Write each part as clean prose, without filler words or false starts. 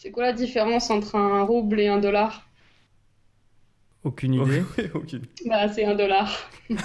C'est quoi la différence entre un rouble et un dollar? Aucune idée. Aucune. Bah, c'est un dollar.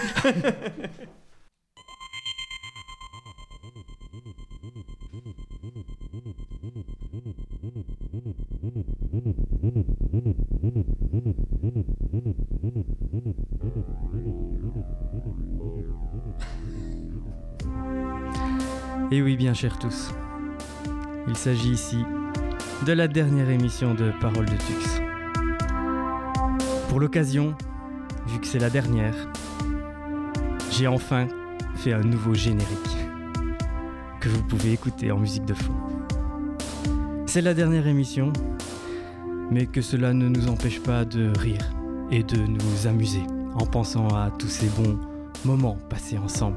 Et oui, bien chers tous, il s'agit ici de la dernière émission de Parole de Tux. Pour l'occasion, vu que c'est la dernière, j'ai enfin fait un nouveau générique que vous pouvez écouter en musique de fond. C'est la dernière émission, mais que cela ne nous empêche pas de rire et de nous amuser en pensant à tous ces bons moments passés ensemble.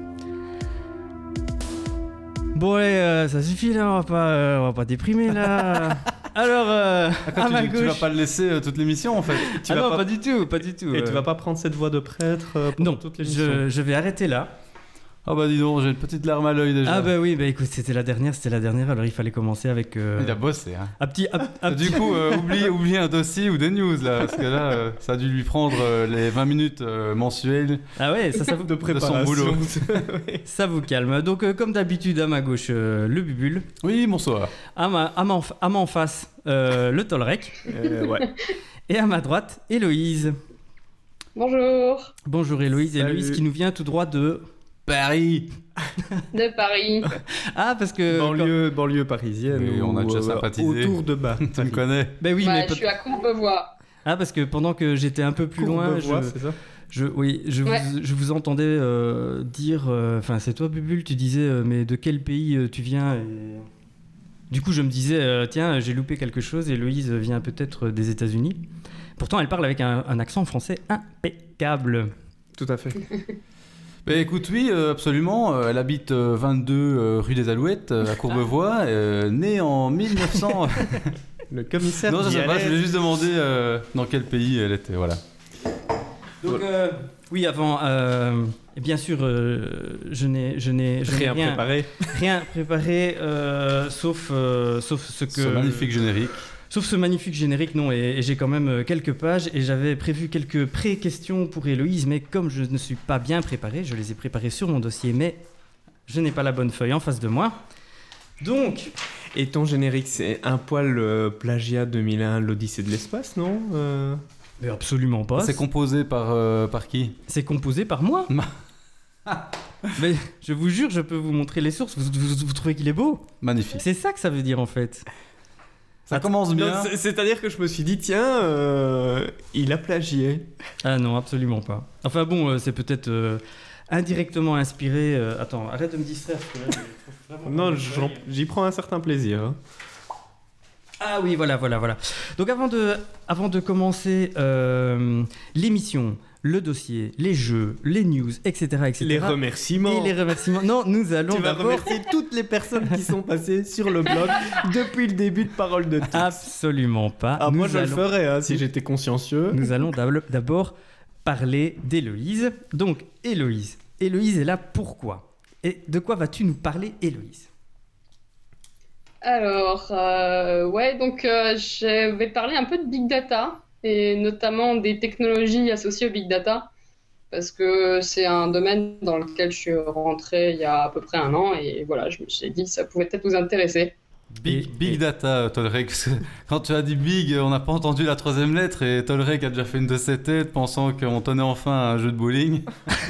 Bon allez, ça suffit là, on va pas déprimer là. Alors, à ma gauche... Tu vas pas le laisser toute l'émission en fait. Pas du tout. Et tu vas pas prendre cette voix de prêtre pour non, toute l'émission. je vais arrêter là. Ah bah dis donc, j'ai une petite larme à l'œil déjà. Ah bah oui, bah écoute, c'était la dernière, alors il fallait commencer avec... Il a bossé, hein. Du coup, oublie un dossier ou des news là, parce que là, ça a dû lui prendre les 20 minutes mensuelles. Ah ouais, ça vous de préparation. De son boulot. Ça vous calme. Donc comme d'habitude, à ma gauche, le Bubule. Oui, bonsoir. À ma en face, le Tolrec. Ouais. Et à ma droite, Héloïse. Bonjour. Bonjour Héloïse. Salut. Héloïse qui nous vient tout droit de... Paris. De Paris. Ah, parce que... Banlieue parisienne. Oui, on a déjà sympathisé. Autour de bas. Tu me connais. Ben oui, Ouais, mais je suis à Courbevoie. Ah, parce que pendant que j'étais un peu plus loin, c'est ça. je vous entendais dire... Enfin, c'est toi, Bubule, tu disais, mais de quel pays tu viens et... Du coup, je me disais, tiens, j'ai loupé quelque chose, et Héloïse vient peut-être des États-Unis. Pourtant, elle parle avec un accent français impeccable. Tout à fait. Bah écoute, oui, absolument. Elle habite 22 rue des Alouettes, à Courbevoie, née en 1900. Le commissaire. Non, je sais pas, je voulais juste demander dans quel pays elle était, voilà. Donc, oui, avant, bien sûr, je n'ai Rien préparé. Rien préparé, sauf ce que... Ce magnifique générique. Sauf ce magnifique générique, non, et j'ai quand même quelques pages, et j'avais prévu quelques pré-questions pour Héloïse, mais comme je ne suis pas bien préparé, je les ai préparées sur mon dossier, mais je n'ai pas la bonne feuille en face de moi. Donc... Et ton générique, c'est un poil plagiat 2001, l'Odyssée de l'espace, non Mais absolument pas. C'est composé par qui? C'est composé par moi. Mais je vous jure, je peux vous montrer les sources, vous trouvez qu'il est beau? Magnifique. C'est ça que ça veut dire en fait. Ça commence bien. Non, c'est-à-dire que je me suis dit, tiens, il a plagié. Ah non, absolument pas. Enfin bon, c'est peut-être indirectement inspiré... Attends, arrête de me distraire. Parce que là, je trouve vraiment Non, j'y prends un certain plaisir. Hein. Ah oui, voilà. Donc avant de commencer l'émission, le dossier, les jeux, les news, etc. Les remerciements. Et les remerciements. Non, nous allons Tu vas d'abord... remercier toutes les personnes qui sont passées sur le blog depuis le début de Parole de Tux. Absolument pas. Ah, moi, je le ferais hein, si j'étais consciencieux. Nous allons d'abord parler d'Héloïse. Donc, Héloïse est là pourquoi? Et de quoi vas-tu nous parler, Héloïse? Alors, je vais parler un peu de Big Data, et notamment des technologies associées au Big Data, parce que c'est un domaine dans lequel je suis rentrée il y a à peu près un an, et voilà, je me suis dit que ça pouvait peut-être vous intéresser. Big Data, Tolrec. Quand tu as dit Big, on n'a pas entendu la troisième lettre, et Tolrec a déjà fait une de ses têtes pensant qu'on tenait enfin à un jeu de bowling.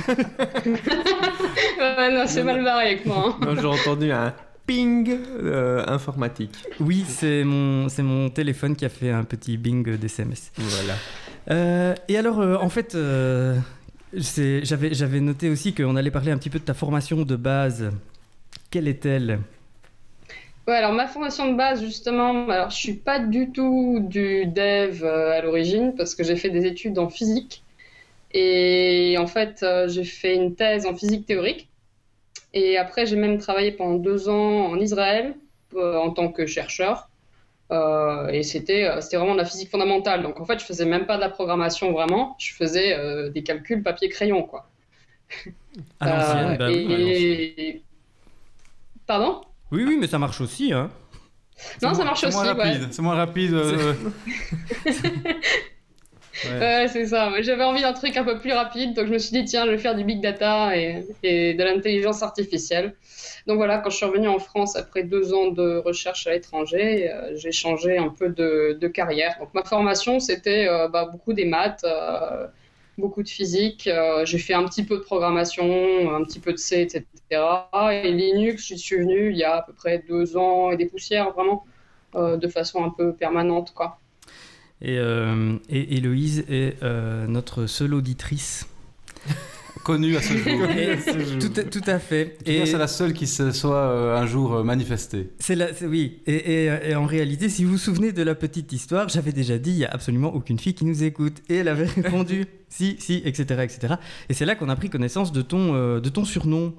Ouais, non, c'est mal barré avec moi. Hein. Non, j'ai entendu un ping informatique. Oui, c'est mon téléphone qui a fait un petit bing d'SMS. Voilà. Et alors, en fait, j'avais noté aussi qu'on allait parler un petit peu de ta formation de base. Quelle est-elle? Ouais, alors ma formation de base, justement, alors je suis pas du tout du dev à l'origine, parce que j'ai fait des études en physique. Et en fait, j'ai fait une thèse en physique théorique. Et après, j'ai même travaillé pendant 2 ans en Israël en tant que chercheur. Et c'était vraiment de la physique fondamentale. Donc en fait, je faisais même pas de la programmation vraiment. Je faisais des calculs papier-crayon, quoi. À l'ancienne, Pardon ? Oui, mais ça marche aussi, hein. Non, ça marche c'est aussi, moins rapide, ouais. c'est moins rapide. Ouais, c'est ça. Moi, j'avais envie d'un truc un peu plus rapide, donc je me suis dit, tiens, je vais faire du big data et de l'intelligence artificielle. Donc voilà, quand je suis revenue en France après 2 ans de recherche à l'étranger, j'ai changé un peu de carrière. Donc ma formation, c'était beaucoup des maths, beaucoup de physique. J'ai fait un petit peu de programmation, un petit peu de C, etc. Et Linux, j'y suis venue il y a à peu près 2 ans et des poussières, vraiment, de façon un peu permanente, quoi. Et Héloïse est notre seule auditrice. Connue à ce jour. Et tout à fait. Et c'est la seule qui se soit un jour manifestée. Oui. Et en réalité, si vous vous souvenez de la petite histoire, j'avais déjà dit, il n'y a absolument aucune fille qui nous écoute. Et elle avait répondu, si, etc., etc. Et c'est là qu'on a pris connaissance de ton surnom.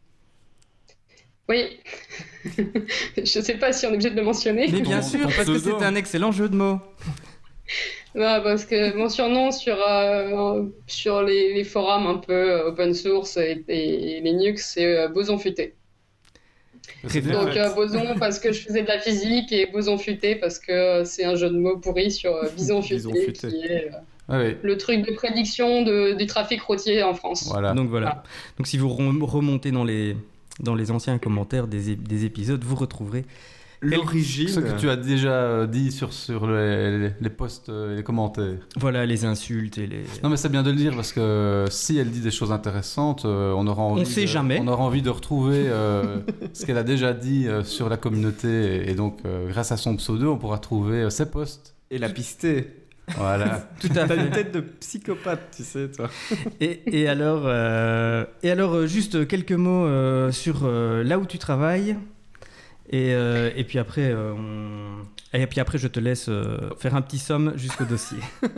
Oui. Je ne sais pas si on est obligé de le mentionner. Mais bien sûr, parce que c'est un excellent jeu de mots. Ouais, parce que mon surnom sur les forums un peu open source et Linux, c'est Boson futé. Donc boson parce que je faisais de la physique et boson futé parce que c'est un jeu de mots pourri sur bison futé, qui est le truc de prédiction du trafic routier en France. Voilà. Donc Donc si vous remontez dans les anciens commentaires des épisodes, vous retrouverez l'origine. Ce que tu as déjà dit sur les posts et les commentaires. Voilà, les insultes et les... Non mais c'est bien de le dire parce que si elle dit des choses intéressantes, on aura envie de retrouver ce qu'elle a déjà dit sur la communauté et donc grâce à son pseudo, on pourra trouver ses posts. Et la pister. Voilà, tout à fait. T'as une tête de psychopathe, tu sais, toi. Et alors, juste quelques mots sur là où tu travailles. Et puis après, je te laisse faire un petit somme jusqu'au dossier.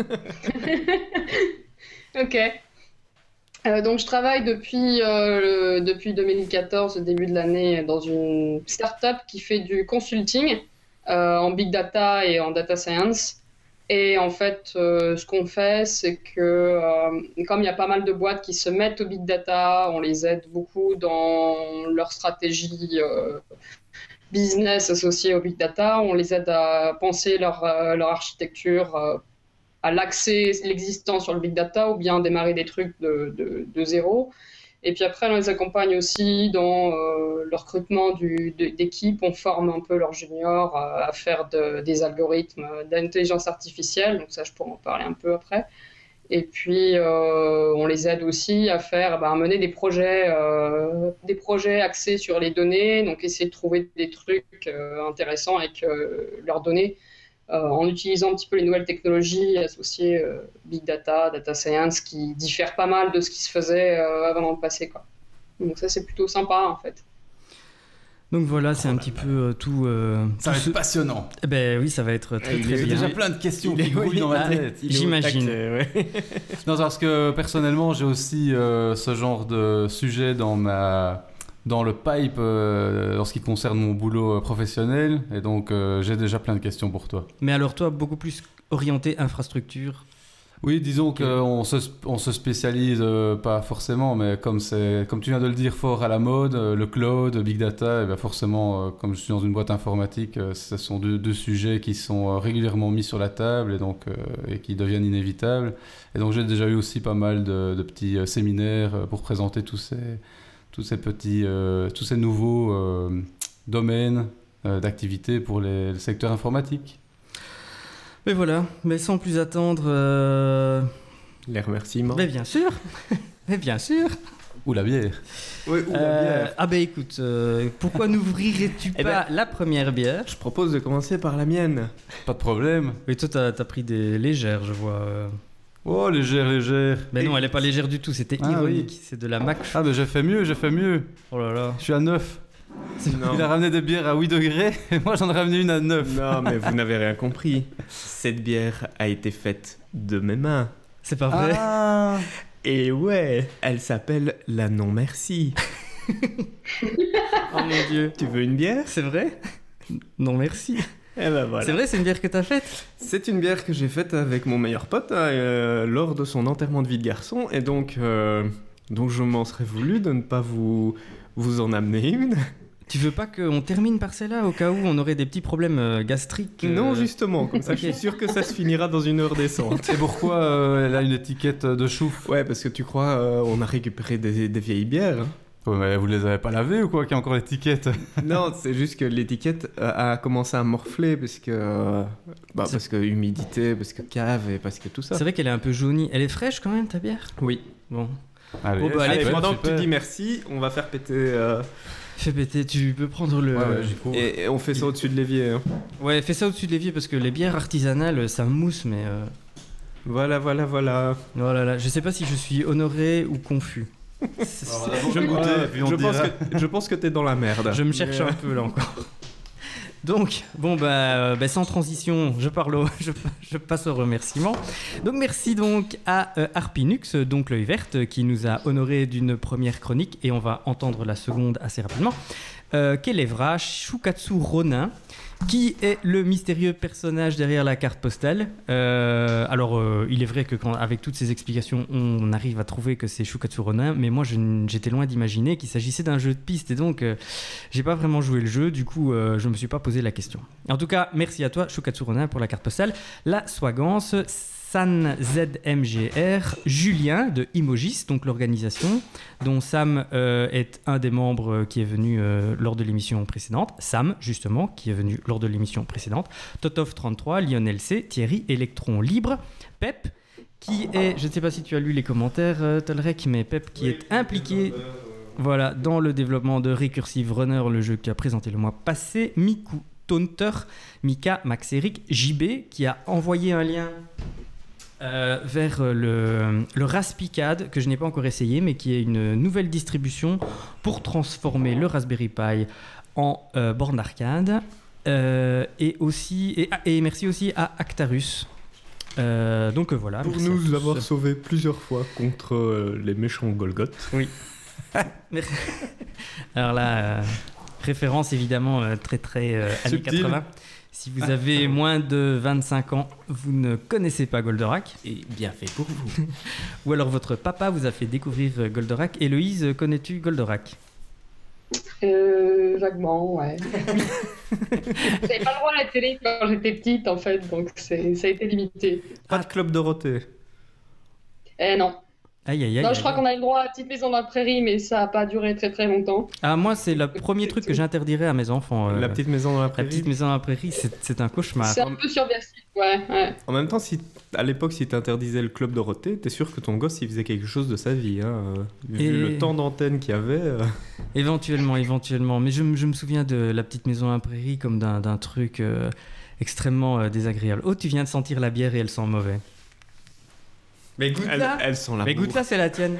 Ok. Donc, je travaille depuis 2014, au début de l'année, dans une start-up qui fait du consulting en big data et en data science. Et en fait, ce qu'on fait, c'est que comme il y a pas mal de boîtes qui se mettent au big data, on les aide beaucoup dans leur stratégie business associée au big data. On les aide à penser leur architecture, à l'accès l'existant sur le big data ou bien démarrer des trucs de zéro. Et puis après, on les accompagne aussi dans le recrutement d'équipes. On forme un peu leurs juniors à faire des algorithmes d'intelligence artificielle. Donc ça, je pourrais en parler un peu après. Et puis, on les aide aussi à mener des projets axés sur les données. Donc essayer de trouver des trucs intéressants avec leurs données. En utilisant un petit peu les nouvelles technologies associées Big Data, Data Science, qui diffèrent pas mal de ce qui se faisait avant dans le passé, quoi. Donc ça, c'est plutôt sympa, en fait. Donc voilà, c'est un petit peu tout... ça va être passionnant. Eh ben oui, ça va être très bien. J'ai déjà plein de questions qui grouillent dans ma tête. J'imagine. Non, parce que personnellement, j'ai aussi ce genre de sujet dans le pipe en ce qui concerne mon boulot professionnel. Et donc, j'ai déjà plein de questions pour toi. Mais alors toi, beaucoup plus orienté infrastructure. Oui, disons qu'on se spécialise pas forcément, mais comme tu viens de le dire, fort à la mode, le cloud, big data, et bien forcément, comme je suis dans une boîte informatique, ce sont deux sujets qui sont régulièrement mis sur la table et qui deviennent inévitables. Et donc j'ai déjà eu aussi pas mal de petits séminaires pour présenter tous ces nouveaux domaines d'activité pour le secteur informatique. Mais voilà, mais sans plus attendre... Les remerciements. Mais bien sûr. Mais bien sûr. Ou la bière. Oui, ou la bière. Ah ben écoute, pourquoi n'ouvrirais-tu pas la première bière ? Je propose de commencer par la mienne. Pas de problème. Oui, toi t'as pris des légères, je vois. Oh, légère. Mais non, elle est pas légère du tout, c'était ironique. Oui. C'est de la Mac. Ah, mais j'ai fait mieux. Oh là là. Je suis à 9. Non. Il a ramené des bières à 8 degrés et moi j'en ai ramené une à 9. Non, mais vous n'avez rien compris. Cette bière a été faite de mes mains. C'est pas vrai. Ah. Et ouais, elle s'appelle la non merci. Oh mon Dieu. Tu veux une bière ? C'est vrai ? Non merci. Eh ben voilà. C'est vrai, c'est une bière que t'as faite ? C'est une bière que j'ai faite avec mon meilleur pote lors de son enterrement de vie de garçon. Et donc je m'en serais voulu de ne pas vous en amener une. Tu veux pas qu'on termine par celle-là au cas où on aurait des petits problèmes gastriques Non, justement, comme ça, je suis sûr que ça se finira dans une heure décente. Et pourquoi elle a une étiquette de chouf? Ouais, parce que tu crois, on a récupéré des vieilles bières. Hein. Ouais, mais vous les avez pas lavées ou quoi, qu'il y a encore l'étiquette? Non, c'est juste que l'étiquette a commencé à morfler parce que humidité, parce que cave et parce que tout ça. C'est vrai qu'elle est un peu jaunie. Elle est fraîche quand même, ta bière? Oui. Bon. Allez, Bon, bah, allez, Allez, super, pendant que tu dis merci, on va faire péter. Fais péter, tu peux prendre le... Ouais, j'y cours. Et on fait ça au-dessus de l'évier. Hein. Ouais, fais ça au-dessus de l'évier parce que les bières artisanales, ça mousse, mais... Voilà. Oh là là, je sais pas si je suis honoré ou confus. Je pense que t'es dans la merde. Je me cherche un peu là encore. Donc, bon, sans transition, je passe au remerciement. Donc, merci donc à Harpinux, donc l'œil verte, qui nous a honoré d'une première chronique, et on va entendre la seconde assez rapidement. Kelevra Shukatsu Ronin, qui est le mystérieux personnage derrière la carte postale. Il est vrai que avec toutes ces explications, on arrive à trouver que c'est Shukatsu Ronin, mais moi j'étais loin d'imaginer qu'il s'agissait d'un jeu de piste, et donc j'ai pas vraiment joué le jeu, du coup je me suis pas posé la question. En tout cas, merci à toi Shukatsu Ronin pour la carte postale. La Swagance, San ZMGR, Julien de Imogis, donc l'organisation, dont Sam est un des membres qui est venu lors de l'émission précédente. Sam, justement, qui est venu lors de l'émission précédente. Totov33, Lionel C, Thierry, Electron Libre, Pep, qui est, je ne sais pas si tu as lu les commentaires, Tolrec, mais Pep qui est impliqué dans le développement de Recursive Runner, le jeu qui a présenté le mois passé. Miku Taunter, Mika, Max Eric, JB, qui a envoyé un lien vers le Raspicad, que je n'ai pas encore essayé, mais qui est une nouvelle distribution pour transformer le Raspberry Pi en borne d'arcade. Et merci aussi à Actarus. Voilà. Pour nous avoir sauvés plusieurs fois contre les méchants Golgoth. Oui. Alors là, référence évidemment très très années 80. Si vous avez moins de 25 ans, vous ne connaissez pas Goldorak. Et bien fait pour vous. Ou alors votre papa vous a fait découvrir Goldorak. Héloïse, connais-tu Goldorak? Vaguement, ouais. J'avais pas le droit à la télé quand j'étais petite, en fait, donc ça a été limité. Pas de Club Dorothée. Non. Aïe, je crois qu'on a le droit à la petite maison dans la prairie, mais ça n'a pas duré très très longtemps. Ah, moi, c'est le premier truc que j'interdirais à mes enfants. La petite maison dans la prairie. La petite maison dans la prairie, c'est un cauchemar. C'est un peu subversif, ouais. En même temps, à l'époque, si t'interdisais le Club Dorothée, t'es sûr que ton gosse, il faisait quelque chose de sa vie. Hein. Vu le temps d'antenne qu'il y avait... Éventuellement. Mais je me souviens de la petite maison dans la prairie comme d'un truc extrêmement désagréable. Oh, tu viens de sentir la bière et elle sent mauvais. Mais goûte là. Elles sont là. Mais goûte là, c'est la tienne.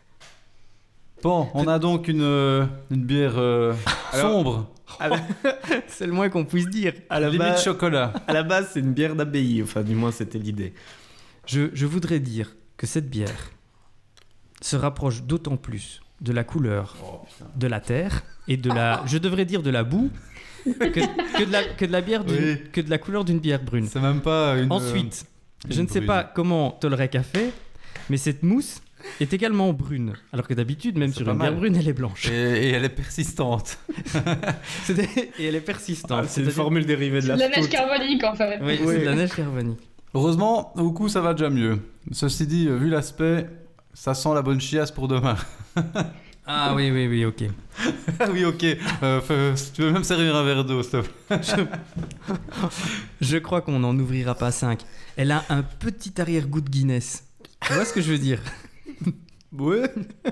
Bon, on a donc une bière sombre. C'est le moins qu'on puisse dire. Limite chocolat. À la base, c'est une bière d'abbaye. Enfin, du moins, c'était l'idée. Je voudrais dire que cette bière se rapproche d'autant plus de la couleur de la terre et de la... Je devrais dire de la boue que de la bière que de la couleur d'une bière brune. C'est même pas une... Ensuite... Je ne sais pas comment Tolrec a fait, mais cette mousse est également brune. Alors que d'habitude, même sur une bière brune, elle est blanche. Et elle est persistante. Et elle est persistante. C'est une formule dérivée de la neige carbonique, en fait. Oui, c'est de la neige carbonique. Heureusement, au coup, ça va déjà mieux. Ceci dit, vu l'aspect, ça sent la bonne chiasse pour demain. Ah oui, ok. Oui, ok. Si tu veux même servir un verre d'eau, s'il te plaît. Je crois qu'on n'en ouvrira pas 5. Elle a un petit arrière-goût de Guinness. Tu vois ce que je veux dire? Ouais.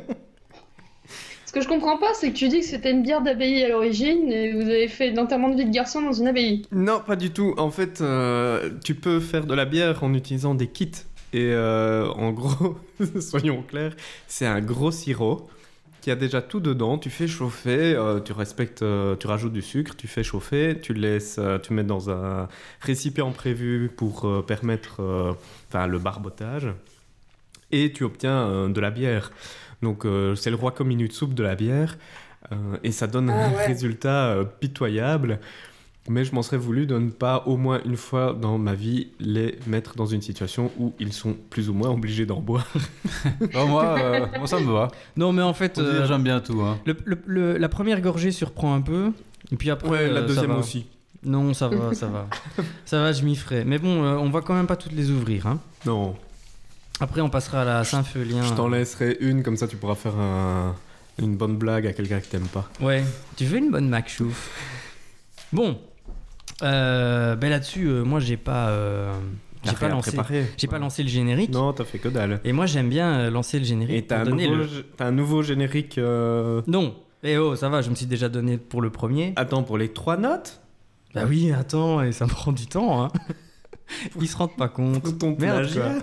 Ce que je comprends pas, c'est que tu dis que c'était une bière d'abbaye à l'origine et vous avez fait l'enterrement de vie de garçon dans une abbaye. Non, pas du tout. En fait, tu peux faire de la bière en utilisant des kits. Et en gros, soyons clairs, c'est un gros sirop qui a déjà tout dedans. Tu fais chauffer, tu rajoutes du sucre, tu fais chauffer, tu mets dans un récipient prévu pour permettre le barbotage, et tu obtiens de la bière. Donc c'est le Royaume minute soupe de la bière, et ça donne un résultat pitoyable. Mais je m'en serais voulu de ne pas, au moins une fois dans ma vie, les mettre dans une situation où ils sont plus ou moins obligés d'en boire. Moi, ça me va. Non, mais en fait, Faut dire, j'aime bien tout. Hein. la première gorgée surprend un peu. Et puis après, la ça deuxième va. aussi. Non, ça va. Ça va, je m'y ferai. Mais bon, on va quand même pas toutes les ouvrir. Hein. Non. Après, on passera à la Saint-Feulien. Je t'en laisserai une, comme ça tu pourras faire une bonne blague à quelqu'un que t'aimes pas. Ouais, tu veux une bonne McChouf? Bon, là-dessus, moi j'ai pas lancé le générique. Non, t'as fait que dalle. Et moi j'aime bien lancer le générique. Et t'as un nouveau générique. Non, ça va, je me suis déjà donné pour le premier. Attends, pour les 3 notes? Bah oui, attends, et ça me prend du temps. Hein. Ils se rendent pas compte. Pour ton Merde, plagiat.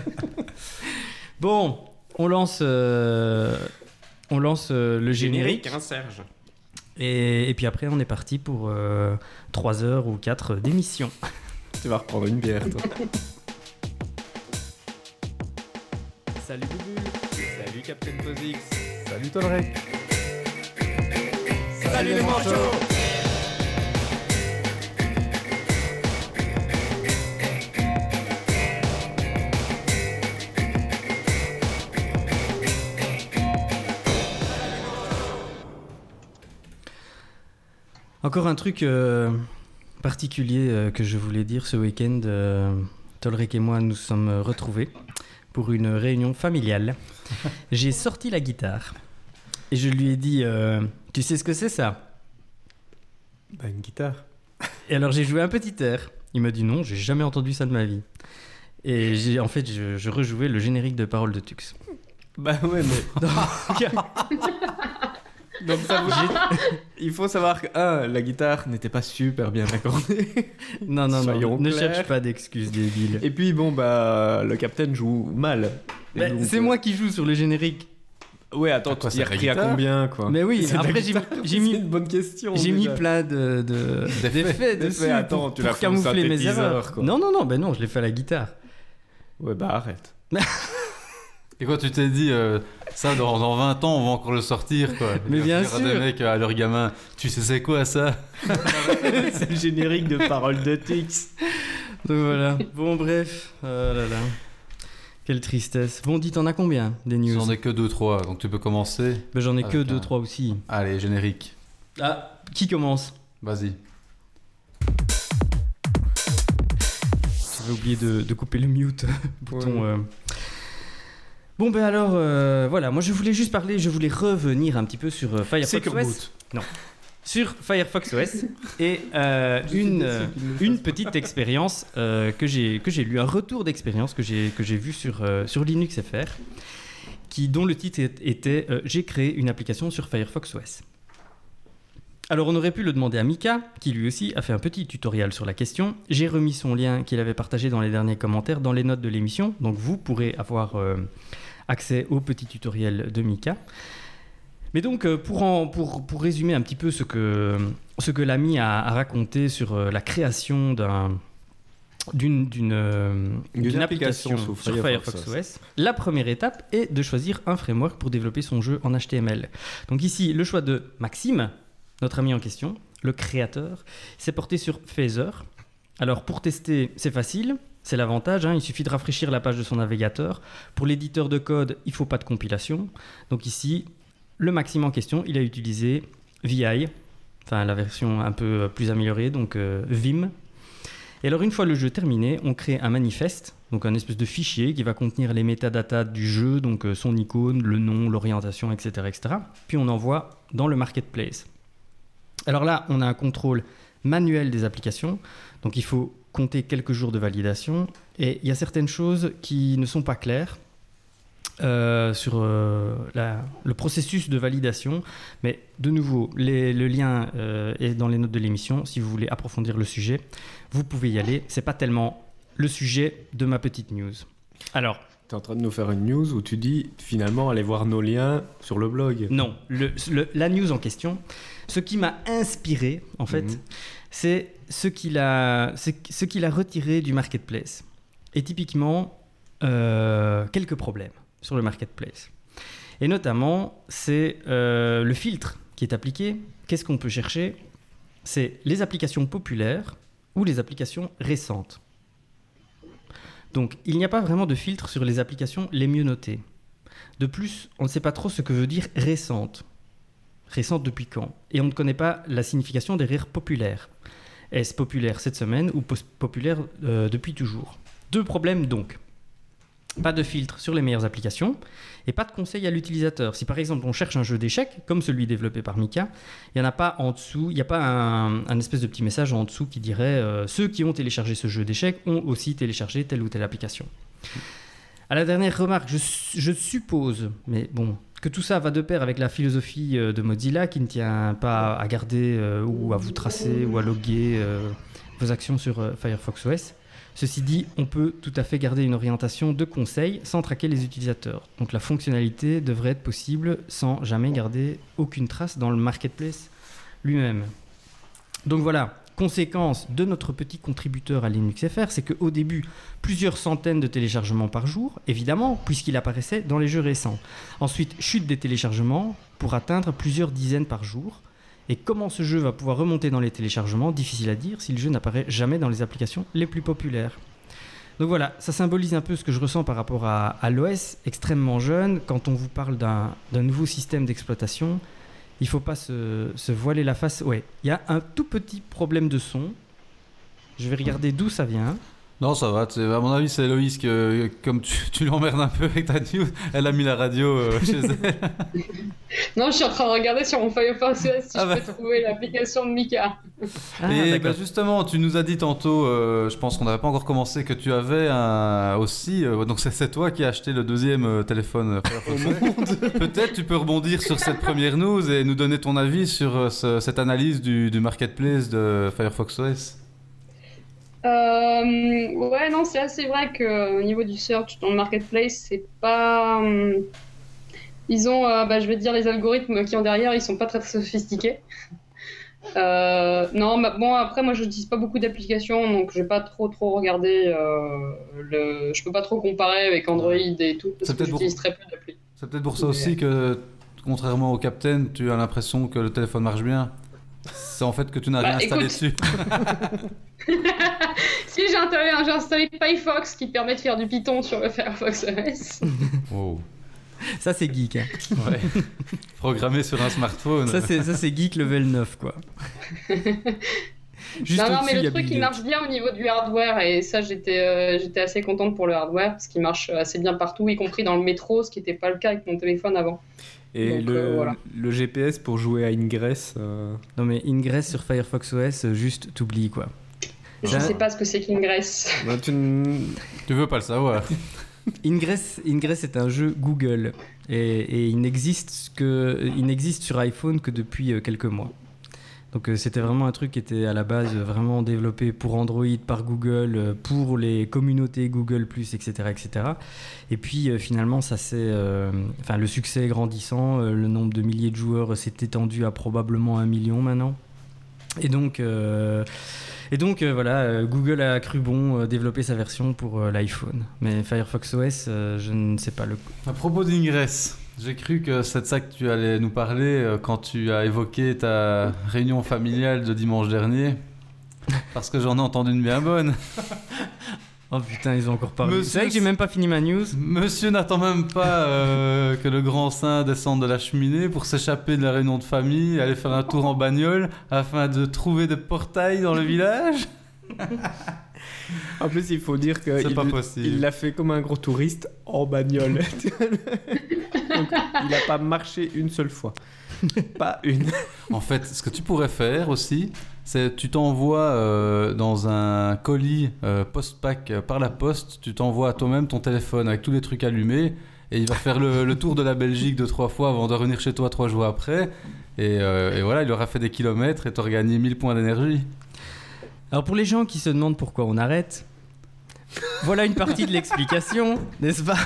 Bon, on lance le générique. Hein, Serge. Et puis après, on est parti pour 3 heures ou 4 d'émission. Tu vas reprendre une bière, toi. Salut Boubou. Salut Captain Posix. Salut Tolrec. Salut les manchots. Encore un truc particulier que je voulais dire ce week-end. Tolrec et moi nous sommes retrouvés pour une réunion familiale. J'ai sorti la guitare et je lui ai dit tu sais ce que c'est ça? Bah, une guitare. Et alors j'ai joué un petit air. Il m'a dit non, j'ai jamais entendu ça de ma vie. Et je rejouais le générique de Parole de Tux. Bah ouais, mais... Donc ça vous... Il faut savoir que la guitare n'était pas super bien accordée. Non, Soyons ne clairs. cherche pas d'excuses débile. Et puis bon le capitaine joue mal. Et Bah, donc, c'est moi qui joue sur le générique. Ouais, attends, Quoi, tu c'est t'es la repris à guitare combien quoi? Mais oui, C'est de la après guitare. j'ai mis C'est une bonne question. J'ai mis déjà. plein d'effets dessus attends, pour tu l'as fait au camoufler mes synthétiseur, erreurs. quoi. Non, non, je l'ai fait à la guitare. Ouais, bah arrête. Et quoi, tu t'es dit, ça, dans 20 ans, on va encore le sortir, quoi. Mais bien dire à sûr. des mecs, à leurs gamins, tu sais c'est quoi, ça? C'est le générique de Parole de Tix. Donc voilà. Bon, bref. Oh là là. Quelle tristesse. Bon, dis, t'en as combien des news? J'en ai que 2-3, donc tu peux commencer. Ben, j'en ai que Avec 2-3 aussi. Allez, générique. Ah, qui commence? Vas-y. J'avais oublié de couper le mute bouton. Bon, ben alors, voilà. Moi, je voulais revenir un petit peu sur Firefox OS. Non. Sur Firefox OS et une petite expérience que j'ai lu, un retour d'expérience que j'ai vu sur Linux FR, dont le titre était j'ai créé une application sur Firefox OS. Alors on aurait pu le demander à Mika, qui lui aussi a fait un petit tutoriel sur la question. J'ai remis son lien qu'il avait partagé dans les derniers commentaires dans les notes de l'émission, donc vous pourrez avoir accès au petit tutoriel de Mika. Mais donc, pour résumer un petit peu ce que l'ami a raconté sur la création d'une application sur Firefox OS, la première étape est de choisir un framework pour développer son jeu en HTML. Donc ici, le choix de Maxime, notre ami en question, le créateur, s'est porté sur Phaser. Alors pour tester, c'est facile. C'est l'avantage, il suffit de rafraîchir la page de son navigateur. Pour l'éditeur de code, il ne faut pas de compilation. Donc ici, le Maxime en question, il a utilisé VI, enfin la version un peu plus améliorée, donc Vim. Et alors une fois le jeu terminé, on crée un manifeste, donc un espèce de fichier qui va contenir les métadatas du jeu, donc son icône, le nom, l'orientation, etc., etc. Puis on envoie dans le marketplace. Alors là, on a un contrôle manuel des applications, donc il faut compter quelques jours de validation. Et il y a certaines choses qui ne sont pas claires sur le processus de validation. Mais de nouveau, le lien est dans les notes de l'émission. Si vous voulez approfondir le sujet, vous pouvez y aller. C'est pas tellement le sujet de ma petite news. Alors, T'es en train de nous faire une news où tu dis finalement allez voir nos liens sur le blog. non, la news en question, ce qui m'a inspiré, en fait, c'est ce qu'il a retiré du marketplace. Et typiquement, quelques problèmes sur le marketplace. Et notamment, c'est le filtre qui est appliqué. Qu'est-ce qu'on peut chercher? c'est les applications populaires ou les applications récentes. Donc, il n'y a pas vraiment de filtre sur les applications les mieux notées. De plus, on ne sait pas trop ce que veut dire récente. Récente depuis quand? Et on ne connaît pas la signification derrière populaire. Est-ce populaire cette semaine ou populaire depuis toujours? 2 problèmes donc. Pas de filtre sur les meilleures applications et pas de conseils à l'utilisateur. Si par exemple on cherche un jeu d'échecs, comme celui développé par Mika, il n'y en a pas en dessous, il n'y a pas un espèce de petit message en dessous qui dirait ceux qui ont téléchargé ce jeu d'échecs ont aussi téléchargé telle ou telle application. À la dernière remarque, je suppose, mais bon, que tout ça va de pair avec la philosophie de Mozilla qui ne tient pas à garder ou à vous tracer ou à loguer vos actions sur Firefox OS. Ceci dit, on peut tout à fait garder une orientation de conseil sans traquer les utilisateurs. Donc la fonctionnalité devrait être possible sans jamais garder aucune trace dans le marketplace lui-même. Donc voilà, conséquence de notre petit contributeur à LinuxFR, c'est qu'au début, plusieurs centaines de téléchargements par jour, évidemment, puisqu'il apparaissait dans les jeux récents. Ensuite, chute des téléchargements pour atteindre plusieurs dizaines par jour. Et comment ce jeu va pouvoir remonter dans les téléchargements, difficile à dire si le jeu n'apparaît jamais dans les applications les plus populaires. Donc voilà, ça symbolise un peu ce que je ressens par rapport à l'OS, extrêmement jeune. Quand on vous parle d'un nouveau système d'exploitation, il ne faut pas se voiler la face. Ouais, il y a un tout petit problème de son. Je vais regarder d'où ça vient. Non, ça va. À mon avis, c'est Héloïse que, comme tu l'emmerdes un peu avec ta news, elle a mis la radio chez elle. Non, je suis en train de regarder sur mon Firefox OS si je peux trouver l'application de Mika. Et justement, tu nous as dit tantôt, je pense qu'on n'avait pas encore commencé, que tu avais aussi... donc c'est toi qui as acheté le 2e téléphone Firefox OS. Peut-être tu peux rebondir sur cette première news et nous donner ton avis sur cette analyse du marketplace de Firefox OS. Ouais, non, c'est assez vrai qu'au niveau du search dans le marketplace, c'est pas. Ils ont, je vais te dire, les algorithmes qui ont derrière, ils sont pas très, très sophistiqués. Non, bon, après, moi, je n'utilise pas beaucoup d'applications, donc je vais pas trop regarder. Je peux pas trop comparer avec Android et tout, parce que j'utilise très peu d'applis. C'est peut-être pour ça aussi que, contrairement au Captain, tu as l'impression que le téléphone marche bien. C'est en fait que tu n'as rien installé dessus. Si j'ai installé Firefox qui permet de faire du Python sur le Firefox OS. Wow. Ça c'est geek. Hein. Ouais. Programmé sur un smartphone. Ça c'est geek level 9 quoi. Juste non, mais le truc il marche bien au niveau du hardware et ça j'étais assez contente pour le hardware parce qu'il marche assez bien partout, y compris dans le métro, ce qui n'était pas le cas avec mon téléphone avant. Et donc, voilà. Le GPS pour jouer à Ingress Non mais Ingress sur Firefox OS, juste t'oublies quoi. Je sais pas ce que c'est qu'Ingress. Bah, tu veux pas le savoir. Ingress est un jeu Google et il n'existe sur iPhone que depuis quelques mois. Donc c'était vraiment un truc qui était à la base vraiment développé pour Android par Google, pour les communautés Google+, etc. etc. Et puis finalement, le succès grandissant, le nombre de milliers de joueurs s'est étendu à probablement 1 million maintenant. Et donc voilà, Google a cru bon développer sa version pour l'iPhone. Mais Firefox OS, je ne sais pas le coup. À propos d'Ingress, j'ai cru que c'est de ça que tu allais nous parler quand tu as évoqué ta réunion familiale de dimanche dernier. Parce que j'en ai entendu une bien bonne. Oh putain, ils ont encore parlé. C'est vrai que j'ai même pas fini ma news. Monsieur n'attend même pas que le grand saint descende de la cheminée pour s'échapper de la réunion de famille, aller faire un tour en bagnole afin de trouver des portails dans le village. En plus, il faut dire qu'il l'a fait comme un gros touriste en bagnole. Donc, il n'a pas marché une seule fois. Pas une. En fait, ce que tu pourrais faire aussi, c'est tu t'envoies dans un colis post-pack par la poste, tu t'envoies à toi-même ton téléphone avec tous les trucs allumés et il va faire le tour de la Belgique 2-3 fois avant de revenir chez toi 3 jours après. Et voilà, il aura fait des kilomètres et t'auras gagné 1000 points d'énergie. Alors pour les gens qui se demandent pourquoi on arrête, voilà une partie de l'explication, n'est-ce pas?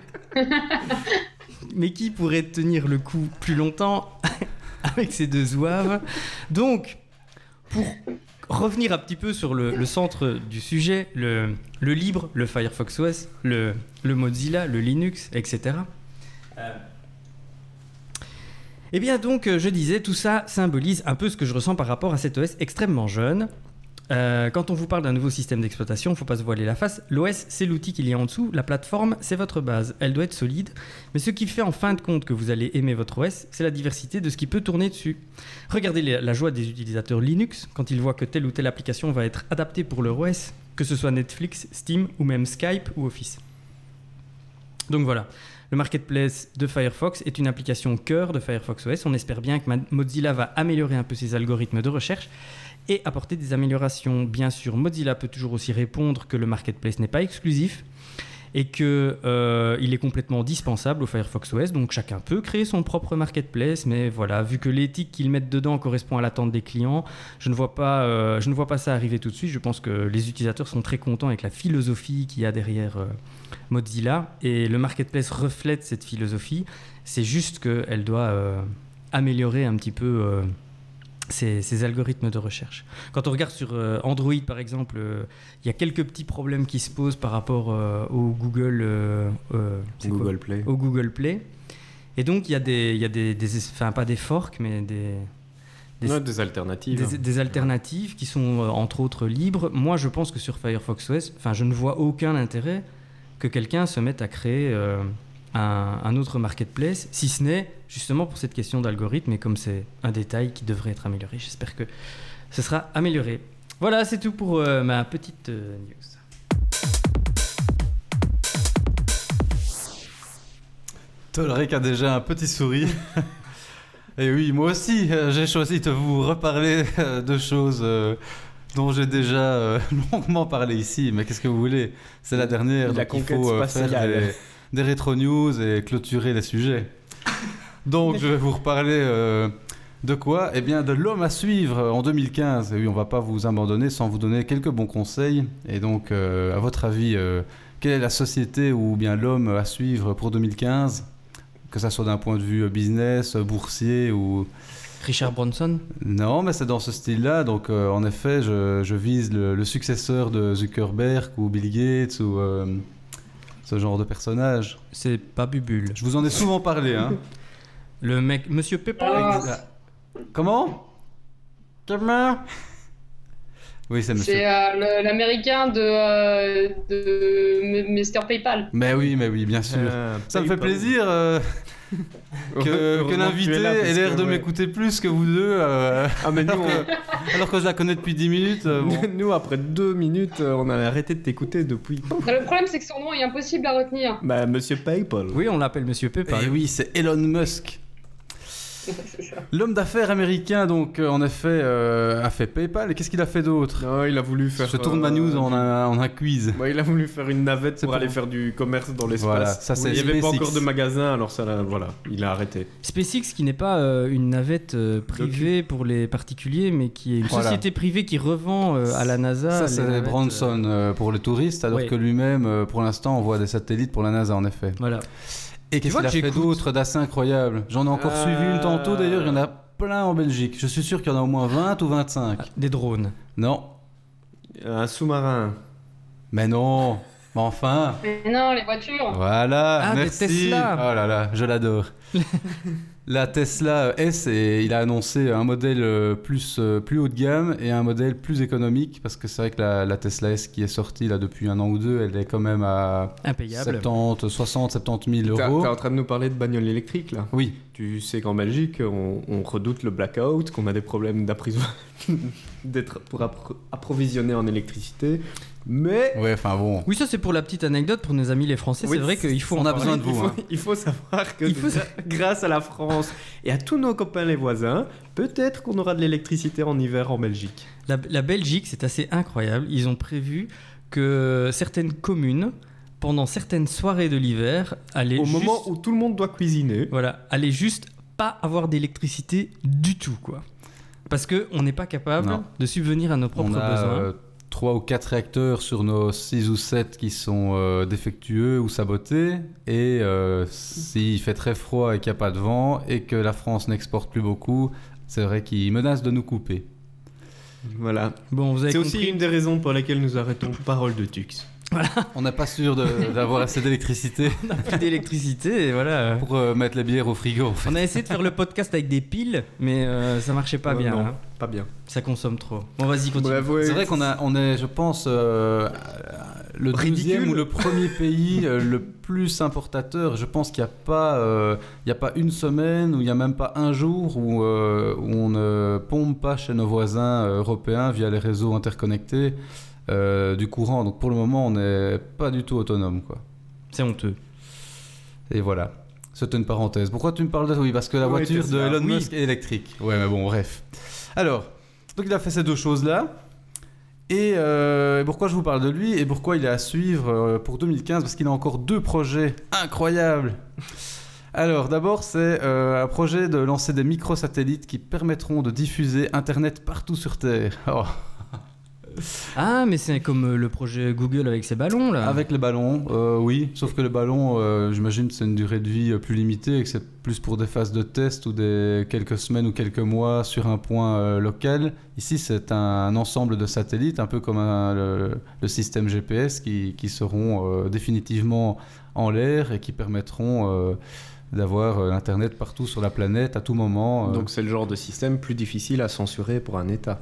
Mais qui pourrait tenir le coup plus longtemps avec ces 2 zouaves? Donc, pour revenir un petit peu sur le centre du sujet, le libre, le Firefox OS, le Mozilla, le Linux, etc. Eh bien donc, je disais, tout ça symbolise un peu ce que je ressens par rapport à cet OS extrêmement jeune. Quand on vous parle d'un nouveau système d'exploitation, il ne faut pas se voiler la face. L'OS, c'est l'outil qu'il y a en dessous. La plateforme, c'est votre base. Elle doit être solide. Mais ce qui fait en fin de compte que vous allez aimer votre OS, c'est la diversité de ce qui peut tourner dessus. Regardez la joie des utilisateurs Linux quand ils voient que telle ou telle application va être adaptée pour leur OS, que ce soit Netflix, Steam ou même Skype ou Office. Donc voilà. Le marketplace de Firefox est une application cœur de Firefox OS. On espère bien que Mozilla va améliorer un peu ses algorithmes de recherche et apporter des améliorations. Bien sûr, Mozilla peut toujours aussi répondre que le marketplace n'est pas exclusif et qu'il est complètement dispensable au Firefox OS. Donc chacun peut créer son propre marketplace, mais voilà, vu que l'éthique qu'ils mettent dedans correspond à l'attente des clients, je ne vois pas ça arriver tout de suite. Je pense que les utilisateurs sont très contents avec la philosophie qu'il y a derrière Mozilla, et le marketplace reflète cette philosophie. C'est juste qu'elle doit améliorer un petit peu ces algorithmes de recherche. Quand on regarde sur Android par exemple, il y a quelques petits problèmes qui se posent par rapport au Google Play. Au Google Play, et donc il y a des enfin pas des forks mais des alternatives. Des alternatives qui sont entre autres libres. Moi je pense que sur Firefox OS, je ne vois aucun intérêt que quelqu'un se mette à créer un autre marketplace, si ce n'est justement pour cette question d'algorithme, et comme c'est un détail qui devrait être amélioré, j'espère que ce sera amélioré. Voilà, c'est tout pour ma petite news. Tolric a déjà un petit sourire. Et oui, moi aussi, j'ai choisi de vous reparler de choses dont j'ai déjà longuement parlé ici. Mais qu'est-ce que vous voulez? C'est la dernière, la donc il faut faire des rétro-news et clôturer les sujets. Donc je vais vous reparler de quoi? Eh bien de l'homme à suivre en 2015. Et oui, on ne va pas vous abandonner sans vous donner quelques bons conseils. Et donc, à votre avis, quelle est la société ou bien l'homme à suivre pour 2015? Que ça soit d'un point de vue business, boursier ou... Richard Branson? Non, mais c'est dans ce style-là. Donc, en effet, je vise le successeur de Zuckerberg ou Bill Gates ou ce genre de personnage. C'est pas Bubule. Je vous en ai souvent parlé, hein. Le mec, Monsieur Pepper. Comment? Oui, c'est monsieur. C'est l'américain de Mr. PayPal. Mais oui, bien sûr. Ça me fait plaisir que l'invité ait l'air de m'écouter plus que vous deux. Mais nous, alors que je la connais depuis 10 minutes. Bon. Nous, après 2 minutes, on a arrêté de t'écouter depuis. Le problème, c'est que son nom est impossible à retenir. Monsieur PayPal. Oui, on l'appelle Monsieur Pepper. Et oui, c'est Elon Musk. C'est ça. L'homme d'affaires américain, donc, en effet, a fait PayPal. Et qu'est-ce qu'il a fait d'autre? Non, il a voulu faire... Je tourne ma news en un quiz. Il a voulu faire une navette pour pour aller faire du commerce dans l'espace. Voilà, ça, c'est il n'y avait pas SpaceX. encore de magasin, alors ça, voilà, il a arrêté. SpaceX, qui n'est pas une navette privée pour les particuliers, mais qui est une société privée qui revend à la NASA. Ça, les c'est navettes, Branson pour les touristes, alors oui. que lui-même, pour l'instant, envoie des satellites pour la NASA, en effet. Voilà. Et qu'est-ce qu'il a fait d'autre d'assez incroyable? J'en ai encore suivi une tantôt, d'ailleurs, il y en a plein en Belgique. Je suis sûr qu'il y en a au moins 20 ou 25. Des drones. Non. Un sous-marin. Mais non. Mais enfin. Mais non, les voitures. Voilà, Ah, merci. des Tesla. Oh là là, je l'adore. La Tesla S, et il a annoncé un modèle plus haut de gamme et un modèle plus économique, parce que c'est vrai que la Tesla S qui est sortie là depuis 1 an ou 2, elle est quand même à Impayable. 70 000 euros. T'es en train de nous parler de bagnole électrique, là? Oui. Tu sais qu'en Belgique, on redoute le blackout, qu'on a des problèmes pour approvisionner en électricité, mais... Ouais, enfin bon. Oui, ça c'est pour la petite anecdote pour nos amis les Français. Oui, c'est vrai qu'il faut on en a parler. besoin de vous. Il faut savoir que Il faut- grâce à la France et à tous nos copains les voisins, peut-être qu'on aura de l'électricité en hiver en Belgique. La Belgique, c'est assez incroyable. Ils ont prévu que certaines communes, pendant certaines soirées de l'hiver, allaient Au juste, moment où tout le monde doit cuisiner. voilà, allaient juste pas avoir d'électricité du tout, quoi. Parce que on n'est pas capable Non. de subvenir à nos propres On a besoins. 3 ou 4 réacteurs sur nos 6 ou 7 qui sont défectueux ou sabotés. Et s'il fait très froid et qu'il n'y a pas de vent et que la France n'exporte plus beaucoup, c'est vrai qu'ils menacent de nous couper. Voilà. Bon, vous avez C'est compris. aussi une des raisons pour lesquelles nous arrêtons Parole de Tux. On n'est pas sûr d'avoir assez d'électricité On n'a plus d'électricité et voilà. pour mettre les bières au frigo. En fait. On a essayé de faire le podcast avec des piles, mais ça marchait pas bien. Non, hein. pas bien. Ça consomme trop. Bon, vas-y, continue. Bref, ouais. C'est vrai on est, je pense, le Ridicule. 12e ou le premier pays le plus importateur. Je pense qu'il n'y a pas une semaine ou il n'y a même pas un jour où on ne pompe pas chez nos voisins européens via les réseaux interconnectés du courant. Donc pour le moment, on n'est pas du tout autonome, quoi. C'est honteux. Et voilà. C'était une parenthèse. Pourquoi tu me parles de... Oui, parce que la Ouais, voiture de Tesla. Elon Oui. Musk est électrique. Ouais, mais bon, bref. Alors, donc il a fait ces deux choses-là. Et pourquoi je vous parle de lui et pourquoi il est à suivre pour 2015? Parce qu'il a encore 2 projets incroyables. Alors, d'abord, c'est un projet de lancer des microsatellites qui permettront de diffuser Internet partout sur Terre. Oh. Ah, mais c'est comme le projet Google avec ses ballons, là. Avec les ballons, oui. Sauf que les ballons, j'imagine que c'est une durée de vie plus limitée et que c'est plus pour des phases de test ou des quelques semaines ou quelques mois sur un point local. Ici, c'est un ensemble de satellites, un peu comme le système GPS qui seront définitivement en l'air et qui permettront d'avoir Internet partout sur la planète à tout moment. Donc c'est le genre de système plus difficile à censurer pour un État.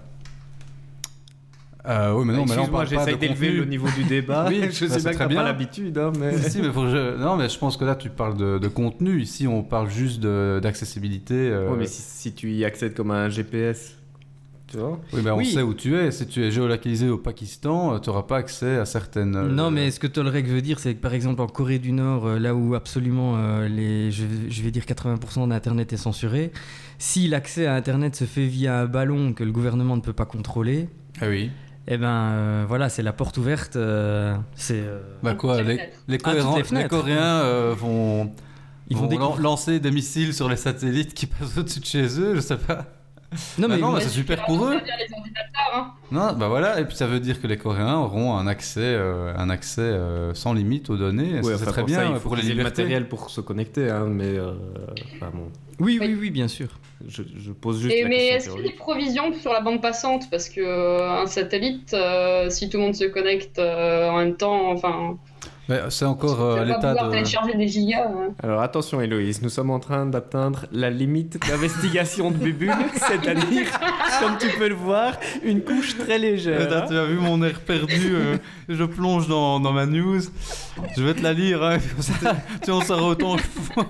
Oui, mais non, mais là on Excuse-moi, parle pas j'essaye de d'élever contenu. le niveau du débat. Oui, je bah, sais c'est bien que très t'as bien. pas l'habitude, hein, mais... Si, mais non, mais je pense que là tu parles de contenu. Ici, on parle juste d'accessibilité. Ouais, mais si tu y accèdes comme un GPS, tu vois. Oui, mais on Oui. sait où tu es. Si tu es géolocalisé au Pakistan, tu n'auras pas accès à certaines. Non, mais ce que Tolrec veut dire, c'est que par exemple en Corée du Nord, là où absolument je vais dire 80% d'Internet est censuré, si l'accès à Internet se fait via un ballon que le gouvernement ne peut pas contrôler, Ah oui. eh ben voilà, c'est la porte ouverte. C'est Bah quoi, toutes les les fenêtres. toutes les les fenêtres. Coréens vont. Ils vont découvrir. lancer des missiles sur les satellites qui passent au-dessus de chez eux, je sais pas. Non, mais Bah non, ils vont- mais c'est super pour eux. C'est-à-dire les ordinateurs, hein. Non, bah voilà, et puis ça veut dire que les Coréens auront un accès sans limite aux données. Ouais, c'est enfin, très pour bien ça, il faut pour les qu'ils aient le libertés. matériel pour se connecter, hein, mais enfin, bon, oui, bien sûr. je pose juste la Mais est-ce question qu'il y a des théorique. provisions sur la bande passante? Parce que un satellite, si tout le monde se connecte en même temps, enfin, Mais c'est encore tu à vas pas l'état pouvoir de. télécharger des gigas. Hein. Alors attention Héloïse, nous sommes en train d'atteindre la limite d'investigation de Bubule, c'est-à-dire, comme tu peux le voir, une couche très légère. Attends, tu as vu mon air perdu, je plonge dans ma news. Je vais te la lire, hein, comme ça, tu en sauras autant que moi.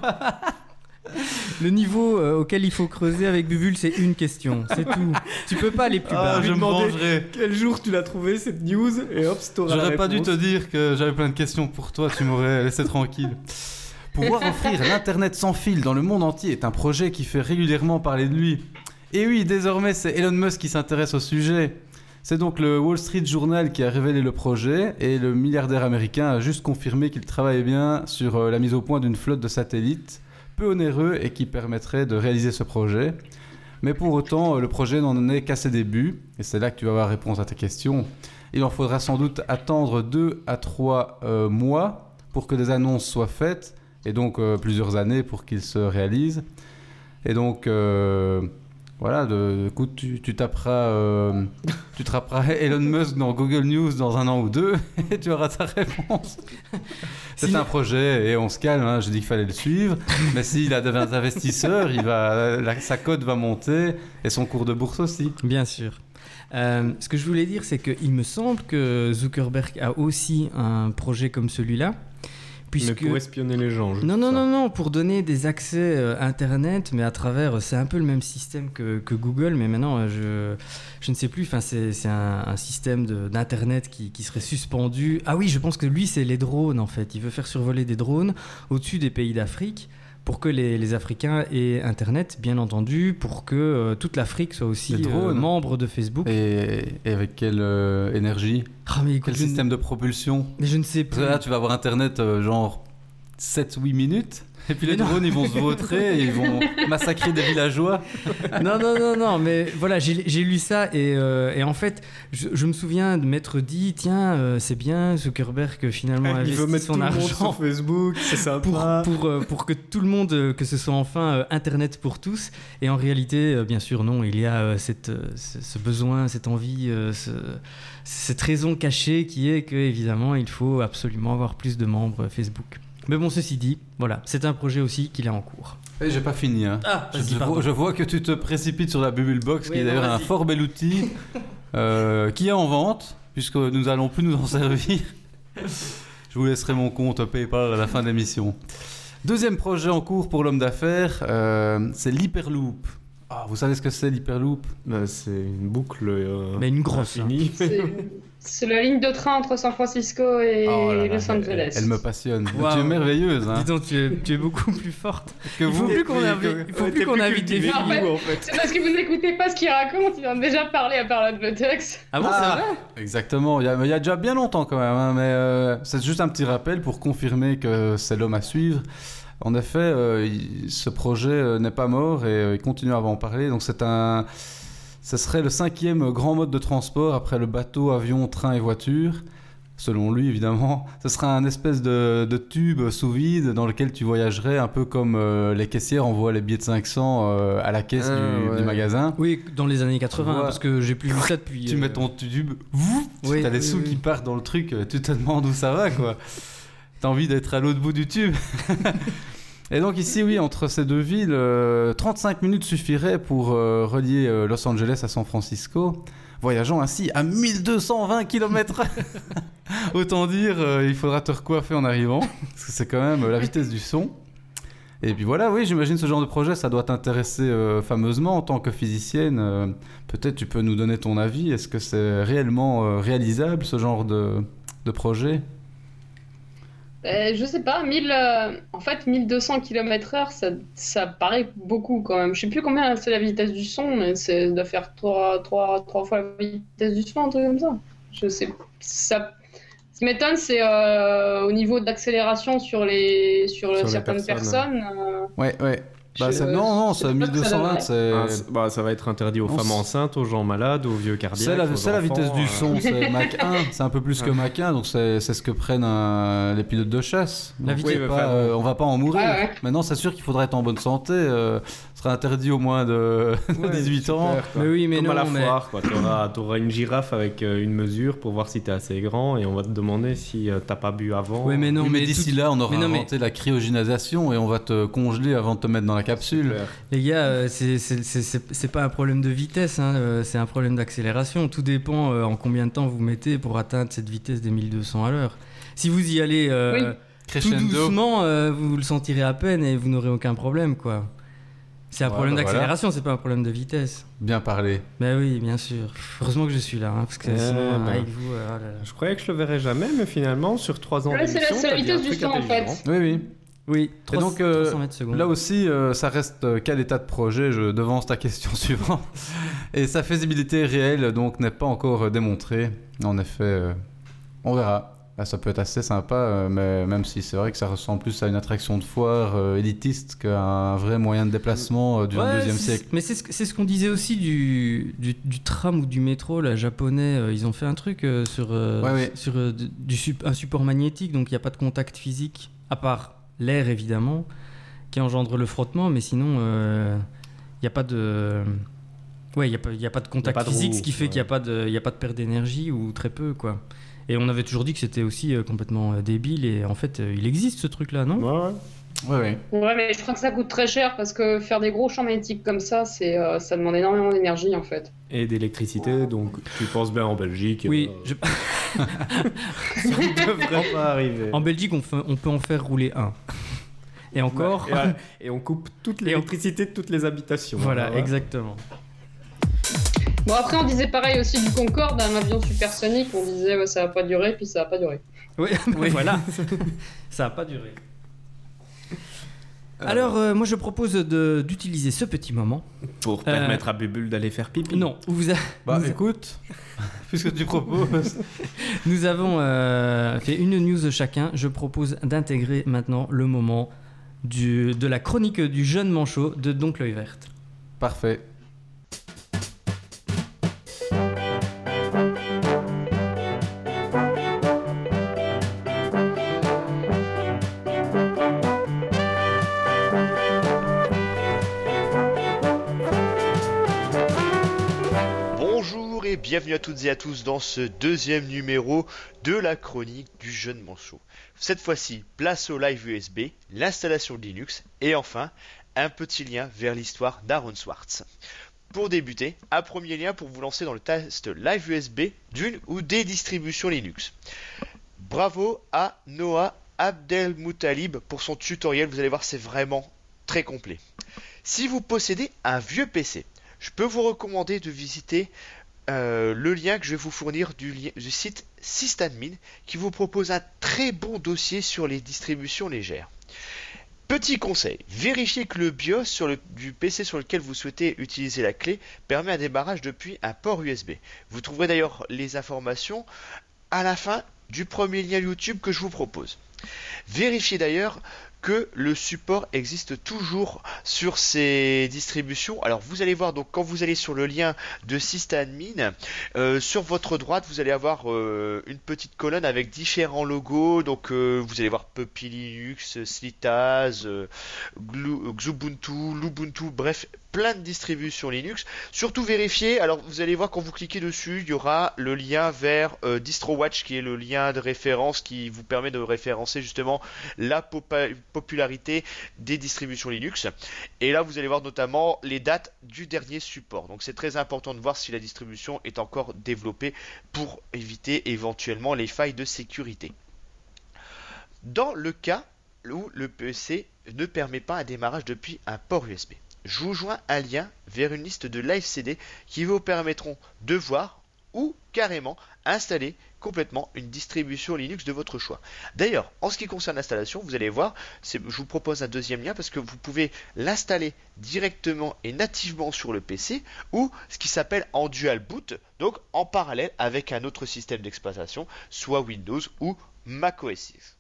Le niveau auquel il faut creuser avec Bubule, c'est une question, c'est tout. Tu peux pas aller plus bas. Ah, je me demander- vengerai. Quel jour tu l'as trouvé cette news et hop, t'auras la J'aurais pas dû te réponse. dire que j'avais plein de questions pour toi, tu m'aurais laissé tranquille. Pouvoir offrir l'Internet sans fil dans le monde entier est un projet qui fait régulièrement parler de lui. Et oui, désormais, c'est Elon Musk qui s'intéresse au sujet. C'est donc le Wall Street Journal qui a révélé le projet et le milliardaire américain a juste confirmé qu'il travaillait bien sur la mise au point d'une flotte de satellites peu onéreux et qui permettrait de réaliser ce projet. Mais pour autant, le projet n'en est qu'à ses débuts, et c'est là que tu vas avoir réponse à ta question. Il en faudra sans doute attendre 2 à 3 mois pour que des annonces soient faites, et donc plusieurs années pour qu'il se réalise. Et donc, voilà, écoute, tu taperas Elon Musk dans Google News dans 1 an ou 2, et tu auras ta réponse. C'est Si- un projet, et on se calme, hein, j'ai dit qu'il fallait le suivre, mais s'il a des investisseurs, sa cote va monter, et son cours de bourse aussi. Bien sûr. Ce que je voulais dire, c'est qu'il me semble que Zuckerberg a aussi un projet comme celui-là. Mais Puisque... pour espionner les gens. juste ça. Non, pour donner des accès Internet, mais à travers, c'est un peu le même système que Google, mais maintenant, je ne sais plus, enfin, c'est un système d'Internet qui serait suspendu. Ah oui, je pense que lui, c'est les drones, en fait. Il veut faire survoler des drones au-dessus des pays d'Afrique pour que les Africains aient Internet, bien entendu, pour que toute l'Afrique soit aussi Des drones. membre de Facebook. Et avec quelle énergie? Ah, mais écoute, Quel système de propulsion? mais je ne sais Parce plus. que là, tu vas avoir Internet, genre 7-8 minutes. Et puis les drones, ils vont se vautrer et ils vont massacrer des villageois. Non, mais voilà, j'ai lu ça et en fait, je me souviens de m'être dit, tiens, c'est bien, Zuckerberg finalement Il veut investit mettre son tout le monde argent sur Facebook, c'est sympa. pour que tout le monde, que ce soit enfin Internet pour tous. Et en réalité, bien sûr, non, il y a ce besoin, cette envie, cette raison cachée qui est que, évidemment, il faut absolument avoir plus de membres Facebook. Mais bon, ceci dit, voilà, c'est un projet aussi qu'il a en cours. Et j'ai pas fini. Hein. Ah, vas-y, pardon. Je vois que tu te précipites sur la Bubble Box, qui est d'ailleurs un fort bel outil, qui est en vente, puisque nous allons plus nous en servir. Je vous laisserai mon compte PayPal à la fin de l'émission. Deuxième projet en cours pour l'homme d'affaires, c'est l'Hyperloop. Ah, vous savez ce que c'est l'Hyperloop ? C'est une boucle. Mais une grosse. Infinie. C'est la ligne de train entre San Francisco et Los Angeles. Elle me passionne. Wow. Tu es merveilleuse. Hein. Dis donc, tu es beaucoup plus forte. Que Il faut vous. plus qu'on invite des filles. En fait. C'est parce que vous n'écoutez pas ce qu'il raconte. Il en a déjà parlé à Parole de Tux. Ah bon, c'est vrai ? Exactement. Il y a déjà bien longtemps quand même. Hein, mais c'est juste un petit rappel pour confirmer que c'est l'homme à suivre. En effet, ce projet n'est pas mort et il continue à en parler. Donc ce serait le 5e grand mode de transport après le bateau, avion, train et voiture. Selon lui, évidemment. Ce sera un espèce de tube sous vide dans lequel tu voyagerais un peu comme les caissières envoient les billets de 500 à la caisse du magasin. Oui, dans les années 80, parce que j'ai plus vu ça depuis... Tu mets ton tube, t'as les sous qui partent dans le truc, tu te demandes où ça va, quoi. T'as envie d'être à l'autre bout du tube. Et donc ici, oui, entre ces deux villes, 35 minutes suffiraient pour relier Los Angeles à San Francisco, voyageant ainsi à 1220 km/h. Autant dire, il faudra te recoiffer en arrivant, parce que c'est quand même la vitesse du son. Et puis voilà, oui, j'imagine ce genre de projet, ça doit t'intéresser fameusement en tant que physicienne. Peut-être tu peux nous donner ton avis. Est-ce que c'est réellement réalisable, ce genre de projet ? Je sais pas, 1200 km/h, ça paraît beaucoup quand même. Je sais plus combien c'est la vitesse du son, mais ça doit faire 3 fois la vitesse du son, un truc comme ça. Je sais. Ce qui m'étonne, c'est au niveau d'accélération sur certaines personnes. Ouais. Non, c'est 1220, ça va être interdit aux femmes enceintes, aux gens malades, aux vieux cardiaques. C'est la vitesse du son, c'est Mach 1, c'est un peu plus que Mach 1, donc c'est ce que prennent les pilotes de chasse. Donc, on va pas en mourir. Ouais. Maintenant, c'est sûr qu'il faudrait être en bonne santé. Ce sera interdit au moins de 18 ans. Mais oui, mais comme non, à la foire, quoi. T'auras une girafe avec une mesure pour voir si t'es assez grand et on va te demander si t'as pas bu avant. Oui, mais non, mais d'ici là, on aura inventé la cryogénisation et on va te congeler avant de te mettre dans la capsule. Les gars, c'est pas un problème de vitesse, hein, c'est un problème d'accélération. Tout dépend en combien de temps vous mettez pour atteindre cette vitesse des 1200 à l'heure. Si vous y allez tout doucement, vous le sentirez à peine et vous n'aurez aucun problème, quoi. C'est un problème d'accélération, c'est pas un problème de vitesse. Bien parlé. Ben oui, bien sûr. Heureusement que je suis là, hein, parce que sinon, avec vous... Je croyais que je le verrais jamais, mais finalement, sur 3 ans d'émission, c'est la vitesse du son, en fait. Oui. 300 mètres secondes. Là aussi, ça reste qu'à l'état de projet. Je devance ta question suivante. Et sa faisabilité réelle, donc, n'est pas encore démontrée. En effet, on verra. Là, ça peut être assez sympa, mais même si c'est vrai que ça ressemble plus à une attraction de foire élitiste qu'à un vrai moyen de déplacement du 22e siècle. Mais c'est ce qu'on disait aussi du tram ou du métro, là, japonais. Ils ont fait un truc sur un support magnétique, donc il n'y a pas de contact physique, à part l'air évidemment, qui engendre le frottement, mais sinon il n'y a pas de... Ouais, il y a pas de contact physique, ce qui fait qu'il n'y a pas de perte d'énergie, ou très peu, quoi. Et on avait toujours dit que c'était aussi complètement débile, et en fait, il existe ce truc-là, non ? Ouais, mais je crois que ça coûte très cher, parce que faire des gros champs magnétiques comme ça, ça demande énormément d'énergie, en fait. Et d'électricité, donc tu penses bien en Belgique. Oui, ça ne devrait pas arriver. En Belgique, on peut en faire rouler un. Et encore... Et on coupe toute l'électricité de toutes les habitations. Voilà, exactement. Bon, après, on disait pareil aussi du Concorde, un avion supersonique. On disait ça va pas durer, puis ça va pas durer. Oui, voilà. Ça va pas durer. Alors, moi je propose d'utiliser ce petit moment. Pour permettre à Bubule d'aller faire pipi. Non, Écoute, puisque tu proposes. Nous avons fait une news chacun. Je propose d'intégrer maintenant le moment de la chronique du jeune manchot de Don L'Œil Verte. Parfait. Bienvenue à toutes et à tous dans ce deuxième numéro de la chronique du jeune manchot. Cette fois-ci, place au live USB, l'installation de Linux et enfin, un petit lien vers l'histoire d'Aaron Swartz. Pour débuter, un premier lien pour vous lancer dans le test live USB d'une ou des distributions Linux. Bravo à Noah Abdelmoutalib pour son tutoriel, vous allez voir c'est vraiment très complet. Si vous possédez un vieux PC, je peux vous recommander de visiter le lien que je vais vous fournir du site Systadmin qui vous propose un très bon dossier sur les distributions légères. Petit conseil, vérifiez que le BIOS du PC sur lequel vous souhaitez utiliser la clé permet un démarrage depuis un port USB. Vous trouverez d'ailleurs les informations à la fin du premier lien YouTube que je vous propose. Vérifiez d'ailleurs que le support existe toujours sur ces distributions. Alors vous allez voir, donc quand vous allez sur le lien de Systadmin, sur votre droite vous allez avoir une petite colonne avec différents logos. Donc vous allez voir Puppy Linux, Slittaz, Xubuntu, Lubuntu, bref plein de distributions Linux. Surtout vérifiez, alors vous allez voir quand vous cliquez dessus, il y aura le lien vers DistroWatch qui est le lien de référence qui vous permet de référencer justement la popularité des distributions Linux. Et là vous allez voir notamment les dates du dernier support. Donc c'est très important de voir si la distribution est encore développée pour éviter éventuellement les failles de sécurité. Dans le cas où le PC ne permet pas un démarrage depuis un port USB, je vous joins un lien vers une liste de live CD qui vous permettront de voir ou carrément installer complètement une distribution Linux de votre choix. D'ailleurs, en ce qui concerne l'installation, vous allez voir, je vous propose un deuxième lien parce que vous pouvez l'installer directement et nativement sur le PC ou ce qui s'appelle en dual boot, donc en parallèle avec un autre système d'exploitation, soit Windows ou Mac OS X.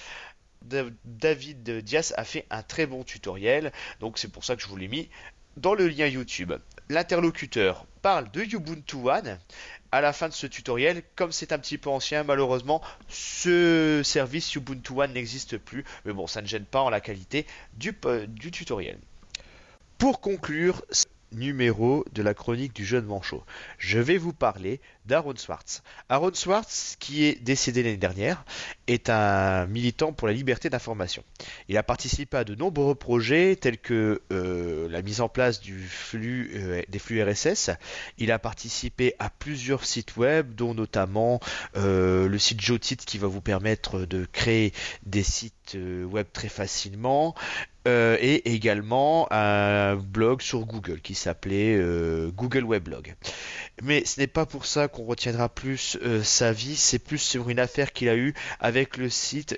David Dias a fait un très bon tutoriel, donc c'est pour ça que je vous l'ai mis dans le lien YouTube. L'interlocuteur parle de Ubuntu One. À la fin de ce tutoriel, comme c'est un petit peu ancien, malheureusement, ce service Ubuntu One n'existe plus. Mais bon, ça ne gêne pas en la qualité du tutoriel. Pour conclure ce numéro de la chronique du jeune manchot, je vais vous parler d'Aaron Swartz. Aaron Swartz, qui est décédé l'année dernière, est un militant pour la liberté d'information. Il a participé à de nombreux projets tels que la mise en place des flux RSS. Il a participé à plusieurs sites web, dont notamment le site Jotit qui va vous permettre de créer des sites web très facilement. Et également un blog sur Google qui s'appelait Google Weblog. Mais ce n'est pas pour ça qu'on retiendra plus sa vie, c'est plus sur une affaire qu'il a eue avec le site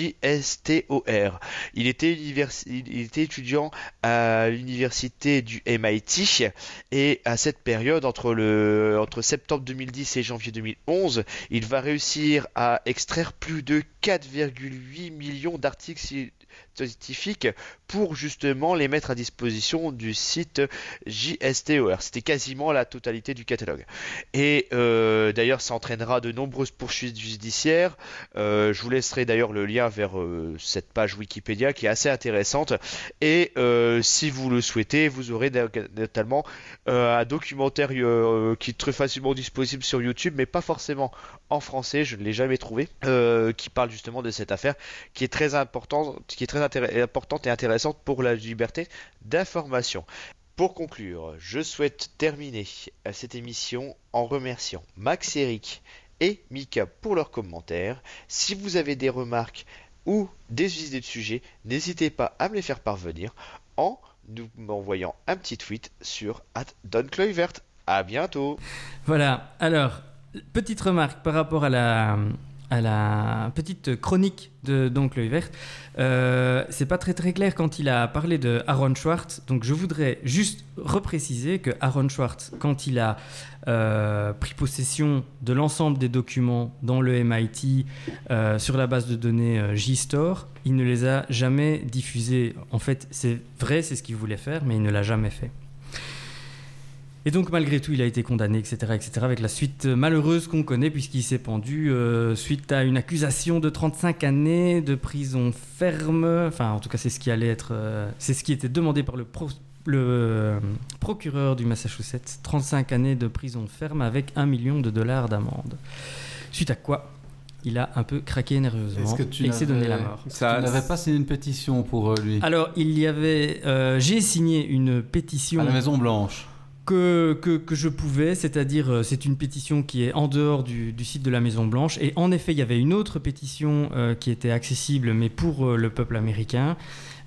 JSTOR. Il était étudiant à l'université du MIT et à cette période, entre septembre 2010 et janvier 2011, il va réussir à extraire plus de 4,8 millions d'articles scientifiques pour justement les mettre à disposition du site JSTOR. C'était quasiment la totalité du catalogue. Et d'ailleurs, ça entraînera de nombreuses poursuites judiciaires. Je vous laisserai d'ailleurs le lien vers cette page Wikipédia qui est assez intéressante. Et si vous le souhaitez, vous aurez notamment un documentaire qui est très facilement disponible sur YouTube, mais pas forcément en français, je ne l'ai jamais trouvé, qui parle justement de cette affaire qui est très importante, importante et intéressante pour la liberté d'information. Pour conclure, je souhaite terminer cette émission en remerciant Max, Eric et Mika pour leurs commentaires. Si vous avez des remarques ou des idées de sujets, n'hésitez pas à me les faire parvenir en m'envoyant un petit tweet sur @DonCloyvert. À bientôt. Voilà, alors, petite remarque par rapport à à la petite chronique d'Oncle Hubert. C'est pas très très clair quand il a parlé de Aaron Swartz. Donc je voudrais juste repréciser que Aaron Swartz, quand il a pris possession de l'ensemble des documents dans le MIT sur la base de données JSTOR, il ne les a jamais diffusés. En fait, c'est vrai, c'est ce qu'il voulait faire, mais il ne l'a jamais fait. Et donc, malgré tout, il a été condamné, etc., avec la suite malheureuse qu'on connaît, puisqu'il s'est pendu suite à une accusation de 35 années de prison ferme. Enfin, en tout cas, c'est ce qui allait être... c'est ce qui était demandé par le procureur du Massachusetts. 35 années de prison ferme avec $1 million d'amende. Suite à quoi il a un peu craqué nerveusement et il s'est donné la mort. Tu n'avais pas signé une pétition pour lui? Alors, il y avait... j'ai signé une pétition... À la Maison-Blanche. Que je pouvais, c'est-à-dire c'est une pétition qui est en dehors du site de la Maison-Blanche. Et en effet, il y avait une autre pétition qui était accessible, mais pour le peuple américain.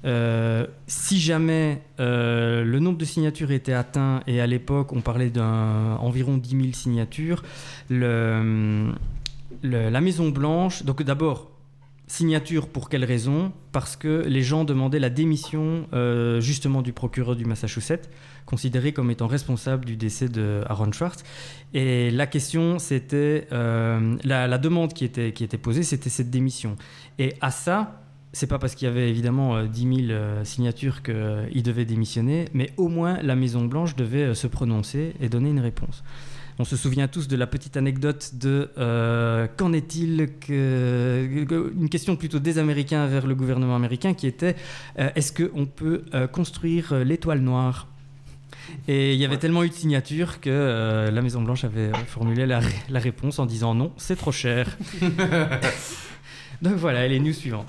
Si jamais le nombre de signatures était atteint, et à l'époque on parlait d'environ 10 000 signatures, la Maison-Blanche, donc d'abord, signature pour quelle raison? Parce que les gens demandaient la démission justement du procureur du Massachusetts, considéré comme étant responsable du décès de Aaron Swartz. Et la question, c'était... la demande qui était posée, c'était cette démission. Et à ça, c'est pas parce qu'il y avait évidemment 10 000 signatures qu'il devait démissionner, mais au moins la Maison-Blanche devait se prononcer et donner une réponse. On se souvient tous de la petite anecdote de qu'en est-il une question plutôt des Américains vers le gouvernement américain qui était est-ce qu'on peut construire l'étoile noire? Et il y avait tellement eu de signatures que la Maison-Blanche avait formulé la réponse en disant non, c'est trop cher. Donc voilà, les news suivantes.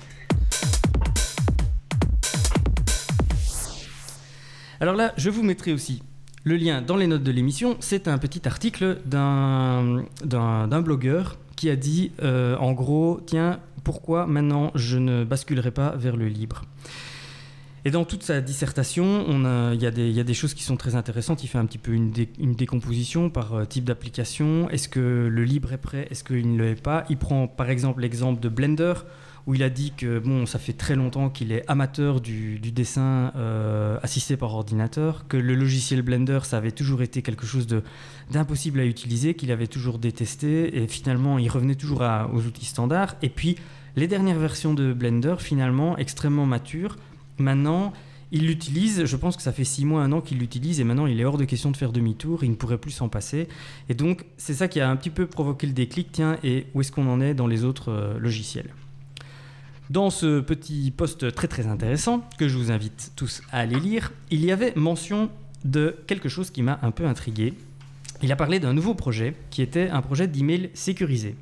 Alors là, je vous mettrai aussi le lien dans les notes de l'émission. C'est un petit article d'un blogueur qui a dit, en gros, tiens, pourquoi maintenant je ne basculerai pas vers le libre? Et dans toute sa dissertation, il y a des choses qui sont très intéressantes. Il fait un petit peu une décomposition par type d'application. Est-ce que le libre est prêt? Est-ce qu'il ne l'est pas? Il prend par exemple l'exemple de Blender, où il a dit que bon, ça fait très longtemps qu'il est amateur du dessin assisté par ordinateur, que le logiciel Blender, ça avait toujours été quelque chose d'impossible à utiliser, qu'il avait toujours détesté, et finalement, il revenait toujours aux outils standards. Et puis, les dernières versions de Blender, finalement, extrêmement matures. Maintenant, il l'utilise, je pense que ça fait 6 mois, 1 an qu'il l'utilise, et maintenant il est hors de question de faire demi-tour, il ne pourrait plus s'en passer. Et donc, c'est ça qui a un petit peu provoqué le déclic, tiens, et où est-ce qu'on en est dans les autres logiciels? Dans ce petit post très très intéressant, que je vous invite tous à aller lire, il y avait mention de quelque chose qui m'a un peu intrigué. Il a parlé d'un nouveau projet, qui était un projet d'email sécurisé.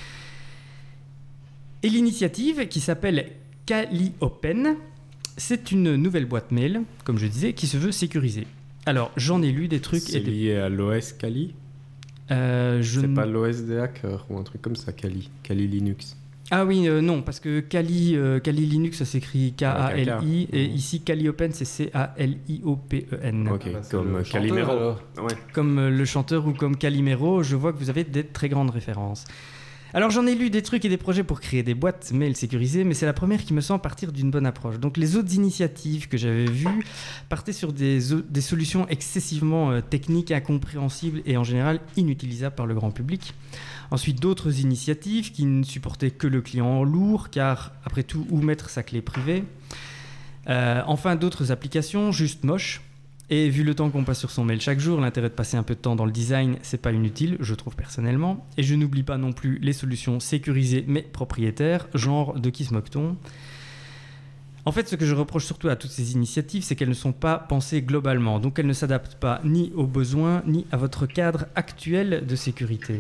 Et l'initiative, qui s'appelle Calliopen, c'est une nouvelle boîte mail, comme je disais, qui se veut sécurisée. Alors, j'en ai lu des trucs... C'est lié à l'OS Kali? C'est pas l'OS des hackers ou un truc comme ça, Kali Linux. Ah oui, non, parce que Kali Linux, ça s'écrit K-A-L-I, et ici Calliopen, c'est C-A-L-I-O-P-E-N. Ok, comme Calimero. Ouais. Comme le chanteur ou comme Calimero, je vois que vous avez des très grandes références. Alors j'en ai lu des trucs et des projets pour créer des boîtes mail sécurisées, mais c'est la première qui me semble partir d'une bonne approche. Donc les autres initiatives que j'avais vues partaient sur des solutions excessivement techniques, incompréhensibles et en général inutilisables par le grand public. Ensuite d'autres initiatives qui ne supportaient que le client lourd, car après tout, où mettre sa clé privée. Enfin d'autres applications juste moches. Et vu le temps qu'on passe sur son mail chaque jour, l'intérêt de passer un peu de temps dans le design, c'est pas inutile, je trouve personnellement. Et je n'oublie pas non plus les solutions sécurisées mais propriétaires, genre de qui se moque-t-on ? En fait, ce que je reproche surtout à toutes ces initiatives, c'est qu'elles ne sont pas pensées globalement, donc elles ne s'adaptent pas ni aux besoins, ni à votre cadre actuel de sécurité.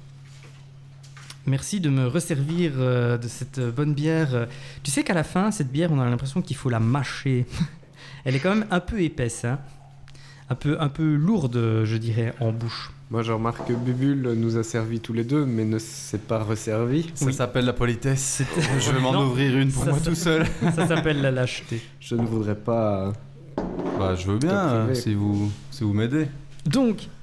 Merci de me resservir de cette bonne bière. Tu sais qu'à la fin, cette bière, on a l'impression qu'il faut la mâcher. Elle est quand même un peu épaisse, hein, un peu lourde, je dirais, en bouche. Moi, je remarque que Bubule nous a servi tous les deux, mais ne s'est pas resservi. Ça s'appelle la politesse. Je vais m'en ouvrir une pour moi tout seul. Ça s'appelle la lâcheté. Je ne voudrais pas... Bah, je veux bien, si vous m'aidez. Donc,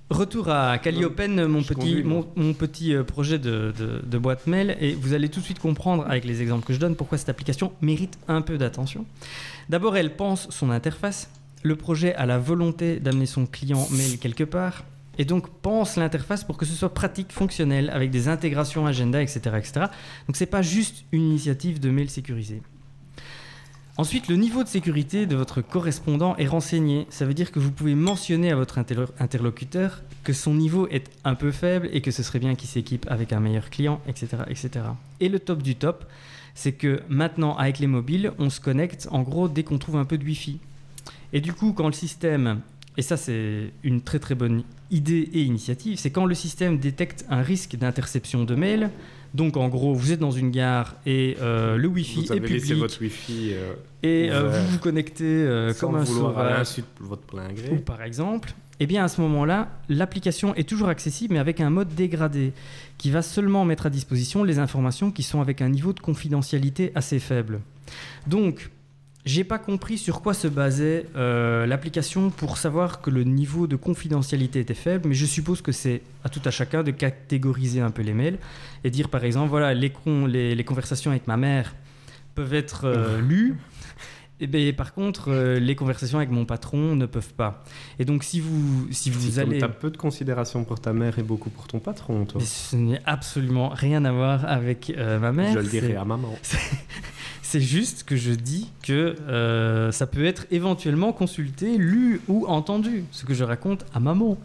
Retour à Calliopen, mon conduis, petit projet de boîte mail, et vous allez tout de suite comprendre avec les exemples que je donne pourquoi cette application mérite un peu d'attention. D'abord, elle pense son interface. Le projet a la volonté d'amener son client mail quelque part, et donc pense l'interface pour que ce soit pratique, fonctionnel, avec des intégrations, agenda, etc., etc. Donc c'est pas juste une initiative de mail sécurisé. Ensuite, le niveau de sécurité de votre correspondant est renseigné. Ça veut dire que vous pouvez mentionner à votre interlocuteur que son niveau est un peu faible et que ce serait bien qu'il s'équipe avec un meilleur client, etc., etc. Et le top du top, c'est que maintenant, avec les mobiles, on se connecte en gros dès qu'on trouve un peu de Wi-Fi. Et du coup, quand le système, et ça c'est une très très bonne idée et initiative, c'est quand le système détecte un risque d'interception de mail. Donc en gros, vous êtes dans une gare et le Wi-Fi est public. Vous avez laissé votre Wi-Fi et vous vous connectez comme un sauvage. Votre plein gré. Ou par exemple, eh bien à ce moment-là, l'application est toujours accessible mais avec un mode dégradé qui va seulement mettre à disposition les informations qui sont avec un niveau de confidentialité assez faible. Donc, j'ai pas compris sur quoi se basait l'application pour savoir que le niveau de confidentialité était faible, mais je suppose que c'est à tout à chacun de catégoriser un peu les mails et dire par exemple, voilà, les conversations avec ma mère peuvent être lues, et bien, par contre, les conversations avec mon patron ne peuvent pas. Et donc, si vous allez... Tu as peu de considération pour ta mère et beaucoup pour ton patron, toi. Mais ce n'est absolument rien à voir avec ma mère. Je le dirai à maman. C'est juste que je dis que ça peut être éventuellement consulté, lu ou entendu, ce que je raconte à maman.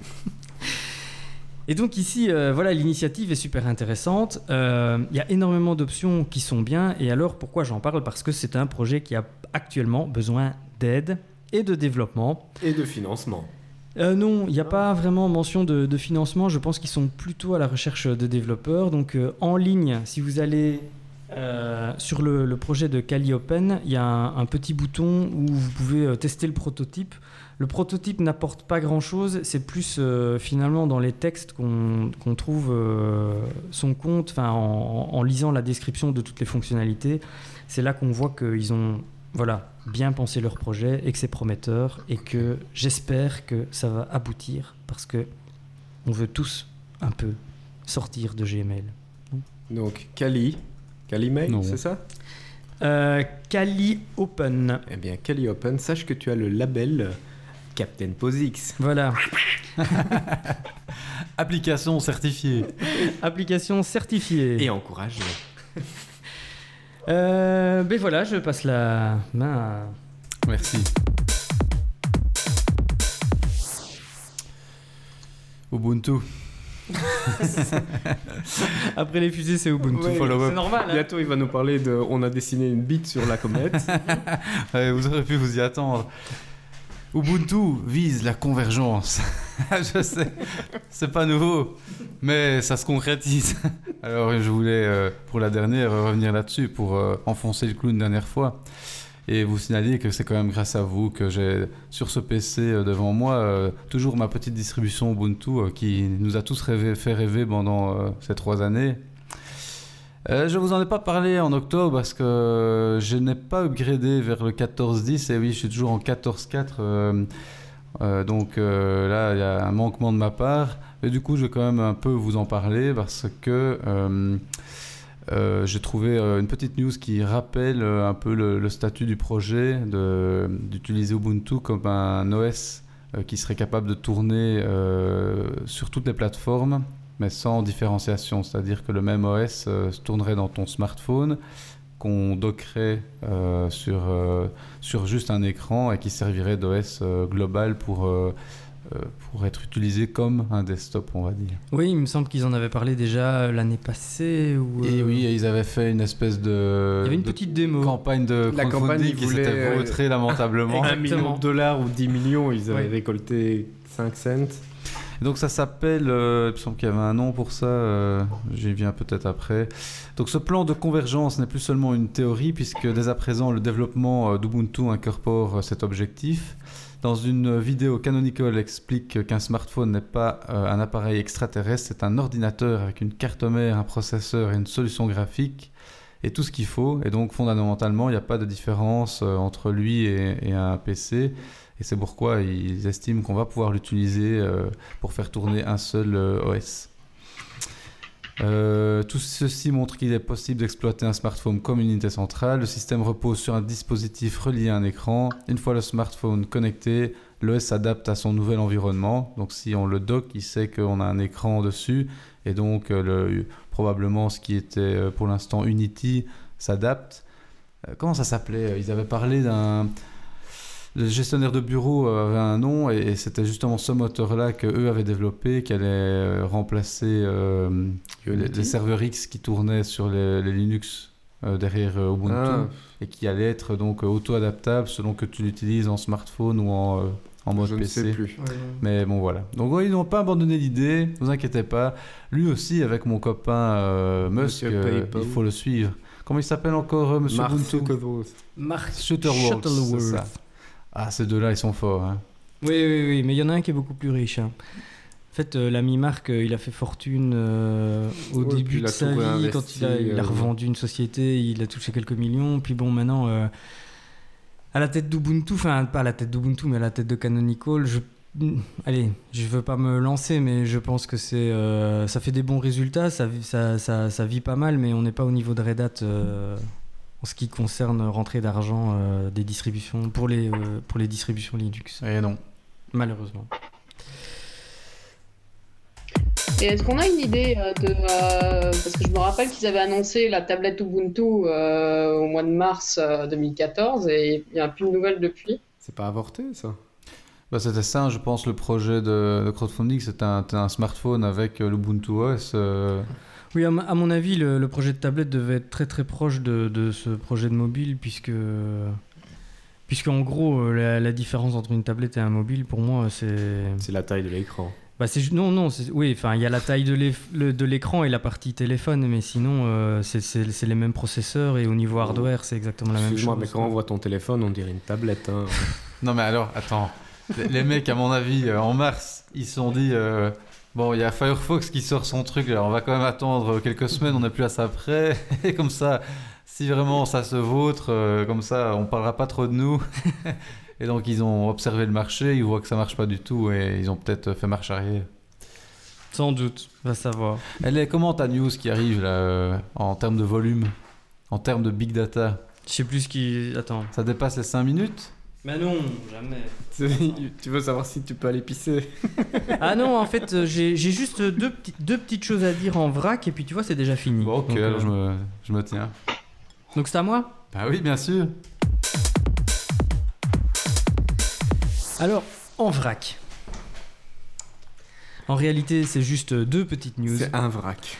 Et donc ici, voilà, l'initiative est super intéressante. Il y a énormément d'options qui sont bien. Et alors, pourquoi j'en parle ? Parce que c'est un projet qui a actuellement besoin d'aide et de développement. Et de financement. Non, il n'y a pas vraiment mention de financement. Je pense qu'ils sont plutôt à la recherche de développeurs. Donc en ligne, si vous allez... sur le projet de Calliopen, il y a un petit bouton où vous pouvez tester le prototype. Le prototype n'apporte pas grand-chose, c'est plus finalement dans les textes qu'on trouve son compte, en lisant la description de toutes les fonctionnalités. C'est là qu'on voit qu'ils ont bien pensé leur projet et que c'est prometteur et que j'espère que ça va aboutir parce qu'on veut tous un peu sortir de Gmail. Donc Calliopen, c'est ça ? Calliopen. Eh bien, Calliopen, sache que tu as le label Captain POSIX. Voilà. Application certifiée. Application certifiée. Et encouragée. Ben voilà, je passe la main à... Merci. Ubuntu. Après les fusées, c'est Ubuntu. Ouais, c'est normal. Hein. Bientôt, il va nous parler de... On a dessiné une bite sur la comète. Ouais, vous aurez pu vous y attendre. Ubuntu vise la convergence. Je sais, c'est pas nouveau, mais ça se concrétise. Alors, je voulais, pour la dernière, revenir là-dessus pour enfoncer le clou une dernière fois. Et vous signaler que c'est quand même grâce à vous que j'ai sur ce PC devant moi toujours ma petite distribution Ubuntu qui nous a tous fait rêver pendant ces 3 années. Je vous en ai pas parlé en octobre parce que je n'ai pas upgradé vers le 14.10 et oui, je suis toujours en 14.4. Donc là, il y a un manquement de ma part. Et du coup, je vais quand même un peu vous en parler parce que... j'ai trouvé une petite news qui rappelle un peu le statut du projet d'utiliser Ubuntu comme un OS qui serait capable de tourner sur toutes les plateformes, mais sans différenciation. C'est-à-dire que le même OS se tournerait dans ton smartphone, qu'on dockerait sur juste un écran et qui servirait d'OS global pour être utilisé comme un desktop, on va dire. Oui, il me semble qu'ils en avaient parlé déjà l'année passée. Et oui, ils avaient fait une espèce de... Il y avait une petite démo. Campagne de crowdfunding qui s'était vautrée lamentablement. 1 million de dollars ou 10 millions, ils avaient récolté 5 cents. Et donc ça s'appelle, il me semble qu'il y avait un nom pour ça, j'y viens peut-être après. Donc ce plan de convergence n'est plus seulement une théorie, puisque dès à présent le développement d'Ubuntu incorpore cet objectif. Dans une vidéo, Canonical explique qu'un smartphone n'est pas un appareil extraterrestre, c'est un ordinateur avec une carte mère, un processeur et une solution graphique et tout ce qu'il faut. Et donc fondamentalement, il n'y a pas de différence entre lui et un PC. Et c'est pourquoi ils estiment qu'on va pouvoir l'utiliser pour faire tourner un seul OS. Tout ceci montre qu'il est possible d'exploiter un smartphone comme une unité centrale. Le système repose sur un dispositif relié à un écran. Une fois le smartphone connecté, l'OS s'adapte à son nouvel environnement. Donc si on le dock, il sait qu'on a un écran dessus. Et donc probablement ce qui était pour l'instant Unity s'adapte. Comment ça s'appelait ? Ils avaient parlé d'un... Le gestionnaire de bureau avait un nom et c'était justement ce moteur-là qu'eux avaient développé qui allait remplacer les serveurs X qui tournaient sur les Linux derrière Ubuntu et qui allait être donc auto-adaptable selon que tu l'utilises en smartphone ou en mode je PC. ne sais plus. Ouais, non. Mais bon voilà. Donc ils n'ont pas abandonné l'idée, ne vous inquiétez pas. Lui aussi avec mon copain Musk, Monsieur PayPal. il faut le suivre. Comment il s'appelle encore Monsieur Mark Ubuntu Zuckerberg. Mark Shuttleworth, c'est ça. Ah, ces deux-là, ils sont forts. Hein. Oui, mais il y en a un qui est beaucoup plus riche. Hein. En fait, l'ami Marc, il a fait fortune au Ouais, début puis il de a sa tout vie, réinvesti, quand il a revendu une société, il a touché quelques millions. Puis bon, maintenant, à la tête d'Ubuntu, enfin, pas à la tête d'Ubuntu, mais à la tête de Canonical, allez, je veux pas me lancer, mais je pense que ça fait des bons résultats, ça vit pas mal, mais on n'est pas au niveau de Red Hat en ce qui concerne rentrée d'argent des distributions pour les distributions Linux, Et non. malheureusement. Et est-ce qu'on a une idée parce que je me rappelle qu'ils avaient annoncé la tablette Ubuntu au mois de mars 2014 et il n'y a plus de nouvelles depuis. C'est pas avorté, ça? Bah, c'était ça, je pense, le projet de crowdfunding, c'était un smartphone avec l'Ubuntu OS. Oui, à mon avis, le projet de tablette devait être très très proche de ce projet de mobile, puisque en gros, la différence entre une tablette et un mobile, pour moi, C'est la taille de l'écran. bah, oui, enfin, il y a la taille de l'écran et la partie téléphone, mais sinon, c'est les mêmes processeurs et au niveau hardware, c'est exactement la même chose. Excuse-moi, mais quand on voit ton téléphone, on dirait une tablette. Hein. Non mais alors, attends. Les mecs, à mon avis, en mars, ils se sont dit... Bon, il y a Firefox qui sort son truc, alors on va quand même attendre quelques semaines, on n'est plus à ça près. Et comme ça, si vraiment ça se vautre, comme ça, on parlera pas trop de nous. Et donc, ils ont observé le marché, ils voient que ça marche pas du tout et ils ont peut-être fait marche arrière. Sans doute, va savoir. Elle est comment ta news qui arrive là, en termes de volume, en termes de big data? Je sais plus ce qui... Attends. Ça dépasse les 5 minutes? Mais non, jamais. Tu veux savoir si tu peux aller pisser? Ah non, en fait, j'ai juste deux petites choses à dire en vrac, et puis tu vois, c'est déjà fini. Bon, ok, Donc, alors je me tiens. Donc c'est à moi? Bah oui, bien sûr. Alors, en vrac. En réalité, c'est juste deux petites news. C'est un vrac.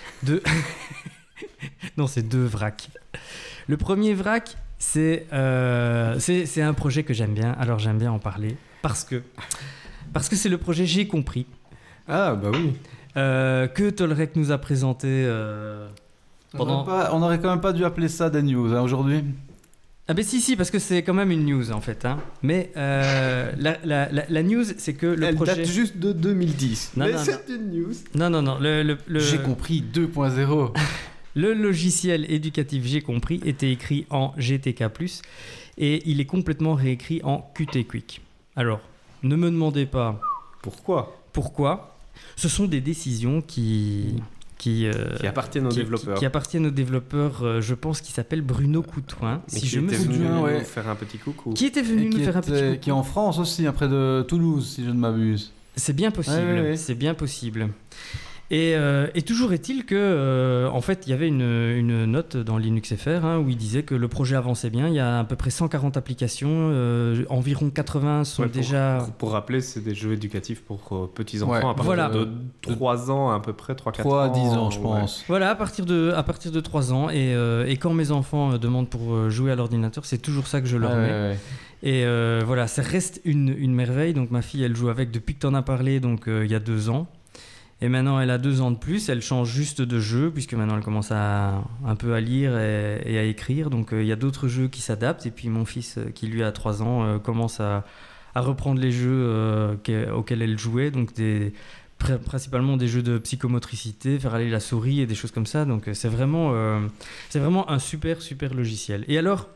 Non, c'est deux vracs. Le premier vrac, c'est un projet que j'aime bien. Alors, j'aime bien en parler parce que c'est le projet J'ai compris Ah, bah oui. que Tolrec nous a présenté pendant... On aurait quand même pas dû appeler ça des news hein, aujourd'hui. Ah ben si, parce que c'est quand même une news en fait. Hein. Mais la news, c'est que le Elle projet... date juste de 2010. Non, mais non, c'est une news. Non. J'ai compris 2.0. Le logiciel éducatif J'ai compris était écrit en GTK+, et il est complètement réécrit en Qt Quick. Alors, ne me demandez pas pourquoi. Ce sont des décisions qui appartiennent aux développeurs. Qui appartiennent aux développeurs, je pense, qui s'appelle Bruno Coutouin, Mais si qui je me était venu souviens. nous ouais. faire un petit coucou. Qui était venu nous faire un petit coucou. Qui est en France aussi, hein, près de Toulouse, si je ne m'abuse. C'est bien possible, Ouais. c'est bien possible. Et toujours est-il que, en fait, il y avait une note dans Linux FR hein, où il disait que le projet avançait bien. Il y a à peu près 140 applications, environ 80 sont Ouais, déjà... Pour rappeler, c'est des jeux éducatifs pour petits-enfants Ouais. à partir Voilà. de 3 ans à peu près, 3-4 ans. 3 à 10 ans, je ouais. pense. Voilà, à partir de 3 ans. Et quand mes enfants demandent pour jouer à l'ordinateur, c'est toujours ça que je leur mets. Ouais. Et voilà, ça reste une merveille. Donc ma fille, elle joue avec depuis que tu en as parlé, donc il y a 2 ans. Et maintenant, elle a 2 ans de plus. Elle change juste de jeu, puisque maintenant, elle commence un peu à lire et à écrire. Donc il y a d'autres jeux qui s'adaptent. Et puis mon fils, qui lui a 3 ans, commence à reprendre les jeux auxquels elle jouait. Donc principalement des jeux de psychomotricité, faire aller la souris et des choses comme ça. Donc c'est vraiment un super logiciel. Et alors,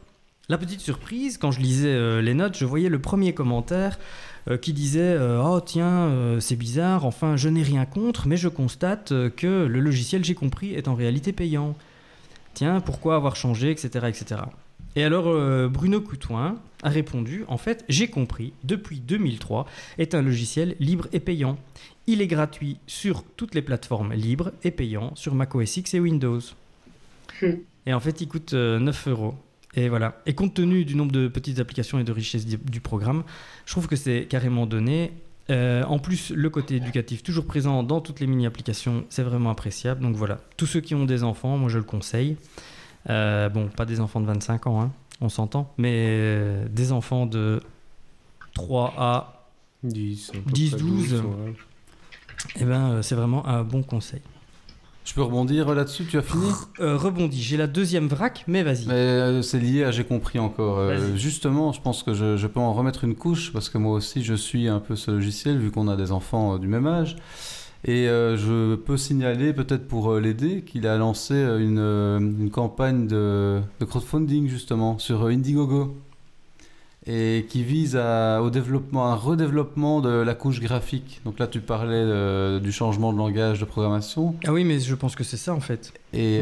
La petite surprise, quand je lisais les notes, je voyais le premier commentaire qui disait oh tiens, c'est bizarre, enfin je n'ai rien contre, mais je constate que le logiciel, j'ai compris, est en réalité payant. Tiens, pourquoi avoir changé, etc. etc. Et alors Bruno Coutouin a répondu, en fait, j'ai compris, depuis 2003, est un logiciel libre et payant. Il est gratuit sur toutes les plateformes libres et payant sur macOS X et Windows. Et en fait, il coûte 9 €. Et voilà. Et compte tenu du nombre de petites applications et de richesse du programme, je trouve que c'est carrément donné. En plus, le côté éducatif toujours présent dans toutes les mini-applications, c'est vraiment appréciable. Donc voilà, tous ceux qui ont des enfants, moi je le conseille. Bon, pas des enfants de 25 ans, hein, on s'entend, mais des enfants de 3 à 10, 12, eh ben, c'est vraiment un bon conseil. Je peux rebondir là-dessus, tu as fini ? Rebondis, j'ai la deuxième vrac, mais vas-y. Mais c'est lié à j'ai compris encore. Justement, je pense que je peux en remettre une couche, parce que moi aussi je suis un peu ce logiciel, vu qu'on a des enfants du même âge. Et je peux signaler, peut-être pour l'aider, qu'il a lancé une campagne de crowdfunding justement sur Indiegogo. Et qui vise au développement, un redéveloppement de la couche graphique. Donc là, tu parlais du changement de langage de programmation. Ah oui, mais je pense que c'est ça en fait. Et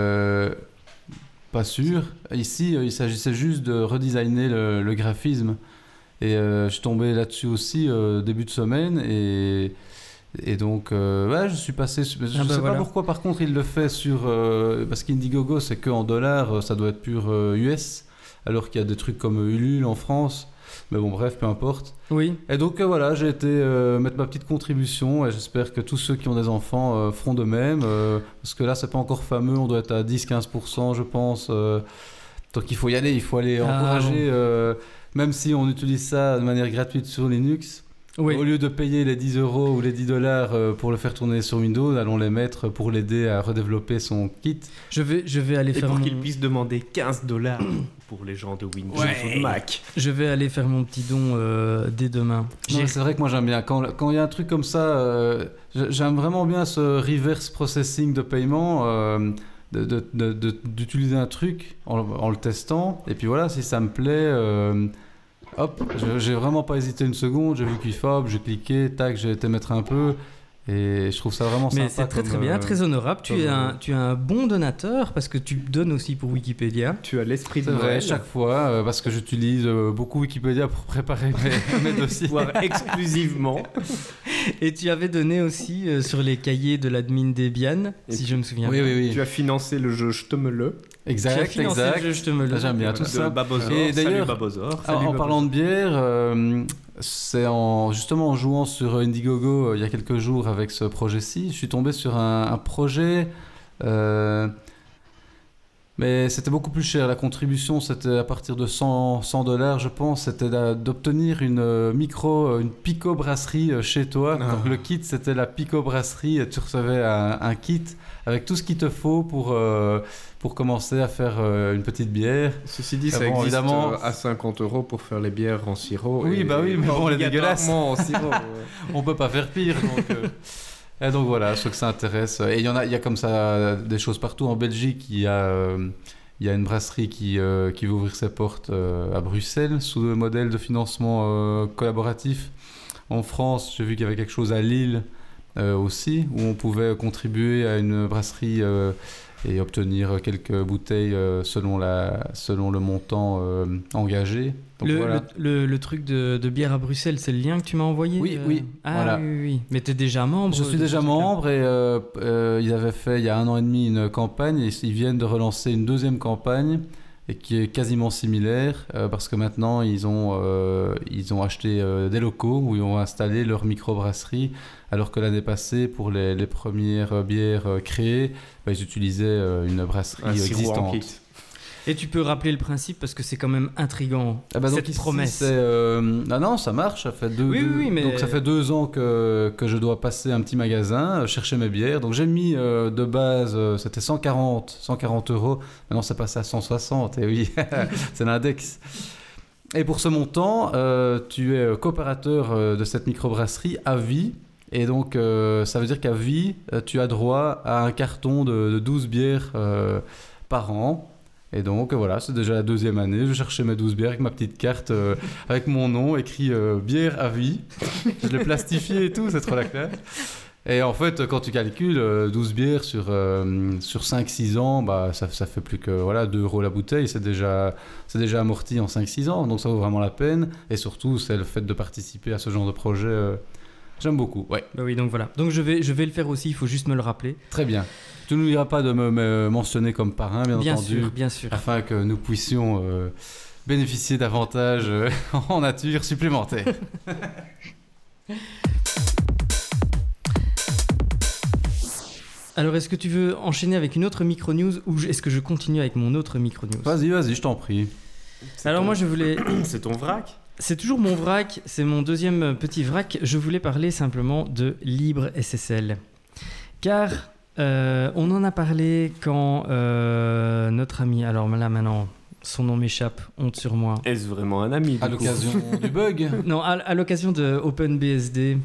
pas sûr. Ici, il s'agissait juste de redesigner le graphisme. Et je suis tombé là-dessus aussi début de semaine. Et donc, ouais, je suis passé. Je ne sais pas pourquoi, par contre, il le fait sur. Parce qu'Indiegogo, c'est qu'en dollars, ça doit être pur US. Alors qu'il y a des trucs comme Ulule en France. Mais bon, bref, peu importe. Oui. Et donc, voilà, j'ai été mettre ma petite contribution et j'espère que tous ceux qui ont des enfants feront de même. Parce que là, c'est pas encore fameux, on doit être à 10-15%, je pense. Donc, il faut y aller, il faut aller encourager, même si on utilise ça de manière gratuite sur Linux. Oui. Au lieu de payer les 10 € ou les 10 $ pour le faire tourner sur Windows, allons les mettre pour l'aider à redévelopper son kit. Je vais aller faire pour qu'il puisse demander 15 $ pour les gens de Windows ou de Mac. Je vais aller faire mon petit don dès demain. Non, c'est vrai que moi j'aime bien. Quand il y a un truc comme ça, j'aime vraiment bien ce reverse processing de paiement, d'utiliser un truc en le testant. Et puis voilà, si ça me plaît... hop, j'ai vraiment pas hésité une seconde, j'ai vu QFOB, j'ai cliqué, tac, j'ai été mettre un peu et je trouve ça vraiment sympa. Mais c'est très bien, très honorable. Tu es un bon donateur parce que tu donnes aussi pour Wikipédia. Tu as l'esprit de Noël. C'est vrai, chaque fois, parce que j'utilise beaucoup Wikipédia pour préparer mes dossiers. Voire exclusivement. Et tu avais donné aussi sur les cahiers de l'admin Debian, si je me souviens bien. Oui. Tu as financé le jeu Je te me le. Exact. Le jeu, je te me le. J'aime bien tout ça. Babozor. Et d'ailleurs, en parlant de bière, c'est justement en jouant sur Indiegogo il y a quelques jours avec ce projet-ci, je suis tombé sur un projet, mais c'était beaucoup plus cher. La contribution, c'était à partir de 100 $, je pense. C'était d'obtenir une pico-brasserie chez toi. Donc, le kit, c'était la pico-brasserie et tu recevais un kit avec tout ce qu'il te faut pour commencer à faire une petite bière. Ceci dit, ça existe évidemment à 50 € pour faire les bières en sirop. Oui, mais bon, elle est dégueulasse. En sirop. On peut pas faire pire. Et donc voilà, ceux que ça intéresse. Et il y a comme ça des choses partout. En Belgique, il y a une brasserie qui va ouvrir ses portes à Bruxelles sous le modèle de financement collaboratif. En France, j'ai vu qu'il y avait quelque chose à Lille aussi, où on pouvait contribuer à une brasserie et obtenir quelques bouteilles selon le montant engagé. Donc le truc de bière à Bruxelles, c'est le lien que tu m'as envoyé ? Oui. Ah voilà. Oui. Mais tu es déjà membre ? Je suis déjà membre et ils avaient fait il y a 1 an et demi une campagne et ils viennent de relancer une deuxième campagne et qui est quasiment similaire parce que maintenant ils ont acheté des locaux où ils ont installé leur microbrasserie alors que l'année passée pour les premières bières créées ils utilisaient une brasserie existante. Et tu peux rappeler le principe parce que c'est quand même intriguant, cette donc promesse. Non, ça marche, ça fait mais... Donc ça fait 2 ans que je dois passer un petit magasin, chercher mes bières. Donc j'ai mis de base, c'était 140 €. Maintenant c'est passé à 160 et oui, c'est l'index. Et pour ce montant, tu es coopérateur de cette microbrasserie à vie. Et donc ça veut dire qu'à vie, tu as droit à un carton de 12 bières par an. Et donc voilà, c'est déjà la 2e année. Je cherchais mes 12 bières avec ma petite carte avec mon nom écrit bière à vie. Je l'ai plastifié et tout, c'est trop la classe. Et en fait, quand tu calcules 12 bières sur 5-6 ans, bah, ça fait plus que 2 € la bouteille. C'est déjà amorti en 5-6 ans, donc ça vaut vraiment la peine. Et surtout, c'est le fait de participer à ce genre de projet. J'aime beaucoup, ouais. Bah oui, donc voilà. Donc je vais le faire aussi, il faut juste me le rappeler. Très bien. Tu n'oublieras pas de me mentionner comme parrain, bien entendu. Bien sûr. Afin que nous puissions bénéficier d'avantages en nature supplémentaires. Alors, est-ce que tu veux enchaîner avec une autre micro-news ou est-ce que je continue avec mon autre micro-news ? Vas-y, je t'en prie. Moi, je voulais... C'est ton vrac ? C'est toujours mon vrac, c'est mon deuxième petit vrac. Je voulais parler simplement de LibreSSL. Car on en a parlé quand notre ami... Alors là, maintenant, son nom m'échappe, honte sur moi. Est-ce vraiment un ami ? À l'occasion du bug ? Non, à l'occasion de OpenBSD.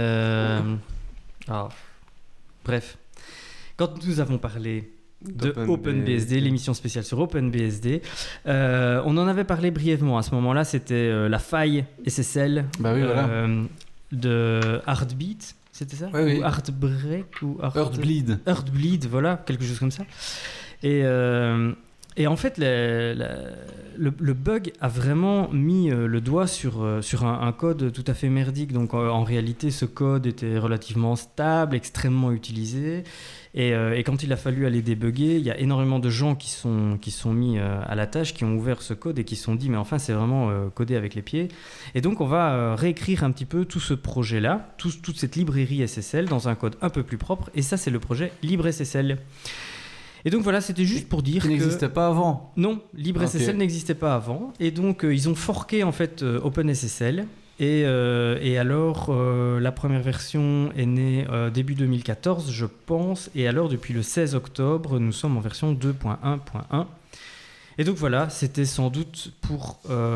Bref. Quand nous avons parlé de OpenBSD, l'émission spéciale sur OpenBSD, on en avait parlé brièvement. À ce moment-là, c'était la faille SSL de Heartbeat, c'était ça ? Oui. Ou Heartbreak ou Heartbleed, voilà, quelque chose comme ça. Et en fait, le bug a vraiment mis le doigt sur un code tout à fait merdique. Donc en réalité, ce code était relativement stable, extrêmement utilisé. Et quand il a fallu aller débugger, il y a énormément de gens qui sont mis à la tâche, qui ont ouvert ce code et qui se sont dit mais enfin c'est vraiment codé avec les pieds. Et donc on va réécrire un petit peu tout ce projet-là, toute cette librairie SSL dans un code un peu plus propre. Et ça c'est le projet LibreSSL. Et donc voilà, c'était juste pour dire qui n'existait pas avant. Non, LibreSSL n'existait pas avant. Et donc ils ont forqué en fait OpenSSL. Et alors, la première version est née début 2014, je pense. Et alors, depuis le 16 octobre, nous sommes en version 2.1.1. Et donc voilà, c'était sans doute pour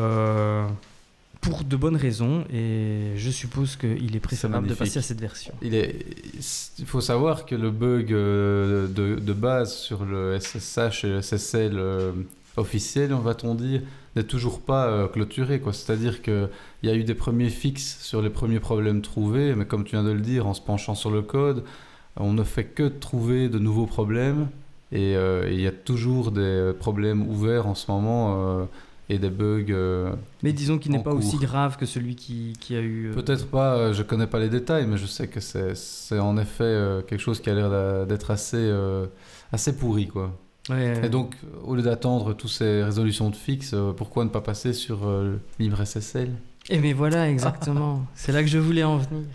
de bonnes raisons. Et je suppose qu'il est préférable de passer à cette version. Il faut savoir que le bug de base sur le SSH et le SSL officiel, va-t-on dire, n'est toujours pas clôturé, quoi. C'est-à-dire qu'il y a eu des premiers fixes sur les premiers problèmes trouvés, mais comme tu viens de le dire, en se penchant sur le code, on ne fait que trouver de nouveaux problèmes, et il y a toujours des problèmes ouverts en ce moment, et des bugs mais disons qu'il n'est pas cours. Aussi grave que celui qui a eu... Peut-être pas, je ne connais pas les détails, mais je sais que c'est en effet quelque chose qui a l'air d'être assez pourri, quoi. Ouais. Et donc, au lieu d'attendre toutes ces résolutions de fixe, pourquoi ne pas passer sur LibreSSL ? Et mais voilà, exactement. C'est là que je voulais en venir.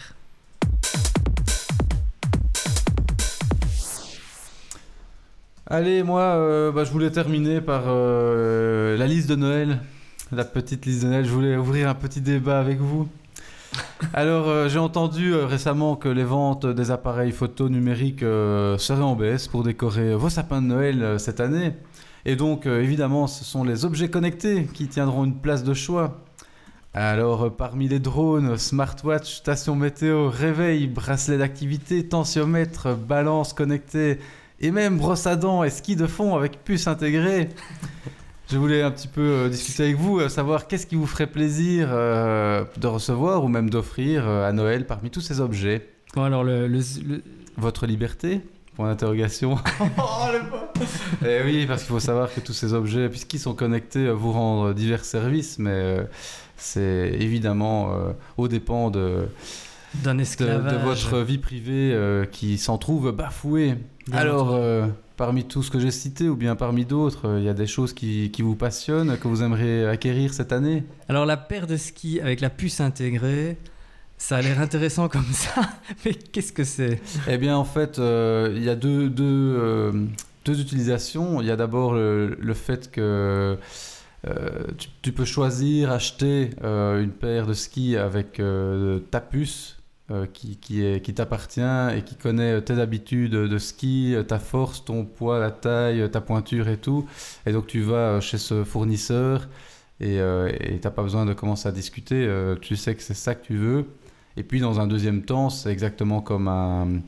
Allez, moi, je voulais terminer par la liste de Noël. La petite liste de Noël. Je voulais ouvrir un petit débat avec vous. Alors, j'ai entendu récemment que les ventes des appareils photo numériques seraient en baisse pour décorer vos sapins de Noël cette année. Et donc, évidemment, ce sont les objets connectés qui tiendront une place de choix. Alors, parmi les drones, smartwatch, station météo, réveil, bracelet d'activité, tensiomètre, balance connectée et même brosse à dents et ski de fond avec puce intégrée. Je voulais un petit peu discuter avec vous, savoir qu'est-ce qui vous ferait plaisir de recevoir ou même d'offrir à Noël parmi tous ces objets. Bon, alors Votre liberté ? Point d'interrogation. Et oui, parce qu'il faut savoir que tous ces objets, puisqu'ils sont connectés, vous rendent divers services, mais c'est évidemment aux dépens d'un esclavage. De votre vie privée qui s'en trouve bafouée. Alors, parmi tout ce que j'ai cité, ou bien parmi d'autres, il y a des choses qui vous passionnent, que vous aimeriez acquérir cette année ? Alors, la paire de skis avec la puce intégrée, ça a l'air intéressant comme ça, mais qu'est-ce que c'est ? Eh bien, en fait, il y a deux utilisations. Il y a d'abord le fait que tu peux choisir, acheter une paire de skis avec ta puce qui t'appartient et qui connaît tes habitudes de ski, ta force, ton poids, la taille, ta pointure et tout. Et donc tu vas chez ce fournisseur et t'as pas besoin de commencer à discuter. Tu sais que c'est ça que tu veux. Et puis dans un deuxième temps, c'est exactement comme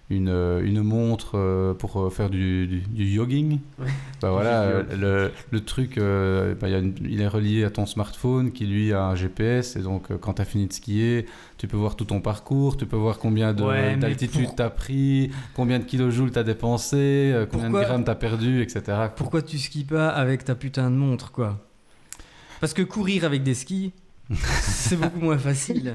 une montre pour faire du jogging. Bah voilà, le truc, il est relié à ton smartphone qui lui a un GPS et donc quand tu as fini de skier, tu peux voir tout ton parcours, tu peux voir combien d'altitude tu as pris, combien de kilojoules tu as dépensé, combien de grammes tu as perdu, etc. Pourquoi tu skis pas avec ta putain de montre, quoi? Parce que courir avec des skis, c'est beaucoup moins facile.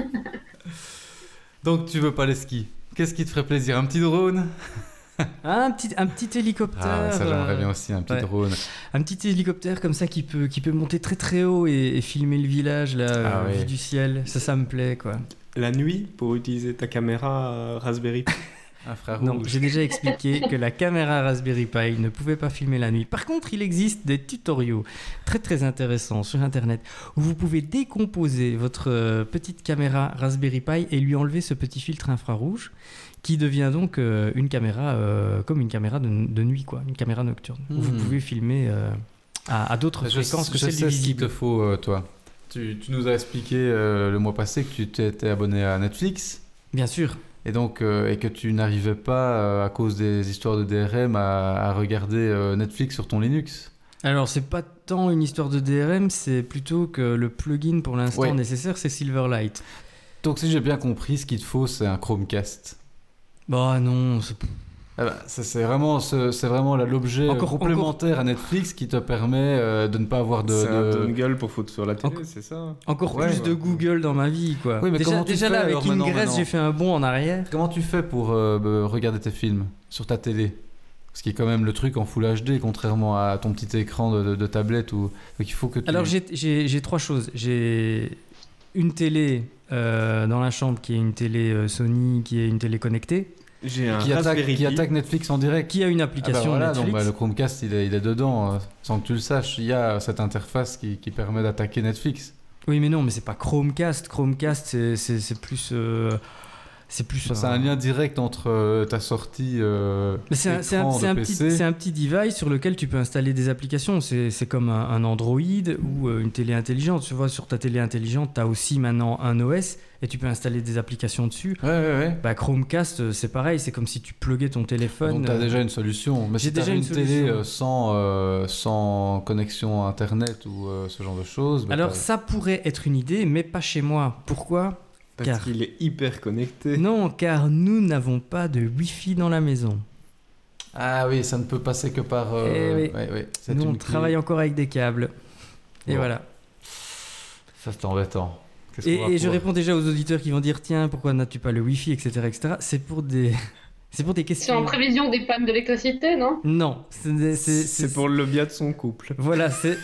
Donc tu veux pas les skis? Qu'est-ce qui te ferait plaisir? Un petit drone? Un petit hélicoptère. Ah, ça j'aimerais bien aussi, un petit drone. Un petit hélicoptère comme ça qui peut monter très très haut et filmer le village là, vue du ciel. Ça me plaît, quoi. La nuit, pour utiliser ta caméra Raspberry Pi. Un frère Non, rouge. j'ai déjà expliqué que la caméra Raspberry Pi ne pouvait pas filmer la nuit. Par contre, il existe des tutoriaux très très intéressants sur Internet où vous pouvez décomposer votre petite caméra Raspberry Pi et lui enlever ce petit filtre infrarouge qui devient donc une caméra comme une caméra de nuit, quoi, une caméra nocturne. Où vous pouvez filmer à d'autres fréquences que celle du visible. Ce qu'il visible. te faut, toi. Tu nous as expliqué le mois passé que tu t'étais abonné à Netflix. Bien sûr. Et donc, et que tu n'arrivais pas, à cause des histoires de DRM, à regarder Netflix sur ton Linux. Alors, c'est pas tant une histoire de DRM, c'est plutôt que le plugin pour l'instant nécessaire, c'est Silverlight. Donc, si j'ai bien compris, ce qu'il te faut, c'est un Chromecast. Bah non, c'est vraiment l'objet complémentaire à Netflix qui te permet de ne pas avoir de... C'est un dongle pour foutre sur la télé, c'est ça? Encore plus de Google dans ma vie, quoi. Oui, mais déjà là, avec Ingress, j'ai fait un bond en arrière. Comment tu fais pour regarder tes films sur ta télé? Ce qui est quand même le truc en Full HD, contrairement à ton petit écran de tablette. Donc il faut que tu... Alors j'ai trois choses. J'ai une télé dans la chambre qui est une télé Sony, qui est une télé connectée. J'ai un qui attaque Netflix en direct. Qui a une application Netflix. Donc, le Chromecast, il est dedans, sans que tu le saches. Il y a cette interface qui permet d'attaquer Netflix. Oui, mais non, mais c'est pas Chromecast. Chromecast, c'est plus... C'est un lien direct entre ta sortie c'est un petit device sur lequel tu peux installer des applications. C'est comme un Android ou une télé intelligente. Tu vois, sur ta télé intelligente, tu as aussi maintenant un OS et tu peux installer des applications dessus. Ouais. Bah, Chromecast, c'est pareil. C'est comme si tu pluguais ton téléphone. Donc, tu as déjà une solution. Mais j'ai si tu as une télé sans connexion Internet ou ce genre de choses... Alors, ça pourrait être une idée, mais pas chez moi. Pourquoi ? Parce qu'il est hyper connecté. Non, car nous n'avons pas de Wi-Fi dans la maison. Ah oui, ça ne peut passer que par... oui. Nous, on travaille encore avec des câbles. Et voilà. Ça, c'est embêtant. Et je réponds déjà aux auditeurs qui vont dire « Tiens, pourquoi n'as-tu pas le Wi-Fi, etc. etc. » C'est pour des questions... C'est en prévision des pannes d'électricité, non ? Non. C'est pour le bien de son couple. Voilà, c'est...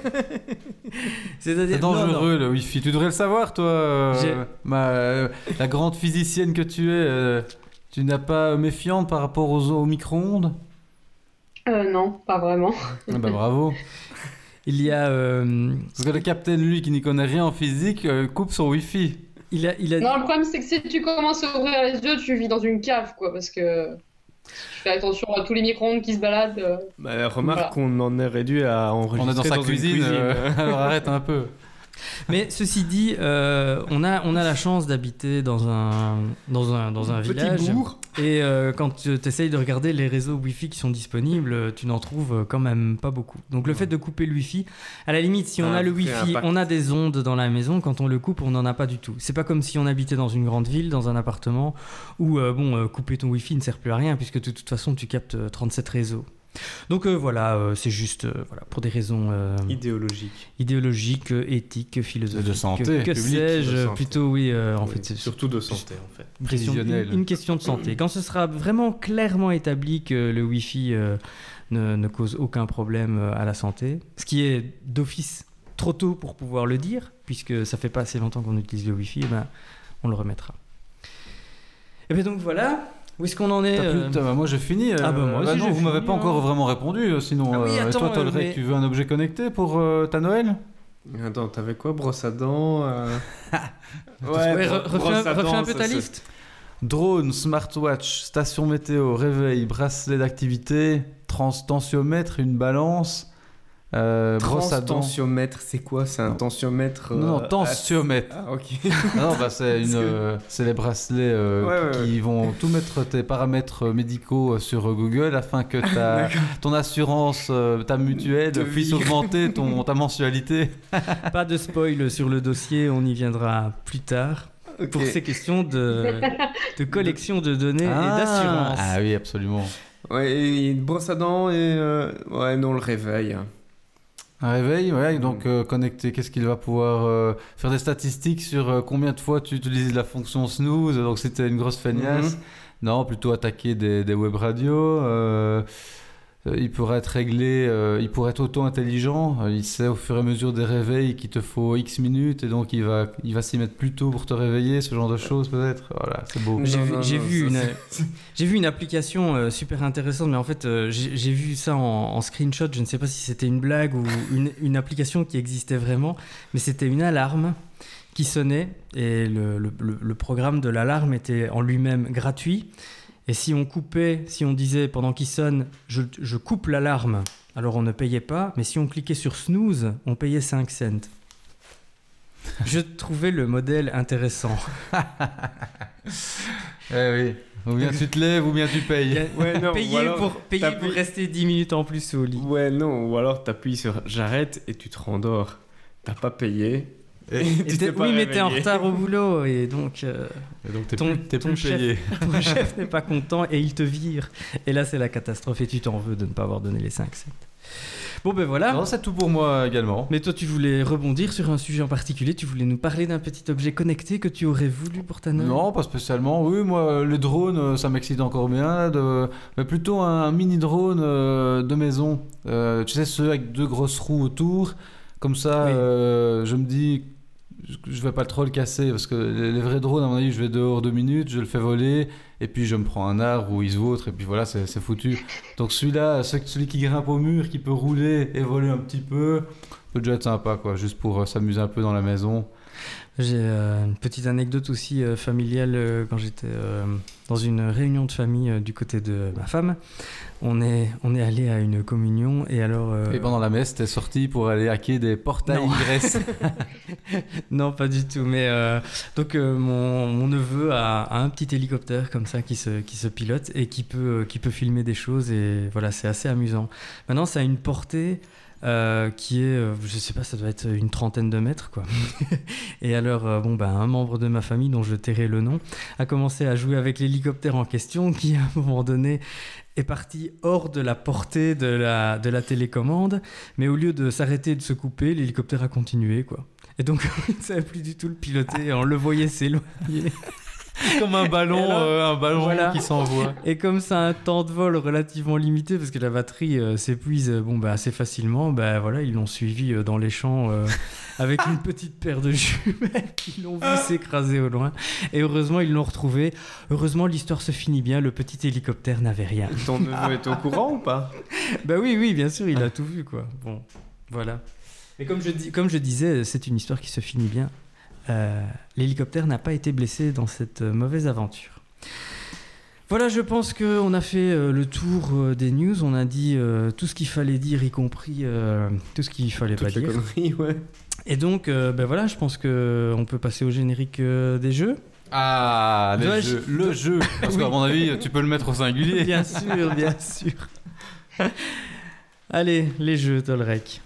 C'est dangereux, le Wi-Fi. Tu devrais le savoir, toi, la grande physicienne que tu es. Tu n'as pas méfiante par rapport aux micro-ondes ? Non, pas vraiment. Ah bah bravo. Il y a... Parce que le capitaine, lui, qui n'y connaît rien en physique, coupe son Wi-Fi. Non, le problème, c'est que si tu commences à ouvrir les yeux, tu vis dans une cave, quoi, parce que... Je fais attention à tous les micro-ondes qui se baladent. Remarque qu'on en est réduit à enregistrer on est dans sa cuisine. Alors arrête un peu. Mais ceci dit, on a la chance d'habiter dans un village. Petit bourg. Et quand tu essayes de regarder les réseaux Wi-Fi qui sont disponibles, tu n'en trouves quand même pas beaucoup. Donc le fait de couper le Wi-Fi, à la limite, si on a le Wi-Fi, on a des ondes dans la maison. Quand on le coupe, on n'en a pas du tout. C'est pas comme si on habitait dans une grande ville, dans un appartement, où couper ton Wi-Fi ne sert plus à rien, puisque de toute façon, tu captes 37 réseaux. Donc c'est juste pour des raisons idéologiques, éthiques, philosophiques, de santé, que sais-je, plutôt en fait c'est surtout de santé en fait. Une question de santé. Quand ce sera vraiment clairement établi que le Wi-Fi ne cause aucun problème à la santé, ce qui est d'office trop tôt pour pouvoir le dire, puisque ça fait pas assez longtemps qu'on utilise le Wi-Fi, on le remettra. Et bien donc voilà. Où est-ce qu'on en est Moi j'ai fini. Moi aussi, vous m'avez pas encore vraiment répondu. Sinon, et toi, Tolrec, tu veux un objet connecté pour ta Noël ? Attends, t'avais quoi ? Brosse à dents refais un peu ta liste. Drone, smartwatch, station météo, réveil, bracelet d'activité, tensiomètre, une balance, Brosse à dents. Tensiomètre, c'est quoi? C'est un tensiomètre Non, tensiomètre. Ah, ok. Non, c'est les bracelets qui vont tout mettre tes paramètres médicaux sur Google afin que ton assurance, ta mutuelle puisse augmenter ta mensualité. Pas de spoil sur le dossier, on y viendra plus tard. Ok. Pour ces questions de collection de données et d'assurance. Ah oui, absolument. Ouais, et une brosse à dents et non, le réveil. Un réveil, ouais, donc connecté, qu'est-ce qu'il va pouvoir faire des statistiques sur combien de fois tu utilises la fonction snooze, donc c'était une grosse feignasse. Non, plutôt attaquer des web radios. Il pourrait être réglé, il pourrait être auto-intelligent. Il sait au fur et à mesure des réveils qu'il te faut X minutes et donc il va s'y mettre plus tôt pour te réveiller, ce genre de choses peut-être. Voilà, c'est beau. J'ai vu une application super intéressante, mais en fait j'ai vu ça en screenshot. Je ne sais pas si c'était une blague ou une application qui existait vraiment, mais c'était une alarme qui sonnait et le programme de l'alarme était en lui-même gratuit. Et si on disait pendant qu'il sonne, je coupe l'alarme, alors on ne payait pas, mais si on cliquait sur snooze, on payait 5 cents. Je trouvais le modèle intéressant. Oui, ou bien tu te lèves ou bien tu payes. Ouais, non, payer pour rester 10 minutes en plus au lit. Ouais, non, ou alors t'appuies sur j'arrête et tu te rendors. T'as pas payé. Mais t'es en retard au boulot et donc t'es plus payé. Ton chef n'est pas content et il te vire. Et là, c'est la catastrophe et tu t'en veux de ne pas avoir donné les 5 cents. Bon, ben voilà. Non, c'est tout pour moi également. Mais toi, tu voulais rebondir sur un sujet en particulier. Tu voulais nous parler d'un petit objet connecté que tu aurais voulu pour ta Noël. Non, pas spécialement. Oui, moi, les drones, ça m'excite encore bien. Mais plutôt un mini drone de maison. Tu sais, ceux avec 2 grosses roues autour. Comme ça, Oui. je me dis... Je vais pas trop le casser parce que les vrais drones, à mon avis, je vais dehors 2 minutes, je le fais voler et puis je me prends un arbre ou il se vautre et puis voilà, c'est foutu. Donc celui-là, celui qui grimpe au mur, qui peut rouler et voler un petit peu, peut déjà être sympa, quoi, juste pour s'amuser un peu dans la maison. J'ai une petite anecdote aussi familiale quand j'étais dans une réunion de famille du côté de ma femme. On est allé à une communion et alors... Et pendant la messe, t'es sorti pour aller hacker des portails Grèce. Non, pas du tout. Mais donc mon neveu a un petit hélicoptère comme ça qui se pilote et qui peut filmer des choses et voilà, c'est assez amusant. Maintenant, ça a une portée qui est, je sais pas, ça doit être une 30aine de mètres, quoi. Et alors, un membre de ma famille, dont je tairai le nom, a commencé à jouer avec l'hélicoptère en question, qui à un moment donné est parti hors de la portée de la télécommande, mais au lieu de s'arrêter et de se couper, l'hélicoptère a continué, quoi. Et donc, il ne savait plus du tout le piloter, et on le voyait s'éloigner. Comme un ballon, voilà. Qui s'envoie. Et comme ça a un temps de vol relativement limité, parce que la batterie s'épuise assez facilement, voilà, ils l'ont suivi dans les champs avec une petite paire de jumelles qui l'ont vu s'écraser au loin. Et heureusement, ils l'ont retrouvé. Heureusement, l'histoire se finit bien, le petit hélicoptère n'avait rien. Ton neveu est au courant ou pas? Oui, bien sûr, il a tout vu, quoi. Bon, voilà. Et comme je disais, c'est une histoire qui se finit bien. L'hélicoptère n'a pas été blessé dans cette mauvaise aventure. Voilà, je pense qu'on a fait le tour des news. On a dit tout ce qu'il fallait dire, y compris tout ce qu'il fallait pas dire. Conneries, ouais. Et donc, voilà, je pense qu'on peut passer au générique des jeux. Ah, le jeu. Parce qu'à mon avis, tu peux le mettre au singulier. Bien sûr, bien sûr. Allez, les jeux, Tolrec.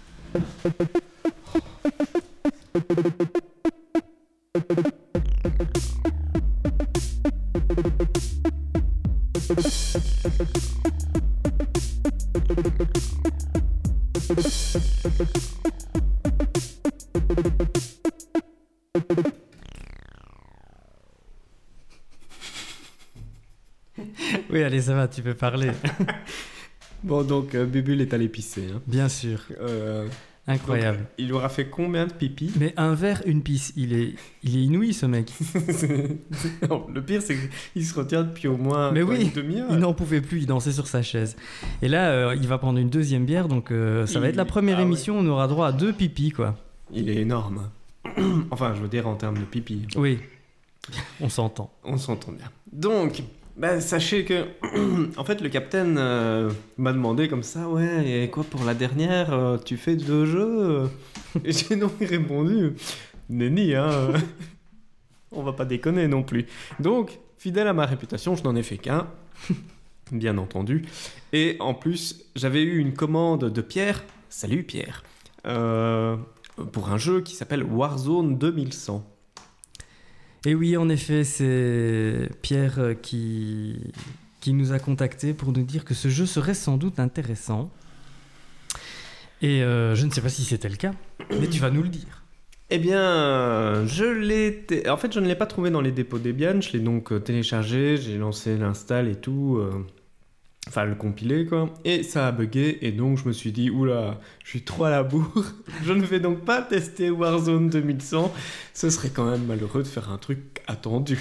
Oui, allez, ça va, tu peux parler. Bon, donc, Bubule est allé pisser. Hein. Bien sûr. Incroyable. Donc, il aura fait combien de pipi? Mais un verre, une pisse, il est inouï, ce mec. Non, le pire, c'est qu'il se retient depuis au moins une demi-heure. Il n'en pouvait plus, il dansait sur sa chaise. Et là, il va prendre une deuxième bière, donc ça va être la première émission, on aura droit à 2 pipis, quoi. Il est énorme. Enfin, je veux dire en termes de pipi. Oui, on s'entend. On s'entend bien. Donc, Ben, sachez que, en fait, le capitaine m'a demandé comme ça, ouais, et quoi pour la dernière, tu fais 2 jeux Et j'ai donc répondu, nenni, hein, on va pas déconner non plus. Donc, fidèle à ma réputation, je n'en ai fait qu'un, bien entendu. Et en plus, j'avais eu une commande de Pierre, salut Pierre, pour un jeu qui s'appelle Warzone 2100. Et oui, en effet, c'est Pierre qui nous a contactés pour nous dire que ce jeu serait sans doute intéressant. Et je ne sais pas si c'était le cas, mais tu vas nous le dire. Eh bien, je ne l'ai pas trouvé dans les dépôts Debian, je l'ai donc téléchargé, j'ai lancé l'install et tout, enfin le compiler quoi, et ça a bugué, et donc je me suis dit, oula, je suis trop à la bourre, je ne vais donc pas tester Warzone 2100, ce serait quand même malheureux de faire un truc attendu.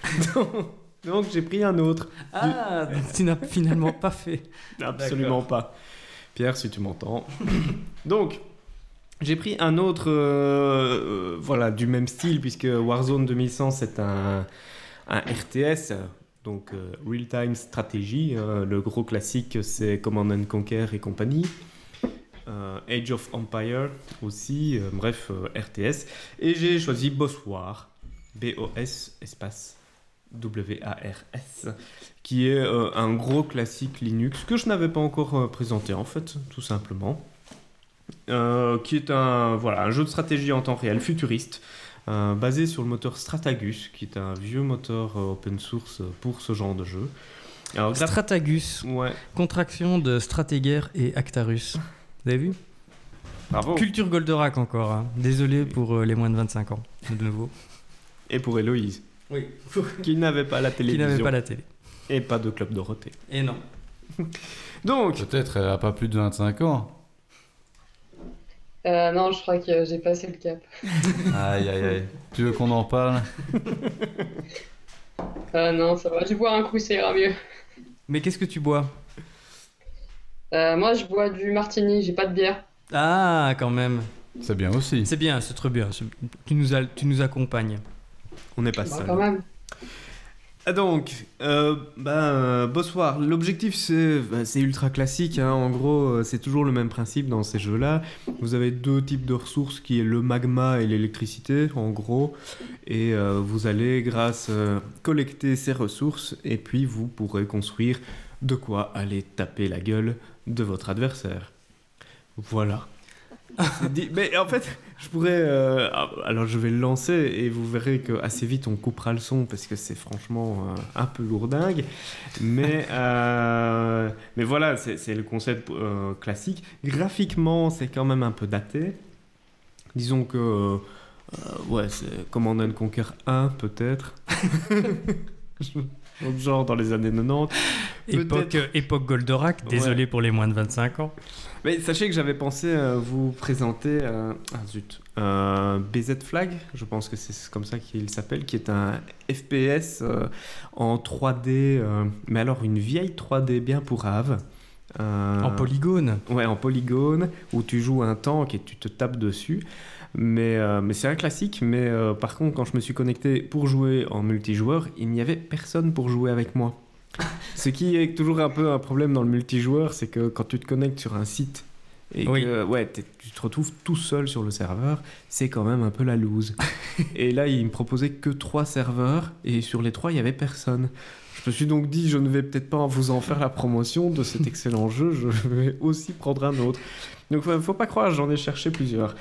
Donc j'ai pris un autre. Ah, tu n'as finalement pas fait. Absolument pas. Pierre, si tu m'entends. Donc, j'ai pris un autre, voilà, du même style, puisque Warzone 2100, c'est un RTS, donc Real Time Strategy. Le gros classique, c'est Command & Conquer et compagnie. Age of Empire aussi, bref, RTS. Et j'ai choisi Boss War, BOS, espace WARS, qui est un gros classique Linux que je n'avais pas encore présenté en fait, tout simplement. Qui est un jeu de stratégie en temps réel futuriste, basé sur le moteur Stratagus, qui est un vieux moteur open source pour ce genre de jeu. Alors, Stratagus, ouais. Contraction de Stratéguerre et Actarus. Vous avez vu ? Bravo. Culture Goldorak encore, hein. Désolé pour les moins de 25 ans, de nouveau. Et pour Héloïse, Oui. qui n'avait pas la télévision. Qui n'avait pas la télé. Et pas de Club Dorothée. Et non. Donc, Peut-être elle n'a pas plus de 25 ans. Non, je crois que j'ai passé le cap. Aïe, aïe, aïe. Tu veux qu'on en parle? Non, ça va, je vais boire un coup, ça ira mieux. Mais qu'est-ce que tu bois ? Moi, je bois du martini, j'ai pas de bière. Ah, quand même. C'est bien aussi. C'est bien, c'est très bien. Tu nous accompagnes. on n'est pas Bah, seul. quand même. Donc, Boss War, l'objectif c'est ultra classique, hein. En gros c'est toujours le même principe dans ces jeux-là. Vous avez 2 types de ressources qui est le magma et l'électricité en gros, et vous allez collecter ces ressources et puis vous pourrez construire de quoi aller taper la gueule de votre adversaire. Voilà. Mais en fait, je pourrais. Alors, je vais le lancer et vous verrez que assez vite on coupera le son parce que c'est franchement un peu lourdingue. Mais voilà, c'est le concept classique. Graphiquement, c'est quand même un peu daté. Disons que. Ouais, c'est Command & Conquer 1 peut-être. Genre dans les années 90. Époque Goldorak, désolé pour les moins de 25 ans. Mais sachez que j'avais pensé vous présenter BZ Flag, je pense que c'est comme ça qu'il s'appelle, qui est un FPS en 3D, mais alors une vieille 3D bien pourrave. En polygone. Ouais, en polygone, où tu joues un tank et tu te tapes dessus. Mais c'est un classique, mais par contre, quand je me suis connecté pour jouer en multijoueur, il n'y avait personne pour jouer avec moi. Ce qui est toujours un peu un problème dans le multijoueur, c'est que quand tu te connectes sur un site et que tu te retrouves tout seul sur le serveur, c'est quand même un peu la loose. Et là, il me proposait que 3 serveurs, et sur les 3, il n'y avait personne. Je me suis donc dit, je ne vais peut-être pas vous en faire la promotion de cet excellent jeu, je vais aussi prendre un autre. Donc, faut pas croire, j'en ai cherché plusieurs.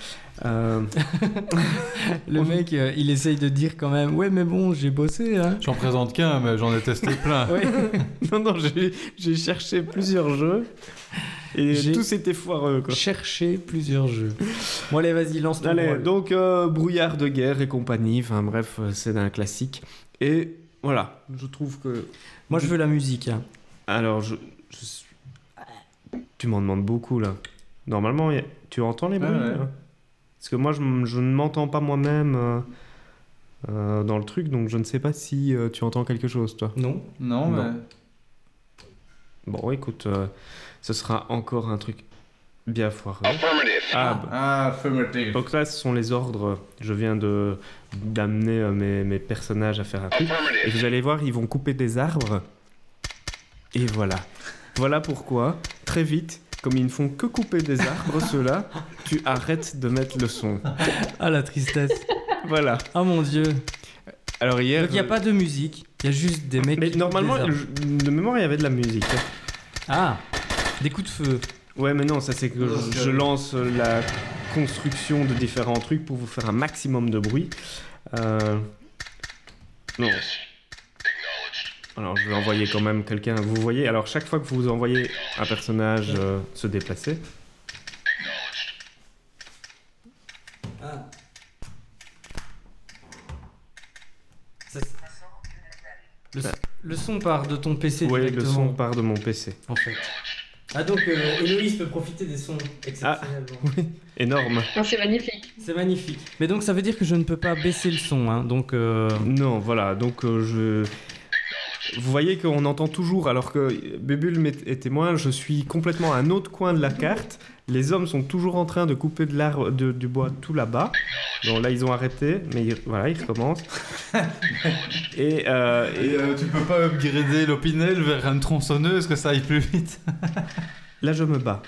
Le mec, il essaye de dire quand même, ouais, mais bon, j'ai bossé. Hein. J'en présente qu'un, mais j'en ai testé plein. Non, j'ai cherché plusieurs jeux. Et tous étaient foireux, quoi. Cherché plusieurs jeux. Bon, allez, vas-y, lance ton rôle. Donc, Brouillard de guerre et compagnie. Enfin, bref, c'est un classique. Et voilà, je trouve que... Moi, je veux la musique. Hein. Alors, tu m'en demandes beaucoup, là. Normalement, tu entends les bruits, ouais. Parce que moi, je ne m'entends pas moi-même dans le truc, donc je ne sais pas si tu entends quelque chose, toi. Non, mais... Bon, écoute, ce sera encore un truc bien foireux. Affirmative. Donc là, ce sont les ordres. Je viens d'amener mes personnages à faire un truc. Et vous allez voir, ils vont couper des arbres. Et voilà. Voilà pourquoi, très vite, comme ils ne font que couper des arbres, ceux-là, tu arrêtes de mettre le son. Ah, la tristesse. Voilà. Oh mon Dieu. Alors hier... Donc il n'y a pas de musique, il y a juste des mecs Mais qui normalement, coupent des arbres. de mémoire, il y avait de la musique. Ah, des coups de feu. Ouais, mais non, ça c'est que je lance la construction de différents trucs pour vous faire un maximum de bruit. Non. Alors je vais envoyer quand même quelqu'un. Vous voyez, alors chaque fois que vous envoyez un personnage se déplacer. Ah. Le son part de ton PC Oui, directement. le son part de mon PC. En fait. Ah donc Héloïse peut profiter des sons exceptionnels. Oui, énorme. Non, c'est magnifique. C'est magnifique. Mais donc ça veut dire que je ne peux pas baisser le son, hein. Donc Non, voilà, donc je... Vous voyez qu'on entend toujours, alors que Bébule est témoin, je suis complètement à un autre coin de la carte. Les hommes sont toujours en train de couper de l'arbre, du bois tout là-bas. Donc là, ils ont arrêté, mais voilà, ils recommencent. Et tu peux pas upgrader l'Opinel vers une tronçonneuse que ça aille plus vite. là, je me bats.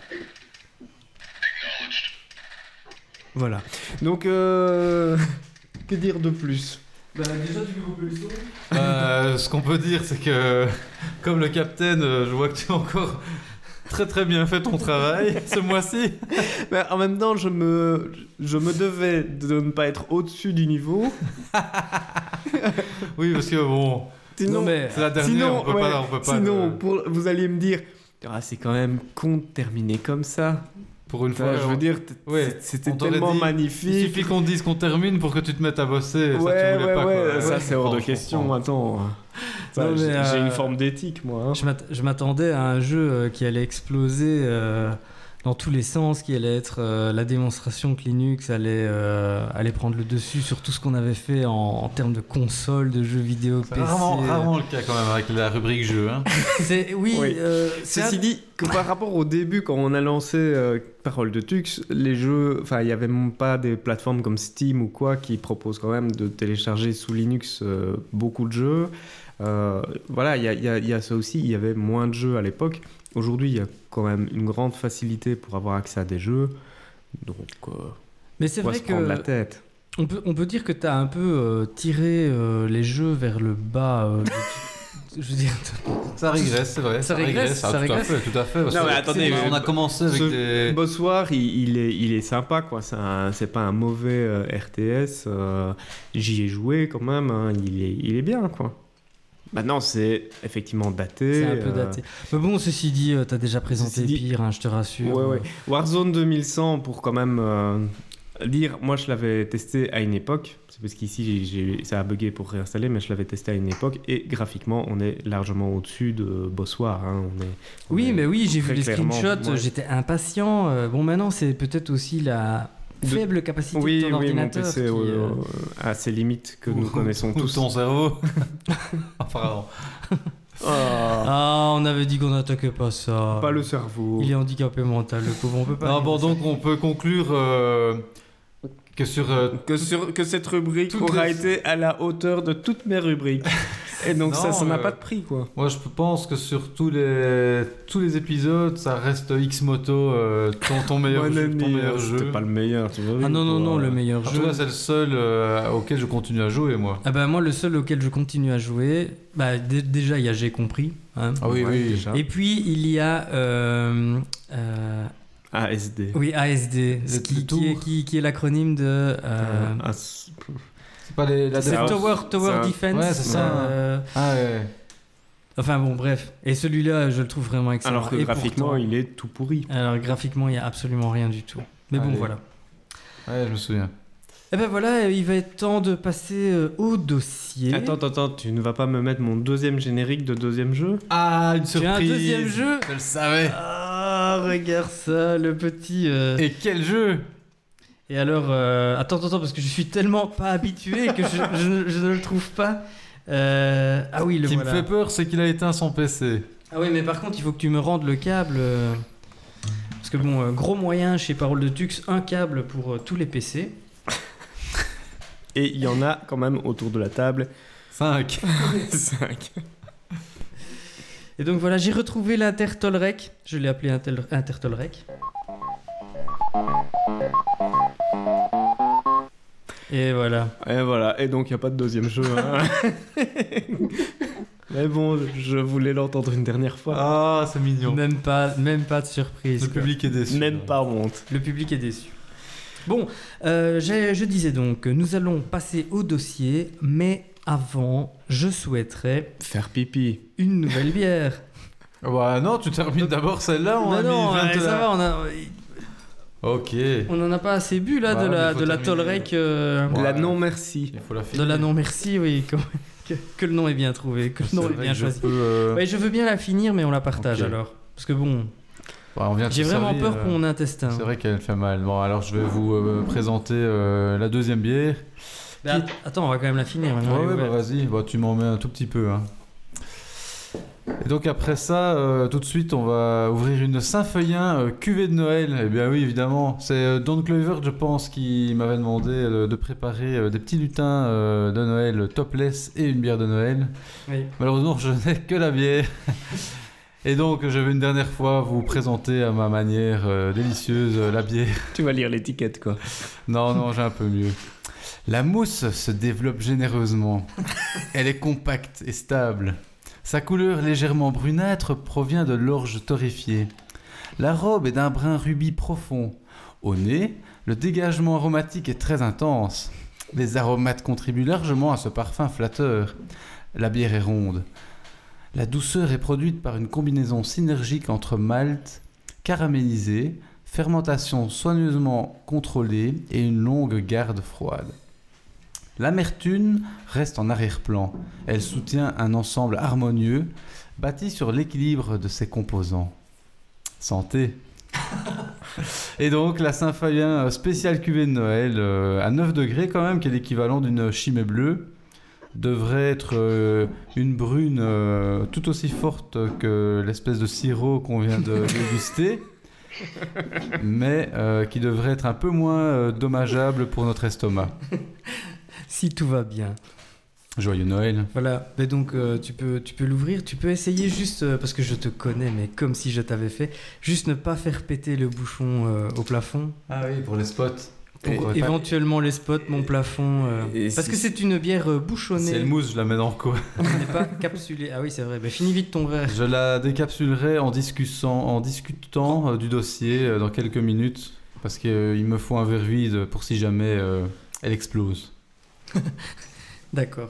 Voilà. Donc, que dire de plus ? Bah déjà tu peux couper le son. Ce qu'on peut dire, c'est que comme le capitaine, je vois que tu as encore très très bien fait ton travail ce mois-ci. Mais en même temps, je me devais de ne pas être au-dessus du niveau. Oui, parce que bon, Sinon, Non, mais c'est la dernière, sinon, on peut pas. sinon vous alliez me dire, ah, c'est quand même con de terminer comme ça. Pour une fois, Enfin, je veux dire, ouais, c'était on t'aurait tellement dit, magnifique. il suffit qu'on te dise qu'on termine pour que tu te mettes à bosser. Ouais, ça, tu voulais pas, quoi. ça Ouais, c'est hors de je question. comprends. Attends, ça, Non, mais, j'ai une forme d'éthique, moi. Hein. Je m'attendais à un jeu qui allait exploser dans tous les sens, qui allait être la démonstration que Linux allait prendre le dessus sur tout ce qu'on avait fait en termes de consoles, de jeux vidéo, C'est PC. rarement le cas quand même avec la rubrique jeu. Hein. Oui. Oui. Ceci dit, que par rapport au début, quand on a lancé Parole de Tux, les jeux, enfin, il n'y avait même pas des plateformes comme Steam ou quoi qui proposent quand même de télécharger sous Linux beaucoup de jeux. Voilà, il y a ça aussi. Il y avait moins de jeux à l'époque. Aujourd'hui, il y a quand même une grande facilité pour avoir accès à des jeux. Donc, Mais c'est vrai se prendre la que tête. on peut dire que tu as un peu tiré les jeux vers le bas. Je veux dire, Ça régresse, c'est vrai. Ça régresse, ça régresse. Tout à fait. Parce Non, que mais attendez, on a commencé avec des... Bossoir, il est sympa, quoi. C'est pas un mauvais RTS. J'y ai joué quand même. Hein. Il est bien, quoi. Maintenant, c'est effectivement daté. c'est un peu daté. Mais bon, ceci dit, t'as déjà présenté Ceci dit- pire, hein, je te rassure. Ouais. Warzone 2100, pour quand même dire, moi je l'avais testé à une époque. C'est parce qu'ici, ça a bugué pour réinstaller, mais je l'avais testé à une époque. Et graphiquement, on est largement au-dessus de Bossoir. Hein. Oui, mais oui, j'ai vu très les clairement, screenshots, ouais. j'étais impatient. Bon, maintenant, c'est peut-être aussi la faible capacité Oui, de ton oui, mon ordinateur. PC a ses limites que nous connaissons Ou tous. ton cerveau. Enfin, Ah, on avait dit qu'on n'attaquait pas ça. Pas le cerveau. Il est handicapé mental, le pauvre, on peut pas. non, dire bon, ça. donc on peut conclure que sur... Que cette rubrique Toutes aura les- été à la hauteur de toutes mes rubriques. Et donc Non, ça n'a pas de prix, quoi. Moi, je pense que sur tous les épisodes, ça reste X-Moto, ton meilleur Mon jeu. ami, Ton meilleur jeu. C'était pas le meilleur, tu vois. Ah non, le meilleur En tout jeu. cas, c'est le seul auquel je continue à jouer, moi. Ah bah moi, le seul auquel je continue à jouer, bah déjà, il y a J'ai compris. Hein. Ah oui, Ouais, oui. déjà. Et puis, il y a... ASD. oui, ASD, Le qui est l'acronyme de... C'est pas la c'est ça- Tower ça- Defense. ouais, c'est ça. Ah ouais. Enfin bon, bref. Et celui-là, je le trouve vraiment excellent. Alors que Et graphiquement, pourtant- il est tout pourri. Alors graphiquement, il n'y a absolument rien du tout. Mais bon, Allez. voilà. Ouais, je me souviens. Et ben voilà, il va être temps de passer au dossier. Attends, tu ne vas pas me mettre mon deuxième générique de deuxième jeu? Ah, une Tu as surprise. un deuxième jeu? Je le savais. Ah, regarde ça, le petit... Et quel jeu? Et alors, attends, parce que je suis tellement pas habitué que je ne le trouve pas. Ah oui, le Ce qui voilà. me fait peur, c'est qu'il a éteint son PC. Ah oui, mais par contre, il faut que tu me rendes le câble. Parce que bon, gros moyen chez Parole de Tux, un câble pour tous les PC. Et il y en a quand même autour de la table 5. 5. Et donc voilà, j'ai retrouvé l'Intertolrec. Je l'ai appelé Intertolrec. Et voilà. Et voilà, et donc il n'y a pas de deuxième jeu. Hein. Mais bon, je voulais l'entendre une dernière fois. Ah, c'est mignon. Même pas de surprise. Le quoi. public est déçu. Même pas honte. Le public est déçu. Bon, je disais donc, nous allons passer au dossier, mais avant, je souhaiterais Faire pipi. une nouvelle bière. Bah non, tu termines d'abord celle-là. Non, ça va, Ok. on en a pas assez bu là Ouais, de mais la, faut de la terminer. Tolrec. La non-merci. Il faut la De finir. la non-merci, oui. Que le nom est bien trouvé, que le C'est nom est vrai bien que je choisi. peux, Ouais, je veux bien la finir, mais on la partage Ok. alors. Parce que bon, bah, on vient de j'ai se vraiment servir, peur pour mon intestin. C'est vrai qu'elle fait mal. Bon, alors je vais vous présenter la deuxième bière. Bah, attends, on va quand même la finir maintenant. Ouais, elle est bah ouverte. vas-y, bah, tu m'en mets un tout petit peu. Hein. Et donc après ça, tout de suite, on va ouvrir une Saint-Feuillin cuvée de Noël. Eh bien oui, évidemment. C'est Don Clover, je pense, qui m'avait demandé de préparer des petits lutins de Noël topless et une bière de Noël. Oui. Malheureusement, je n'ai que la bière. Et donc, je vais une dernière fois vous présenter à ma manière délicieuse la bière. Tu vas lire l'étiquette, quoi. Non, j'ai un peu mieux. La mousse se développe généreusement. Elle est compacte et stable. Sa couleur légèrement brunâtre provient de l'orge torréfiée. La robe est d'un brun rubis profond. Au nez, le dégagement aromatique est très intense. Les aromates contribuent largement à ce parfum flatteur. La bière est ronde. La douceur est produite par une combinaison synergique entre malt caramélisé, fermentation soigneusement contrôlée et une longue garde froide. L'amertume reste en arrière-plan. Elle soutient un ensemble harmonieux, bâti sur l'équilibre de ses composants. Santé. Et donc la Saint-Feuillin spéciale cuvée de Noël à 9 degrés quand même, qui est l'équivalent d'une chimée bleue, devrait être une brune tout aussi forte que l'espèce de sirop qu'on vient de déguster, mais qui devrait être un peu moins dommageable pour notre estomac. Si tout va bien. Joyeux Noël. Voilà, mais donc tu peux l'ouvrir, tu peux essayer juste, parce que je te connais, mais comme si je t'avais fait, juste ne pas faire péter le bouchon au plafond. Ah oui, pour les spots. Pour éventuellement les spots, mon plafond. Et parce si- que c'est une bière bouchonnée. C'est le mousse, je la mets dans quoi? Elle n'est pas capsulée. Ah oui, c'est vrai. Bah, finis vite ton verre. Je la décapsulerai en discutant du dossier dans quelques minutes, parce qu'il me faut un verre vide pour si jamais elle explose. D'accord.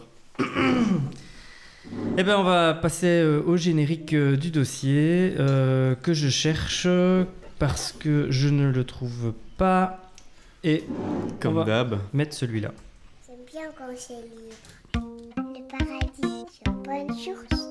Eh ben, on va passer au générique du dossier que je cherche parce que je ne le trouve pas. Et on Comme va d'hab. mettre celui-là. J'aime bien quand c'est libre. Le paradis, c'est une bonne chose.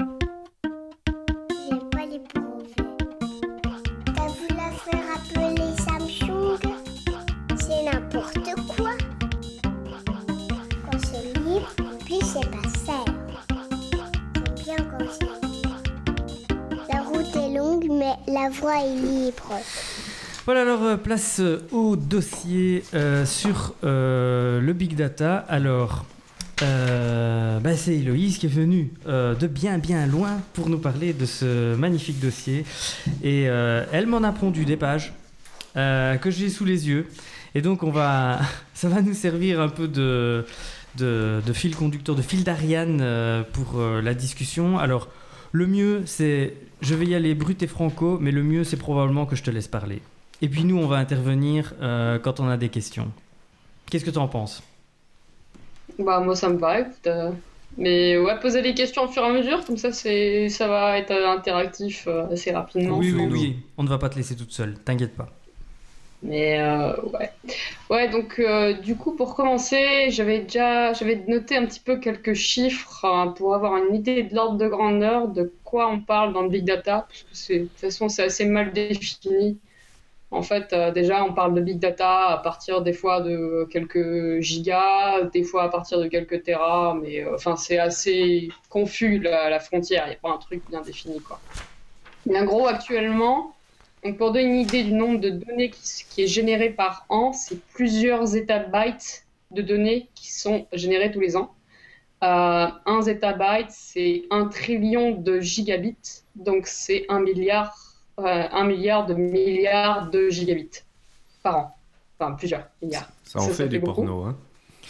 J'aime pas les brevets. T'as vu la faire appeler Samsung? C'est n'importe quoi. Quand c'est libre, puis c'est pas serre. J'aime bien quand c'est libre. La route est longue, mais la voie est libre. Voilà, alors place au dossier sur le Big Data. Alors, c'est Héloïse qui est venue de bien loin pour nous parler de ce magnifique dossier. Et elle m'en a pondu des pages que j'ai sous les yeux. Et donc, ça va nous servir un peu de fil conducteur, de fil d'Ariane pour la discussion. Alors, le mieux, c'est... Je vais y aller brut et franco, mais le mieux, c'est probablement que je te laisse parler. Et puis nous, on va intervenir quand on a des questions. Qu'est-ce que tu en penses? Bah, moi, ça me va, écoute. Mais ouais, poser les questions au fur et à mesure, comme ça, ça va être interactif assez rapidement. Oui. On ne va pas te laisser toute seule, t'inquiète pas. Mais ouais. Ouais, donc du coup, pour commencer, j'avais noté un petit peu quelques chiffres pour avoir une idée de l'ordre de grandeur de quoi on parle dans le Big Data, parce que de toute façon, c'est assez mal défini. En fait, déjà, on parle de Big Data à partir des fois de quelques gigas, des fois à partir de quelques téras, mais c'est assez confus la frontière, il n'y a pas un truc bien défini, quoi. Mais en gros, actuellement, donc pour donner une idée du nombre de données qui est généré par an, c'est plusieurs zettabytes de données qui sont générées tous les ans. 1 zettabyte, c'est 1 trillion de gigabits, donc c'est 1 milliard de gigabits par an. Enfin, plusieurs milliards. Ça en fait du porno, hein.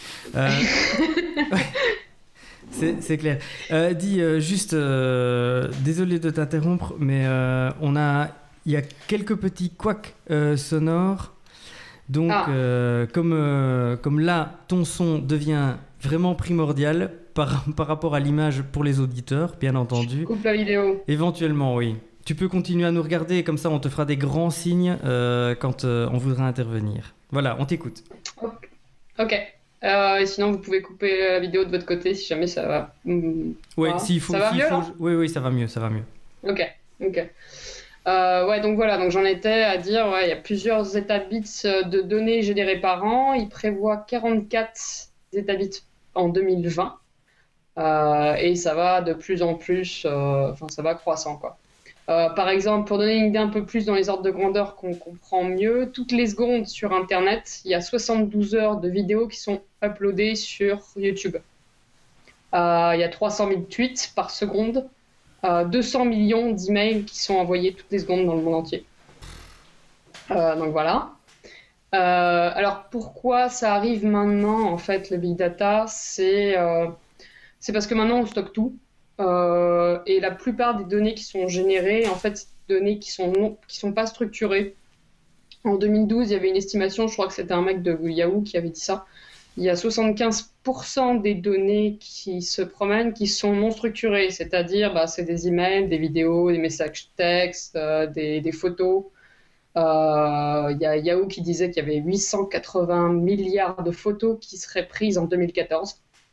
C'est clair. Dis juste, désolé de t'interrompre, mais il y a quelques petits couacs sonores. Donc, comme là, ton son devient vraiment primordial par rapport à l'image pour les auditeurs, bien entendu. Coupe la vidéo. Éventuellement, oui. Tu peux continuer à nous regarder, comme ça on te fera des grands signes quand on voudra intervenir. Voilà, on t'écoute. Ok. Et sinon, vous pouvez couper la vidéo de votre côté si jamais ça va. Oui, s'il faut. Ça va mieux, là ? Oui, ça va mieux. Ok. Ouais, donc voilà, donc j'en étais à dire, ouais, il y a plusieurs zettabytes de données générées par an. Il prévoit 44 zettabytes en 2020. Et ça va de plus en plus, ça va croissant, quoi. Par exemple, pour donner une idée un peu plus dans les ordres de grandeur qu'on comprend mieux, toutes les secondes sur Internet, il y a 72 heures de vidéos qui sont uploadées sur YouTube. Il y a 300 000 tweets par seconde, 200 millions d'emails qui sont envoyés toutes les secondes dans le monde entier. Donc voilà. Alors pourquoi ça arrive maintenant, en fait, le big data, c'est parce que maintenant on stocke tout. Et la plupart des données qui sont générées, en fait, c'est des données qui sont pas structurées. En 2012, il y avait une estimation, je crois que c'était un mec de Yahoo qui avait dit ça. Il y a 75% des données qui se promènent qui sont non structurées, c'est-à-dire c'est des emails, des vidéos, des messages textes, des photos. Il y a Yahoo qui disait qu'il y avait 880 milliards de photos qui seraient prises en 2014.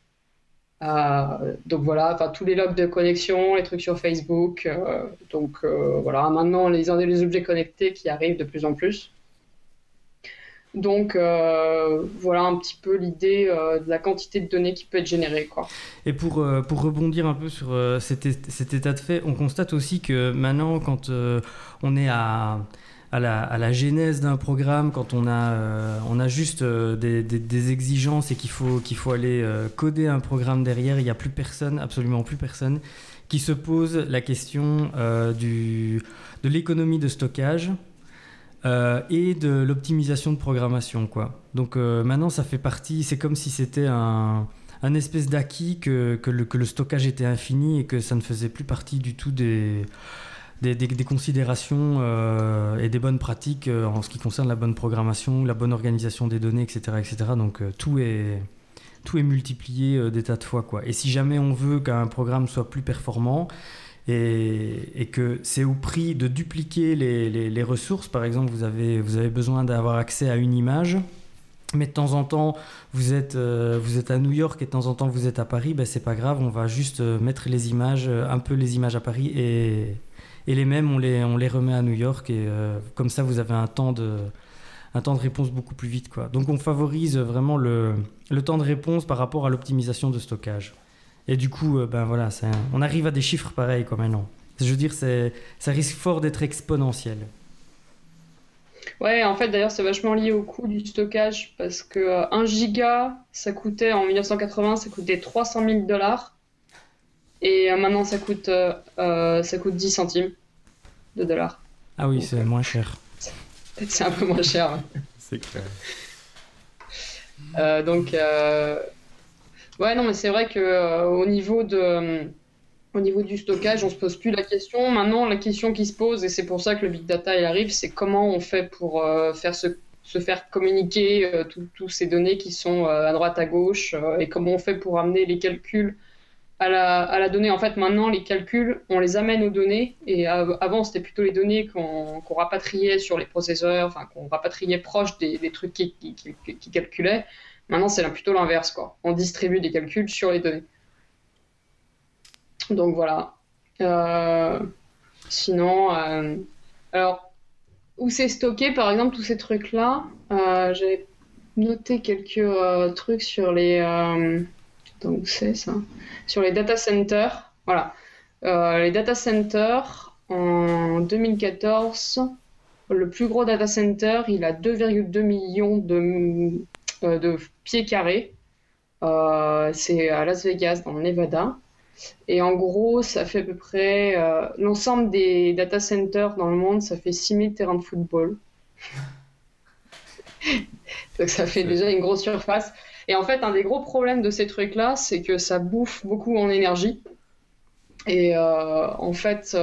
Donc voilà, tous les logs de connexion, les trucs sur Facebook. Voilà, maintenant les objets connectés qui arrivent de plus en plus. Donc voilà un petit peu l'idée de la quantité de données qui peut être générée, quoi. Et pour rebondir un peu sur cet état de fait, on constate aussi que maintenant, quand on est à la genèse d'un programme, quand on a juste des exigences et qu'il faut aller coder un programme derrière, il n'y a plus personne, absolument plus personne, qui se pose la question de l'économie de stockage et de l'optimisation de programmation, quoi. Donc maintenant, ça fait partie, c'est comme si c'était un espèce d'acquis que le stockage était infini et que ça ne faisait plus partie du tout des considérations et des bonnes pratiques en ce qui concerne la bonne programmation, la bonne organisation des données, etc. Donc tout est multiplié des tas de fois, quoi. Et si jamais on veut qu'un programme soit plus performant et que c'est au prix de dupliquer les ressources, par exemple, vous avez besoin d'avoir accès à une image, mais de temps en temps vous êtes à New York et de temps en temps vous êtes à Paris, c'est pas grave, on va juste mettre les images à Paris et les mêmes on les remet à New York et comme ça vous avez un temps de réponse beaucoup plus vite, quoi. Donc on favorise vraiment le temps de réponse par rapport à l'optimisation de stockage. Et du coup, voilà, on arrive à des chiffres pareils, quoi, maintenant. Je veux dire, ça risque fort d'être exponentiel. Ouais, en fait, d'ailleurs, c'est vachement lié au coût du stockage parce que 1 giga, ça coûtait en 1980, ça coûtait $300 000. Et maintenant, ça coûte 10 centimes de dollars. Ah oui, c'est moins cher. C'est un peu moins cher. Ouais. C'est clair. Ouais, non, mais c'est vrai que au niveau du stockage, on se pose plus la question. Maintenant, la question qui se pose, et c'est pour ça que le big data il arrive, c'est comment on fait pour se faire communiquer toutes ces données qui sont à droite, à gauche, et comment on fait pour amener les calculs à la donnée. En fait, maintenant, les calculs, on les amène aux données, et avant, c'était plutôt les données qu'on rapatriait sur les processeurs, enfin, qu'on rapatriait proche des trucs qui calculaient. Maintenant, c'est plutôt l'inverse, quoi. On distribue des calculs sur les données. Donc voilà. Sinon, alors, où c'est stocké, par exemple, tous ces trucs-là, j'ai noté quelques trucs sur les... Attends, où c'est ça ? Sur les data centers. Voilà. Les data centers, en 2014, le plus gros data center, il a 2,2 millions de pieds carrés. C'est à Las Vegas, dans le Nevada. Et en gros, ça fait à peu près l'ensemble des data centers dans le monde, ça fait 6000 terrains de football. Donc ça fait déjà une grosse surface. Et en fait, un des gros problèmes de ces trucs-là, c'est que ça bouffe beaucoup en énergie. Et en fait,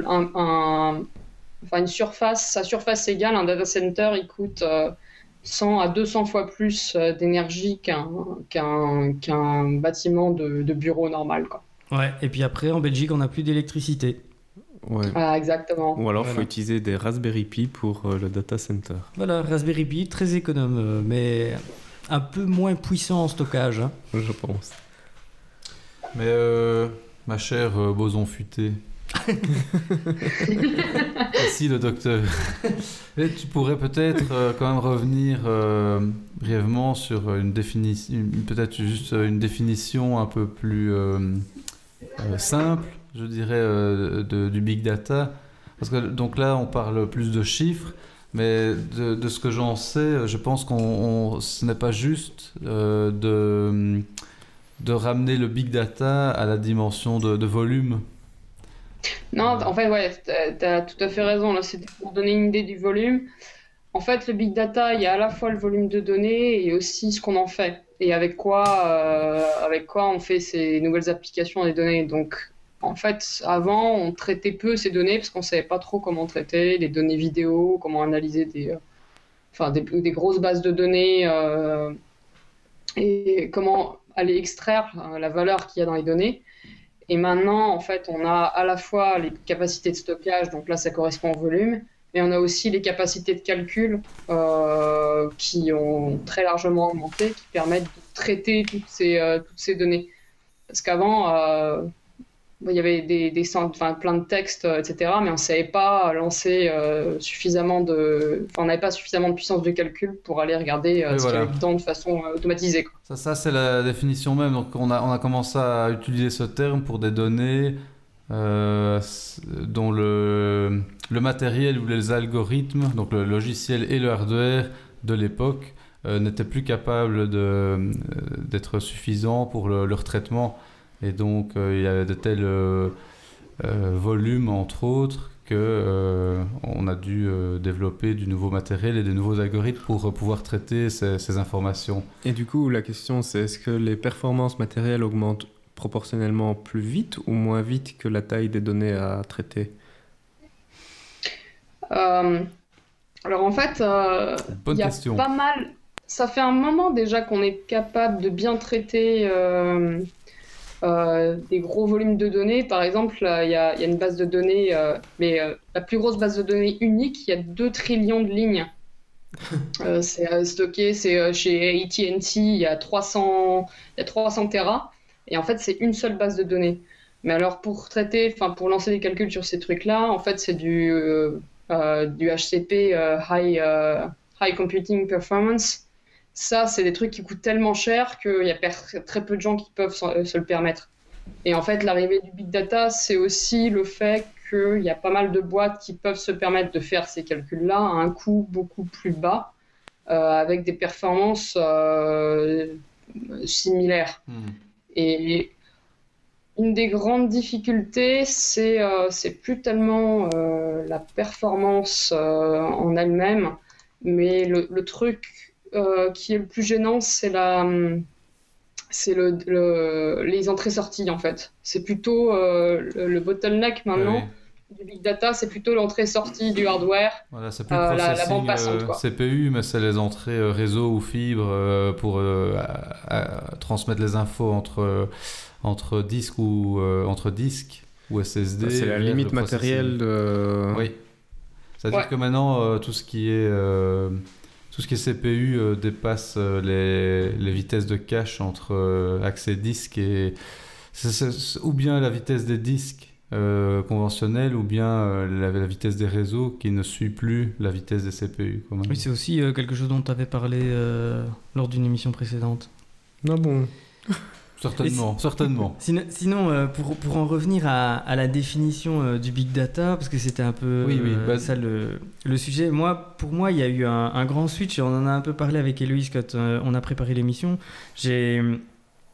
une surface, sa surface égale, un data center, il coûte 100 à 200 fois plus d'énergie qu'un bâtiment de bureau normal, quoi. Ouais, et puis après, en Belgique, on n'a plus d'électricité. Ouais. Ah, exactement. Ou alors, il faut Voilà. utiliser des Raspberry Pi pour le data center. Voilà, Raspberry Pi, très économe, mais un peu moins puissant en stockage. Hein. Je pense. Mais ma chère boson futé. Ici le docteur. Et tu pourrais peut-être quand même revenir brièvement sur une définition, peut-être juste une définition un peu plus simple, je dirais, du big data. Parce que donc là, on parle plus de chiffres, mais de ce que j'en sais, je pense ce n'est pas juste de ramener le big data à la dimension de volume. Non, en fait, ouais, t'as tout à fait raison. Là, c'était pour donner une idée du volume. En fait, le big data, il y a à la fois le volume de données et aussi ce qu'on en fait. Et avec quoi on fait ces nouvelles applications des données. Donc, en fait, avant, on traitait peu ces données parce qu'on savait pas trop comment traiter les données vidéo, comment analyser des grosses bases de données et comment aller extraire la valeur qu'il y a dans les données. Et maintenant, en fait, on a à la fois les capacités de stockage, donc là, ça correspond au volume, mais on a aussi les capacités de calcul qui ont très largement augmenté, qui permettent de traiter toutes ces données. Parce qu'avant, il y avait plein de textes, etc., mais on ne savait pas lancer suffisamment on n'avait pas suffisamment de puissance de calcul pour aller regarder ce qu'il y avait dedans de façon automatisée, quoi. Ça c'est la définition même. Donc on a commencé à utiliser ce terme pour des données dont le matériel ou les algorithmes, donc le logiciel et le hardware de l'époque n'étaient plus capables d'être suffisants pour leur traitement. Et donc il y avait de tels volumes, entre autres, on a dû développer du nouveau matériel et de nouveaux algorithmes pour pouvoir traiter ces informations. Et du coup, la question, c'est est-ce que les performances matérielles augmentent proportionnellement plus vite ou moins vite que la taille des données à traiter ? Alors en fait, Bonne il y a question. pas mal. Ça fait un moment déjà qu'on est capable de bien traiter des gros volumes de données. Par exemple, il y a une base de données, la plus grosse base de données unique, il y a 2 trillions de lignes. C'est stocké, chez AT&T, il y a 300 Tera. Et en fait, c'est une seule base de données. Mais alors, pour lancer des calculs sur ces trucs-là, en fait, c'est du HCP, High Computing Performance. Ça, c'est des trucs qui coûtent tellement cher qu'il y a très peu de gens qui peuvent se le permettre. Et en fait, l'arrivée du big data, c'est aussi le fait qu'il y a pas mal de boîtes qui peuvent se permettre de faire ces calculs-là à un coût beaucoup plus bas, avec des performances similaires. Et une des grandes difficultés, c'est plus tellement la performance en elle-même, mais le truc qui est le plus gênant, c'est les entrées-sorties, en fait. C'est plutôt le bottleneck maintenant. Oui. Du big data, c'est plutôt l'entrée-sortie du hardware, Voilà, c'est plus la bande passante, quoi. CPU, mais c'est les entrées réseau ou fibre pour transmettre les infos entre disques ou SSD. C'est la limite matérielle de... Oui. C'est-à-dire que maintenant, tout ce qui est CPU dépasse les vitesses de cache entre accès disque et... ou bien la vitesse des disques conventionnels ou bien la vitesse des réseaux qui ne suit plus la vitesse des CPU. Oui, c'est aussi quelque chose dont tu avais parlé lors d'une émission précédente. Non, bon. Certainement. Sinon, pour en revenir à la définition du big data, parce que c'était un peu ça le sujet. Pour moi, il y a eu un grand switch, et on en a un peu parlé avec Héloïse quand on a préparé l'émission.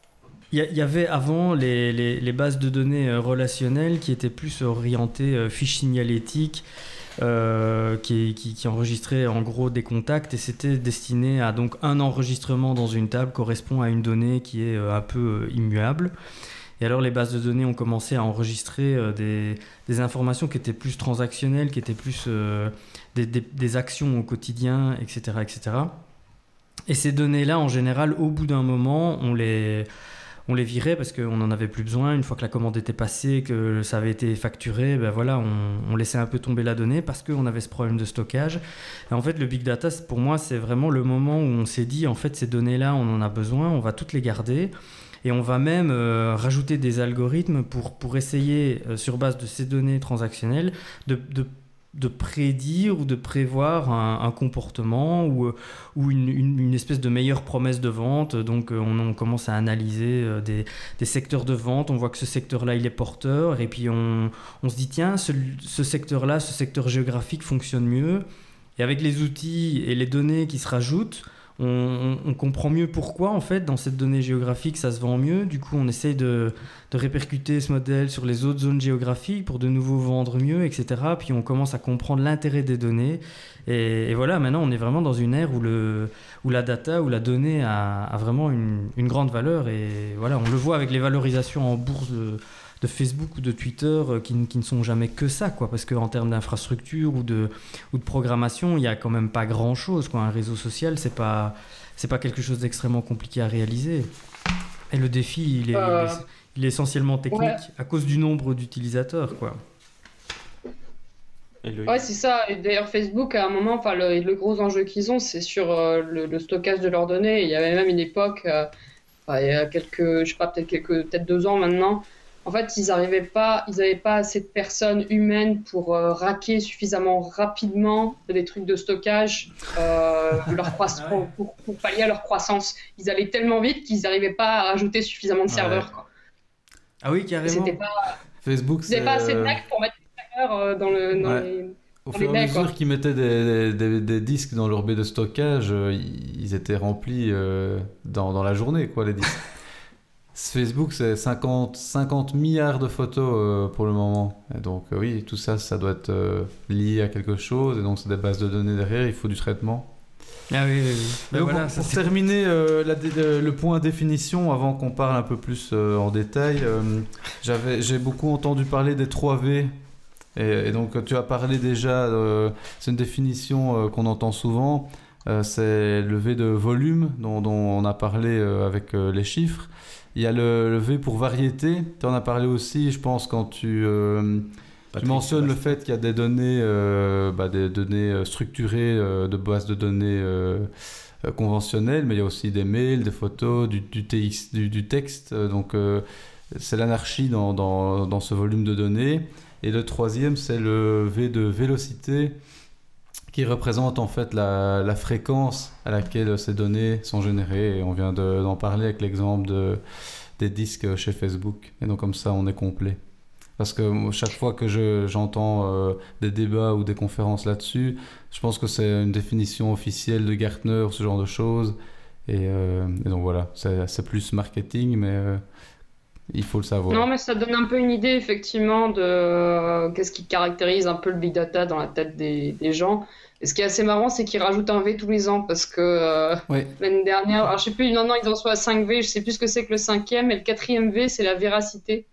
Il y avait avant les bases de données relationnelles qui étaient plus orientées fiches signalétiques, qui enregistraient en gros des contacts, et c'était destiné à donc un enregistrement dans une table correspond à une donnée qui est un peu immuable. Et alors les bases de données ont commencé à enregistrer des informations qui étaient plus transactionnelles, qui étaient plus des actions au quotidien, etc., etc. Et ces données-là, en général, au bout d'un moment, on les virait parce qu'on n'en avait plus besoin. Une fois que la commande était passée, que ça avait été facturé, ben voilà, on laissait un peu tomber la donnée parce qu'on avait ce problème de stockage. Et en fait, le big data, pour moi, c'est vraiment le moment où on s'est dit, en fait, ces données-là, on en a besoin, on va toutes les garder. Et on va même rajouter des algorithmes pour essayer, sur base de ces données transactionnelles, de prédire ou de prévoir un comportement ou une espèce de meilleure promesse de vente. Donc on commence à analyser des secteurs de vente, on voit que ce secteur-là il est porteur, et puis on se dit tiens, ce secteur-là, ce secteur géographique fonctionne mieux, et avec les outils et les données qui se rajoutent, on comprend mieux pourquoi en fait dans cette donnée géographique ça se vend mieux. Du coup on essaye de répercuter ce modèle sur les autres zones géographiques pour de nouveau vendre mieux, etc. Puis on commence à comprendre l'intérêt des données, et voilà, maintenant on est vraiment dans une ère où la data, où la donnée a vraiment une grande valeur. Et voilà, on le voit avec les valorisations en bourse de Facebook ou de Twitter qui ne sont jamais que ça, quoi, parce qu'en termes d'infrastructure ou de programmation, il n'y a quand même pas grand-chose, quoi. Un réseau social, c'est pas quelque chose d'extrêmement compliqué à réaliser. Et le défi, il est essentiellement technique, ouais, à cause du nombre d'utilisateurs, quoi. Ouais, c'est ça. Et d'ailleurs, Facebook, à un moment, le gros enjeu qu'ils ont, c'est sur le stockage de leurs données. Il y avait même une époque, il y a peut-être 2 ans maintenant. En fait, ils n'avaient pas assez de personnes humaines pour raquer suffisamment rapidement des trucs de stockage pour pallier à leur croissance. Ils allaient tellement vite qu'ils n'arrivaient pas à rajouter suffisamment de serveurs, quoi. Ah oui, carrément. Facebook, ils n'avaient pas assez de mecs pour mettre des serveurs dans les... Au fur et à mesure qu'ils mettaient des disques dans leur baie de stockage, ils étaient remplis dans la journée, quoi, les disques. Facebook, c'est 50 milliards de photos pour le moment. Et donc oui, tout ça doit être lié à quelque chose. Et donc c'est des bases de données derrière, il faut du traitement. Ah oui. Donc, voilà, pour terminer le point définition, avant qu'on parle un peu plus en détail, j'ai beaucoup entendu parler des 3V. Et donc tu as parlé déjà, c'est une définition qu'on entend souvent. C'est le V de volume dont on a parlé avec les chiffres. Il y a le V pour variété. Tu en as parlé aussi, je pense, quand tu mentionnes le fait qu'il y a des données, des données structurées de bases de données conventionnelles, mais il y a aussi des mails, des photos, du texte. Donc c'est l'anarchie dans ce volume de données. Et le troisième, c'est le V de vélocité, qui représente en fait la fréquence à laquelle ces données sont générées. Et on vient d'en parler avec l'exemple des disques chez Facebook. Et donc comme ça, on est complet. Parce que chaque fois que j'entends des débats ou des conférences là-dessus, je pense que c'est une définition officielle de Gartner, ce genre de choses. Et donc voilà, c'est plus marketing, mais il faut le savoir. Non, mais ça donne un peu une idée, effectivement, de qu'est-ce qui caractérise un peu le big data dans la tête des gens. Et ce qui est assez marrant, c'est qu'ils rajoutent un V tous les ans, parce que l'année dernière, alors je sais plus, ils en sont à 5 V, je sais plus ce que c'est que le 5e, et le 4e V, c'est la véracité.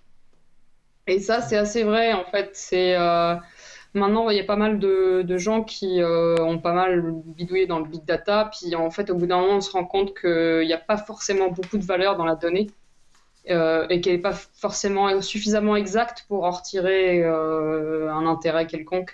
Et ça, c'est assez vrai, en fait. Maintenant, il y a pas mal de gens qui ont pas mal bidouillé dans le big data, puis en fait, au bout d'un moment, on se rend compte qu'il n'y a pas forcément beaucoup de valeur dans la donnée. Et qu'elle n'est pas forcément suffisamment exacte pour en retirer un intérêt quelconque.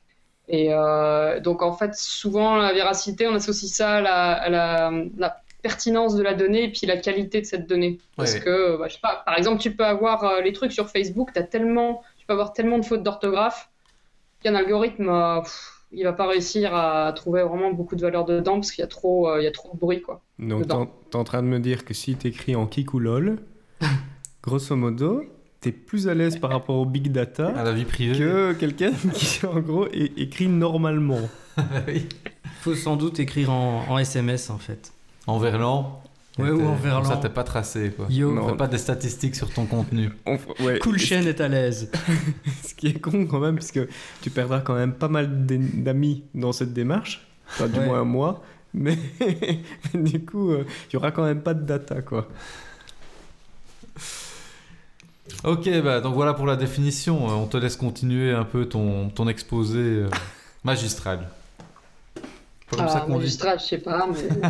Et donc en fait, souvent la véracité, on associe ça à la pertinence de la donnée et puis la qualité de cette donnée. Parce que, je sais pas, par exemple, tu peux avoir les trucs sur Facebook, tu peux avoir tellement de fautes d'orthographe qu'un algorithme, il va pas réussir à trouver vraiment beaucoup de valeur dedans parce qu'il y a trop de bruit, quoi. Donc t'es en train de me dire que si t'écris en kick ou lol, grosso modo, t'es plus à l'aise par rapport au big data à la vie privée que quelqu'un qui, en gros, écrit normalement. Il faut sans doute écrire en SMS, en fait. En verlan. Ouais, ou en Comme verlan. ça, t'es pas tracé, quoi. Yo, Non. On fait pas des statistiques sur ton contenu. Ouais. cool chaîne est à l'aise. Ce qui est con quand même, puisque tu perdras quand même pas mal d'amis dans cette démarche. Enfin, du Ouais. moins moi. Mais du coup, il y aura quand même pas de data, quoi. Ok, bah, donc voilà pour la définition. On te laisse continuer un peu ton exposé magistral. Pas comme ça qu'on dit. Magistral, je sais pas, mais...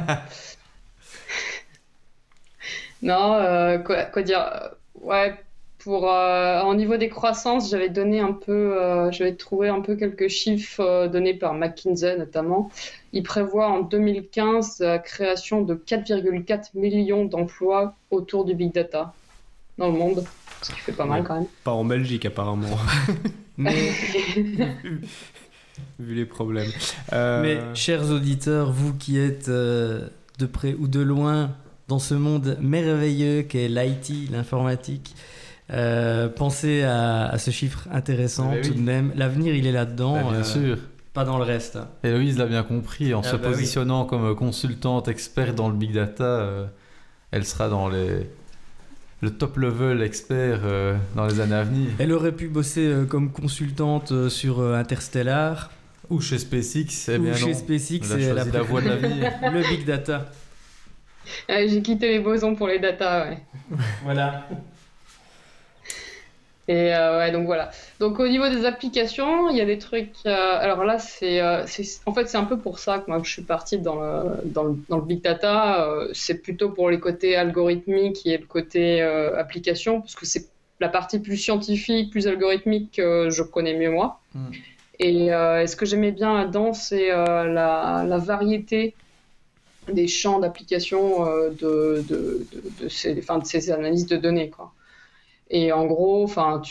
Non, quoi dire ouais, au niveau des croissances, j'avais donné un peu, j'avais trouvé un peu quelques chiffres donnés par McKinsey notamment. Il prévoit en 2015 la création de 4,4 millions d'emplois autour du big data dans le monde, ce qui fait pas mal Ouais. quand même. Pas en Belgique, apparemment. Mais, Vu les problèmes. mais, chers auditeurs, vous qui êtes de près ou de loin dans ce monde merveilleux qu'est l'IT, l'informatique, pensez à ce chiffre intéressant Mais tout oui. de même. L'avenir, il est là-dedans, Bah, bien sûr. pas dans le reste. Héloïse l'a bien compris. En Ah se bah oui. positionnant comme consultante experte dans le big data, elle sera dans le top level expert dans les années à venir. Elle aurait pu bosser comme consultante sur Interstellar Ou chez SpaceX, eh ou bien chez non. SpaceX. Elle a et elle a choisi la voie de l'avenir. le big data. J'ai quitté les bosons pour les data, ouais. Voilà. Et ouais, donc voilà. Donc au niveau des applications, il y a des trucs. Alors là, en fait, c'est un peu pour ça que moi je suis partie dans le big data. C'est plutôt pour les côtés algorithmiques et le côté application, parce que c'est la partie plus scientifique, plus algorithmique que je connais mieux moi. Et ce que j'aimais bien là-dedans, c'est la variété des champs d'application de ces analyses de données, quoi. Et en gros,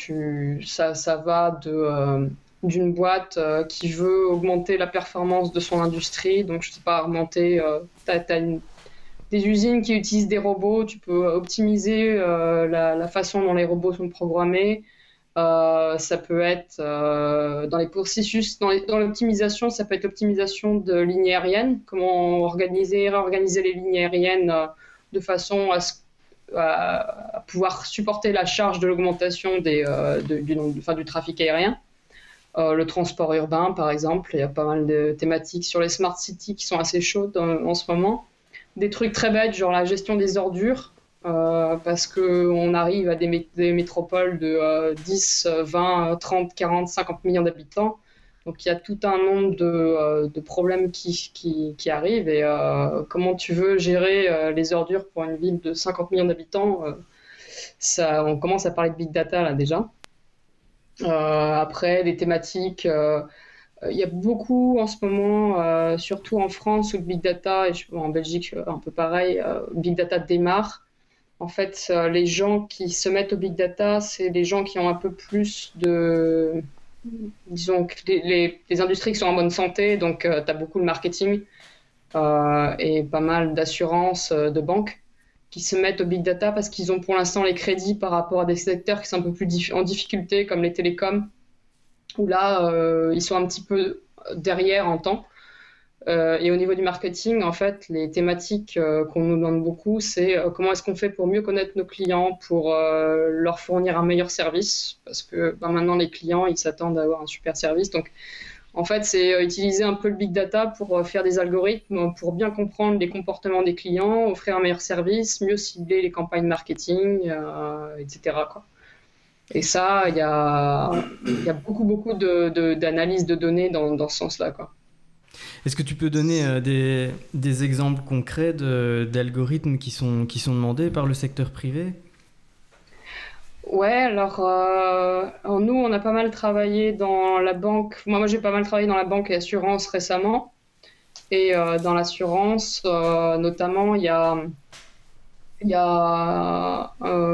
ça va d'une boîte qui veut augmenter la performance de son industrie. Donc, je sais pas, t'as des usines qui utilisent des robots. Tu peux optimiser la façon dont les robots sont programmés. Ça peut être dans les processus, dans l'optimisation, ça peut être l'optimisation de lignes aériennes. Comment réorganiser les lignes aériennes de façon à pouvoir supporter la charge de l'augmentation du trafic aérien. Le transport urbain, par exemple, il y a pas mal de thématiques sur les smart cities qui sont assez chaudes en ce moment. Des trucs très bêtes, genre la gestion des ordures, parce qu'on arrive à des métropoles de 10, 20, 30, 40, 50 millions d'habitants. Donc il y a tout un nombre de problèmes qui arrivent, et comment tu veux gérer les ordures pour une ville de 50 millions d'habitants, on commence à parler de big data là déjà. Après, des thématiques, il y a beaucoup en ce moment, surtout en France où le big data, et en Belgique un peu pareil, big data démarre. En fait, les gens qui se mettent au big data, c'est les gens qui ont un peu plus de... Disons que les industries qui sont en bonne santé, donc tu as beaucoup de marketing et pas mal d'assurances de banques qui se mettent au big data parce qu'ils ont pour l'instant les crédits par rapport à des secteurs qui sont un peu plus en difficulté, comme les télécoms, où là, ils sont un petit peu derrière en temps. Et au niveau du marketing, en fait, les thématiques qu'on nous demande beaucoup, c'est comment est-ce qu'on fait pour mieux connaître nos clients, pour leur fournir un meilleur service, parce que maintenant, les clients, ils s'attendent à avoir un super service. Donc, en fait, c'est utiliser un peu le big data pour faire des algorithmes, pour bien comprendre les comportements des clients, offrir un meilleur service, mieux cibler les campagnes marketing, etc., quoi. Et ça, il y a beaucoup d'analyses de données dans ce sens-là, quoi. Est-ce que tu peux donner des exemples concrets d'algorithmes qui sont demandés par le secteur privé ? Ouais, alors nous, on a pas mal travaillé dans la banque. Moi, j'ai pas mal travaillé dans la banque et assurance récemment. Et dans l'assurance, notamment, il y a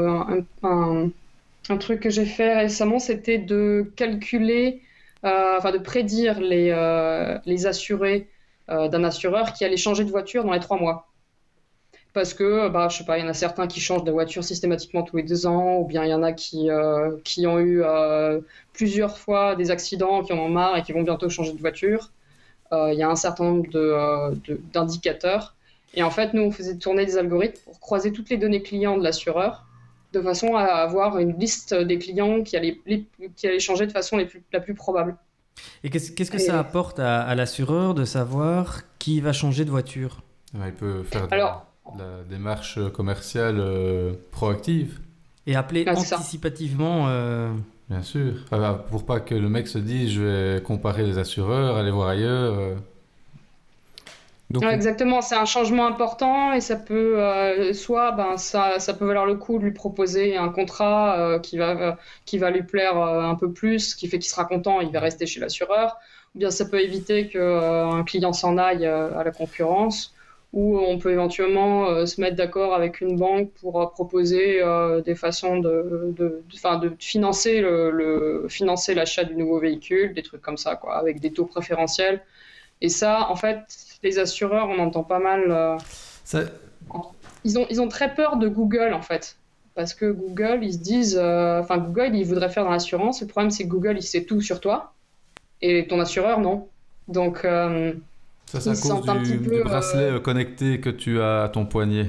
un truc que j'ai fait récemment, c'était de calculer, de prédire les assurés d'un assureur qui allait changer de voiture dans les 3 mois. Parce que, je sais pas, il y en a certains qui changent de voiture systématiquement tous les 2 ans, ou bien il y en a qui ont eu plusieurs fois des accidents, qui en ont marre et qui vont bientôt changer de voiture. Il y a un certain nombre d'indicateurs. Et en fait, nous, on faisait tourner des algorithmes pour croiser toutes les données clients de l'assureur, de façon à avoir une liste des clients qui allaient changer de façon la plus probable. Et qu'est-ce que ça apporte à l'assureur de savoir qui va changer de voiture? Il peut faire de la démarche commerciale proactive. Et appeler anticipativement... Bien sûr. Pour pas que le mec se dise je vais comparer les assureurs, aller voir ailleurs. Donc, exactement, c'est un changement important et ça peut ça peut valoir le coup de lui proposer un contrat qui va lui plaire un peu plus, qui fait qu'il sera content, il va rester chez l'assureur. Ou bien ça peut éviter qu'un client s'en aille à la concurrence. Ou on peut éventuellement se mettre d'accord avec une banque pour proposer des façons de financer financer l'achat du nouveau véhicule, des trucs comme ça, quoi, avec des taux préférentiels. Et ça, en fait, les assureurs, on entend pas mal. Ils ont très peur de Google, en fait. Parce que Google, ils se disent... Google, ils voudraient faire dans l'assurance. Le problème, c'est que Google, il sait tout sur toi. Et ton assureur, non. Donc... ça, c'est à cause du bracelet connecté que tu as à ton poignet.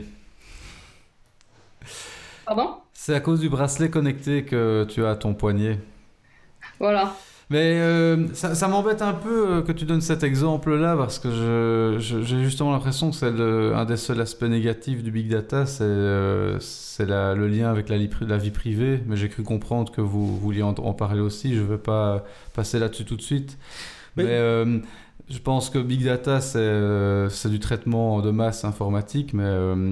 Pardon ? C'est à cause du bracelet connecté que tu as à ton poignet. Voilà. Mais ça m'embête un peu que tu donnes cet exemple-là parce que j'ai justement l'impression que c'est un des seuls aspects négatifs du Big Data, c'est le lien avec la vie privée. Mais j'ai cru comprendre que vous vouliez en parler aussi. Je ne vais pas passer là-dessus tout de suite. Mais je pense que Big Data, c'est du traitement de masse informatique, mais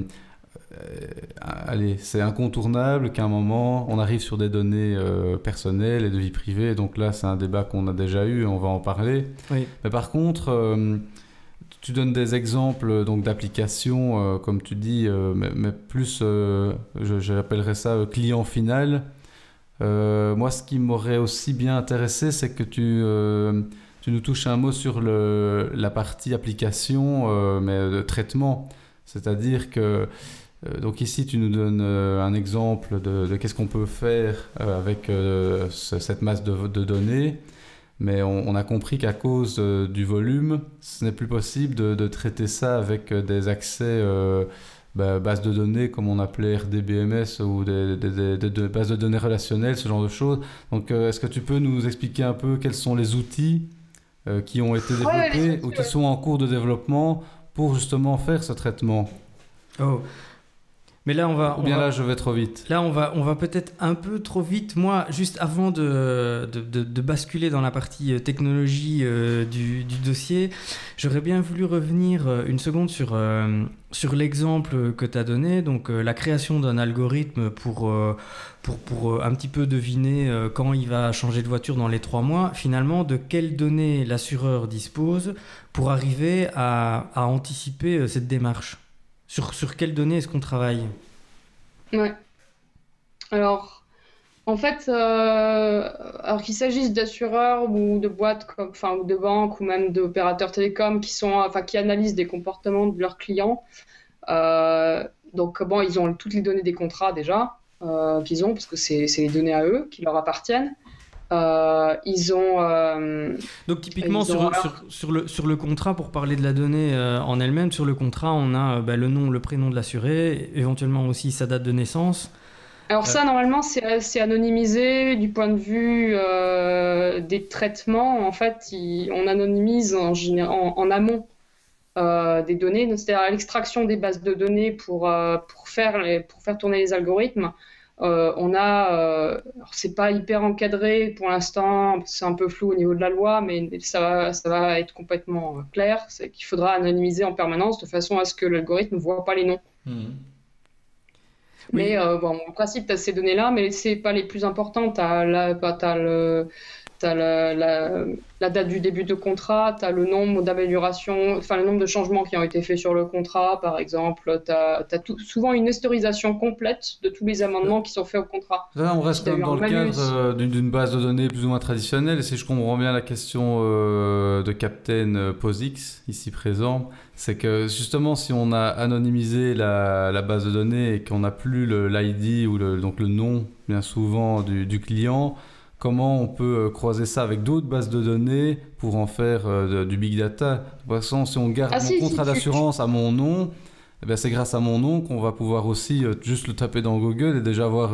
c'est incontournable qu'à un moment, on arrive sur des données personnelles et de vie privée. Donc là, c'est un débat qu'on a déjà eu, on va en parler. Oui. Mais par contre, tu donnes des exemples d'applications, comme tu dis, mais plus, j'appellerais ça client final. Moi, ce qui m'aurait aussi bien intéressé, c'est que tu nous touches un mot sur la partie application, mais de traitement. C'est-à-dire que, donc ici, tu nous donnes un exemple de qu'est-ce qu'on peut faire avec cette masse de données, mais on a compris qu'à cause du volume, ce n'est plus possible de traiter ça avec des accès bases de données comme on appelait RDBMS ou des bases de données relationnelles, ce genre de choses. Donc, est-ce que tu peux nous expliquer un peu quels sont les outils qui ont été développés ou qui sont en cours de développement pour justement faire ce traitement? Oh. Mais là, là, je vais trop vite. Là, on va peut-être un peu trop vite. Moi, juste avant de basculer dans la partie technologie du dossier, j'aurais bien voulu revenir une seconde sur l'exemple que tu as donné, donc la création d'un algorithme pour un petit peu deviner quand il va changer de voiture dans les 3 mois. Finalement, de quelles données l'assureur dispose pour arriver à anticiper cette démarche? Sur quelles données est-ce qu'on travaille? Ouais. Alors, en fait, alors qu'il s'agisse d'assureurs ou de boîtes, ou de banques ou même d'opérateurs télécoms qui analysent des comportements de leurs clients, donc ils ont toutes les données des contrats déjà qu'ils ont, parce que c'est les données à eux qui leur appartiennent. Donc typiquement sur le contrat, pour parler de la donnée en elle-même, sur le contrat on a le nom, le prénom de l'assuré, éventuellement aussi sa date de naissance. Alors ça normalement c'est anonymisé du point de vue des traitements. En fait on anonymise en amont des données, c'est-à-dire à l'extraction des bases de données pour faire tourner les algorithmes. C'est pas hyper encadré pour l'instant, c'est un peu flou au niveau de la loi, mais ça va être complètement clair. C'est qu'il faudra anonymiser en permanence de façon à ce que l'algorithme ne voit pas les noms. Mais en principe, tu as ces données-là, mais c'est pas les plus importantes. Tu as la date du début de contrat, tu as le nombre d'améliorations, le nombre de changements qui ont été faits sur le contrat, par exemple. Tu as souvent une historisation complète de tous les amendements qui sont faits au contrat. Là, on reste quand même dans le cadre d'une base de données plus ou moins traditionnelle. Et si je comprends bien la question de Captain POSIX, ici présent, c'est que justement, si on a anonymisé la base de données et qu'on n'a plus l'ID ou donc le nom, bien souvent, du client, comment on peut croiser ça avec d'autres bases de données pour en faire du big data? De toute façon, si on garde mon contrat d'assurance à mon nom, eh ben, c'est grâce à mon nom qu'on va pouvoir aussi juste le taper dans Google et déjà avoir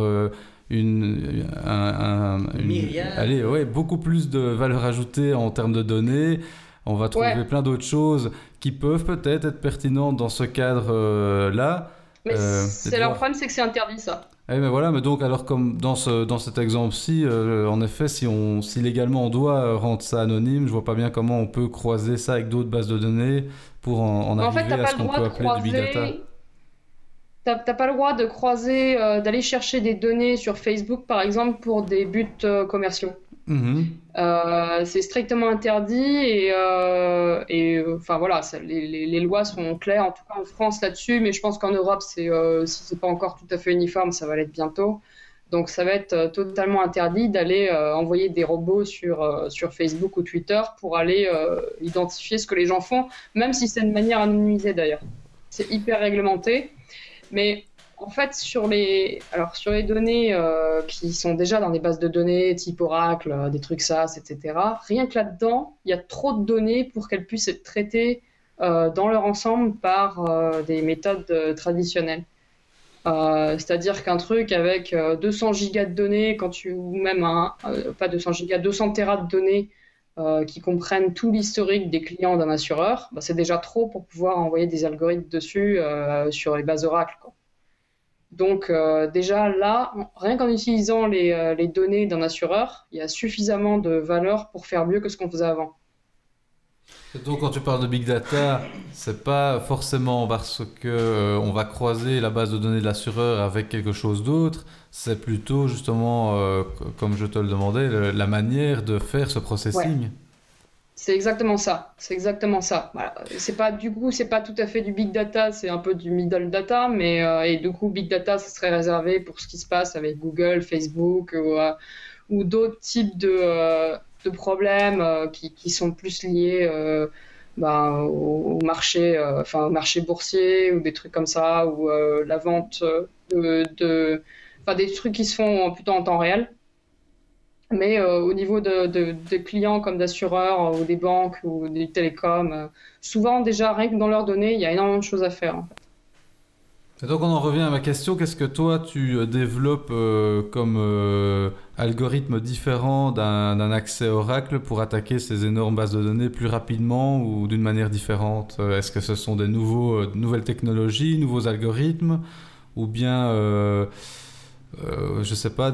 beaucoup plus de valeur ajoutée en termes de données. On va trouver plein d'autres choses qui peuvent peut-être être pertinentes dans ce cadre-là. Mais leur problème, c'est que c'est interdit, ça. Mais voilà, mais donc alors comme dans cet exemple-ci, en effet, si légalement on doit rendre ça anonyme, je vois pas bien comment on peut croiser ça avec d'autres bases de données pour en arriver à ce qu'on peut appeler du big data. T'as pas le droit de croiser, d'aller chercher des données sur Facebook, par exemple, pour des buts commerciaux. C'est strictement interdit et enfin voilà, les lois sont claires, en tout cas en France là-dessus, mais je pense qu'en Europe, si c'est pas encore tout à fait uniforme, ça va l'être bientôt. Donc ça va être totalement interdit d'aller envoyer des robots sur Facebook ou Twitter pour aller identifier ce que les gens font, même si c'est de manière anonymisée d'ailleurs. C'est hyper réglementé. Mais en fait, sur les données qui sont déjà dans des bases de données type Oracle, des trucs SAS, etc., rien que là-dedans, il y a trop de données pour qu'elles puissent être traitées dans leur ensemble par des méthodes traditionnelles. C'est-à-dire qu'un truc avec 200 gigas de données, ou même pas 200 gigas, 200 téras de données qui comprennent tout l'historique des clients d'un assureur, c'est déjà trop pour pouvoir envoyer des algorithmes dessus sur les bases Oracle, quoi. Donc déjà là, rien qu'en utilisant les données d'un assureur, il y a suffisamment de valeur pour faire mieux que ce qu'on faisait avant. Et donc quand tu parles de big data, c'est pas forcément parce que on va croiser la base de données de l'assureur avec quelque chose d'autre, c'est plutôt justement, comme je te le demandais, la manière de faire ce processing. Ouais. C'est exactement ça. Voilà. C'est pas tout à fait du big data, c'est un peu du middle data, mais et du coup big data, ça serait réservé pour ce qui se passe avec Google, Facebook ou d'autres types de problèmes qui sont plus liés au marché, au marché boursier ou des trucs comme ça, ou la vente des trucs qui se font plutôt en temps réel. Mais au niveau des clients comme d'assureurs ou des banques ou des télécoms, souvent déjà rien que dans leurs données, il y a énormément de choses à faire. En fait. Et donc on en revient à ma question, qu'est-ce que toi tu développes comme algorithme différent d'un accès Oracle pour attaquer ces énormes bases de données plus rapidement ou d'une manière différente? Est-ce que ce sont des nouvelles technologies, nouveaux algorithmes, ou bien je sais pas,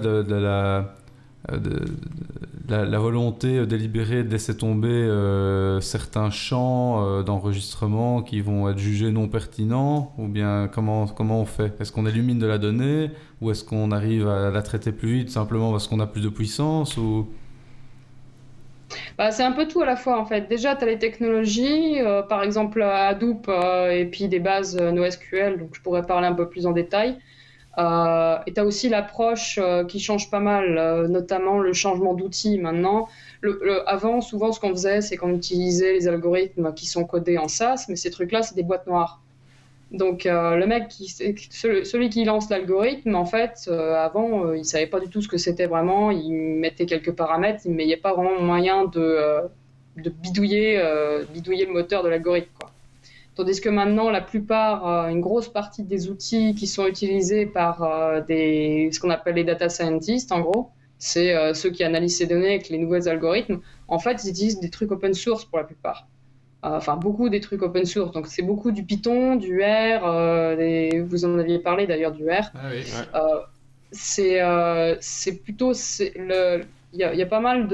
la volonté délibérée de laisser tomber certains champs d'enregistrement qui vont être jugés non pertinents, ou bien comment on fait? Est-ce qu'on illumine de la donnée, ou est-ce qu'on arrive à la traiter plus vite simplement parce qu'on a plus de puissance, ou... C'est un peu tout à la fois en fait. Déjà, tu as les technologies, par exemple Hadoop et puis des bases NoSQL, donc je pourrais parler un peu plus en détail. Et tu as aussi l'approche qui change pas mal, notamment le changement d'outils maintenant. Avant, souvent, ce qu'on faisait, c'est qu'on utilisait les algorithmes qui sont codés en SAS, mais ces trucs-là, c'est des boîtes noires. Donc, le mec, celui qui lance l'algorithme, en fait, avant, il savait pas du tout ce que c'était vraiment. Il mettait quelques paramètres, mais il n'y a pas vraiment moyen de bidouiller le moteur de l'algorithme, quoi. Tandis que maintenant, la plupart, une grosse partie des outils qui sont utilisés par ce qu'on appelle les data scientists, en gros, c'est ceux qui analysent ces données avec les nouveaux algorithmes. En fait, ils utilisent des trucs open source pour la plupart. Beaucoup des trucs open source. Donc, c'est beaucoup du Python, du R. Vous en aviez parlé d'ailleurs du R. Ah oui, ouais. C'est plutôt... Il y a pas mal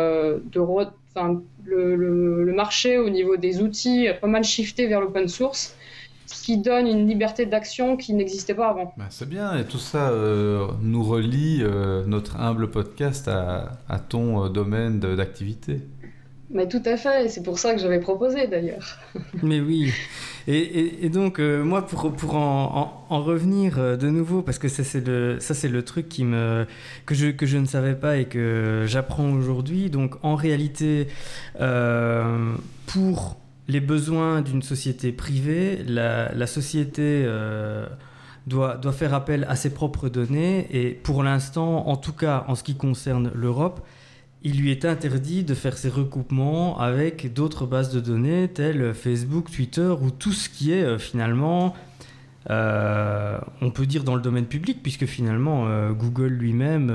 le marché au niveau des outils a pas mal shifté vers l'open source, ce qui donne une liberté d'action qui n'existait pas avant. C'est bien, et tout ça nous relie notre humble podcast à ton domaine d'activité. Mais tout à fait, c'est pour ça que j'avais proposé d'ailleurs. Mais oui, et donc moi pour en revenir de nouveau, parce que ça c'est le truc que je ne savais pas et que j'apprends aujourd'hui. Donc en réalité, pour les besoins d'une société privée, la société doit faire appel à ses propres données, et pour l'instant, en tout cas en ce qui concerne l'Europe, il lui est interdit de faire ses recoupements avec d'autres bases de données telles Facebook, Twitter ou tout ce qui est finalement on peut dire dans le domaine public, puisque finalement Google lui-même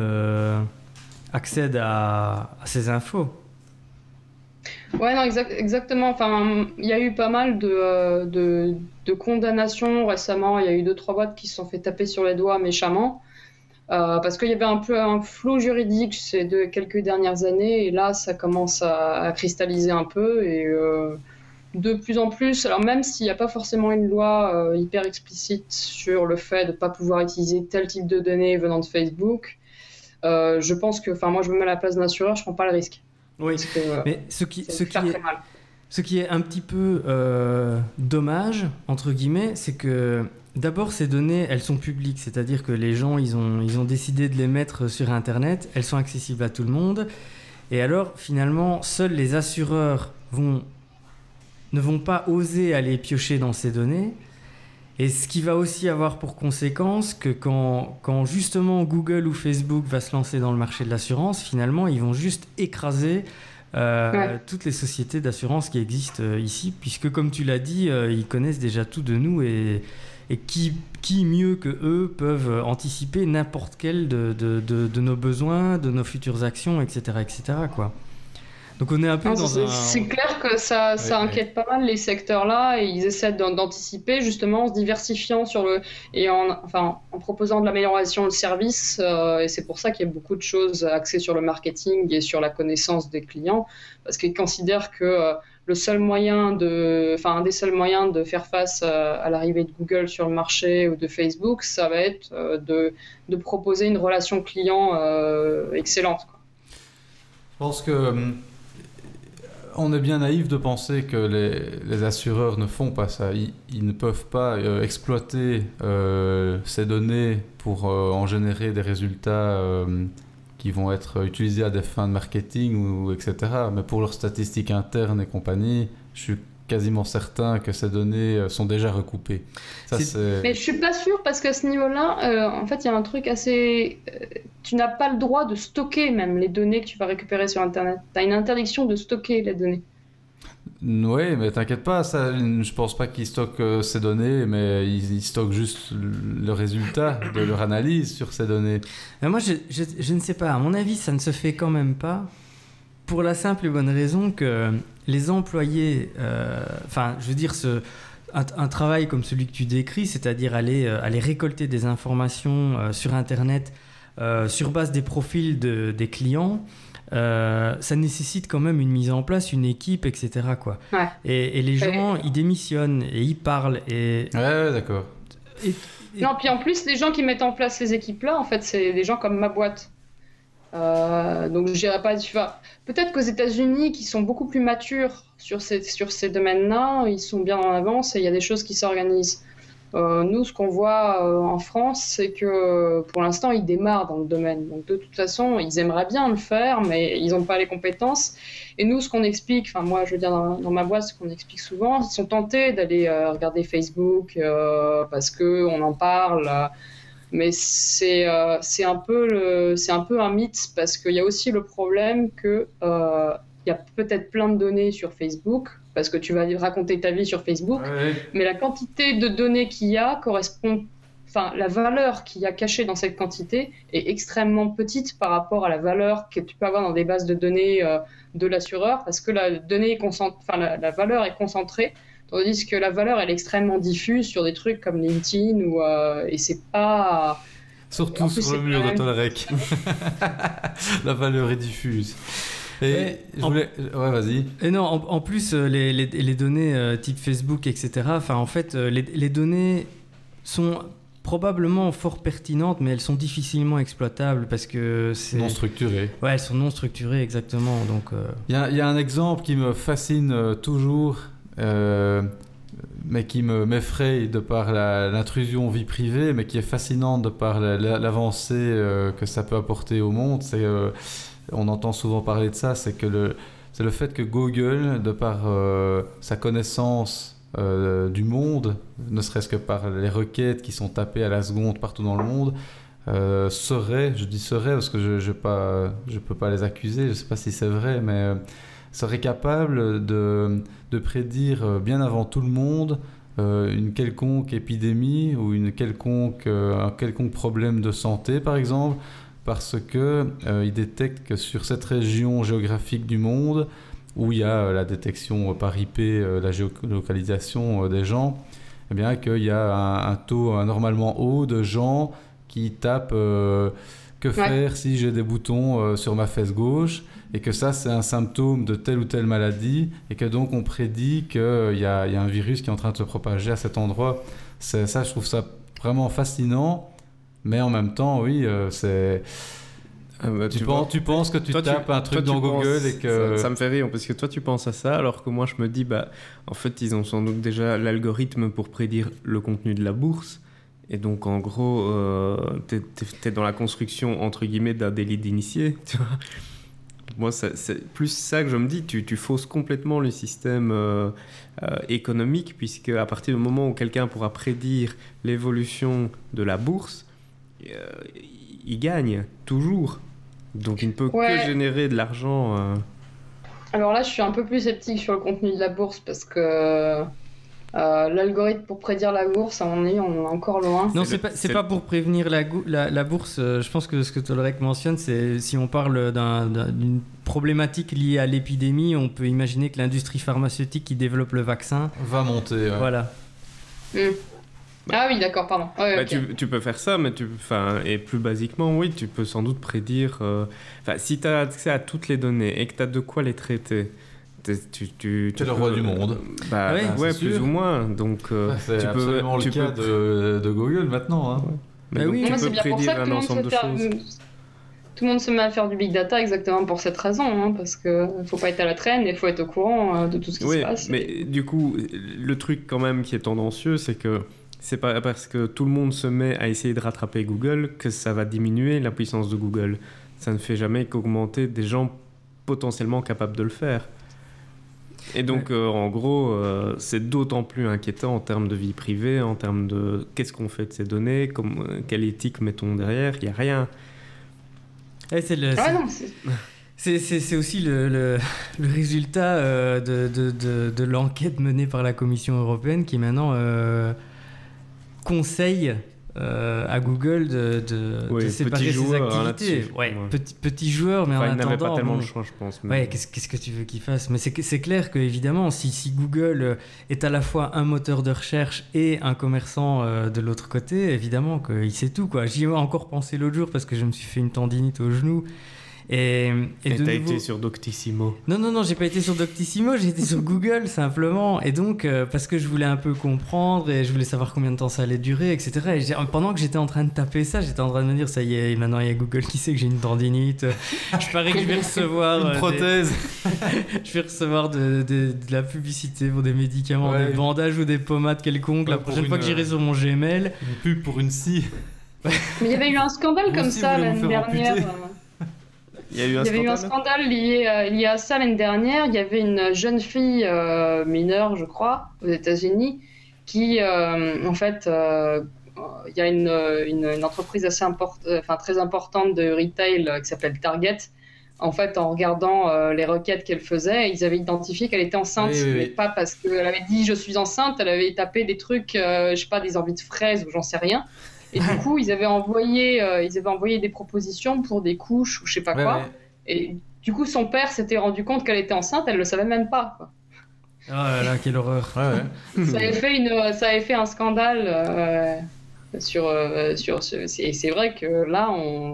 accède à ces infos. Ouais, non, exactement. Enfin, il y a eu pas mal de condamnations récemment. Il y a eu 2-3 boîtes qui se sont fait taper sur les doigts méchamment parce qu'il y avait un peu un flou juridique ces quelques dernières années. Et là, ça commence à cristalliser un peu. Et de plus en plus, alors même s'il n'y a pas forcément une loi hyper explicite sur le fait de ne pas pouvoir utiliser tel type de données venant de Facebook, je pense que, enfin, moi, je me mets à la place d'un assureur, je ne prends pas le risque. Oui, mais ce qui est un petit peu dommage, entre guillemets, c'est que d'abord ces données, elles sont publiques, c'est-à-dire que les gens, ils ont décidé de les mettre sur Internet, elles sont accessibles à tout le monde, et alors finalement, seuls les assureurs ne vont pas oser aller piocher dans ces données. Et ce qui va aussi avoir pour conséquence que quand justement Google ou Facebook va se lancer dans le marché de l'assurance, finalement, ils vont juste écraser toutes les sociétés d'assurance qui existent ici, puisque comme tu l'as dit, ils connaissent déjà tout de nous et qui mieux que eux peuvent anticiper n'importe quel de nos besoins, de nos futures actions, etc., quoi. Donc on est un peu C'est clair que ça inquiète pas mal les secteurs-là et ils essaient d'anticiper justement en se diversifiant en proposant de l'amélioration de service et c'est pour ça qu'il y a beaucoup de choses axées sur le marketing et sur la connaissance des clients parce qu'ils considèrent que un des seuls moyens de faire face à l'arrivée de Google sur le marché ou de Facebook, ça va être de proposer une relation client excellente, quoi. Je pense que on est bien naïf de penser que les assureurs ne font pas ça. Ils ne peuvent pas exploiter ces données pour en générer des résultats qui vont être utilisés à des fins de marketing, etc. Mais pour leurs statistiques internes et compagnie, je suis quasiment certain que ces données sont déjà recoupées. Mais je suis pas sûre parce qu'à ce niveau-là, en fait, il y a un truc assez... tu n'as pas le droit de stocker même les données que tu vas récupérer sur Internet. Tu as une interdiction de stocker les données. Oui, mais t'inquiète pas, ça, je pense pas qu'ils stockent ces données, mais ils stockent juste le résultat de leur analyse sur ces données. Mais moi, je ne sais pas. À mon avis, ça ne se fait quand même pas pour la simple et bonne raison que les employés... je veux dire, un travail comme celui que tu décris, c'est-à-dire aller récolter des informations sur Internet sur base des profils des clients, ça nécessite quand même une mise en place, une équipe, etc., quoi. Ouais. Et les gens, ils démissionnent et ils parlent. Ouais, d'accord. Non, puis en plus, les gens qui mettent en place ces équipes-là, en fait, c'est des gens comme ma boîte. Donc je dirais pas, peut-être qu'aux États-Unis, qui sont beaucoup plus matures sur ces domaines-là, ils sont bien en avance et il y a des choses qui s'organisent. Nous, ce qu'on voit en France, c'est que pour l'instant, ils démarrent dans le domaine. Donc de toute façon, ils aimeraient bien le faire, mais ils n'ont pas les compétences. Et nous, ce qu'on explique, moi, je veux dire dans ma boîte, ce qu'on explique souvent, ils sont tentés d'aller regarder Facebook parce que on en parle. Mais c'est un peu un mythe parce qu'il y a aussi le problème que il y a peut-être plein de données sur Facebook parce que tu vas raconter ta vie sur Facebook, mais la quantité de données qu'il y a la valeur qu'il y a cachée dans cette quantité est extrêmement petite par rapport à la valeur que tu peux avoir dans des bases de données de l'assureur parce que la valeur est concentrée. Tandis que la valeur, elle est extrêmement diffuse sur des trucs comme LinkedIn et c'est pas... Surtout sur le mur de ton rec. La valeur est diffuse. Vas-y. Et non, en plus, les données type Facebook, etc., en fait, les données sont probablement fort pertinentes, mais elles sont difficilement exploitables parce que c'est... Non structurées. Ouais, elles sont non structurées, exactement. Donc, y a un exemple qui me fascine toujours... mais qui m'effraie de par l'intrusion vie privée, mais qui est fascinante de par l'avancée que ça peut apporter au monde. On entend souvent parler de ça, c'est le fait que Google, de par sa connaissance du monde, ne serait-ce que par les requêtes qui sont tapées à la seconde partout dans le monde, je dis serait parce que je peux pas les accuser, je sais pas si c'est vrai, mais... serait capable de prédire bien avant tout le monde une quelconque épidémie ou un quelconque problème de santé, par exemple, parce qu'ils détectent que sur cette région géographique du monde, où il y a la détection par IP, la géolocalisation des gens, eh bien qu'il y a un taux anormalement haut de gens qui tapent que faire si j'ai des boutons sur ma fesse gauche, et que ça c'est un symptôme de telle ou telle maladie, et que donc on prédit qu'il y a un virus qui est en train de se propager à cet endroit. Ça, je trouve ça vraiment fascinant, mais en même temps, oui, c'est... tu penses que tu tapes un truc dans Google et que... Ça me fait rire, parce que toi tu penses à ça, alors que moi je me dis, en fait ils ont sans doute déjà l'algorithme pour prédire le contenu de la bourse, et donc en gros t'es dans la construction entre guillemets d'un délit d'initié, tu vois. Moi c'est plus ça que je me dis, tu fausses complètement le système économique, puisque à partir du moment où quelqu'un pourra prédire l'évolution de la bourse, il gagne toujours. Donc il ne peut que générer de l'argent. Alors là, je suis un peu plus sceptique sur le contenu de la bourse, parce que l'algorithme pour prédire la bourse, à mon avis, on est encore loin. Non, c'est pas pour prévenir la bourse. Je pense que ce que Tolrec mentionne, c'est si on parle d'une problématique liée à l'épidémie, on peut imaginer que l'industrie pharmaceutique qui développe le vaccin va monter. Ouais. Voilà. Ah oui, d'accord, pardon. Ouais, okay. Tu peux faire ça, mais et plus basiquement, oui, tu peux sans doute prédire... si tu as accès à toutes les données et que tu as de quoi les traiter, tu es le roi du monde. Plus ou moins. Donc, c'est absolument le cas de Google maintenant. Hein. Ouais. Mais donc, tu peux prédire un ensemble de choses. Tout le monde se met à faire du big data exactement pour cette raison, hein, parce qu'il ne faut pas être à la traîne et il faut être au courant de tout ce qui se passe. Mais du coup, le truc quand même qui est tendancieux, c'est que c'est pas parce que tout le monde se met à essayer de rattraper Google que ça va diminuer la puissance de Google. Ça ne fait jamais qu'augmenter des gens potentiellement capables de le faire. Et donc, en gros, c'est d'autant plus inquiétant en termes de vie privée, en termes de qu'est-ce qu'on fait de ces données, quelle éthique mettons derrière, il n'y a rien. C'est aussi le résultat de l'enquête menée par la Commission européenne qui maintenant conseille à Google de séparer ses activités. Petit joueur, mais en attendant... Il n'avait pas tellement le choix, je pense. Mais... Ouais, qu'est-ce que tu veux qu'il fasse ? Mais c'est clair qu'évidemment, si Google est à la fois un moteur de recherche et un commerçant de l'autre côté, évidemment qu'il sait tout, quoi. J'y ai encore pensé l'autre jour parce que je me suis fait une tendinite au genou. Et t'as été sur Doctissimo? Non, j'ai pas été sur Doctissimo, j'ai été sur Google simplement. Et donc, parce que je voulais un peu comprendre et je voulais savoir combien de temps ça allait durer, etc. Et pendant que j'étais en train de taper ça, j'étais en train de me dire, ça y est, maintenant il y a Google qui sait que j'ai une tendinite. Je parie que je vais recevoir... une prothèse. Je vais recevoir de la publicité pour des médicaments, des bandages ou des pommades quelconques. La prochaine fois que j'irai sur mon Gmail. Une pub pour une scie. Mais il y avait eu un scandale comme ça l'année dernière. Il y avait eu un scandale lié à ça l'année dernière. Il y avait une jeune fille mineure, je crois, aux États-Unis, qui, en fait, il y a une entreprise très importante de retail qui s'appelle Target. En fait, en regardant les requêtes qu'elle faisait, ils avaient identifié qu'elle était enceinte, mais pas parce qu'elle avait dit je suis enceinte, elle avait tapé des trucs, je sais pas, des envies de fraises ou j'en sais rien. Et du coup, ils avaient envoyé des propositions pour des couches ou je sais pas quoi. Ouais. Et du coup, son père s'était rendu compte qu'elle était enceinte, elle le savait même pas, quoi. Oh là là, quelle horreur. Ça avait fait un scandale sur c'est vrai que là,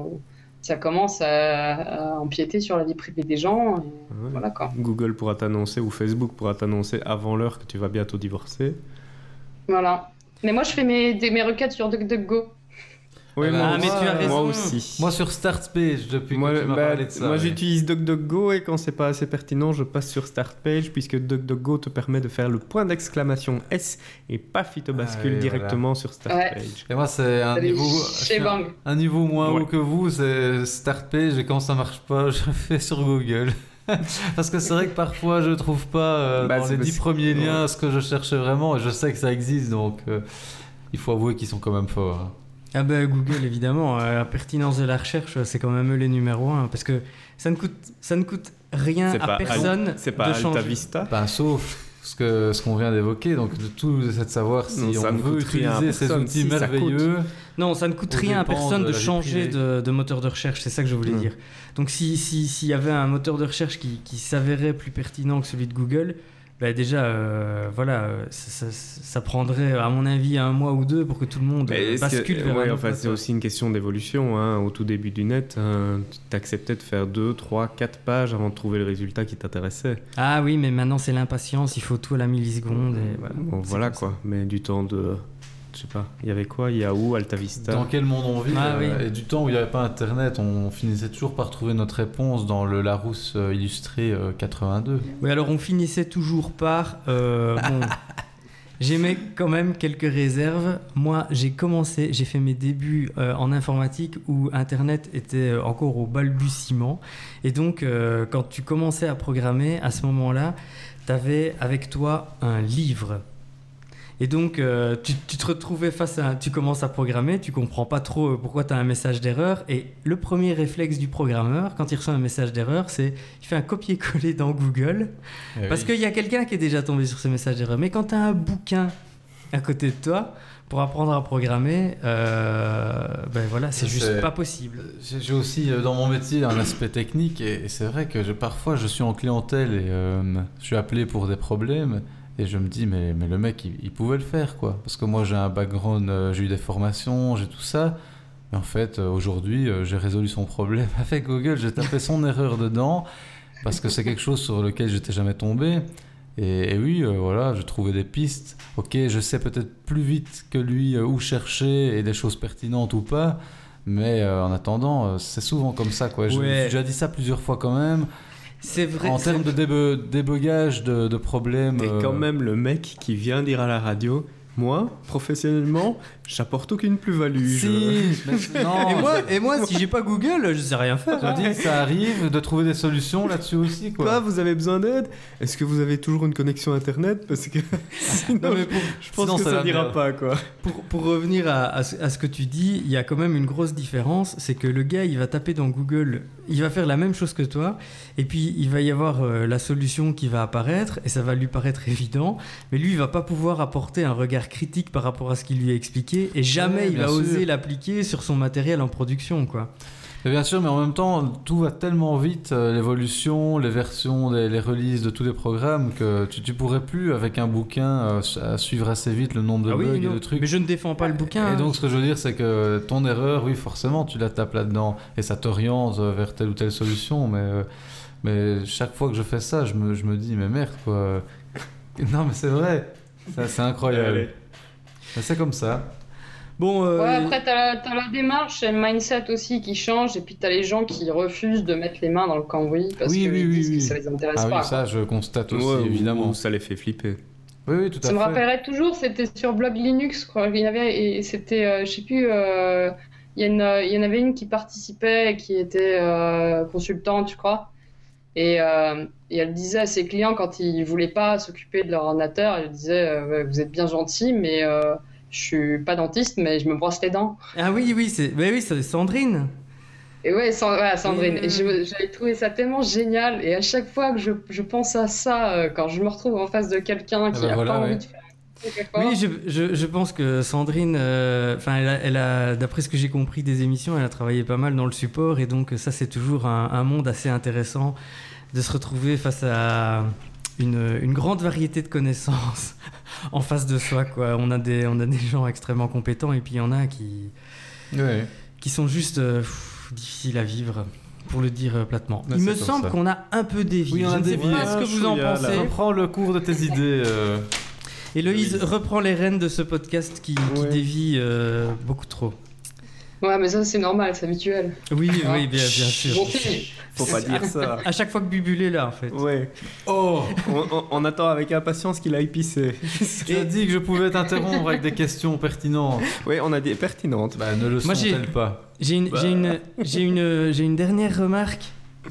ça commence à empiéter sur la vie privée des gens. Et voilà, quoi. Google pourra t'annoncer ou Facebook pourra t'annoncer avant l'heure que tu vas bientôt divorcer. Voilà. Mais moi, je fais mes requêtes sur DuckDuckGo. Oui, mais tu as raison. Moi aussi. Moi, sur StartPage, depuis que tu m'as parlé de ça. Moi, j'utilise DuckDuckGo et quand c'est pas assez pertinent, je passe sur StartPage puisque DuckDuckGo te permet de faire le point d'exclamation S et paf, il te bascule directement sur StartPage. Ouais. Et moi, c'est un niveau moins haut que vous, c'est StartPage et quand ça marche pas, je fais sur Google. Parce que c'est vrai que parfois je trouve pas dans les 10 premiers liens ce que je cherchais vraiment et je sais que ça existe, donc il faut avouer qu'ils sont quand même forts. Ah bah Google, évidemment, la pertinence de la recherche, c'est quand même eux les numéros 1 parce que ça ne coûte rien à personne. C'est pas Alta Vista. Sauf ce qu'on vient d'évoquer. Donc le tout, c'est de savoir si Non, ça on ne veut coûte rien à utiliser ces personne, outils si ça merveilleux. Non, ça ne coûte Aux rien à dépens personne de de la vie changer privée. de moteur de recherche, c'est ça que je voulais dire. Donc s'il y avait un moteur de recherche qui s'avérait plus pertinent que celui de Google, bah déjà, ça prendrait, à mon avis, 1 mois ou 2 pour que tout le monde bascule vers un autre c'est moteur. aussi une question d'évolution. Hein. Au tout début du net, tu acceptais de faire 2, 3, 4 pages avant de trouver le résultat qui t'intéressait. Ah oui, mais maintenant c'est l'impatience, il faut tout à la milliseconde. Et voilà, Bon, c'est voilà comme ça. quoi. Mais du temps de... Je sais pas, il y avait quoi? Yahoo, AltaVista. Dans quel monde on vit Oui. Et du temps où il n'y avait pas Internet, on finissait toujours par trouver notre réponse dans le Larousse illustré 82. Oui, alors on finissait toujours par... bon, j'aimais quand même quelques réserves. Moi, j'ai fait mes débuts en informatique où Internet était encore au balbutiement. Et donc, quand tu commençais à programmer, à ce moment-là, tu avais avec toi un livre. Et donc, tu te retrouvais tu commences à programmer, tu comprends pas trop pourquoi tu as un message d'erreur. Et le premier réflexe du programmeur, quand il reçoit un message d'erreur, c'est il fait un copier-coller dans Google. Parce qu'il y a quelqu'un qui est déjà tombé sur ce message d'erreur. Mais quand tu as un bouquin à côté de toi, pour apprendre à programmer, c'est juste pas possible. J'ai aussi dans mon métier un aspect technique et c'est vrai que parfois je suis en clientèle et je suis appelé pour des problèmes. Et je me dis, mais le mec, il pouvait le faire, quoi. Parce que moi, j'ai un background, j'ai eu des formations, j'ai tout ça. Mais en fait, aujourd'hui, j'ai résolu son problème avec Google. J'ai tapé son erreur dedans parce que c'est quelque chose sur lequel j'étais jamais tombé. Et oui, voilà, je trouvais des pistes. Ok, je sais peut-être plus vite que lui où chercher et des choses pertinentes ou pas. Mais en attendant, c'est souvent comme ça, quoi. J'ai déjà dit ça plusieurs fois quand même. C'est vrai. En termes de débogage de problèmes. T'es quand même le mec qui vient dire à la radio, moi, professionnellement, j'apporte aucune plus-value. Non, et moi, si j'ai pas Google, je sais rien faire. Je dis, ça arrive de trouver des solutions là-dessus aussi, quoi. Quoi, vous avez besoin d'aide? Est-ce que vous avez toujours une connexion internet? Parce que sinon, je pense que ça n'ira pas, quoi. Pour revenir à ce que tu dis, il y a quand même une grosse différence, c'est que le gars, il va taper dans Google, il va faire la même chose que toi, et puis il va y avoir la solution qui va apparaître, et ça va lui paraître évident, mais lui, il va pas pouvoir apporter un regard critique par rapport à ce qu'il lui a expliqué, et jamais il va oser l'appliquer sur son matériel en production, quoi. Mais bien sûr, mais en même temps, tout va tellement vite, l'évolution, les versions, les releases de tous les programmes, que tu pourrais plus, avec un bouquin, suivre assez vite le nombre de bugs et de trucs. Mais je ne défends pas le bouquin. Et donc, ce que je veux dire, c'est que ton erreur, oui, forcément, tu la tapes là-dedans, et ça t'oriente vers telle ou telle solution, mais chaque fois que je fais ça, je me dis, mais merde, quoi. Non, mais c'est vrai, c'est incroyable. Mais c'est comme ça. Bon, après, t'as la démarche et le mindset aussi qui change, et puis t'as les gens qui refusent de mettre les mains dans le cambouis parce qu'ils disent que ça les intéresse pas. Oui, ça, je constate aussi, évidemment. Ou ça les fait flipper. Oui, tout à fait. Ça me rappellerait toujours, c'était sur Blog Linux, quoi. Il y avait, et c'était, je sais plus, il y en avait une qui participait, qui était consultante, je crois. Et elle disait à ses clients, quand ils voulaient pas s'occuper de leur ordinateur, elle disait vous êtes bien gentil, mais je suis pas dentiste, mais je me brosse les dents. Ah oui, c'est Sandrine. Et ouais, Sandrine. Et j'avais trouvé ça tellement génial. Et à chaque fois que je pense à ça, quand je me retrouve en face de quelqu'un qui n'a pas envie de faire quelque chose. Oui, je pense que Sandrine, elle a, d'après ce que j'ai compris des émissions, elle a travaillé pas mal dans le support. Et donc ça, c'est toujours un monde assez intéressant de se retrouver face à une grande variété de connaissances en face de soi, quoi. On a des gens extrêmement compétents, et puis il y en a qui sont juste difficiles à vivre, pour le dire platement. Il me semble qu'on a un peu dévié. Oui, on a Je ne sais dévié. pas ce que vous en pensez. Reprends le cours de tes idées. Héloïse, reprends les rênes de ce podcast qui dévie beaucoup trop. Ouais, mais ça, c'est normal, c'est habituel. Oui, bien sûr. Bon, Faut pas dire ça. À chaque fois que Bubule est là, en fait. Ouais. Oh, on attend avec impatience qu'il aille pisser. Tu as dit que je pouvais t'interrompre avec des questions pertinentes. Oui, on a des pertinentes. Bah, ne le sont-elles pas? J'ai une dernière remarque.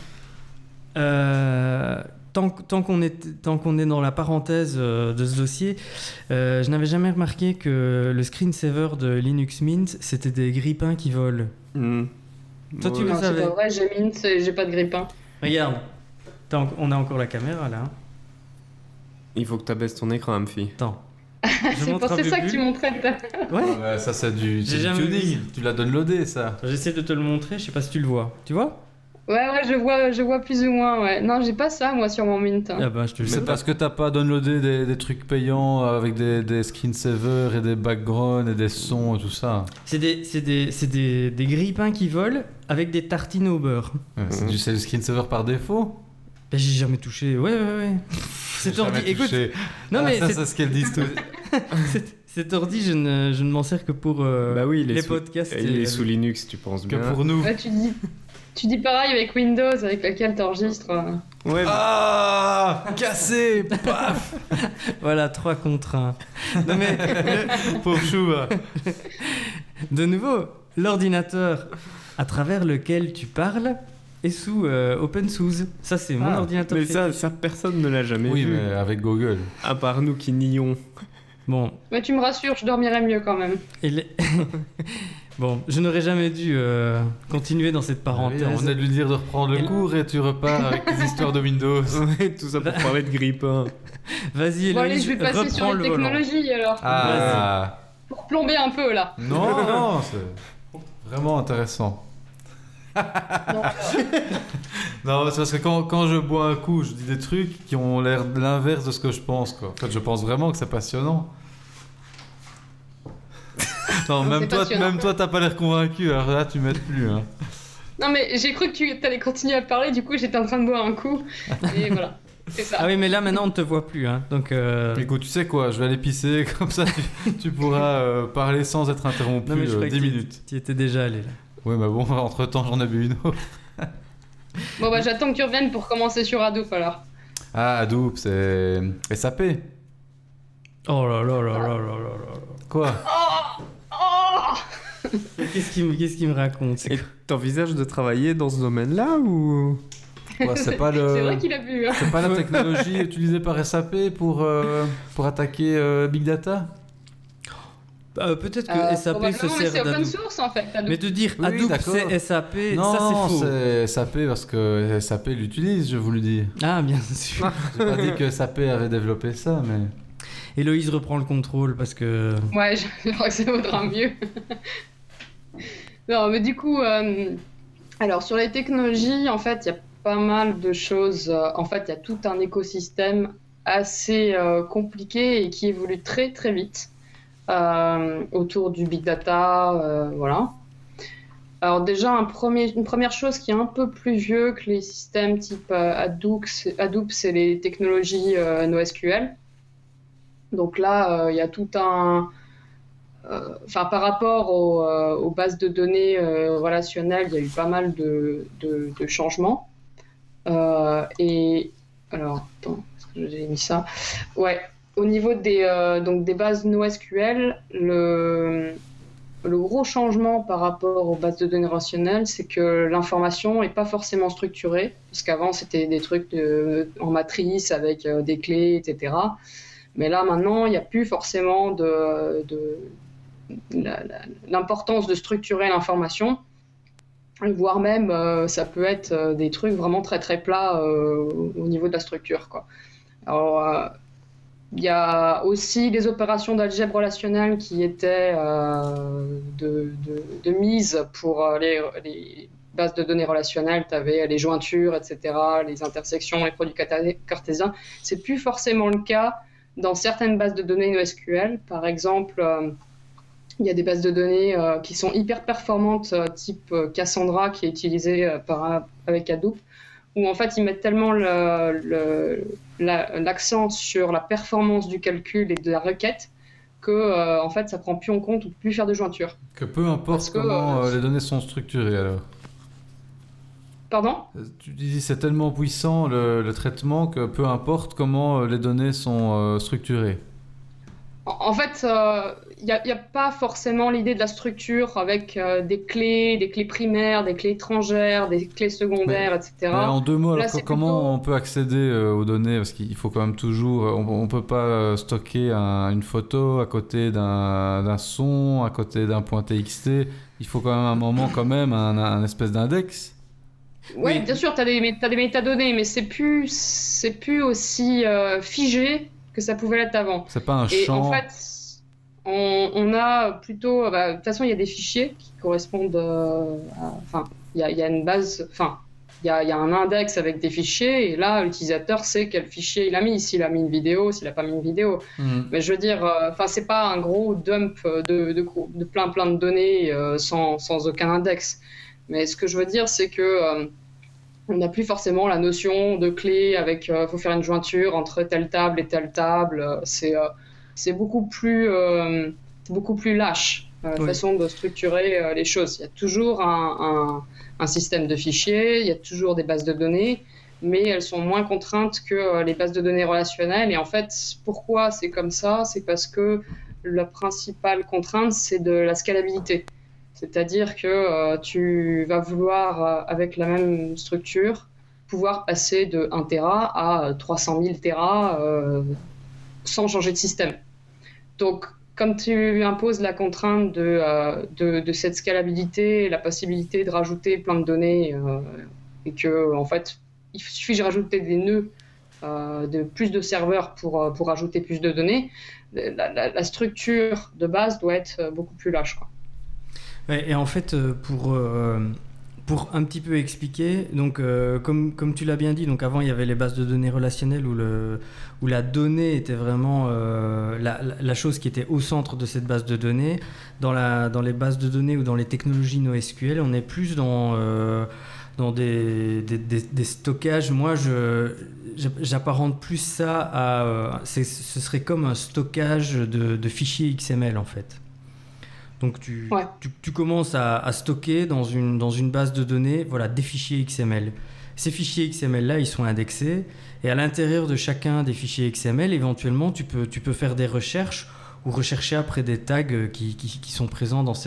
Tant qu'on est dans la parenthèse de ce dossier, je n'avais jamais remarqué que le screensaver de Linux Mint, c'était des grippins qui volent. Toi, tu le savais? C'est pas vrai, j'ai Mint, j'ai pas de grippin. Regarde, on a encore la caméra là. Il faut que tu abaisses ton écran, Amphi. Attends. C'est montre un c'est peu ça que plus. tu montrais tout à l'heure. Ouais. Ouais, ça c'est du J'ai jamais tuning. vu. Tu l'as downloadé ça. J'essaie de te le montrer, je sais pas si tu le vois. Tu vois? Ouais, je vois plus ou moins, ouais. Non, j'ai pas ça, moi, sur mon Mint. Ah bah je te le C'est dis. parce que t'as pas downloadé des trucs payants avec des screensavers et des backgrounds et des sons et tout ça. C'est des grille-pains qui volent avec des tartines au beurre. Ouais, c'est le screensaver par défaut. Bah, j'ai jamais touché. Ouais. Cet ordi, Jamais écoute. touché. Non mais ça, c'est ce qu'elles disent tous. cet ordi, je ne m'en sers que pour Bah oui, il est les sous- podcasts. Il et- est sous Linux, tu penses Que bien. pour nous. Ouais, tu dis pareil avec Windows, avec laquelle t'enregistres. Ouais, Ah, cassé, paf. Voilà, 3 contre 1. Non mais Pauvre chou. de nouveau, l'ordinateur à travers lequel tu parles est sous OpenSUSE. Ça c'est mon Ah, ordinateur. mais fétiche. ça, personne ne l'a jamais Oui, vu. mais avec Google. À part nous qui nions. Bon, Mais tu me rassures, je dormirai mieux quand même. et les- bon, je n'aurais jamais dû continuer dans cette On parenthèse. venait de lui dire de reprendre le Et- cours et tu repars avec tes histoires de Windows. Ouais, tout ça pour parler de grippin. Vas-y, Bon, allez, Héloïse, je vais passer reprends sur le les volant. technologies alors. Ah, Pour plomber un peu là. non, c'est vraiment intéressant. Non, Non, c'est parce que quand je bois un coup, je dis des trucs qui ont l'air de l'inverse de ce que je pense, quoi. En fait, je pense vraiment que c'est passionnant. Non, Non, c'est passionnant. même toi, t'as pas l'air convaincu, alors là, tu m'aides plus, hein. non, mais j'ai cru que tu allais continuer à parler, du coup j'étais en train de boire un coup. Et voilà, c'est ça. Ah oui, mais là maintenant on ne te voit plus, hein. Donc. Écoute, tu sais quoi, je vais aller pisser, comme ça tu pourras parler sans être interrompu Non mais je crois 10 que minutes. tu y étais déjà allé là. Oui, mais bon, entre-temps, j'en ai bu une autre. Bon bah j'attends que tu reviennes pour commencer sur Hadoop alors. Ah, Hadoop, c'est SAP. Oh là là là là là là là. Quoi? Oh Qu'est-ce qu'il me raconte? C'est Et t'envisages de travailler dans ce domaine-là ou... Quoi, c'est pas C'est vrai le... qu'il a bu. Hein. C'est pas la technologie utilisée par SAP pour attaquer Big Data? Peut-être que SAP se probablement, mais c'est sert open d'Hadoop. source en fait. Hadoop. Mais de dire Oui, Hadoop d'accord. c'est SAP, Non, ça c'est faux. c'est SAP parce que SAP l'utilise, je vous le dis. Ah bien sûr. J'ai pas dit que SAP avait développé ça, mais... Héloïse reprend le contrôle parce que... Ouais, je crois que ça vaudra mieux. Non, mais du coup, alors sur les technologies, en fait, il y a pas mal de choses. En fait, il y a tout un écosystème assez compliqué et qui évolue très très vite autour du big data, voilà. Alors déjà, une première chose qui est un peu plus vieux que les systèmes type Hadoop, c'est les technologies NoSQL. Donc là, il y a tout un... Enfin, par rapport aux bases de données relationnelles, il y a eu pas mal de changements. Et alors, attends, est-ce que j'ai mis ça? Ouais, au niveau donc des bases NoSQL, le gros changement par rapport aux bases de données relationnelles, c'est que l'information n'est pas forcément structurée, parce qu'avant c'était des trucs en matrice avec des clés, etc. Mais là, maintenant, il n'y a plus forcément l'importance de structurer l'information, voire même, ça peut être des trucs vraiment très très plats au niveau de la structure, quoi. Alors, il y a aussi les opérations d'algèbre relationnelle qui étaient de mise pour les bases de données relationnelles. Tu avais les jointures, etc., les intersections, les produits cartésiens. C'est plus forcément le cas dans certaines bases de données NoSQL. Par exemple, il y a des bases de données qui sont hyper performantes, type Cassandra, qui est utilisée avec Hadoop, où en fait ils mettent tellement l'accent sur la performance du calcul et de la requête que en fait ça prend plus en compte ou plus faire de jointure. Que peu importe comment les données sont structurées alors. Pardon ? Tu dis c'est tellement puissant le traitement que peu importe comment les données sont structurées. En fait, il n'y a pas forcément l'idée de la structure avec des clés primaires, des clés étrangères, des clés secondaires, etc. Mais en deux mots, Là, alors, c'est comment plutôt- on peut accéder aux données? Parce qu'il faut quand même toujours... On ne peut pas stocker une photo à côté d'un son, à côté d'un point TXT. Il faut quand même un moment, quand même, un espèce d'index. Oui, Oui. bien sûr, tu as des métadonnées, mais c'est plus aussi figé que ça pouvait l'être avant. C'est pas un Et champ. en fait, on a plutôt... de toute façon, il y a des fichiers qui correspondent Enfin, il y a une base... Enfin, il y a un index avec des fichiers, et là, l'utilisateur sait quel fichier il a mis, s'il a mis une vidéo, s'il n'a pas mis une vidéo. Mais je veux dire, c'est pas un gros dump de plein de données sans aucun index. Mais ce que je veux dire, c'est que on n'a plus forcément la notion de clé avec faut faire une jointure entre telle table et telle table. C'est beaucoup plus lâche façon de structurer les choses. Il y a toujours un système de fichiers, il y a toujours des bases de données, mais elles sont moins contraintes que les bases de données relationnelles. Et en fait, pourquoi c'est comme ça? C'est parce que la principale contrainte, c'est de la scalabilité. C'est-à-dire que tu vas vouloir, avec la même structure, pouvoir passer de 1 Tera à 300 000 Tera sans changer de système. Donc, comme tu imposes la contrainte de cette scalabilité, la possibilité de rajouter plein de données, et que, en fait, il suffit de rajouter des nœuds de plus de serveurs pour rajouter plus de données, la structure de base doit être beaucoup plus lâche, quoi. Ouais, et en fait, pour un petit peu expliquer, donc, comme tu l'as bien dit, donc avant il y avait les bases de données relationnelles où la donnée était vraiment la chose qui était au centre de cette base de données. Dans les bases de données ou dans les technologies NoSQL, on est plus dans des stockages. Moi, j'apparente plus ça à... ce serait comme un stockage de fichiers XML, en fait. Donc tu commences à stocker dans une base de données, voilà, des fichiers XML. Ces fichiers XML-là, ils sont indexés, et à l'intérieur de chacun des fichiers XML, éventuellement, tu peux faire des recherches ou rechercher après des tags qui sont présents dans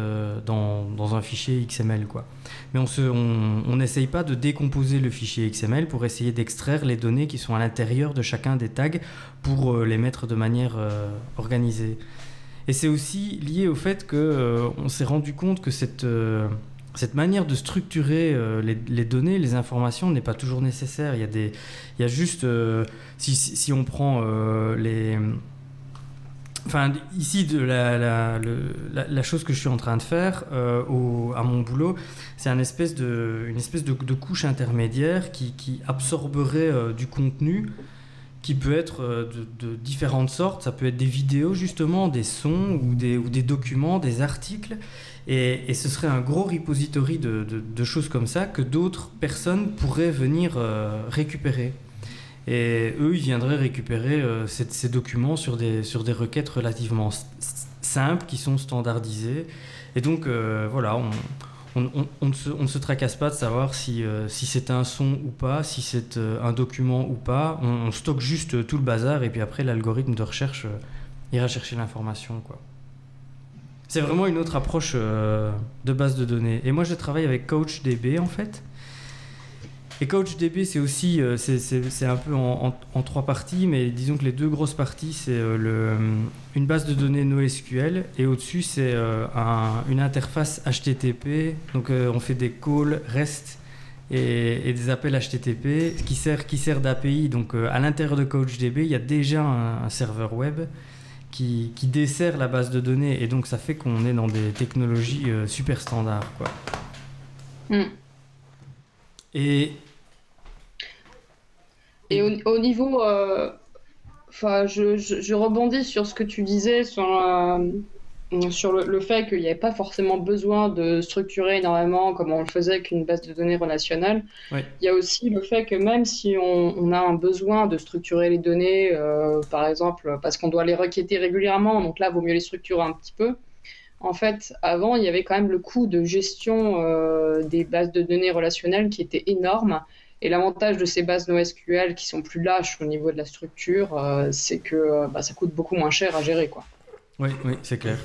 un fichier XML, quoi. Mais on n'essaye pas de décomposer le fichier XML pour essayer d'extraire les données qui sont à l'intérieur de chacun des tags pour les mettre de manière organisée. Et c'est aussi lié au fait qu'on s'est rendu compte que cette manière de structurer les données, les informations n'est pas toujours nécessaire. Il y a juste, si on prend Enfin, ici, la chose que je suis en train de faire à mon boulot, c'est une espèce de couche intermédiaire qui absorberait du contenu qui peut être de différentes sortes. Ça peut être des vidéos, justement, des sons ou des documents, des articles. Et ce serait un gros repository de choses comme ça que d'autres personnes pourraient venir récupérer. Et eux, ils viendraient récupérer ces documents sur des requêtes relativement simples, qui sont standardisées. Et donc, voilà, on ne se tracasse pas de savoir si c'est un son ou pas, si c'est un document ou pas. On stocke juste tout le bazar, et puis après, l'algorithme de recherche ira chercher l'information, quoi. C'est vraiment une autre approche de base de données. Et moi, je travaille avec CouchDB, en fait. Et CouchDB, c'est aussi c'est un peu en trois parties, mais disons que les deux grosses parties, c'est une base de données NoSQL, et au-dessus, c'est une interface HTTP. Donc, on fait des calls REST et des appels HTTP qui sert d'API. Donc, à l'intérieur de CouchDB, il y a déjà un serveur web qui dessert la base de données, et donc ça fait qu'on est dans des technologies super standards, quoi. Et au niveau, je rebondis sur ce que tu disais sur le fait qu'il n'y avait pas forcément besoin de structurer énormément comme on le faisait avec une base de données relationnelle. Ouais. Il y a aussi le fait que même si on a un besoin de structurer les données, par exemple, parce qu'on doit les requêter régulièrement, donc là, il vaut mieux les structurer un petit peu. En fait, avant, il y avait quand même le coût de gestion des bases de données relationnelles qui était énorme. Et l'avantage de ces bases NoSQL qui sont plus lâches au niveau de la structure, c'est que ça coûte beaucoup moins cher à gérer, quoi. Oui, c'est clair.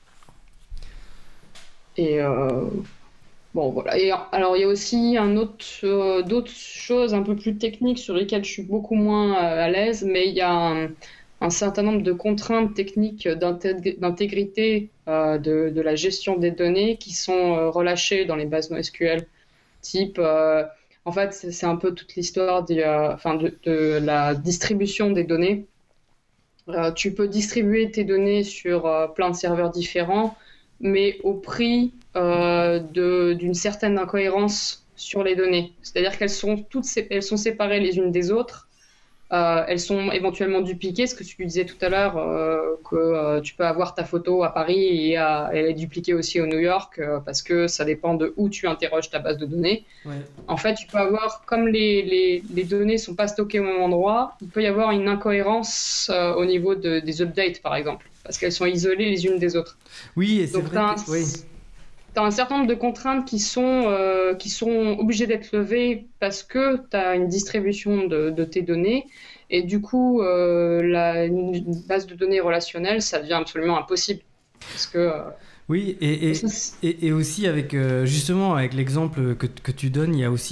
Et bon, voilà. Et alors, il y a aussi d'autres choses un peu plus techniques sur lesquelles je suis beaucoup moins à l'aise, mais il y a un certain nombre de contraintes techniques d'intégrité de la gestion des données qui sont relâchées dans les bases NoSQL. Type, en fait, c'est un peu toute l'histoire de la distribution des données. Tu peux distribuer tes données sur plein de serveurs différents, mais au prix d'une certaine incohérence sur les données. C'est-à-dire elles sont séparées les unes des autres. Elles sont éventuellement dupliquées, ce que tu disais tout à l'heure, que tu peux avoir ta photo à Paris et elle est dupliquée aussi au New York, parce que ça dépend de où tu interroges ta base de données. Ouais. En fait, tu peux avoir, comme les données ne sont pas stockées au même endroit, il peut y avoir une incohérence au niveau des updates, par exemple, parce qu'elles sont isolées les unes des autres. Oui, et c'est Donc, vrai que... Oui. tu as un certain nombre de contraintes qui sont obligées d'être levées parce que tu as une distribution de tes données. Et du coup, une base de données relationnelle, ça devient absolument impossible. Parce que, Oui, et aussi avec justement avec l'exemple que tu donnes, il y a aussi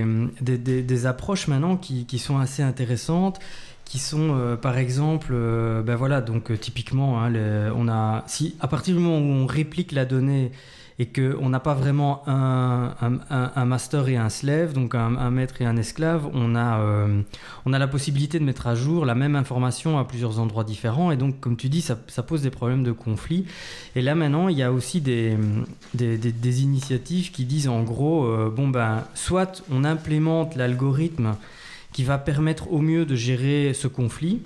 des approches maintenant qui sont assez intéressantes, qui sont par exemple, ben voilà, donc typiquement, hein, si à partir du moment où on réplique la donnée et qu'on n'a pas vraiment un master et un slave, donc un maître et un esclave, on a la possibilité de mettre à jour la même information à plusieurs endroits différents, et donc comme tu dis, ça pose des problèmes de conflit. Et là maintenant, il y a aussi des initiatives qui disent en gros, soit on implémente l'algorithme qui va permettre au mieux de gérer ce conflit,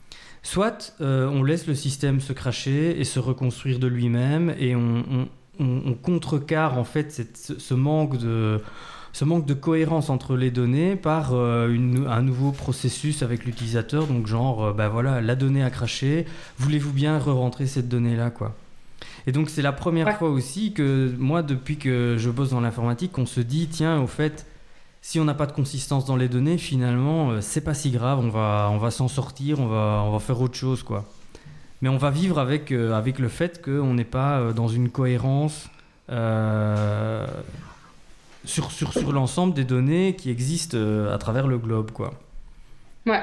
soit on laisse le système se crasher et se reconstruire de lui-même, et on contrecarre en fait ce manque de cohérence entre les données par un nouveau processus avec l'utilisateur. Donc genre, voilà, la donnée a craché, voulez-vous bien re-rentrer cette donnée-là, quoi. Et donc c'est la première fois aussi que moi, depuis que je bosse dans l'informatique, on se dit, tiens, au fait, si on n'a pas de consistance dans les données, finalement, c'est pas si grave, on va s'en sortir, on va faire autre chose, quoi. Mais on va vivre avec le fait qu'on n'est pas dans une cohérence sur l'ensemble des données qui existent à travers le globe, quoi. Ouais.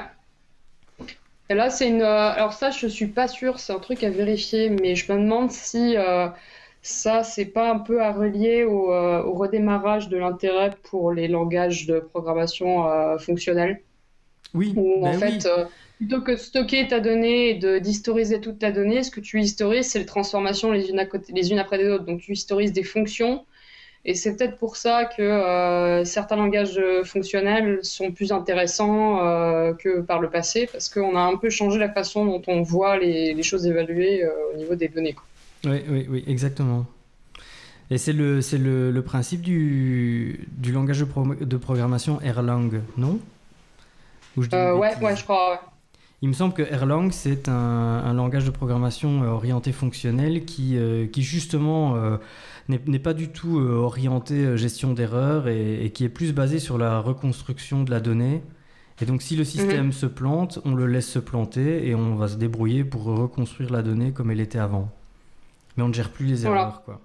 Et là, alors ça, je suis pas sûre, c'est un truc à vérifier, mais je me demande si ça, c'est pas un peu à relier au redémarrage de l'intérêt pour les langages de programmation fonctionnels. Oui, Où en fait... plutôt que de stocker ta donnée et d'historiser toute ta donnée, ce que tu historises, c'est les transformations les unes après les autres. Donc tu historises des fonctions, et c'est peut-être pour ça que certains langages fonctionnels sont plus intéressants que par le passé, parce qu'on a un peu changé la façon dont on voit les choses évaluées au niveau des données, quoi. Oui, exactement. Et c'est le principe du langage de programmation Erlang, non? Ouais, je crois, ouais. Il me semble que Erlang, c'est un langage de programmation orienté fonctionnel qui justement n'est pas du tout orienté gestion d'erreurs et qui est plus basé sur la reconstruction de la donnée. Et donc si le système se plante, on le laisse se planter et on va se débrouiller pour reconstruire la donnée comme elle était avant. Mais on ne gère plus les erreurs, quoi.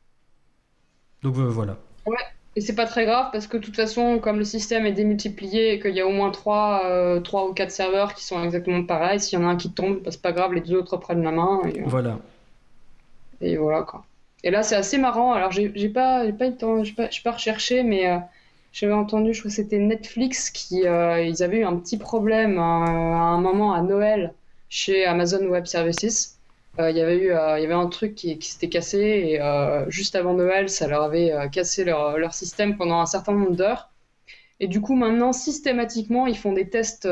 Donc voilà. Ouais. Et c'est pas très grave parce que de toute façon, comme le système est démultiplié et qu'il y a au moins 3 ou 4 serveurs qui sont exactement pareils, s'il y en a un qui tombe, c'est pas grave, les deux autres prennent la main. Voilà. Et voilà, quoi. Et là, c'est assez marrant. Alors, j'ai pas eu le temps, j'ai pas recherché, mais j'avais entendu, je crois que c'était Netflix ils avaient eu un petit problème à un moment à Noël chez Amazon Web Services. Il y avait un truc qui s'était cassé et juste avant Noël, ça leur avait cassé leur système pendant un certain nombre d'heures. Et du coup, maintenant, systématiquement, ils font des tests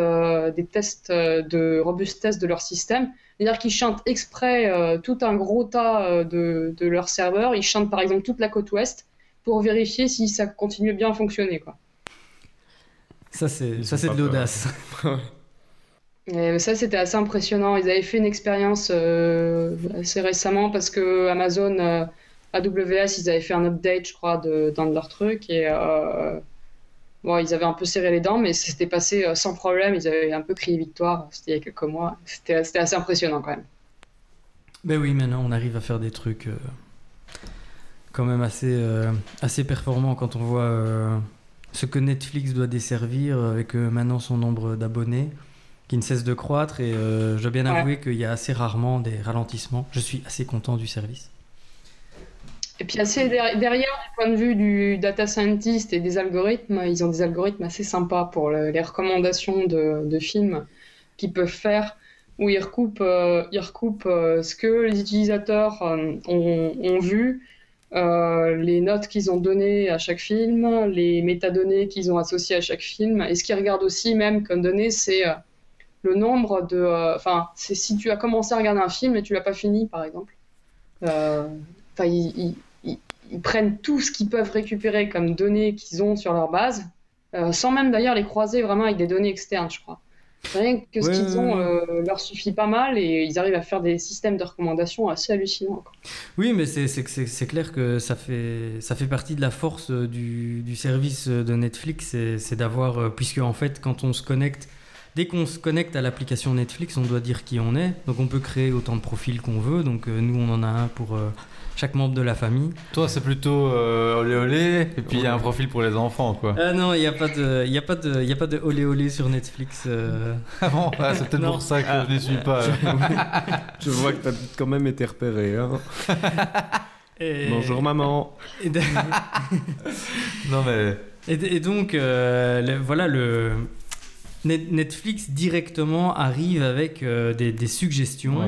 de robustesse de leur système. C'est-à-dire qu'ils chantent exprès tout un gros tas de leur serveur. Ils chantent par exemple toute la côte ouest pour vérifier si ça continue bien à fonctionner, quoi. Ça, c'est de l'audace. Et ça, c'était assez impressionnant. Ils avaient fait une expérience assez récemment parce que Amazon, AWS, ils avaient fait un update, je crois, d'un de leurs trucs. Et ils avaient un peu serré les dents, mais c'était passé sans problème. Ils avaient un peu crié victoire. C'était il y a quelques mois. C'était assez impressionnant quand même. Ben oui, maintenant, on arrive à faire des trucs quand même assez performants quand on voit ce que Netflix doit desservir avec maintenant son nombre d'abonnés qui ne cesse de croître, et je dois bien avouer qu'il y a assez rarement des ralentissements. Je suis assez content du service. Et puis derrière, du point de vue du data scientist et des algorithmes, ils ont des algorithmes assez sympas pour les recommandations de films qu'ils peuvent faire. où ils recoupent ce que les utilisateurs ont vu, les notes qu'ils ont données à chaque film, les métadonnées qu'ils ont associées à chaque film. Et ce qu'ils regardent aussi même comme données, c'est le nombre de... c'est si tu as commencé à regarder un film et tu l'as pas fini, par exemple. Ils prennent tout ce qu'ils peuvent récupérer comme données qu'ils ont sur leur base, sans même d'ailleurs les croiser vraiment avec des données externes, je crois. Rien que ce qu'ils ont leur suffit pas mal et ils arrivent à faire des systèmes de recommandations assez hallucinants, quoi. Oui, mais c'est clair que ça fait partie de la force du service de Netflix, c'est d'avoir, puisque en fait quand on se connecte, dès qu'on se connecte à l'application Netflix, on doit dire qui on est, donc on peut créer autant de profils qu'on veut, donc nous on en a un pour chaque membre de la famille. Toi, c'est plutôt olé olé, et puis il y a un profil pour les enfants, quoi. Non, il n'y a pas de olé olé sur Netflix. Ah bon, c'est peut-être pour ça que je n'y suis pas. Je vois que tu as quand même été repéré. Hein. Bonjour maman. Non mais... Et donc, Netflix directement arrive avec des suggestions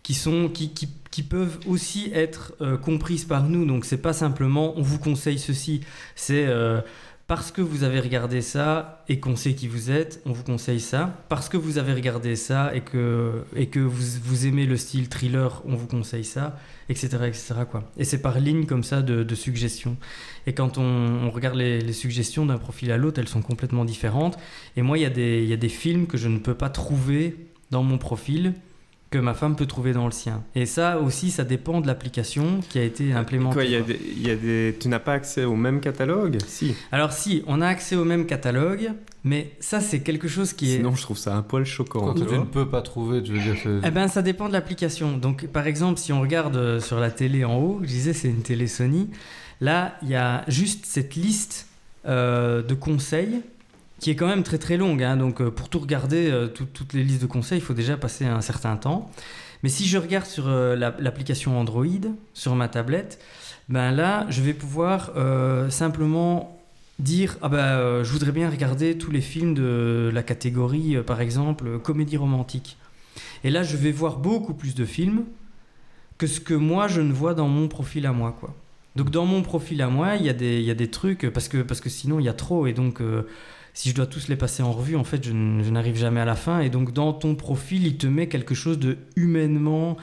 qui peuvent aussi être comprises par nous. Donc c'est pas simplement on vous conseille ceci, c'est parce que vous avez regardé ça et qu'on sait qui vous êtes, on vous conseille ça. Parce que vous avez regardé ça et que vous aimez le style thriller, on vous conseille ça, etc. quoi. Et c'est par ligne comme ça de suggestions. Et quand on regarde les suggestions d'un profil à l'autre, elles sont complètement différentes. Et moi, il y a des films que je ne peux pas trouver dans mon profil, que ma femme peut trouver dans le sien. Et ça aussi, ça dépend de l'application qui a été implémentée. Quoi, tu n'as pas accès au même catalogue ? Si. Alors si, on a accès au même catalogue, mais ça, c'est quelque chose qui est... Sinon, je trouve ça un poil choquant. Quand tu ne peux pas trouver, tu veux dire... Eh ben, ça dépend de l'application. Donc, par exemple, si on regarde sur la télé en haut, je disais, c'est une télé Sony. Là, il y a juste cette liste de conseils qui est quand même très très longue, hein. Donc pour tout regarder, toutes les listes de conseils, il faut déjà passer un certain temps. Mais si je regarde sur l'application Android, sur ma tablette, ben là, je vais pouvoir simplement dire je voudrais bien regarder tous les films de la catégorie, par exemple, comédie romantique. Et là, je vais voir beaucoup plus de films que ce que moi, je ne vois dans mon profil à moi, quoi. Donc dans mon profil à moi, il y a des trucs, parce que sinon, il y a trop, et donc... si je dois tous les passer en revue, en fait, je n'arrive jamais à la fin. Et donc, dans ton profil, il te met quelque chose de humainement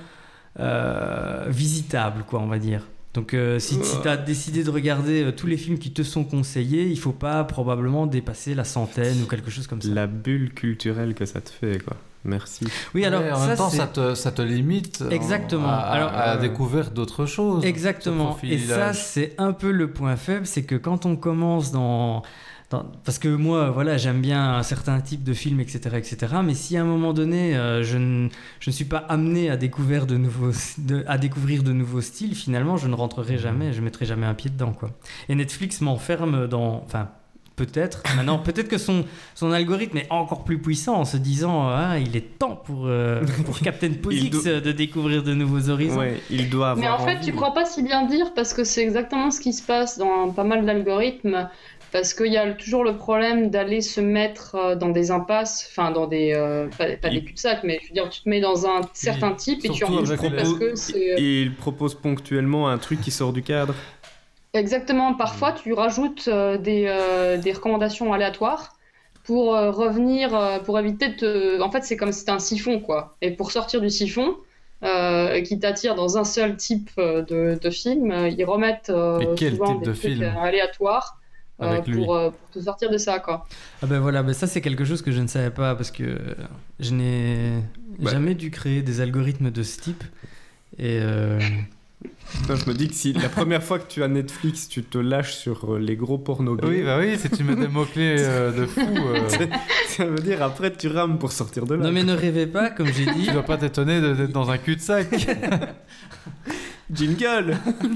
visitable, quoi, on va dire. Donc, si tu as décidé de regarder tous les films qui te sont conseillés, il ne faut pas probablement dépasser la centaine ou quelque chose comme ça. La bulle culturelle que ça te fait, quoi. Merci. Oui, alors en même temps, ça te limite exactement. à la découverte d'autres choses. Exactement. Et ça, c'est un peu le point faible, c'est que quand on commence parce que moi, voilà, j'aime bien un certain type de film, etc., mais si à un moment donné, je ne suis pas amené à découvrir de nouveaux styles, finalement, je ne rentrerai jamais, je ne mettrai jamais un pied dedans, quoi. Et Netflix m'enferme dans... Enfin, peut-être. Maintenant, peut-être que son algorithme est encore plus puissant en se disant il est temps pour Captain Posix de découvrir de nouveaux horizons. Ouais, il doit avoir Mais en fait, tu crois pas si bien dire, parce que c'est exactement ce qui se passe dans pas mal d'algorithmes. Parce qu'il y a toujours le problème d'aller se mettre dans des impasses, enfin dans des... pas des cul-de-sac, mais je veux dire, tu te mets dans un certain type et tu enregistres parce que c'est... Et il propose ponctuellement un truc qui sort du cadre. Exactement. Parfois, tu rajoutes des recommandations aléatoires pour revenir, pour éviter de... En fait, c'est comme si c'était un siphon, quoi. Et pour sortir du siphon... qui t'attire dans un seul type de film, ils remettent souvent des trucs aléatoires pour te sortir de ça, quoi. Ah ben voilà, ça c'est quelque chose que je ne savais pas parce que je n'ai jamais dû créer des algorithmes de ce type. Et Putain, je me dis que si la première fois que tu as Netflix, tu te lâches sur les gros pornos gays. Oui, si tu mets des mots-clés de fou. Ça veut dire après tu rames pour sortir de là. Non mais ne rêvez pas, comme j'ai dit. Tu dois pas t'étonner d'être dans un cul-de-sac. Jingle.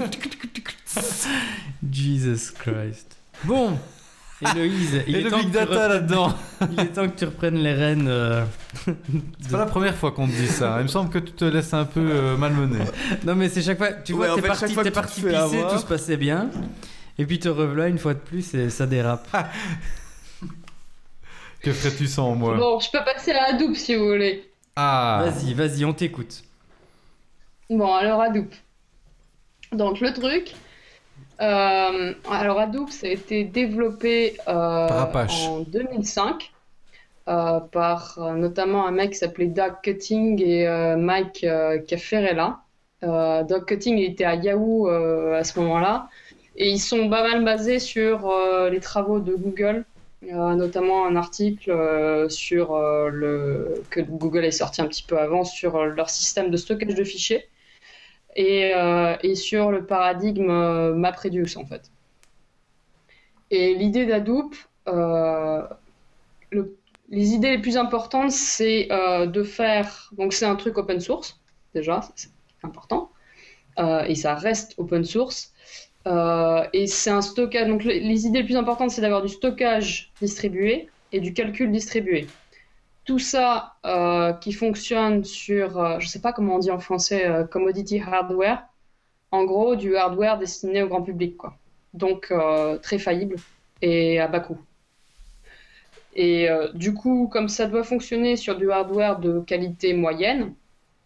Jesus Christ. Bon, Héloïse, il est temps Big Data là-dedans. Il est temps que tu reprennes les rênes. C'est pas la première fois qu'on te dit ça. Il me semble que tu te laisses un peu malmener. Non mais c'est chaque fois, tu vois, t'es parti pisser, tout se passait bien. Et puis te revoilà une fois de plus et ça dérape. Que ferais-tu sans moi? Bon, je peux passer à Hadoop si vous voulez. Ah. Vas-y, on t'écoute. Bon, alors Hadoop. Donc le truc, alors Hadoop, ça a été développé Par Apache. en 2005 par notamment un mec qui s'appelait Doug Cutting et Mike Cafferella. Doug Cutting il était à Yahoo à ce moment-là et ils sont pas mal basés sur les travaux de Google, notamment un article que Google est sorti un petit peu avant sur leur système de stockage de fichiers. Et sur le paradigme MapReduce en fait. Et l'idée d'Hadoop, les idées les plus importantes, c'est de faire. Donc c'est un truc open source déjà, c'est important, et ça reste open source. Et c'est un stockage. Donc les idées les plus importantes, c'est d'avoir du stockage distribué et du calcul distribué. Tout ça qui fonctionne sur, je ne sais pas comment on dit en français, commodity hardware. En gros, du hardware destiné au grand public, quoi. Donc, très faillible et à bas coût. Et du coup, comme ça doit fonctionner sur du hardware de qualité moyenne,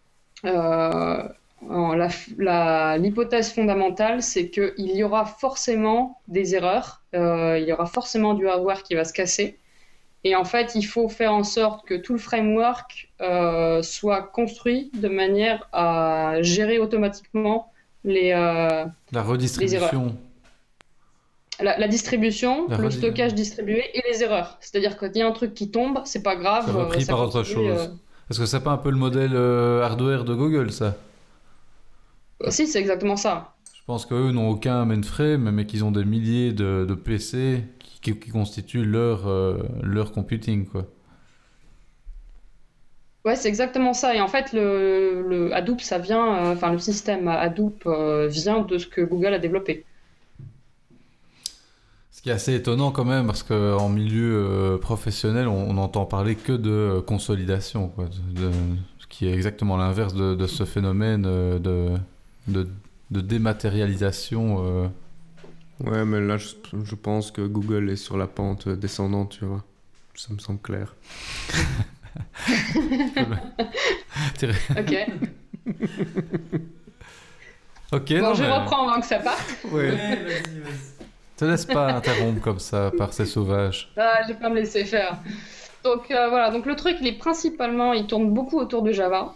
l'hypothèse fondamentale, c'est qu'il y aura forcément des erreurs, il y aura forcément du hardware qui va se casser. Et en fait, il faut faire en sorte que tout le framework soit construit de manière à gérer automatiquement La redistribution. La distribution, le stockage distribué et les erreurs. C'est-à-dire que quand il y a un truc qui tombe, c'est pas grave. C'est repris par autre chose. Est-ce que c'est pas un peu le modèle hardware de Google, ça? Si, c'est exactement ça. Je pense qu'eux n'ont aucun mainframe, mais qu'ils ont des milliers de PC qui constituent leur computing, quoi. Ouais, c'est exactement ça. Et en fait, le Hadoop, ça vient, le système Hadoop vient de ce que Google a développé. Ce qui est assez étonnant quand même, parce qu'en milieu professionnel, on n'entend parler que de consolidation, quoi, ce qui est exactement l'inverse de ce phénomène de dématérialisation. Ouais, mais là, je pense que Google est sur la pente descendante, tu vois. Ça me semble clair. Ok. Ok, bon, non, je mais... reprends avant que ça parte. Ouais. Vas-y. Te laisse pas interrompre comme ça par ces sauvages. Ah, je vais pas me laisser faire. Donc voilà, donc le truc, il tourne beaucoup autour de Java.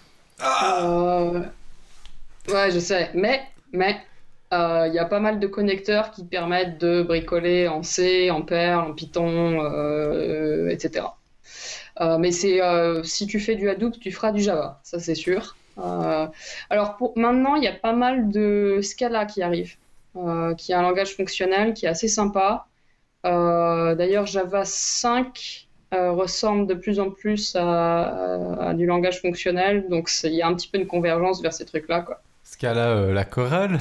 Ouais, je sais, mais il y a pas mal de connecteurs qui permettent de bricoler en C, en Perl, en Python, etc. Mais si tu fais du Hadoop, tu feras du Java, ça c'est sûr. Alors maintenant, il y a pas mal de Scala qui arrive, qui est un langage fonctionnel qui est assez sympa. D'ailleurs, Java 5 ressemble de plus en plus à du langage fonctionnel, donc il y a un petit peu une convergence vers ces trucs-là, quoi. Scala, la chorale.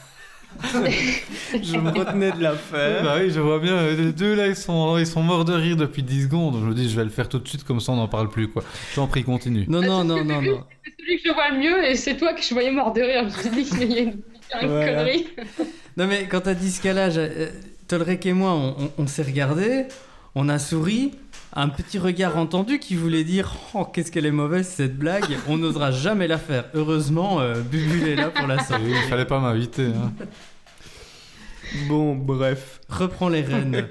Je me retenais de la faire. Bah oui, je vois bien. Les deux là, ils sont morts de rire depuis 10 secondes. Je me dis, je vais le faire tout de suite, comme ça on n'en parle plus, quoi. Je t'en prie, continue. Non. C'est celui que je vois le mieux et c'est toi que je voyais mort de rire. Je me suis dit qu'il y a une connerie. Non, mais quand t'as dit Scala, Tolrek et moi, on s'est regardés, on a souri, un petit regard entendu qui voulait dire « Oh, qu'est-ce qu'elle est mauvaise cette blague, on n'osera jamais la faire. » Heureusement, Bubule est là pour la sortir. Il fallait pas m'inviter, hein. Bon, bref. Reprends les rênes.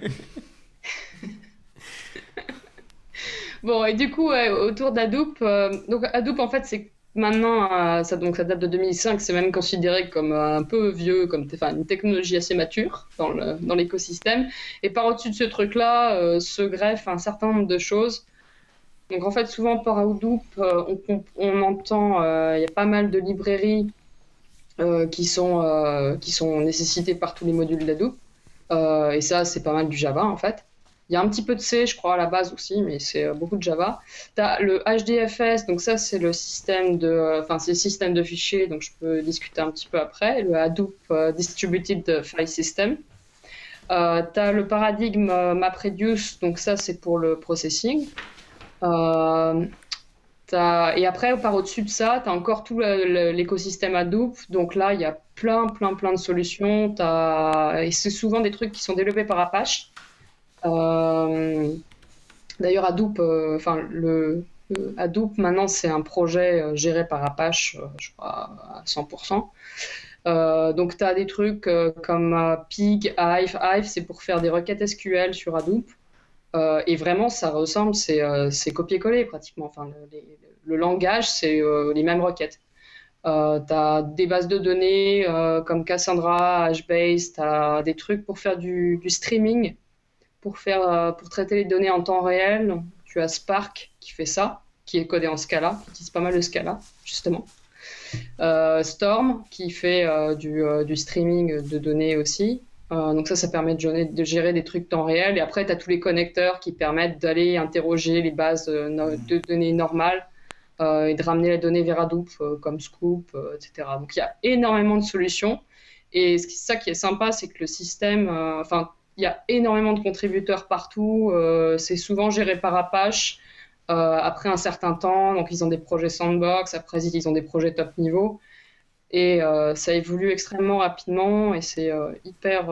Bon, et du coup, autour d'Hadoop, donc Hadoop, en fait, c'est maintenant, ça date de 2005, c'est même considéré comme un peu vieux, une technologie assez mature dans l'écosystème. Et par au-dessus de ce truc-là, se greffe un certain nombre de choses. Donc en fait, souvent par Hadoop, on entend, il y a pas mal de librairies qui sont nécessitées par tous les modules d'Hadoop. Et ça, c'est pas mal du Java, en fait. Il y a un petit peu de C, je crois, à la base aussi, mais c'est beaucoup de Java. Tu as le HDFS, donc ça, c'est le système de fichiers, donc je peux discuter un petit peu après. Le Hadoop Distributed File System. Tu as le paradigme MapReduce, donc ça, c'est pour le processing. Et après, par au-dessus de ça, tu as encore tout l'écosystème Hadoop. Donc là, il y a plein de solutions. Et c'est souvent des trucs qui sont développés par Apache. D'ailleurs, Hadoop, le Hadoop, maintenant, c'est un projet géré par Apache, je crois, à 100%. Donc, tu as des trucs comme Pig, Hive. Hive, c'est pour faire des requêtes SQL sur Hadoop. Et vraiment, ça ressemble, c'est copier-coller pratiquement. Enfin, le langage, c'est les mêmes requêtes. Tu as des bases de données comme Cassandra, HBase, tu as des trucs pour faire du streaming, pour traiter les données en temps réel. Tu as Spark qui fait ça, qui est codé en Scala, qui utilise pas mal de Scala, justement. Storm qui fait du streaming de données aussi. Donc ça permet de gérer des trucs temps réel. Et après, tu as tous les connecteurs qui permettent d'aller interroger les bases de données normales et de ramener les données vers Hadoop comme Scoop, etc. Donc il y a énormément de solutions. Et ça qui est sympa, c'est que le système, il y a énormément de contributeurs partout. C'est souvent géré par Apache après un certain temps. Donc ils ont des projets sandbox, après ils ont des projets top niveau. Et ça évolue extrêmement rapidement et c'est hyper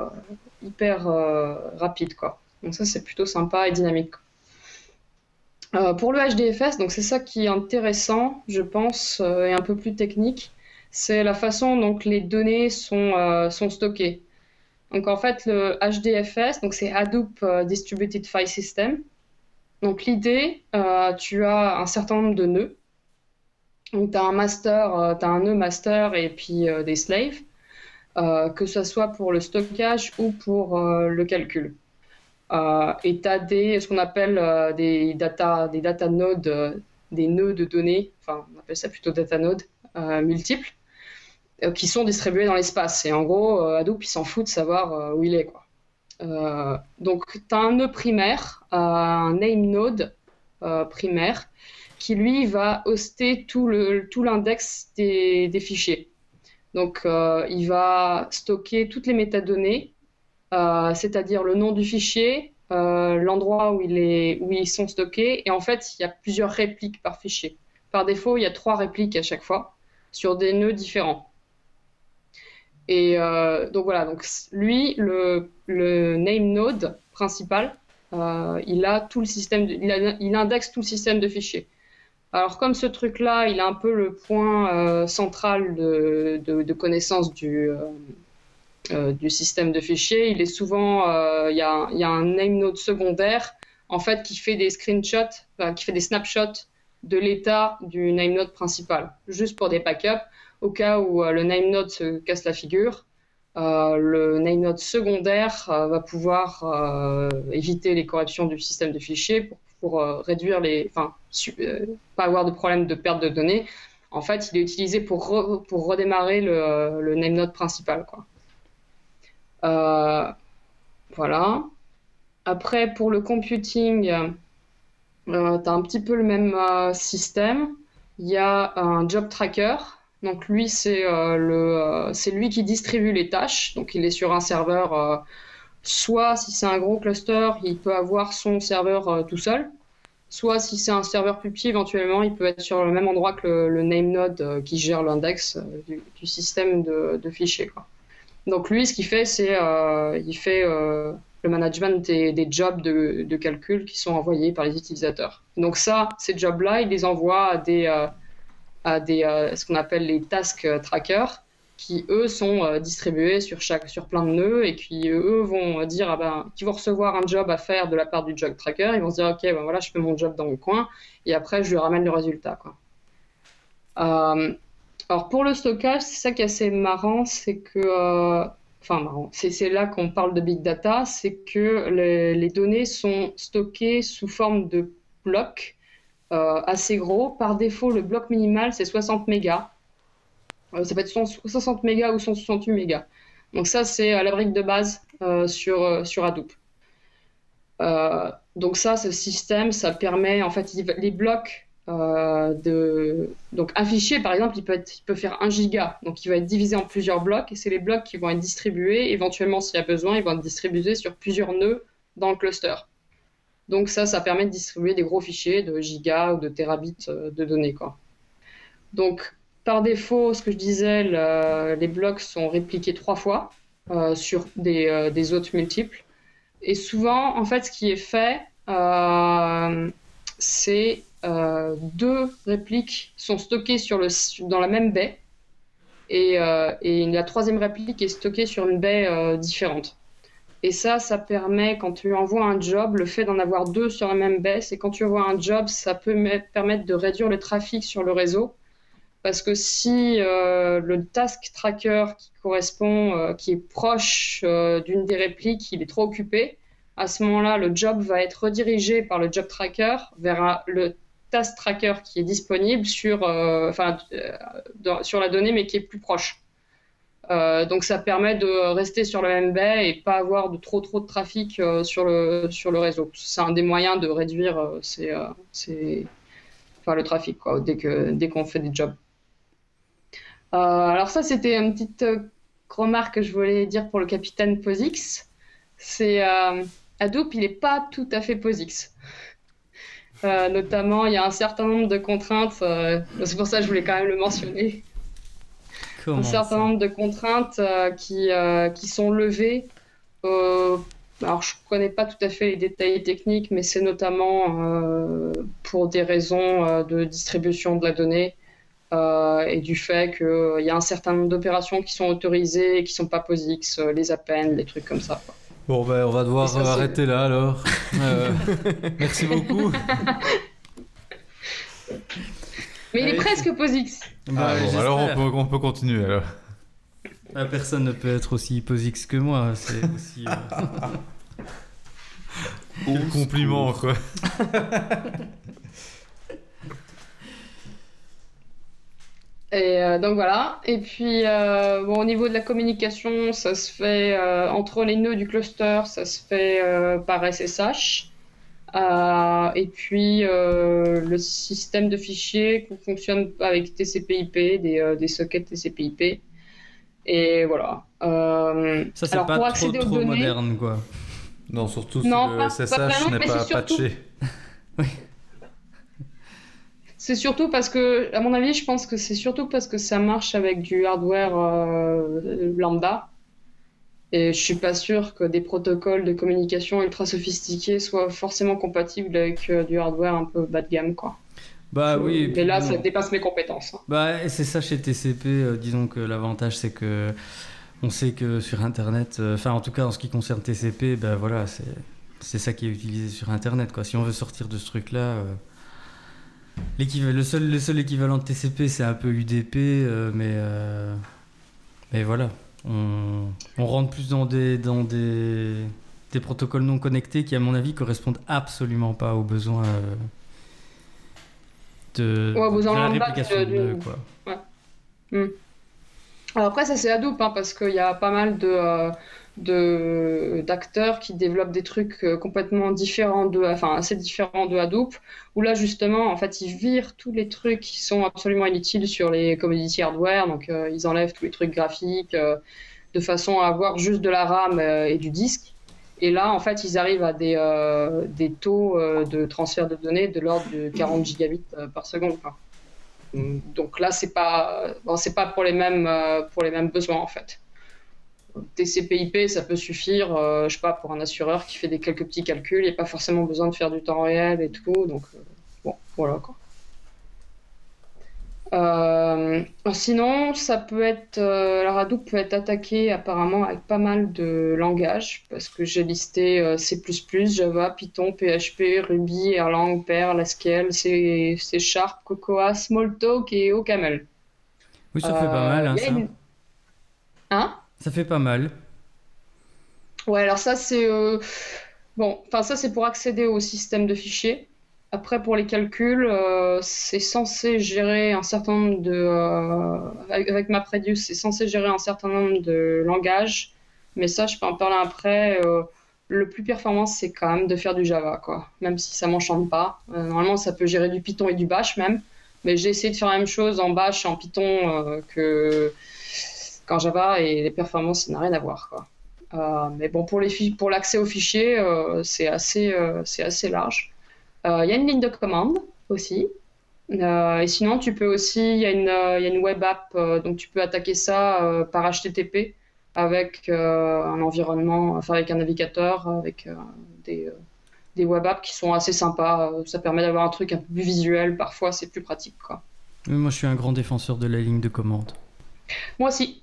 rapide, quoi. Donc ça, c'est plutôt sympa et dynamique. Pour le HDFS, donc c'est ça qui est intéressant, je pense, et un peu plus technique, c'est la façon dont les données sont stockées. Donc en fait, le HDFS, donc c'est Hadoop Distributed File System. Donc l'idée, tu as un certain nombre de nœuds. Donc, tu as un nœud master et puis des slaves, que ce soit pour le stockage ou pour le calcul. Et tu as ce qu'on appelle des data nodes, des nœuds de données, enfin, on appelle ça plutôt data nodes multiples, qui sont distribués dans l'espace. Et en gros, Hadoop, il s'en fout de savoir où il est, quoi. Donc, tu as un nœud primaire, un name node primaire, qui lui va hoster tout l'index des fichiers. Donc, il va stocker toutes les métadonnées, c'est-à-dire le nom du fichier, l'endroit où ils sont stockés, et en fait, il y a plusieurs répliques par fichier. Par défaut, il y a 3 répliques à chaque fois, sur des nœuds différents. Et donc voilà, donc lui, le name node principal, il indexe tout le système de fichiers. Alors comme ce truc-là, il a un peu le point central de connaissance du système de fichiers, il est souvent, il y a un name node secondaire en fait qui fait des screenshots, qui fait des snapshots de l'état du name node principal, juste pour des backups, au cas où le name node se casse la figure. Le name node secondaire va pouvoir éviter les corruptions du système de fichiers pour réduire pas avoir de problème de perte de données. En fait, il est utilisé pour redémarrer le name node principal, quoi. Voilà. Après, pour le computing, tu as un petit peu le même système. Il y a un job tracker. Donc lui, c'est lui qui distribue les tâches. Donc il est sur un serveur. Soit si c'est un gros cluster, il peut avoir son serveur tout seul. Soit si c'est un serveur plus petit, éventuellement, il peut être sur le même endroit que le name node qui gère l'index du système de fichiers, quoi. Donc lui, ce qu'il fait, c'est il fait le management des jobs de calcul qui sont envoyés par les utilisateurs. Donc ces jobs-là, il les envoie à ce qu'on appelle les task trackers, qui eux sont distribués sur plein de nœuds et qui eux vont dire qui vont recevoir un job à faire de la part du job tracker. Ils vont se dire ok, voilà, je fais mon job dans mon coin et après je lui ramène le résultat, quoi. Alors pour le stockage, c'est ça qui est assez marrant, c'est que c'est là qu'on parle de big data, c'est que les données sont stockées sous forme de blocs assez gros. Par défaut, le bloc minimal c'est 60 mégas. Ça peut être 60 mégas ou 168 mégas. Donc ça, c'est la brique de base sur Hadoop. Donc ça, ce système, ça permet, en fait, les blocs donc un fichier, par exemple, il peut faire 1 giga. Donc il va être divisé en plusieurs blocs et c'est les blocs qui vont être distribués. Éventuellement, s'il y a besoin, ils vont être distribués sur plusieurs nœuds dans le cluster. Donc ça permet de distribuer des gros fichiers de gigas ou de terabits de données, quoi. Donc par défaut, ce que je disais, les blocs sont répliqués 3 fois sur des hôtes multiples. Et souvent, en fait, ce qui est fait, c'est 2 répliques sont stockées dans la même baie et la 3e réplique est stockée sur une baie différente. Et ça permet, quand tu envoies un job, le fait d'en avoir 2 sur la même baie, c'est quand tu envoies un job, ça peut permettre de réduire le trafic sur le réseau. Parce que si le task tracker qui est proche d'une des répliques, il est trop occupé, à ce moment-là, le job va être redirigé par le job tracker vers le task tracker qui est disponible sur la donnée, mais qui est plus proche. Donc ça permet de rester sur la même baie et pas avoir de trop de trafic sur le réseau. C'est un des moyens de réduire le trafic quoi, dès qu'on fait des jobs. Alors ça, c'était une petite remarque que je voulais dire pour le capitaine POSIX. C'est Hadoop, il n'est pas tout à fait POSIX. Notamment, il y a un certain nombre de contraintes, c'est pour ça que je voulais quand même le mentionner. Comment un certain nombre de contraintes qui sont levées. Alors, je ne connais pas tout à fait les détails techniques, mais c'est notamment pour des raisons de distribution de la donnée et du fait qu'il y a un certain nombre d'opérations qui sont autorisées et qui ne sont pas POSIX, les appends, les trucs comme ça. Quoi. Bon, ben, on va devoir arrêter là alors. Merci beaucoup. Mais il est presque POSIX. Alors on peut continuer alors. Personne ne peut être aussi POSIX que moi. C'est aussi. Quel compliment quoi. Et donc voilà. Et puis au niveau de la communication, ça se fait entre les nœuds du cluster, ça se fait par SSH. Et puis le système de fichiers fonctionne avec TCP/IP, des sockets TCP/IP. Et voilà. Ça c'est pas trop moderne quoi. Non, surtout si le SSH n'est pas patché. Oui. C'est surtout parce que, à mon avis, je pense que c'est surtout parce que ça marche avec du hardware lambda. Et je suis pas sûr que des protocoles de communication ultra sophistiqués soient forcément compatibles avec du hardware un peu bas de gamme, quoi. Bah oui. Mais là, ça dépasse mes compétences. Bah c'est ça chez TCP. Disons que l'avantage c'est que on sait que sur Internet, en tout cas en ce qui concerne TCP, bah voilà, c'est ça qui est utilisé sur Internet, quoi. Si on veut sortir de ce truc-là. Le seul équivalent de TCP c'est un peu UDP, mais voilà, on rentre plus dans des protocoles non connectés qui à mon avis correspondent absolument pas aux besoins de la réplication de nœuds, quoi. Ouais. Alors après ça c'est Hadoop parce qu'il y a pas mal d'acteurs qui développent des trucs complètement différents assez différents de Hadoop, où là justement en fait ils virent tous les trucs qui sont absolument inutiles sur les commodity hardware, donc ils enlèvent tous les trucs graphiques de façon à avoir juste de la RAM et du disque, et là en fait ils arrivent à des taux de transfert de données de l'ordre de 40 gigabits par seconde, quoi. Donc là c'est pas pour les mêmes besoins en fait. TCP/IP, ça peut suffire, je sais pas, pour un assureur qui fait quelques petits calculs, il n'y a pas forcément besoin de faire du temps réel et tout, donc bon, voilà quoi. Sinon, ça peut être, la Hadoop peut être attaqué apparemment avec pas mal de langages, parce que j'ai listé C++, Java, Python, PHP, Ruby, Erlang, Perl, Haskell, C#, Cocoa, Smalltalk et OCaml. Oui, ça fait pas mal, ça. Hein ? Ça fait pas mal. Ouais, alors ça c'est ça c'est pour accéder au système de fichiers. Après pour les calculs, c'est censé gérer un certain nombre avec MapReduce, c'est censé gérer un certain nombre de langages. Mais ça, je peux en parler après. Le plus performant, c'est quand même de faire du Java, quoi. Même si ça m'enchante pas. Normalement, ça peut gérer du Python et du Bash même. Mais j'ai essayé de faire la même chose en Bash et en Python qu'en Java, et les performances, ça n'a rien à voir, quoi. Mais bon, pour l'accès aux fichiers, c'est assez large. Il y a une ligne de commande aussi. Et sinon, tu peux aussi, il y a une web app, donc tu peux attaquer ça par HTTP avec un environnement, avec un navigateur, avec des web apps qui sont assez sympas. Ça permet d'avoir un truc un peu plus visuel. Parfois, c'est plus pratique, quoi. Mais moi, je suis un grand défenseur de la ligne de commande. Moi aussi.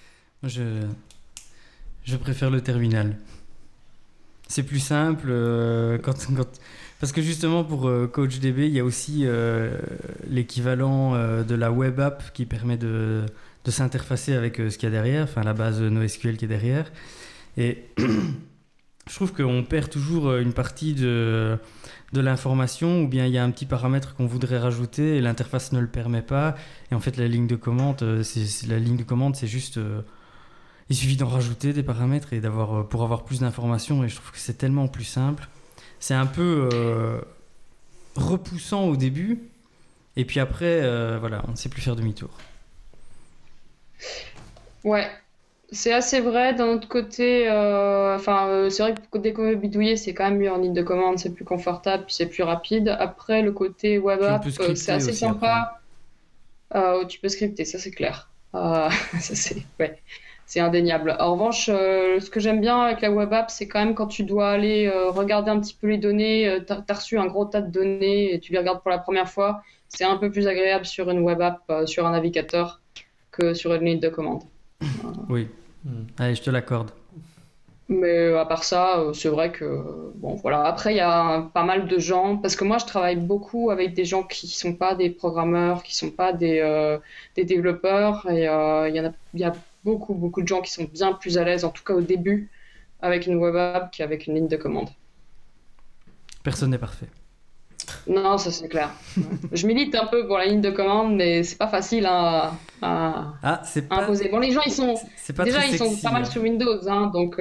Je préfère le terminal. C'est plus simple parce que justement pour CoachDB, il y a aussi l'équivalent de la web app qui permet de s'interfacer avec ce qu'il y a derrière, enfin la base NoSQL qui est derrière. Et je trouve qu'on perd toujours une partie de l'information, ou bien il y a un petit paramètre qu'on voudrait rajouter et l'interface ne le permet pas. Et en fait, la ligne de commande, c'est juste... il suffit d'en rajouter des paramètres et pour avoir plus d'informations, et je trouve que c'est tellement plus simple. C'est un peu repoussant au début, et puis après, voilà, on ne sait plus faire demi-tour. Ouais, c'est assez vrai. D'un autre côté, c'est vrai que dès qu'on veut bidouiller, c'est quand même mieux en ligne de commande, c'est plus confortable, puis c'est plus rapide. Après, le côté web Puis on app, peut scripter c'est assez aussi sympa. Tu peux scripter, ça c'est clair. Ça ouais, c'est indéniable. En revanche, ce que j'aime bien avec la web app, c'est quand même quand tu dois aller regarder un petit peu les données, t'as reçu un gros tas de données et tu les regardes pour la première fois, c'est un peu plus agréable sur une web app, sur un navigateur, que sur une ligne de commande. Oui, allez, je te l'accorde. Mais à part ça, c'est vrai que bon voilà. Après, il y a pas mal de gens, parce que moi, je travaille beaucoup avec des gens qui sont pas des programmeurs, qui sont pas des développeurs, et il y a beaucoup de gens qui sont bien plus à l'aise, en tout cas au début, avec une web app qu'avec une ligne de commande. Personne n'est parfait. Non, ça c'est clair. Je milite un peu pour la ligne de commande, mais c'est pas facile à c'est pas... imposer. Bon, les gens, ils sont sexy, pas mal sur Windows, hein, donc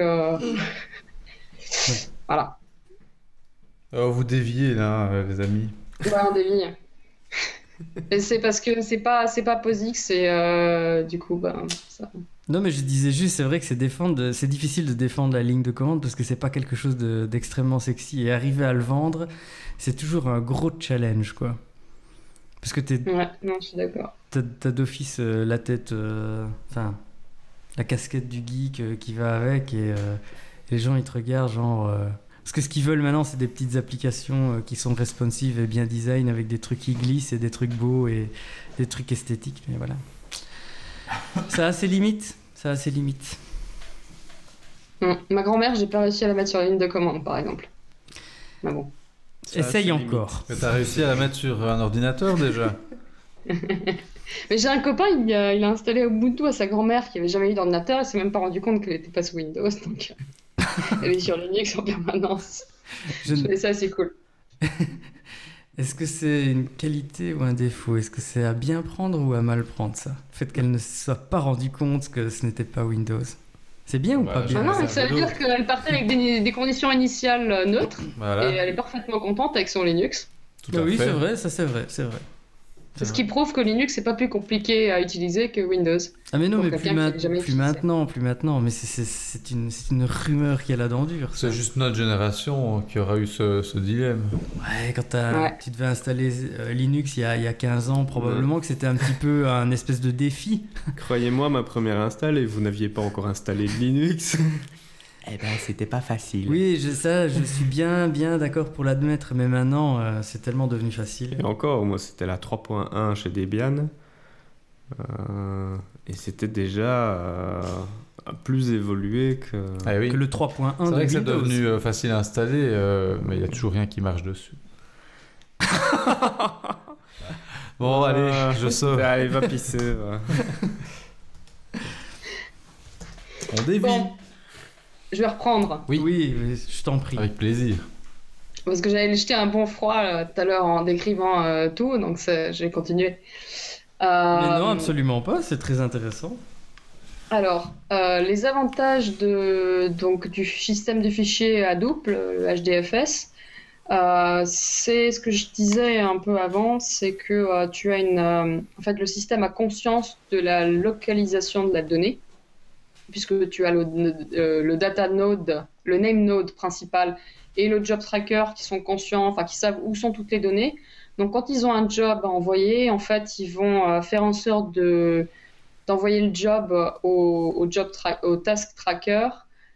voilà. Oh, vous déviez là, les amis. Ouais, on dévie. Et c'est parce que c'est pas POSIX, et du coup, ça... Non, mais je disais juste, c'est vrai que c'est difficile de défendre la ligne de commande parce que c'est pas quelque chose d'extrêmement sexy, et arriver à le vendre, c'est toujours un gros challenge, quoi. Parce que Ouais, non, je suis d'accord. t'as d'office la tête, la casquette du geek qui va avec, et les gens ils te regardent genre... Parce que ce qu'ils veulent maintenant, c'est des petites applications qui sont responsive et bien design, avec des trucs qui glissent et des trucs beaux et des trucs esthétiques, mais voilà. Ça a ses limites. Ma grand-mère, j'ai pas réussi à la mettre sur la ligne de commande, par exemple. Mais bon. Essaye encore. Mais t'as réussi à la mettre sur un ordinateur déjà. Mais j'ai un copain, il a installé Ubuntu à sa grand-mère qui avait jamais eu d'ordinateur, et s'est même pas rendu compte qu'elle était pas sous Windows, donc elle est sur Linux en permanence. Je trouvais ça assez cool. Est-ce que c'est une qualité ou un défaut? Est-ce que c'est à bien prendre ou à mal prendre, ça? Le fait qu'elle ne se soit pas rendue compte que ce n'était pas Windows. C'est bien ou pas bien? Non, mais ça veut dire qu'elle partait avec des conditions initiales neutres, et elle est parfaitement contente avec son Linux. Oui, c'est vrai, ça c'est vrai. C'est ce qui prouve que Linux c'est pas plus compliqué à utiliser que Windows. Ah mais non, mais plus maintenant. Mais c'est une rumeur qui a la dent dure. C'est juste notre génération qui aura eu ce dilemme. Ouais, quand tu devais installer Linux il y a 15 ans, probablement que c'était un petit peu un espèce de défi. Croyez-moi, ma première install, et vous n'aviez pas encore installé Linux. Eh ben, c'était pas facile. Oui, je suis bien d'accord pour l'admettre, mais maintenant, c'est tellement devenu facile. Et encore, moi, c'était la 3.1 chez Debian. Et c'était déjà plus évolué que le 3.1 de Windows. C'est vrai que c'est devenu facile à installer, mais il n'y a toujours rien qui marche dessus. Bon, allez, je sors. Allez, va pisser. On dévie. Bon. Je vais reprendre. Oui, je t'en prie. Avec plaisir. Parce que j'allais jeter un bon froid tout à l'heure en décrivant tout, donc je vais continuer. Mais non, absolument pas, c'est très intéressant. Alors, les avantages du système de fichiers Hadoop, le HDFS, c'est ce que je disais un peu avant, c'est que tu as en fait, le système a conscience de la localisation de la donnée, puisque tu as le data node, le name node principal et le job tracker qui sont conscients, enfin qui savent où sont toutes les données. Donc quand ils ont un job à envoyer, en fait, ils vont faire en sorte d'envoyer le job au task tracker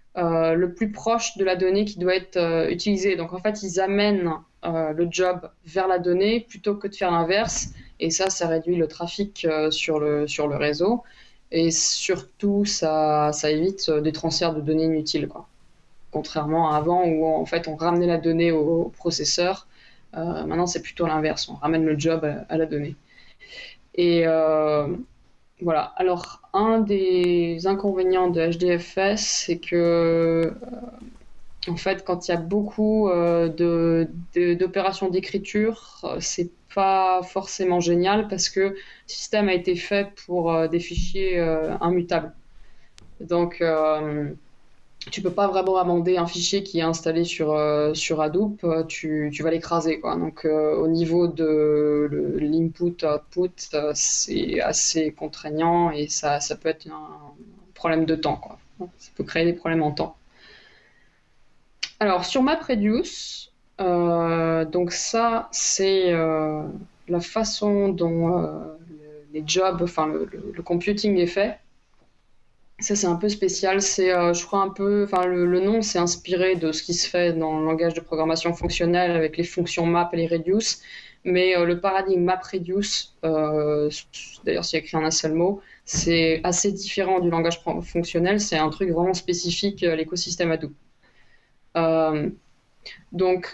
le plus proche de la donnée qui doit être utilisée. Donc en fait, ils amènent le job vers la donnée plutôt que de faire l'inverse. Et ça réduit le trafic sur le réseau. Et surtout, ça évite des transferts de données inutiles, quoi. Contrairement à avant où en fait on ramenait la donnée au processeur. Maintenant, c'est plutôt l'inverse. On ramène le job à la donnée. Et voilà. Alors, un des inconvénients de HDFS, c'est que en fait, quand il y a beaucoup d'opérations d'écriture, c'est pas forcément génial parce que le système a été fait pour des fichiers immutables. Donc, tu peux pas vraiment amender un fichier qui est installé sur Hadoop, tu vas l'écraser, quoi. Donc, au niveau de l'input-output, c'est assez contraignant et ça peut être un problème de temps, quoi. Ça peut créer des problèmes en temps. Alors, sur MapReduce, donc ça, c'est la façon dont les jobs, enfin le computing est fait. Ça, c'est un peu spécial. C'est, je crois, un peu, enfin, le nom s'est inspiré de ce qui se fait dans le langage de programmation fonctionnelle avec les fonctions map et les reduce. Mais le paradigme MapReduce, d'ailleurs, c'est écrit en un seul mot, c'est assez différent du langage fonctionnel. C'est un truc vraiment spécifique à l'écosystème Hadoop. Donc,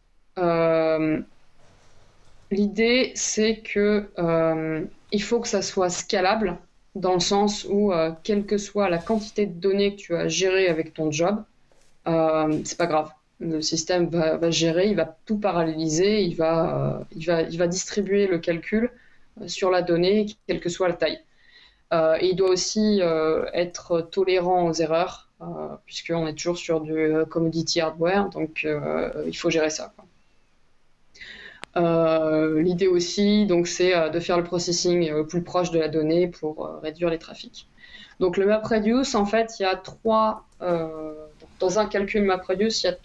l'idée, c'est que il faut que ça soit scalable, dans le sens où, quelle que soit la quantité de données que tu as gérées avec ton job, c'est pas grave. Le système va gérer, il va tout paralléliser, il va distribuer le calcul sur la donnée, quelle que soit la taille. Et il doit aussi être tolérant aux erreurs, puisqu'on est toujours sur du commodity hardware, donc il faut gérer ça, quoi. L'idée aussi, donc, c'est de faire le processing plus proche de la donnée pour réduire les trafics. Donc le MapReduce, en fait, il y a dans un calcul MapReduce, il y a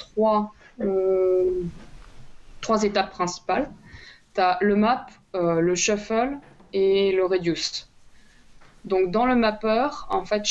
trois étapes principales. Tu as le map, le shuffle et le reduce. Donc dans le mapper, en fait,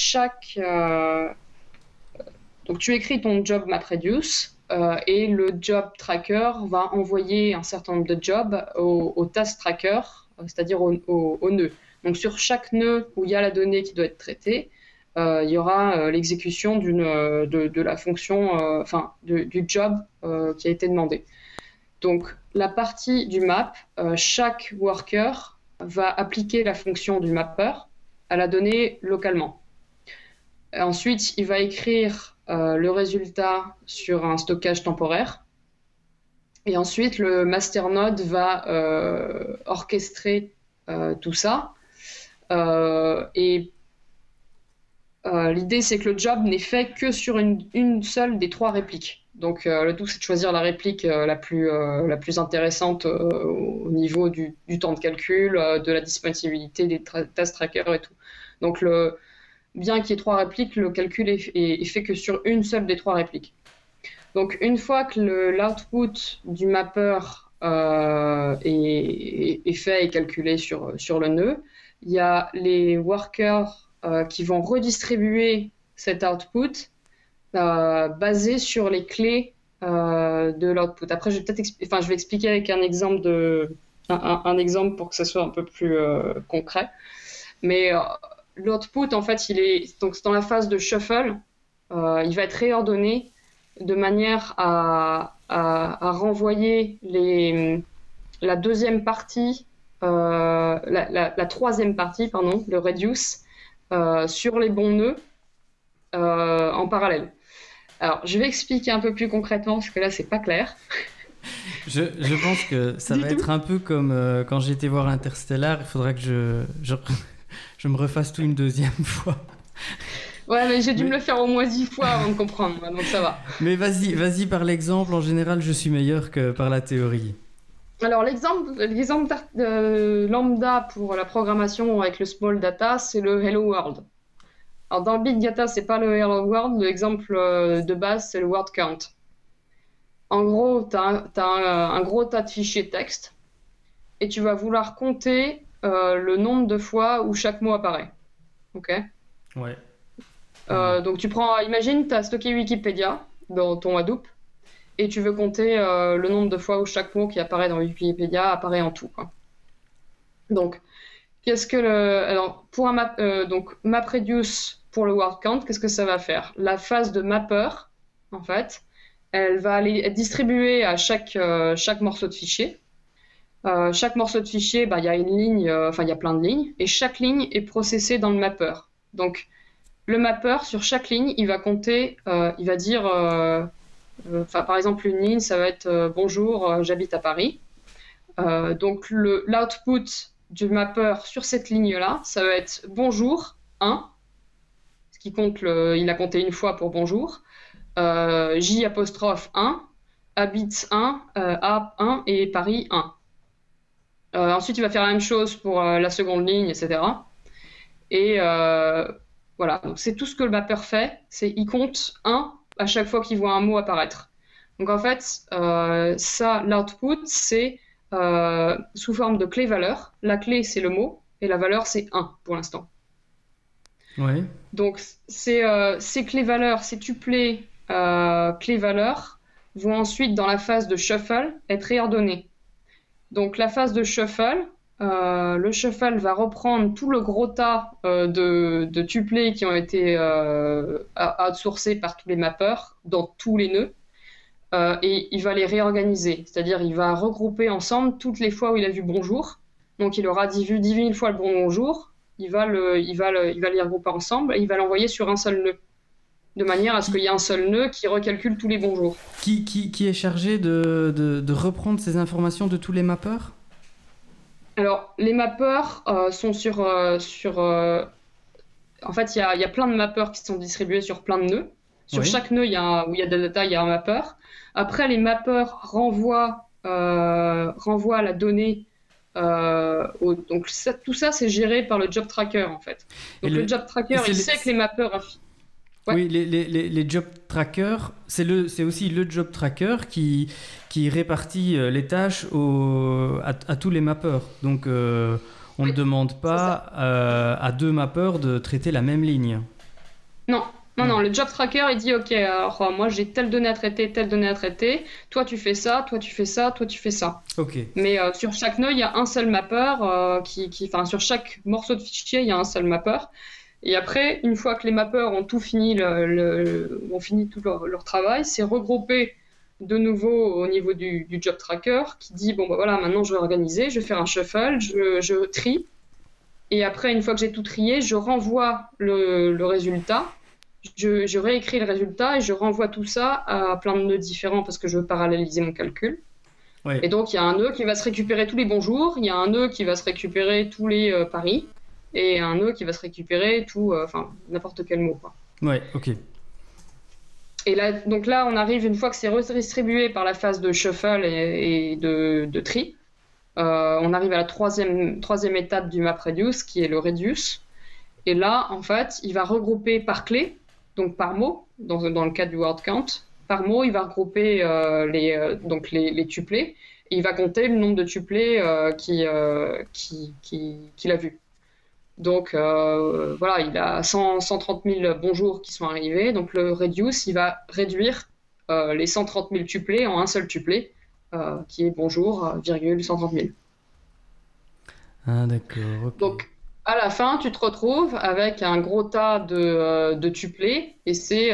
donc tu écris ton job MapReduce. Et le job tracker va envoyer un certain nombre de jobs au task tracker, c'est-à-dire au nœud. Donc sur chaque nœud où il y a la donnée qui doit être traitée, il y aura l'exécution de la fonction, du job qui a été demandé. Donc la partie du map, chaque worker va appliquer la fonction du mapper à la donnée localement. Et ensuite, il va écrire le résultat sur un stockage temporaire. Et ensuite, le masternode va orchestrer tout ça. L'idée, c'est que le job n'est fait que sur une seule des trois répliques. Donc, le tout, c'est de choisir la réplique la plus intéressante au niveau du temps de calcul, de la disponibilité des task trackers et tout. Donc, bien qu'il y ait trois répliques, le calcul est fait que sur une seule des trois répliques. Donc, une fois que l'output du mapper est fait et calculé sur le nœud, il y a les workers qui vont redistribuer cet output basé sur les clés de l'output. Après, je vais expliquer avec un exemple exemple pour que ça soit un peu plus concret. Mais l'output, en fait, donc dans la phase de shuffle, il va être réordonné de manière à renvoyer la deuxième partie, la troisième partie, pardon, le reduce, sur les bons nœuds en parallèle. Alors, je vais expliquer un peu plus concrètement, parce que là, c'est pas clair. Je pense que ça va être un peu comme quand j'ai été voir Interstellar, il faudra que je me refasse tout une deuxième fois. Ouais, mais j'ai dû me le faire au moins 10 fois avant de comprendre, donc ça va. Mais vas-y par l'exemple. En général, je suis meilleur que par la théorie. Alors, l'exemple lambda pour la programmation avec le small data, c'est le Hello World. Alors, dans le big data, c'est pas le Hello World. L'exemple de base, c'est le word count. En gros, tu as un gros tas de fichiers texte et tu vas vouloir compter le nombre de fois où chaque mot apparaît. Ok ? Ouais. Donc imagine, tu as stocké Wikipédia dans ton Hadoop et tu veux compter le nombre de fois où chaque mot qui apparaît dans Wikipédia apparaît en tout, quoi. Donc, alors, pour un MapReduce pour le word count, qu'est-ce que ça va faire? La phase de mapper, en fait, elle va aller être distribuée à chaque morceau de fichier. Chaque morceau de fichier, il y a une ligne, il y a plein de lignes, et chaque ligne est processée dans le mapper. Donc, le mapper, sur chaque ligne, il va compter, il va dire, par exemple, une ligne, ça va être bonjour, j'habite à Paris. Donc, l'output du mapper sur cette ligne-là, ça va être bonjour 1, ce qui compte, il a compté une fois pour bonjour, J apostrophe 1, habite 1, A 1 et Paris 1. Ensuite, il va faire la même chose pour la seconde ligne, etc. Et voilà, donc c'est tout ce que le mapper fait, il compte 1 à chaque fois qu'il voit un mot apparaître. Donc en fait, l'output, c'est sous forme de clé-valeur. La clé, c'est le mot, et la valeur, c'est 1 pour l'instant. Ouais. Donc ces clés-valeurs, ces tuplets clés-valeurs vont ensuite, dans la phase de shuffle, être réordonnées. Donc la phase de shuffle, le shuffle va reprendre tout le gros tas de tuplets qui ont été outsourcés par tous les mappeurs dans tous les nœuds. Et il va les réorganiser, c'est-à-dire il va regrouper ensemble toutes les fois où il a vu bonjour. Donc il aura vu 10 000 fois le bonjour, il va les regrouper ensemble et il va l'envoyer sur un seul nœud, de manière à ce qu'il y ait un seul nœud qui recalcule tous les bonjours. Qui est chargé de reprendre ces informations de tous les mappeurs? Alors les mappeurs sont sur en fait il y a plein de mappeurs qui sont distribués sur plein de nœuds. Sur chaque nœud où il y a de la data, il y a un mappeur. Après, les mappeurs renvoient la donnée. Donc tout ça, c'est géré par le job tracker, en fait. Donc le job tracker, il sait que les mappeurs... Ouais. Oui, les job trackers, c'est aussi le job tracker qui répartit les tâches à tous les mappeurs. Donc on ne demande pas à deux mappeurs de traiter la même ligne. Non, le job tracker, il dit, ok, alors moi j'ai telle donnée à traiter, toi tu fais ça, toi tu fais ça, toi tu fais ça. Ok. Mais sur chaque nœud, il y a un seul mapper, sur chaque morceau de fichier, il y a un seul mapper. Et après, une fois que les mappeurs ont tout fini, ont fini tout leur travail, c'est regroupé de nouveau au niveau du job tracker qui dit, voilà, maintenant je vais organiser, je vais faire un shuffle, je trie. Et après, une fois que j'ai tout trié, je renvoie le résultat. Je réécris le résultat et je renvoie tout ça à plein de nœuds différents parce que je veux paralléliser mon calcul. Ouais. Et donc, il y a un nœud qui va se récupérer tous les bonjours, il y a un nœud qui va se récupérer tous les paris, et un nœud qui va se récupérer n'importe quel mot, quoi. Ouais, ok. Et donc là, on arrive, une fois que c'est redistribué par la phase de shuffle et de tri, on arrive à la troisième étape du MapReduce, qui est le reduce. Et là, en fait, il va regrouper par clé, donc par mot, dans le cas du word count. Par mot, il va regrouper les tuplets, et il va compter le nombre de tuplets qu'il a vu. Donc voilà, il a 130 000 bonjours qui sont arrivés, donc le reduce, il va réduire les 130 000 tuplets en un seul tuplet, qui est bonjour, 130 000. Ah d'accord, ok. Donc, à la fin, tu te retrouves avec un gros tas de tuplets, et c'est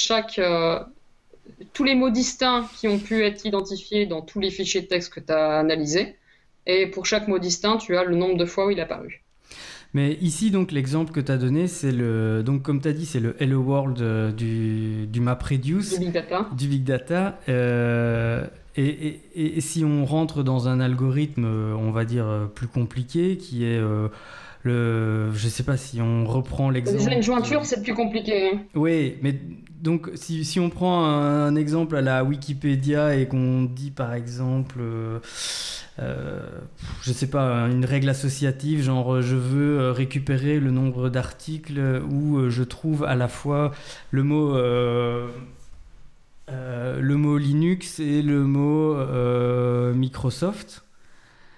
tous les mots distincts qui ont pu être identifiés dans tous les fichiers de texte que tu as analysés, et pour chaque mot distinct, tu as le nombre de fois où il est apparu. Mais ici, donc, l'exemple que tu as donné, c'est donc, comme tu as dit, c'est le Hello World du MapReduce. Du Big Data. Et si on rentre dans un algorithme, on va dire, plus compliqué, qui est... je sais pas si on reprend l'exemple... Déjà, une jointure, c'est plus compliqué. Oui, mais donc si on prend un exemple à la Wikipédia et qu'on dit par exemple... je sais pas, une règle associative, genre je veux récupérer le nombre d'articles où je trouve à la fois le mot Linux et le mot Microsoft.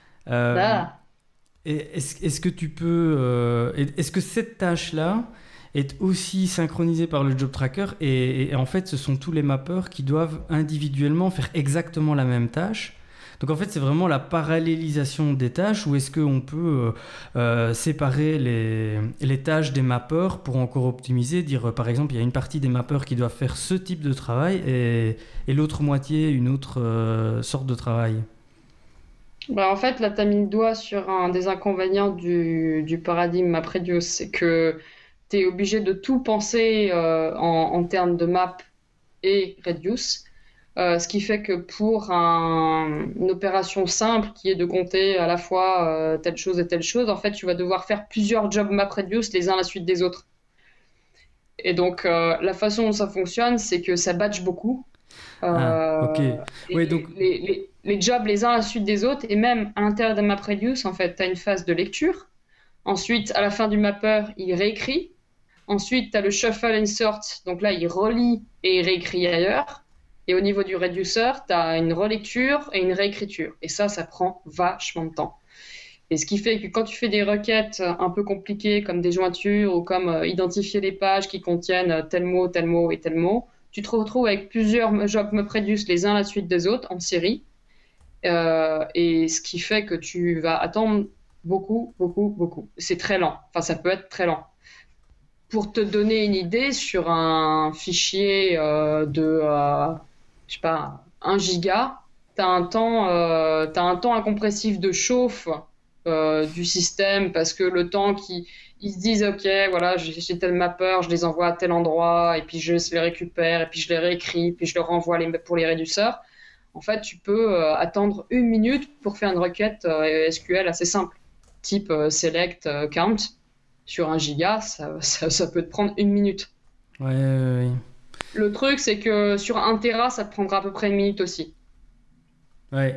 Est-ce que tu peux... est-ce que cette tâche-là, est aussi synchronisé par le job tracker et en fait ce sont tous les mappeurs qui doivent individuellement faire exactement la même tâche. Donc en fait c'est vraiment la parallélisation des tâches où est-ce qu'on peut séparer les tâches des mappeurs pour encore optimiser, dire par exemple il y a une partie des mappeurs qui doivent faire ce type de travail et l'autre moitié une autre sorte de travail. Bah, en fait, là, tu as mis le doigt sur un des inconvénients du paradigme MapReduce, c'est que tu es obligé de tout penser en termes de map et reduce, ce qui fait que pour une opération simple qui est de compter à la fois telle chose et telle chose, en fait, tu vas devoir faire plusieurs jobs MapReduce les uns à la suite des autres. Et donc, la façon dont ça fonctionne, c'est que ça batch beaucoup. Ok. Oui, donc... les jobs les uns à la suite des autres, et même à l'intérieur d'un MapReduce, en fait, tu as une phase de lecture. Ensuite, à la fin du mapper, il réécrit. Ensuite, tu as le shuffle insert, donc là, il relit et il réécrit ailleurs. Et au niveau du reducer, tu as une relecture et une réécriture. Et ça prend vachement de temps. Et ce qui fait que quand tu fais des requêtes un peu compliquées, comme des jointures, ou comme identifier les pages qui contiennent tel mot et tel mot, tu te retrouves avec plusieurs jobs MapReduce les uns à la suite des autres en série. Et ce qui fait que tu vas attendre beaucoup. C'est très lent. Enfin, ça peut être très lent. Pour te donner une idée, sur un fichier de, je sais pas, 1 giga, tu as un temps incompressif de chauffe du système parce que le temps ils se disent ok, voilà, j'ai tel mapper, je les envoie à tel endroit, et puis je les récupère, et puis je les réécris, puis je les renvoie pour les réduceurs. En fait, tu peux attendre 1 minute pour faire une requête SQL assez simple, type select count sur 1 giga, ça peut te prendre 1 minute. Ouais. Le truc, c'est que sur 1 Tera, ça te prendra à peu près 1 minute aussi. Ouais.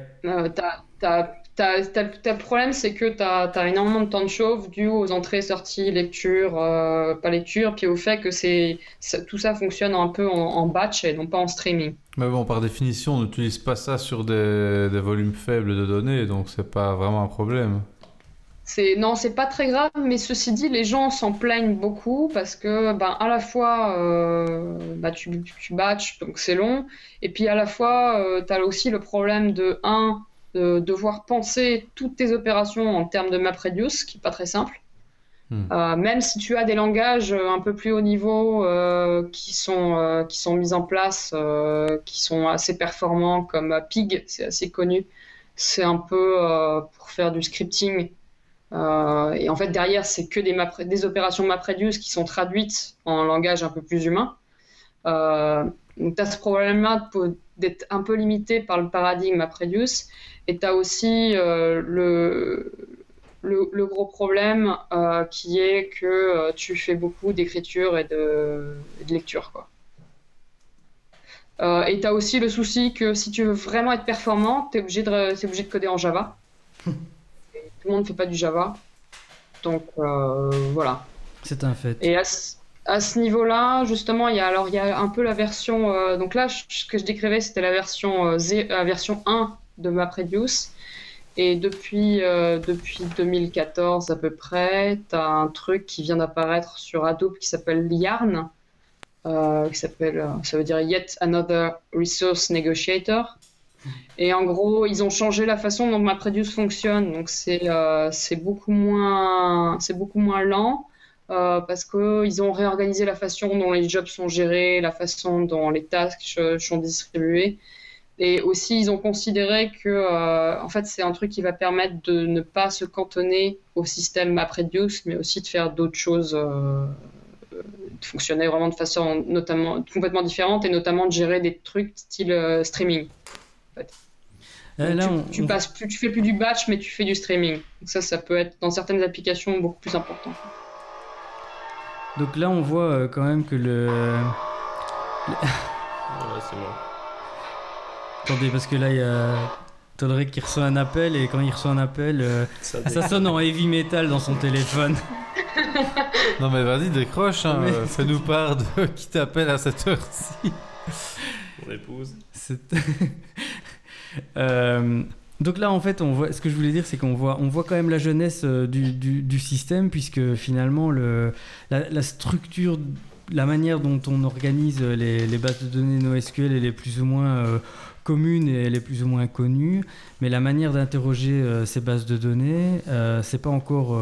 Le problème, c'est que tu as énormément de temps de chauffe dû aux entrées, sorties, lecture, pas lecture, puis au fait que tout ça fonctionne un peu en batch et non pas en streaming. Mais bon, par définition, on n'utilise pas ça sur des volumes faibles de données, donc c'est pas vraiment un problème. Non, c'est pas très grave, mais ceci dit, les gens s'en plaignent beaucoup parce que, à la fois, tu batches, donc c'est long, et puis à la fois, tu as aussi le problème de devoir penser toutes tes opérations en termes de MapReduce, qui n'est pas très simple. Même si tu as des langages un peu plus haut niveau qui sont mis en place, qui sont assez performants, comme Pig, c'est assez connu. C'est un peu pour faire du scripting. Et en fait, derrière, c'est que des opérations MapReduce qui sont traduites en langage un peu plus humain. Donc, tu as ce problème-là d'être un peu limité par le paradigme MapReduce. Et tu as aussi le gros problème qui est que tu fais beaucoup d'écriture et de lecture, quoi. Et tu as aussi le souci que si tu veux vraiment être performant, tu es obligé de coder en Java. Tout le monde ne fait pas du Java. Donc voilà. C'est un fait. Et à ce niveau-là, justement, il y a un peu la version... donc là, ce que je décrivais, c'était la version 1 de MapReduce. Et depuis 2014 à peu près, tu as un truc qui vient d'apparaître sur Hadoop qui s'appelle Yarn. Ça veut dire Yet Another Resource Negotiator. Et en gros, ils ont changé la façon dont MapReduce fonctionne. Donc c'est beaucoup moins lent parce qu'ils ont réorganisé la façon dont les jobs sont gérés, la façon dont les tasks sont distribués. Et aussi, ils ont considéré que en fait, c'est un truc qui va permettre de ne pas se cantonner au système MapReduce, mais aussi de faire d'autres choses, de fonctionner vraiment de façon notamment complètement différente, et notamment de gérer des trucs style streaming. En fait. Tu fais plus du batch, mais tu fais du streaming. Donc ça peut être dans certaines applications beaucoup plus important. Donc là, on voit quand même que Ouais, c'est moi. Attendez, parce que là, il y a Todrick qui reçoit un appel, et quand il reçoit un appel, ça sonne en heavy metal dans son téléphone. Non mais vas-y, décroche, hein, fais-nous part de qui t'appelle à cette heure-ci. Mon épouse. Donc là, en fait, ce que je voulais dire, c'est qu'on voit quand même la jeunesse du système, puisque finalement, la structure, la manière dont on organise les bases de données NoSQL, elle est plus ou moins commune et elle est plus ou moins connue, mais la manière d'interroger ces bases de données, c'est pas encore,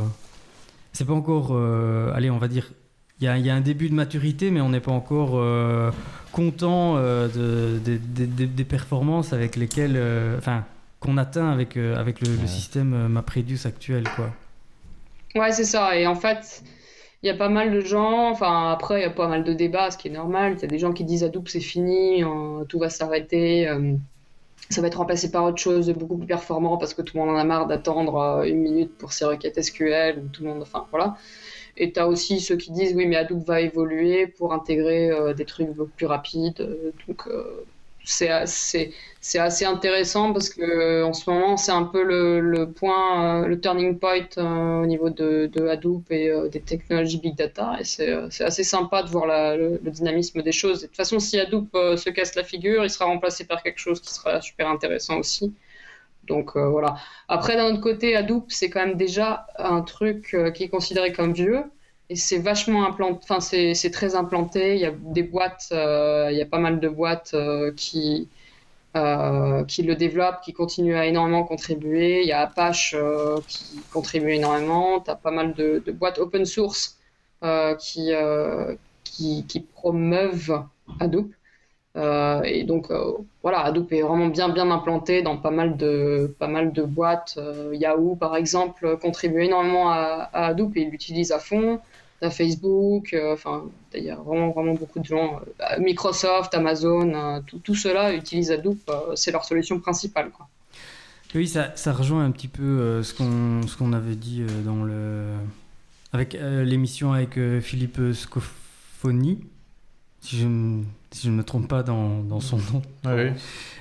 allez, on va dire, il y a un début de maturité, mais on n'est pas encore content des performances avec lesquelles, qu'on atteint avec le système MapReduce actuel, quoi. Ouais, c'est ça. Et en fait, il y a pas mal de gens, enfin après, il y a pas mal de débats, ce qui est normal. Il y a des gens qui disent Hadoop, c'est fini, tout va s'arrêter, ça va être remplacé par autre chose de beaucoup plus performant parce que tout le monde en a marre d'attendre 1 minute pour ses requêtes SQL, tout le monde, enfin voilà. Et tu as aussi ceux qui disent oui, mais Hadoop va évoluer pour intégrer des trucs beaucoup plus rapides. Donc c'est assez intéressant parce que en ce moment c'est un peu le point, le turning point au niveau de Hadoop et des technologies big data. Et c'est assez sympa de voir le dynamisme des choses. Et de toute façon, si Hadoop se casse la figure, il sera remplacé par quelque chose qui sera super intéressant aussi. Donc voilà. Après, d'un autre côté, Hadoop, c'est quand même déjà un truc qui est considéré comme vieux. Et c'est vachement implanté, enfin c'est très implanté. Il y a des boîtes, il y a pas mal de boîtes qui le développent, qui continuent à énormément contribuer. Il y a Apache qui contribue énormément. Tu as pas mal de boîtes open source qui promeuvent Hadoop. Et donc voilà, Hadoop est vraiment bien implanté dans pas mal de boîtes. Yahoo par exemple contribue énormément à Hadoop et il l'utilise à fond. T'as Facebook, enfin il y a vraiment beaucoup de gens. Microsoft, Amazon, tout cela utilise Hadoop, c'est leur solution principale, quoi. Oui, ça rejoint un petit peu ce qu'on avait dit avec l'émission avec Philippe Scofoni, si je ne me trompe pas dans son nom. Ah oui.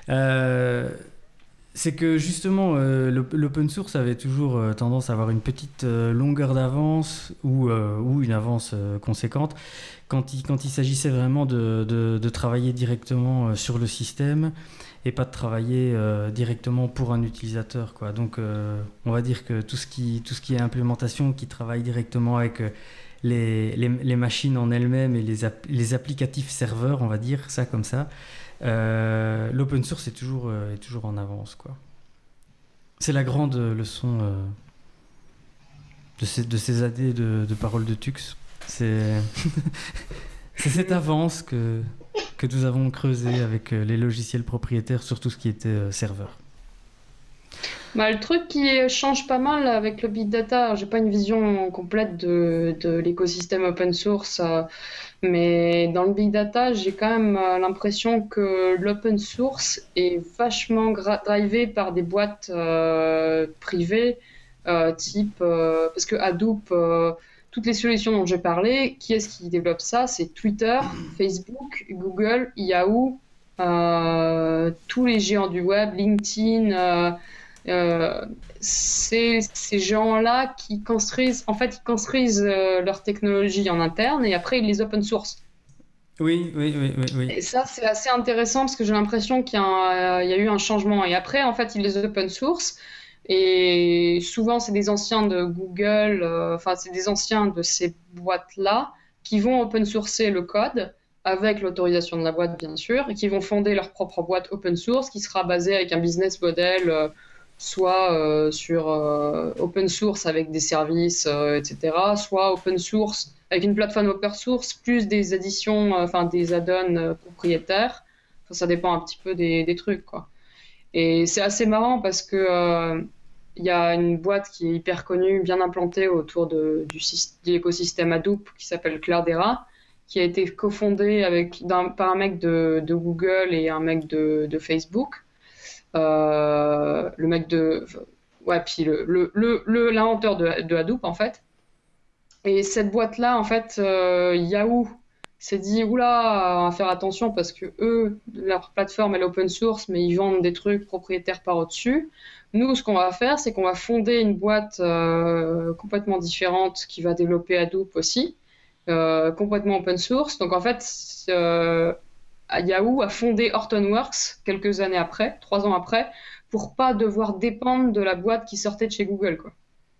C'est que justement, l'open source avait toujours tendance à avoir une petite longueur d'avance ou une avance conséquente quand il s'agissait vraiment de travailler directement sur le système et pas de travailler directement pour un utilisateur, quoi. Donc, on va dire que tout ce qui est implémentation, qui travaille directement avec les machines en elles-mêmes et les applicatifs serveurs, on va dire ça comme ça, l'open source est toujours en avance, quoi. C'est la grande leçon de ces années de Parole de Tux. C'est cette avance que nous avons creusée avec les logiciels propriétaires sur tout ce qui était serveur. Bah, le truc qui change pas mal avec le big data, j'ai pas une vision complète de l'écosystème open source, mais dans le big data, j'ai quand même l'impression que l'open source est vachement drivé par des boîtes privées, type parce que Hadoop, toutes les solutions dont j'ai parlé, qui est-ce qui développe ça? C'est Twitter, Facebook, Google, Yahoo, tous les géants du web, LinkedIn. C'est ces gens-là qui construisent leur technologie en interne et après ils les open source. Oui. Et ça, c'est assez intéressant parce que j'ai l'impression qu'il y a eu un changement. Et après, en fait, ils les open source. Et souvent, c'est des anciens de Google, c'est des anciens de ces boîtes-là qui vont open sourcer le code avec l'autorisation de la boîte, bien sûr, et qui vont fonder leur propre boîte open source qui sera basée avec un business model soit sur open source avec des services, etc., soit open source avec une plateforme open source plus des additions, des add-ons propriétaires. Ça dépend un petit peu des trucs, quoi. Et c'est assez marrant parce que y a une boîte qui est hyper connue, bien implantée autour de l'écosystème Hadoop qui s'appelle Cloudera, qui a été cofondée par un mec de Google et un mec de Facebook. Le mec puis l'inventeur de Hadoop, en fait. Et cette boîte-là, en fait, Yahoo s'est dit oula, on va faire attention parce que eux, leur plateforme elle est open source, mais ils vendent des trucs propriétaires par au-dessus. Nous, ce qu'on va faire, c'est qu'on va fonder une boîte complètement différente qui va développer Hadoop aussi, complètement open source. Donc en fait, Yahoo a fondé Hortonworks quelques années après, 3 ans après, pour pas devoir dépendre de la boîte qui sortait de chez Google, quoi.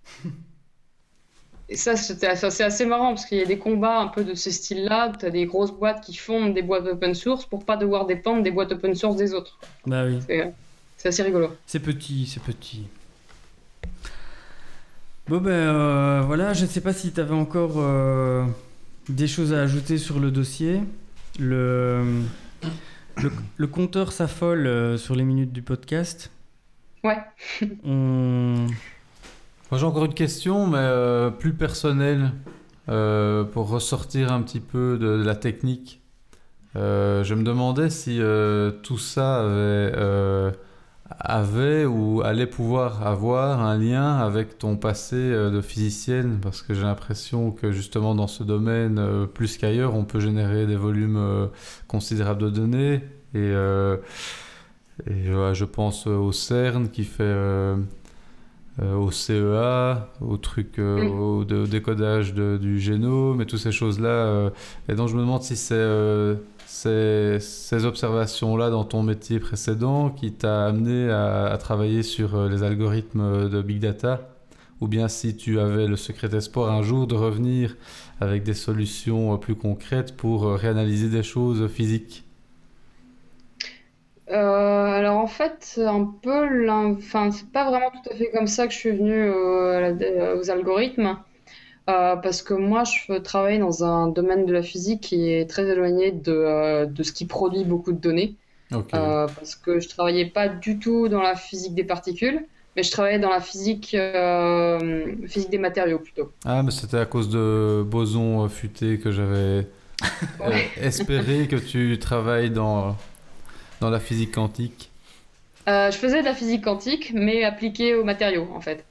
Et ça, c'est assez marrant parce qu'il y a des combats un peu de ce style-là. Tu as des grosses boîtes qui fondent des boîtes open source pour pas devoir dépendre des boîtes open source des autres. Bah oui. C'est assez rigolo. C'est petit. Bon voilà, je ne sais pas si tu avais encore des choses à ajouter sur le dossier. Le compteur s'affole sur les minutes du podcast. Ouais. Moi j'ai encore une question, mais plus personnelle, pour ressortir un petit peu de la technique. Je me demandais si tout ça avait ou allait pouvoir avoir un lien avec ton passé de physicienne, parce que j'ai l'impression que justement dans ce domaine, plus qu'ailleurs, on peut générer des volumes considérables de données. Et je pense au CERN qui fait... au CEA, au truc, au décodage du génome et toutes ces choses-là. Et donc je me demande si c'est ces observations-là dans ton métier précédent qui t'a amené à travailler sur les algorithmes de Big Data, ou bien si tu avais le secret espoir un jour de revenir avec des solutions plus concrètes pour réanalyser des choses physiques. Alors en fait, c'est un peu c'est pas vraiment tout à fait comme ça que je suis venue aux algorithmes, parce que moi je travaille dans un domaine de la physique qui est très éloigné de ce qui produit beaucoup de données. Okay. Parce que je travaillais pas du tout dans la physique des particules, mais je travaillais dans la physique des matériaux plutôt. Ah, mais c'était à cause de bosons futés que j'avais espéré que tu travailles dans la physique quantique. Je faisais de la physique quantique, mais appliquée aux matériaux, en fait.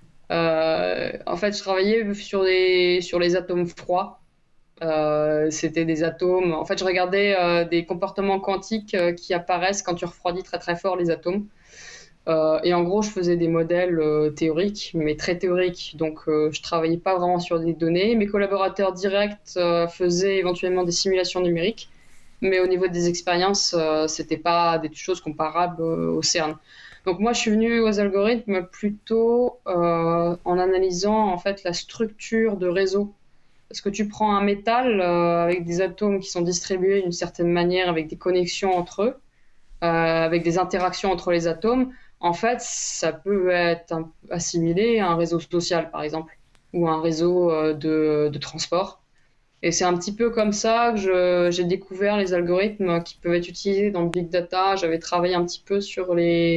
Je travaillais sur les atomes froids. C'était des atomes... En fait, je regardais des comportements quantiques qui apparaissent quand tu refroidis très très fort les atomes. Et en gros, je faisais des modèles théoriques, mais très théoriques. Donc, je travaillais pas vraiment sur des données. Mes collaborateurs directs faisaient éventuellement des simulations numériques. Mais au niveau des expériences, c'était pas des choses comparables au CERN. Donc moi, je suis venue aux algorithmes plutôt en analysant en fait la structure de réseau. Parce que tu prends un métal avec des atomes qui sont distribués d'une certaine manière, avec des connexions entre eux, avec des interactions entre les atomes. En fait, ça peut être assimilé à un réseau social, par exemple, ou un réseau de transport. Et c'est un petit peu comme ça que j'ai découvert les algorithmes qui peuvent être utilisés dans le big data. J'avais travaillé un petit peu sur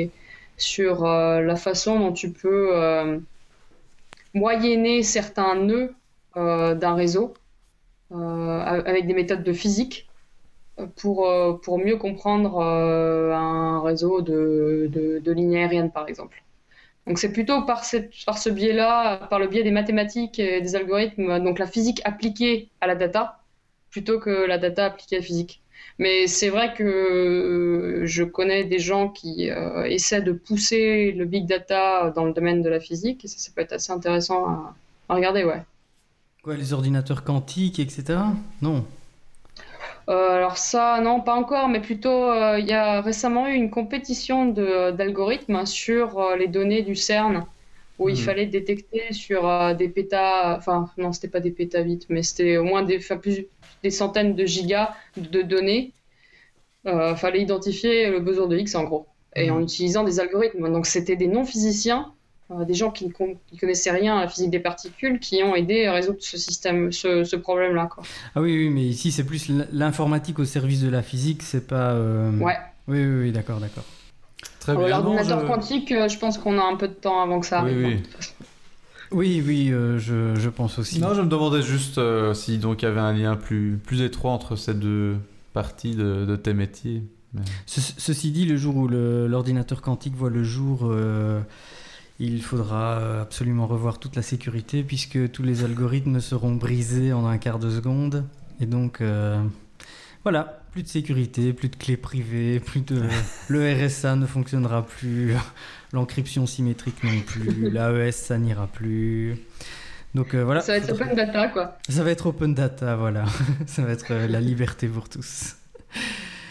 la façon dont tu peux moyenner certains nœuds d'un réseau avec des méthodes de physique pour mieux comprendre un réseau de lignes aériennes, par exemple. Donc c'est plutôt par ce biais-là, par le biais des mathématiques et des algorithmes, donc la physique appliquée à la data, plutôt que la data appliquée à la physique. Mais c'est vrai que je connais des gens qui essaient de pousser le big data dans le domaine de la physique, et ça peut être assez intéressant à regarder, ouais. Quoi, les ordinateurs quantiques, etc. Non. Alors ça, non, pas encore, mais plutôt, il y a récemment eu une compétition d'algorithmes sur les données du CERN, où il fallait détecter sur des pétas, enfin non, c'était pas des pétabits, mais c'était au moins des centaines de gigas de données. Fallait identifier le boson de Higgs en gros, et en utilisant des algorithmes. Donc c'était des non-physiciens, des gens qui ne connaissaient rien à la physique des particules, qui ont aidé à résoudre ce problème-là, quoi. Ah oui, mais ici c'est plus l'informatique au service de la physique, c'est pas... Ouais. Oui, d'accord. Très bien. L'ordinateur quantique, je pense qu'on a un peu de temps avant que ça arrive. Oui, je pense aussi. Non, je me demandais juste si donc il y avait un lien plus étroit entre ces deux parties de tes métiers. Mais... Ceci dit, le jour où l'ordinateur quantique voit le jour... il faudra absolument revoir toute la sécurité puisque tous les algorithmes seront brisés en un quart de seconde. Et donc, voilà, plus de sécurité, plus de clés privées, le RSA ne fonctionnera plus, l'encryption symétrique non plus, l'AES ça n'ira plus. Donc voilà. Ça va être open data, quoi. Ça va être open data, voilà. Ça va être la liberté pour tous.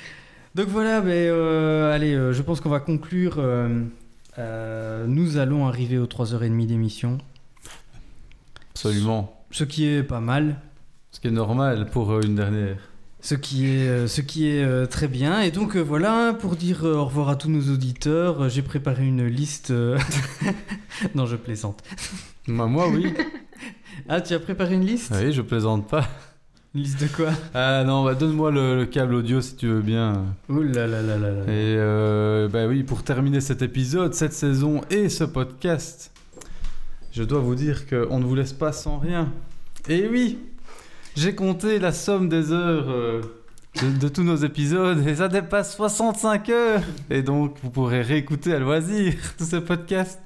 Donc voilà, allez, je pense qu'on va conclure. Nous allons arriver aux 3h30 d'émission. Absolument. Ce qui est pas mal. Ce qui est normal pour une dernière. Ce qui est très bien. Et donc voilà, pour dire au revoir à tous nos auditeurs, j'ai préparé une liste... Non, je plaisante. Moi, oui. Ah, tu as préparé une liste ? Oui, je plaisante pas. Une liste de quoi ? Ah non, donne-moi le câble audio si tu veux bien. Ouh là là là là là. Et oui, pour terminer cet épisode, cette saison et ce podcast, je dois vous dire qu'on ne vous laisse pas sans rien. Et oui, j'ai compté la somme des heures de tous nos épisodes et ça dépasse 65 heures. Et donc, vous pourrez réécouter à loisir tout ce podcast.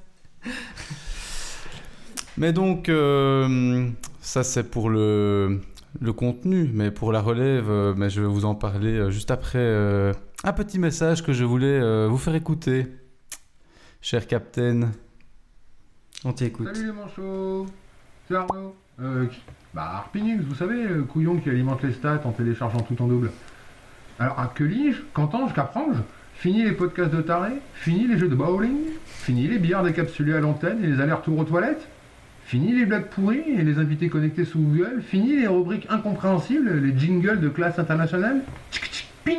Mais donc, ça c'est pour le contenu, mais pour la relève, mais je vais vous en parler juste après un petit message que je voulais vous faire écouter. Cher Captain. On t'écoute. Salut les manchots, c'est Arnaud. Harpinux, vous savez, le couillon qui alimente les stats en téléchargeant tout en double. Alors, que lis-je, qu'entends-je, qu'apprends-je? Fini les podcasts de taré, fini les jeux de bowling, fini les billards décapsulés à l'antenne et les allers-retours aux toilettes, fini les blagues pourries et les invités connectés sous Google, fini les rubriques incompréhensibles, les jingles de classe internationale. Tchic, tchic, ping.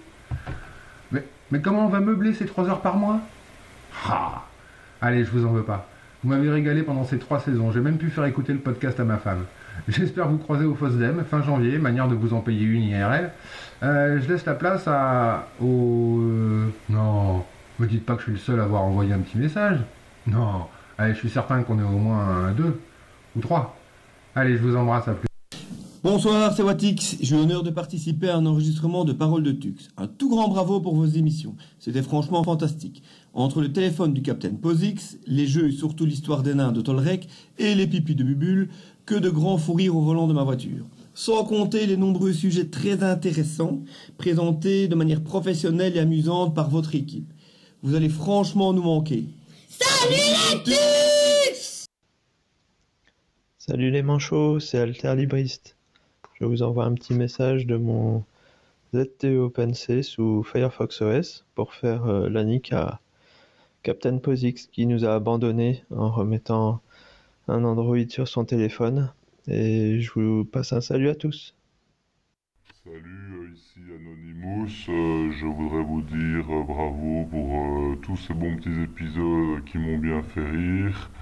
Mais comment on va meubler ces 3 heures par mois? Allez, je vous en veux pas. Vous m'avez régalé pendant ces 3 saisons, j'ai même pu faire écouter le podcast à ma femme. J'espère vous croiser au FOSDEM, fin janvier, manière de vous en payer une IRL. Je laisse la place Non, me dites pas que je suis le seul à avoir envoyé un petit message. Non, allez, je suis certain qu'on est au moins 2 ou 3. Allez, je vous embrasse, à plus. Bonsoir, c'est Watix. J'ai l'honneur de participer à un enregistrement de Paroles de Tux. Un tout grand bravo pour vos émissions. C'était franchement fantastique. Entre le téléphone du Captain Posix, les jeux et surtout l'histoire des nains de Tolrec et les pipis de Bubule, que de grands fous rires au volant de ma voiture. Sans compter les nombreux sujets très intéressants présentés de manière professionnelle et amusante par votre équipe. Vous allez franchement nous manquer. Salut les Tux! Salut les manchots, c'est Alter Libriste. Je vous envoie un petit message de mon ZTE OpenC sous Firefox OS pour faire la nique à Captain Posix qui nous a abandonnés en remettant un Android sur son téléphone. Et je vous passe un salut à tous. Salut, ici Anonymous. Je voudrais vous dire bravo pour tous ces bons petits épisodes qui m'ont bien fait rire.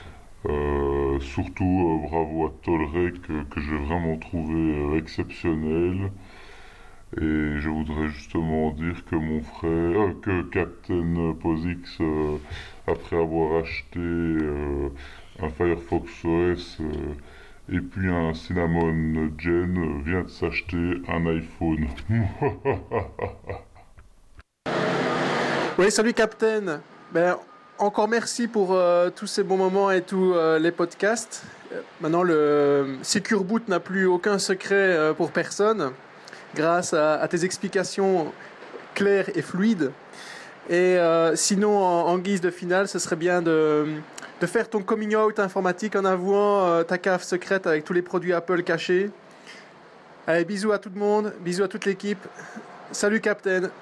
Surtout bravo à Tolrec que j'ai vraiment trouvé exceptionnel. Et je voudrais justement dire que mon frère, que Captain Posix, après avoir acheté un Firefox OS et puis un Cinnamon Gen, vient de s'acheter un iPhone. Oui, salut Captain. Encore merci pour tous ces bons moments et tous les podcasts. Maintenant, le Secure Boot n'a plus aucun secret pour personne, grâce à tes explications claires et fluides. Et sinon, en guise de finale, ce serait bien de faire ton coming out informatique en avouant ta cave secrète avec tous les produits Apple cachés. Allez, bisous à tout le monde, bisous à toute l'équipe. Salut Captain.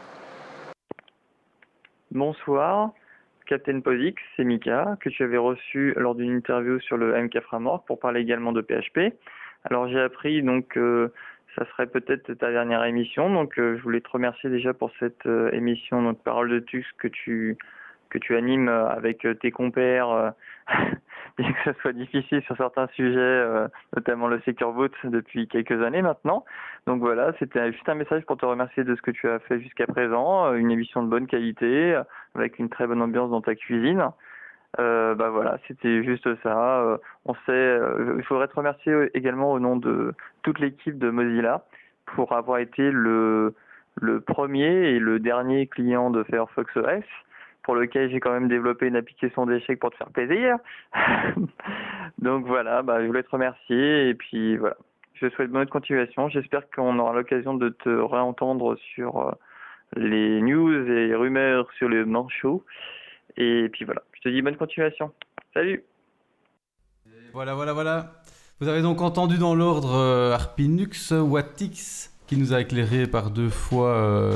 Bonsoir. Captain Posix, c'est Mika, que tu avais reçu lors d'une interview sur le MK Framework pour parler également de PHP. Alors j'ai appris donc ça serait peut-être ta dernière émission, donc je voulais te remercier déjà pour cette émission, donc Parole de Tux que tu animes avec tes compères, bien que ce soit difficile sur certains sujets, notamment le Secure Boot depuis quelques années maintenant. Donc voilà, c'était juste un message pour te remercier de ce que tu as fait jusqu'à présent, une émission de bonne qualité, avec une très bonne ambiance dans ta cuisine. Voilà, c'était juste ça. Il faudrait te remercier également au nom de toute l'équipe de Mozilla pour avoir été le premier et le dernier client de Firefox OS, pour lequel j'ai quand même développé une application d'échecs pour te faire plaisir. Donc voilà, je voulais te remercier et puis voilà. Je souhaite bonne continuation. J'espère qu'on aura l'occasion de te réentendre sur les news et rumeurs sur le manchot. Et puis voilà, je te dis bonne continuation. Salut. Et voilà. Vous avez donc entendu dans l'ordre Harpinux, Watix, qui nous a éclairé par 2 fois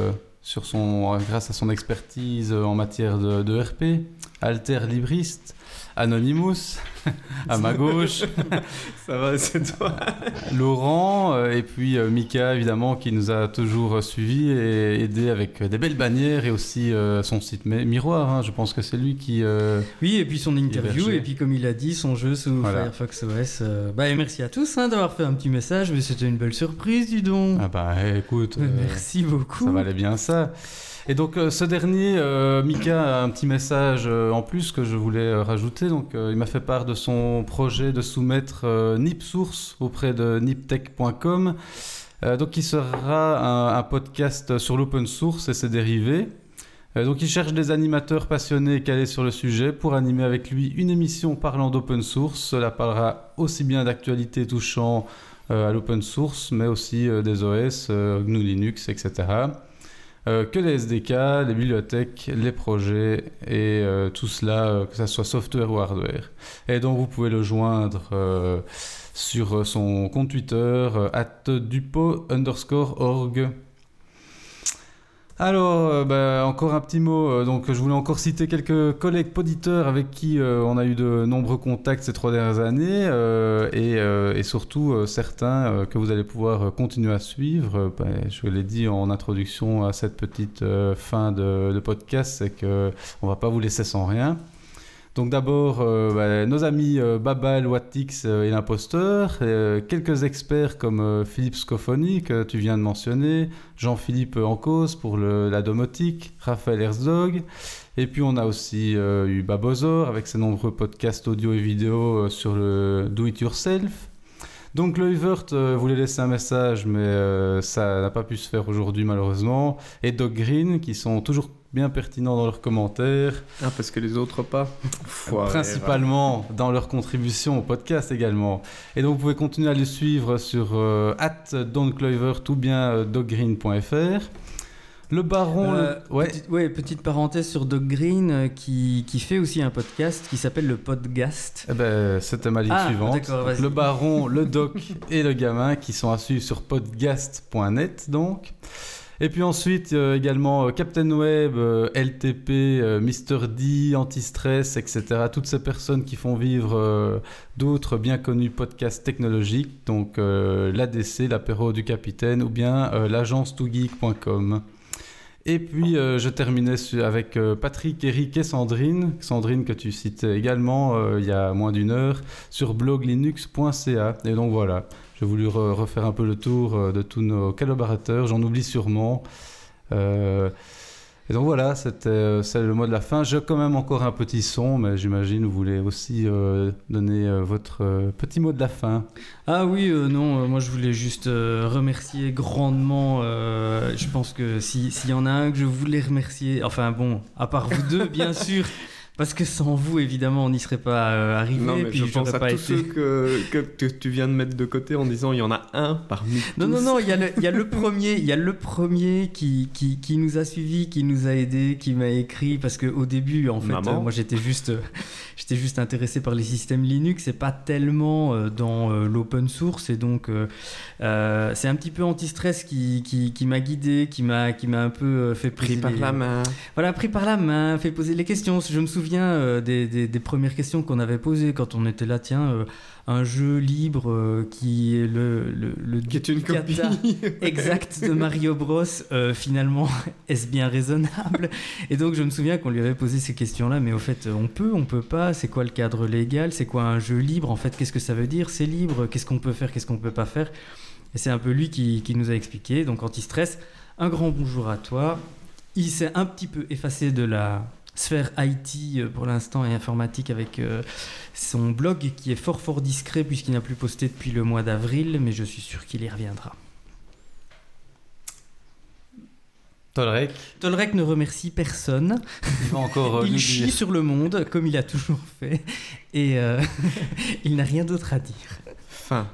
grâce à son expertise en matière de RP, Alter Libriste, Anonymous, à ma gauche. Ça va, c'est toi. Laurent, et puis Mika, évidemment, qui nous a toujours suivis et aidé avec des belles bannières et aussi son site Miroir. Hein, je pense que c'est lui qui... Oui, et puis son interview, et puis comme il a dit, son jeu sous Firefox OS. Et merci à tous d'avoir fait un petit message, mais c'était une belle surprise, dis donc. Ah bah écoute... merci beaucoup. Ça valait bien ça. Et donc ce dernier, Mika a un petit message en plus que je voulais rajouter. Donc il m'a fait part de son projet de soumettre NIP Source auprès de niptech.com. Donc il sera un podcast sur l'open source et ses dérivés. Donc il cherche des animateurs passionnés calés sur le sujet pour animer avec lui une émission parlant d'open source. Cela parlera aussi bien d'actualités touchant à l'open source, mais aussi des OS, GNU Linux, etc. Que les SDK, les bibliothèques, les projets et tout cela, que ça soit software ou hardware. Et donc vous pouvez le joindre sur son compte Twitter @dupo_org. Alors, encore un petit mot. Donc, je voulais encore citer quelques collègues poditeurs avec qui on a eu de nombreux contacts ces 3 dernières années et surtout certains que vous allez pouvoir continuer à suivre. Je l'ai dit en introduction à cette petite fin de podcast, c'est qu'on ne va pas vous laisser sans rien. Donc d'abord, nos amis Babal, Watix et l'imposteur, quelques experts comme Philippe Scofoni que tu viens de mentionner, Jean-Philippe Encause pour la domotique, Raphaël Herzog, et puis on a aussi eu Babozor avec ses nombreux podcasts audio et vidéo sur le do-it-yourself. Donc Loivert voulait laisser un message, mais ça n'a pas pu se faire aujourd'hui malheureusement, et Doc Green qui sont toujours bien pertinents dans leurs commentaires. Ah, parce que les autres pas. Principalement dans leurs contributions au podcast également. Et donc vous pouvez continuer à les suivre sur @doncloivert ou bien docgreen.fr. Le baron... petite parenthèse sur Doc Green qui fait aussi un podcast qui s'appelle le Podgast. C'était ma ligne suivante. Le baron, le doc et le gamin qui sont à suivre sur podgast.net donc. Et puis ensuite, également Captain Web, LTP, Mr. D, Antistress, etc. Toutes ces personnes qui font vivre d'autres bien connus podcasts technologiques, donc l'ADC, l'apéro du capitaine, ou bien l'agence togeek.com. Et puis, je terminais avec Patrick, Eric et Sandrine. Sandrine que tu citais également il y a moins d'une heure, sur bloglinux.ca. Et donc voilà. J'ai voulu refaire un peu le tour de tous nos collaborateurs. J'en oublie sûrement. Et donc voilà, c'est le mot de la fin. J'ai quand même encore un petit son, mais j'imagine vous voulez aussi donner votre petit mot de la fin. Ah oui, non, moi je voulais juste remercier grandement. Je pense que s'il y en a un que je voulais remercier, enfin bon, à part vous deux bien sûr. Parce que sans vous, évidemment, on n'y serait pas arrivé. Non, mais puis je pense à pas tous ceux que tu viens de mettre de côté en disant il y en a un parmi tous. Non, il y a le premier qui nous a suivis, qui nous a aidés, qui m'a écrit. Parce qu'au début, en fait, moi j'étais juste intéressé par les systèmes Linux et pas tellement dans l'open source. Et donc, c'est un petit peu Antistress qui m'a guidé, qui m'a un peu fait pris par la main. Voilà, pris par la main, fait poser les questions. Je me souviens des premières questions qu'on avait posées quand on était là. Tiens, un jeu libre qui est qui est une copie exact de Mario Bros. Finalement, est-ce bien raisonnable? Et donc, je me souviens qu'on lui avait posé ces questions-là. Mais au fait, on peut pas. C'est quoi le cadre légal? C'est quoi un jeu libre? En fait, qu'est-ce que ça veut dire? C'est libre. Qu'est-ce qu'on peut faire? Qu'est-ce qu'on peut pas faire? Et c'est un peu lui qui nous a expliqué. Donc, Antistress, un grand bonjour à toi. Il s'est un petit peu effacé de la sphère IT pour l'instant et informatique avec son blog qui est fort discret puisqu'il n'a plus posté depuis le mois d'avril, mais je suis sûr qu'il y reviendra. Tolrec ne remercie personne. Il chie sur le monde comme il a toujours fait et il n'a rien d'autre à dire. Fin.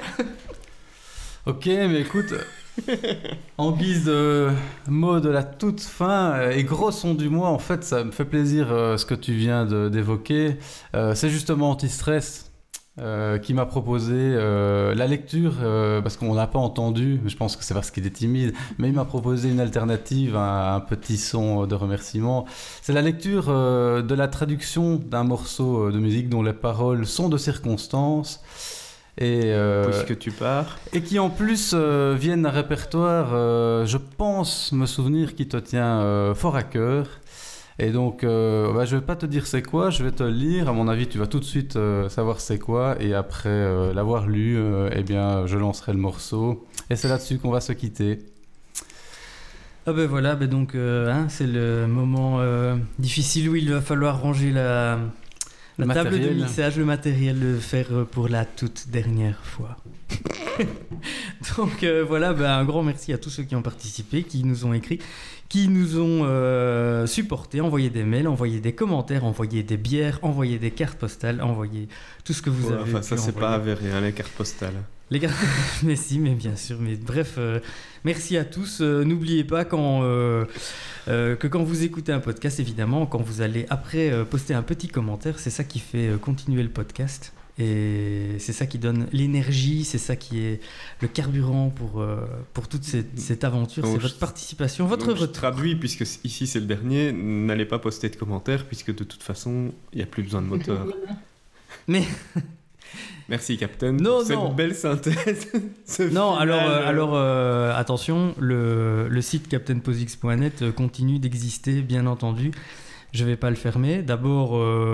Ok, mais écoute, en guise de mot de la toute fin et gros son du mois, en fait, ça me fait plaisir ce que tu viens d'évoquer. C'est justement Antistress qui m'a proposé la lecture, parce qu'on n'a pas entendu, je pense que c'est parce qu'il est timide, mais il m'a proposé une alternative, un petit son de remerciement. C'est la lecture de la traduction d'un morceau de musique dont les paroles sont de circonstance. Et, puisque tu pars. Et qui en plus viennent d'un répertoire, je pense me souvenir, qui te tient fort à cœur. Et donc, je vais pas te dire c'est quoi, je vais te le lire. À mon avis, tu vas tout de suite savoir c'est quoi. Et après l'avoir lu, je lancerai le morceau. Et c'est là-dessus qu'on va se quitter. Ah ben voilà, donc c'est le moment difficile où il va falloir ranger la table de mixage, le matériel, le faire pour la toute dernière fois. Donc un grand merci à tous ceux qui ont participé, qui nous ont écrit, qui nous ont supportés, envoyé des mails, envoyé des commentaires, envoyé des bières, envoyé des cartes postales, envoyé tout ce que vous avez pu ça, c'est envoyer. pas avéré, les cartes postales. Mais si, mais bien sûr. Mais bref, merci à tous. N'oubliez pas que quand vous écoutez un podcast, évidemment, quand vous allez après poster un petit commentaire, c'est ça qui fait continuer le podcast. Et c'est ça qui donne l'énergie, c'est ça qui est le carburant pour toute cette aventure. C'est votre participation, votre retour. Je traduis, puisque ici c'est le dernier, n'allez pas poster de commentaires, puisque de toute façon, il n'y a plus besoin de moteur. Mais... Merci Captain pour cette belle synthèse. Non, alors attention, le site captainposix.net continue d'exister, bien entendu. Je vais pas le fermer. D'abord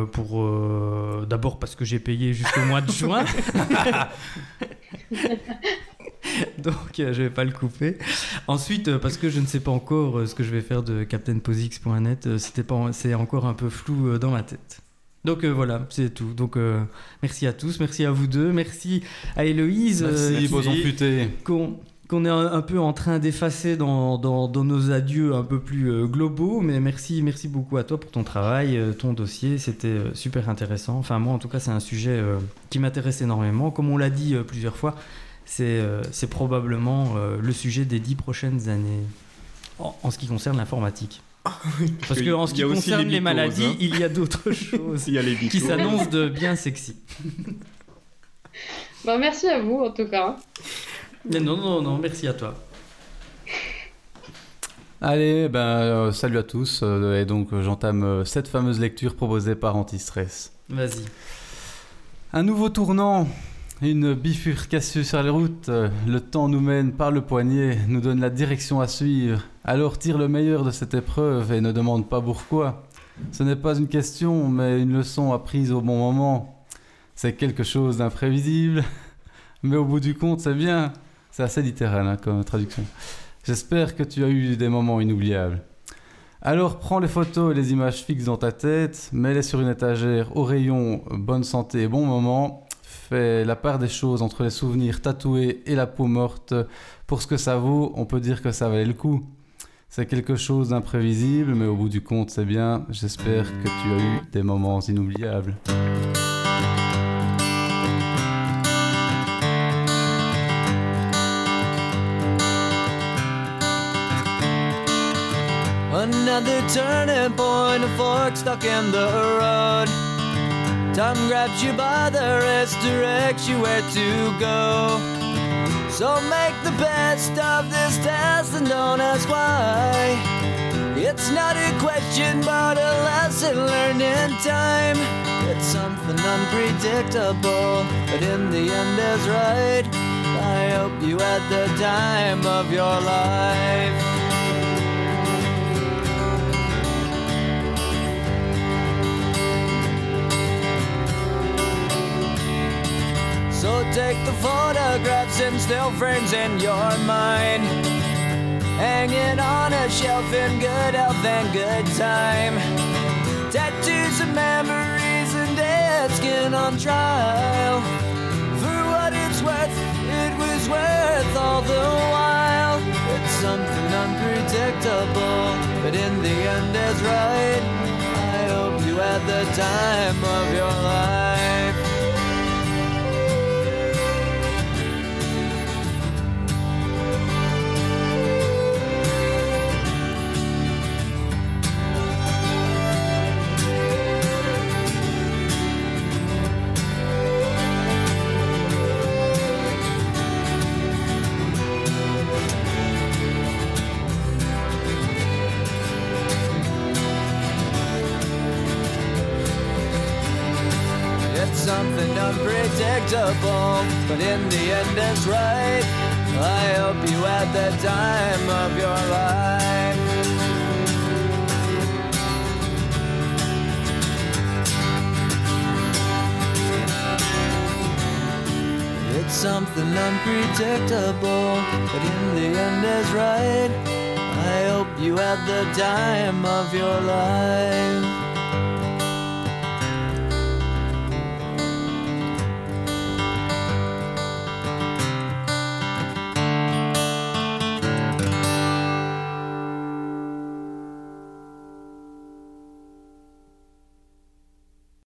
parce que j'ai payé jusqu'au mois de juin. Donc je vais pas le couper. Ensuite parce que je ne sais pas encore ce que je vais faire de captainposix.net. C'est encore un peu flou dans ma tête. Donc voilà, c'est tout. Donc merci à tous, merci à vous deux, merci à Héloïse. Merci, beaux amputés. Qu'on est un peu en train d'effacer dans nos adieux un peu plus globaux, mais merci beaucoup à toi pour ton travail, ton dossier, c'était super intéressant. Enfin moi en tout cas c'est un sujet qui m'intéresse énormément. Comme on l'a dit plusieurs fois, c'est probablement le sujet des 10 prochaines années en ce qui concerne l'informatique. Parce qu'en ce qui concerne les maladies, il y a d'autres choses qui s'annoncent de bien sexy. Merci à vous en tout cas. Non, merci à toi. Allez, salut à tous. Et donc j'entame cette fameuse lecture proposée par Antistress. Vas-y. Un nouveau tournant. Une bifurcation sur les routes, le temps nous mène par le poignet, nous donne la direction à suivre. Alors tire le meilleur de cette épreuve et ne demande pas pourquoi. Ce n'est pas une question, mais une leçon apprise au bon moment. C'est quelque chose d'imprévisible, mais au bout du compte, c'est bien. C'est assez littéral comme traduction. J'espère que tu as eu des moments inoubliables. Alors prends les photos et les images fixes dans ta tête, mets-les sur une étagère au rayon bonne santé et bon moment. Fais la part des choses entre les souvenirs tatoués et la peau morte. Pour ce que ça vaut, on peut dire que ça valait le coup. C'est quelque chose d'imprévisible, mais au bout du compte, c'est bien. J'espère que tu as eu des moments inoubliables. Another turning point, a fork stuck in the road. Time grabs you by the wrist, directs you where to go. So make the best of this test and don't ask why. It's not a question but a lesson learned in time. It's something unpredictable, but in the end is right. I hope you had the time of your life. So take the photographs and still frames in your mind, hanging on a shelf in good health and good time. Tattoos and memories and dead skin on trial. For what it's worth, it was worth all the while. It's something unpredictable, but in the end is right. I hope you had the time of your life. something unpredictable, but in the end it's right. I hope you had the time of your life. It's something unpredictable, but in the end is right. I hope you had the time of your life.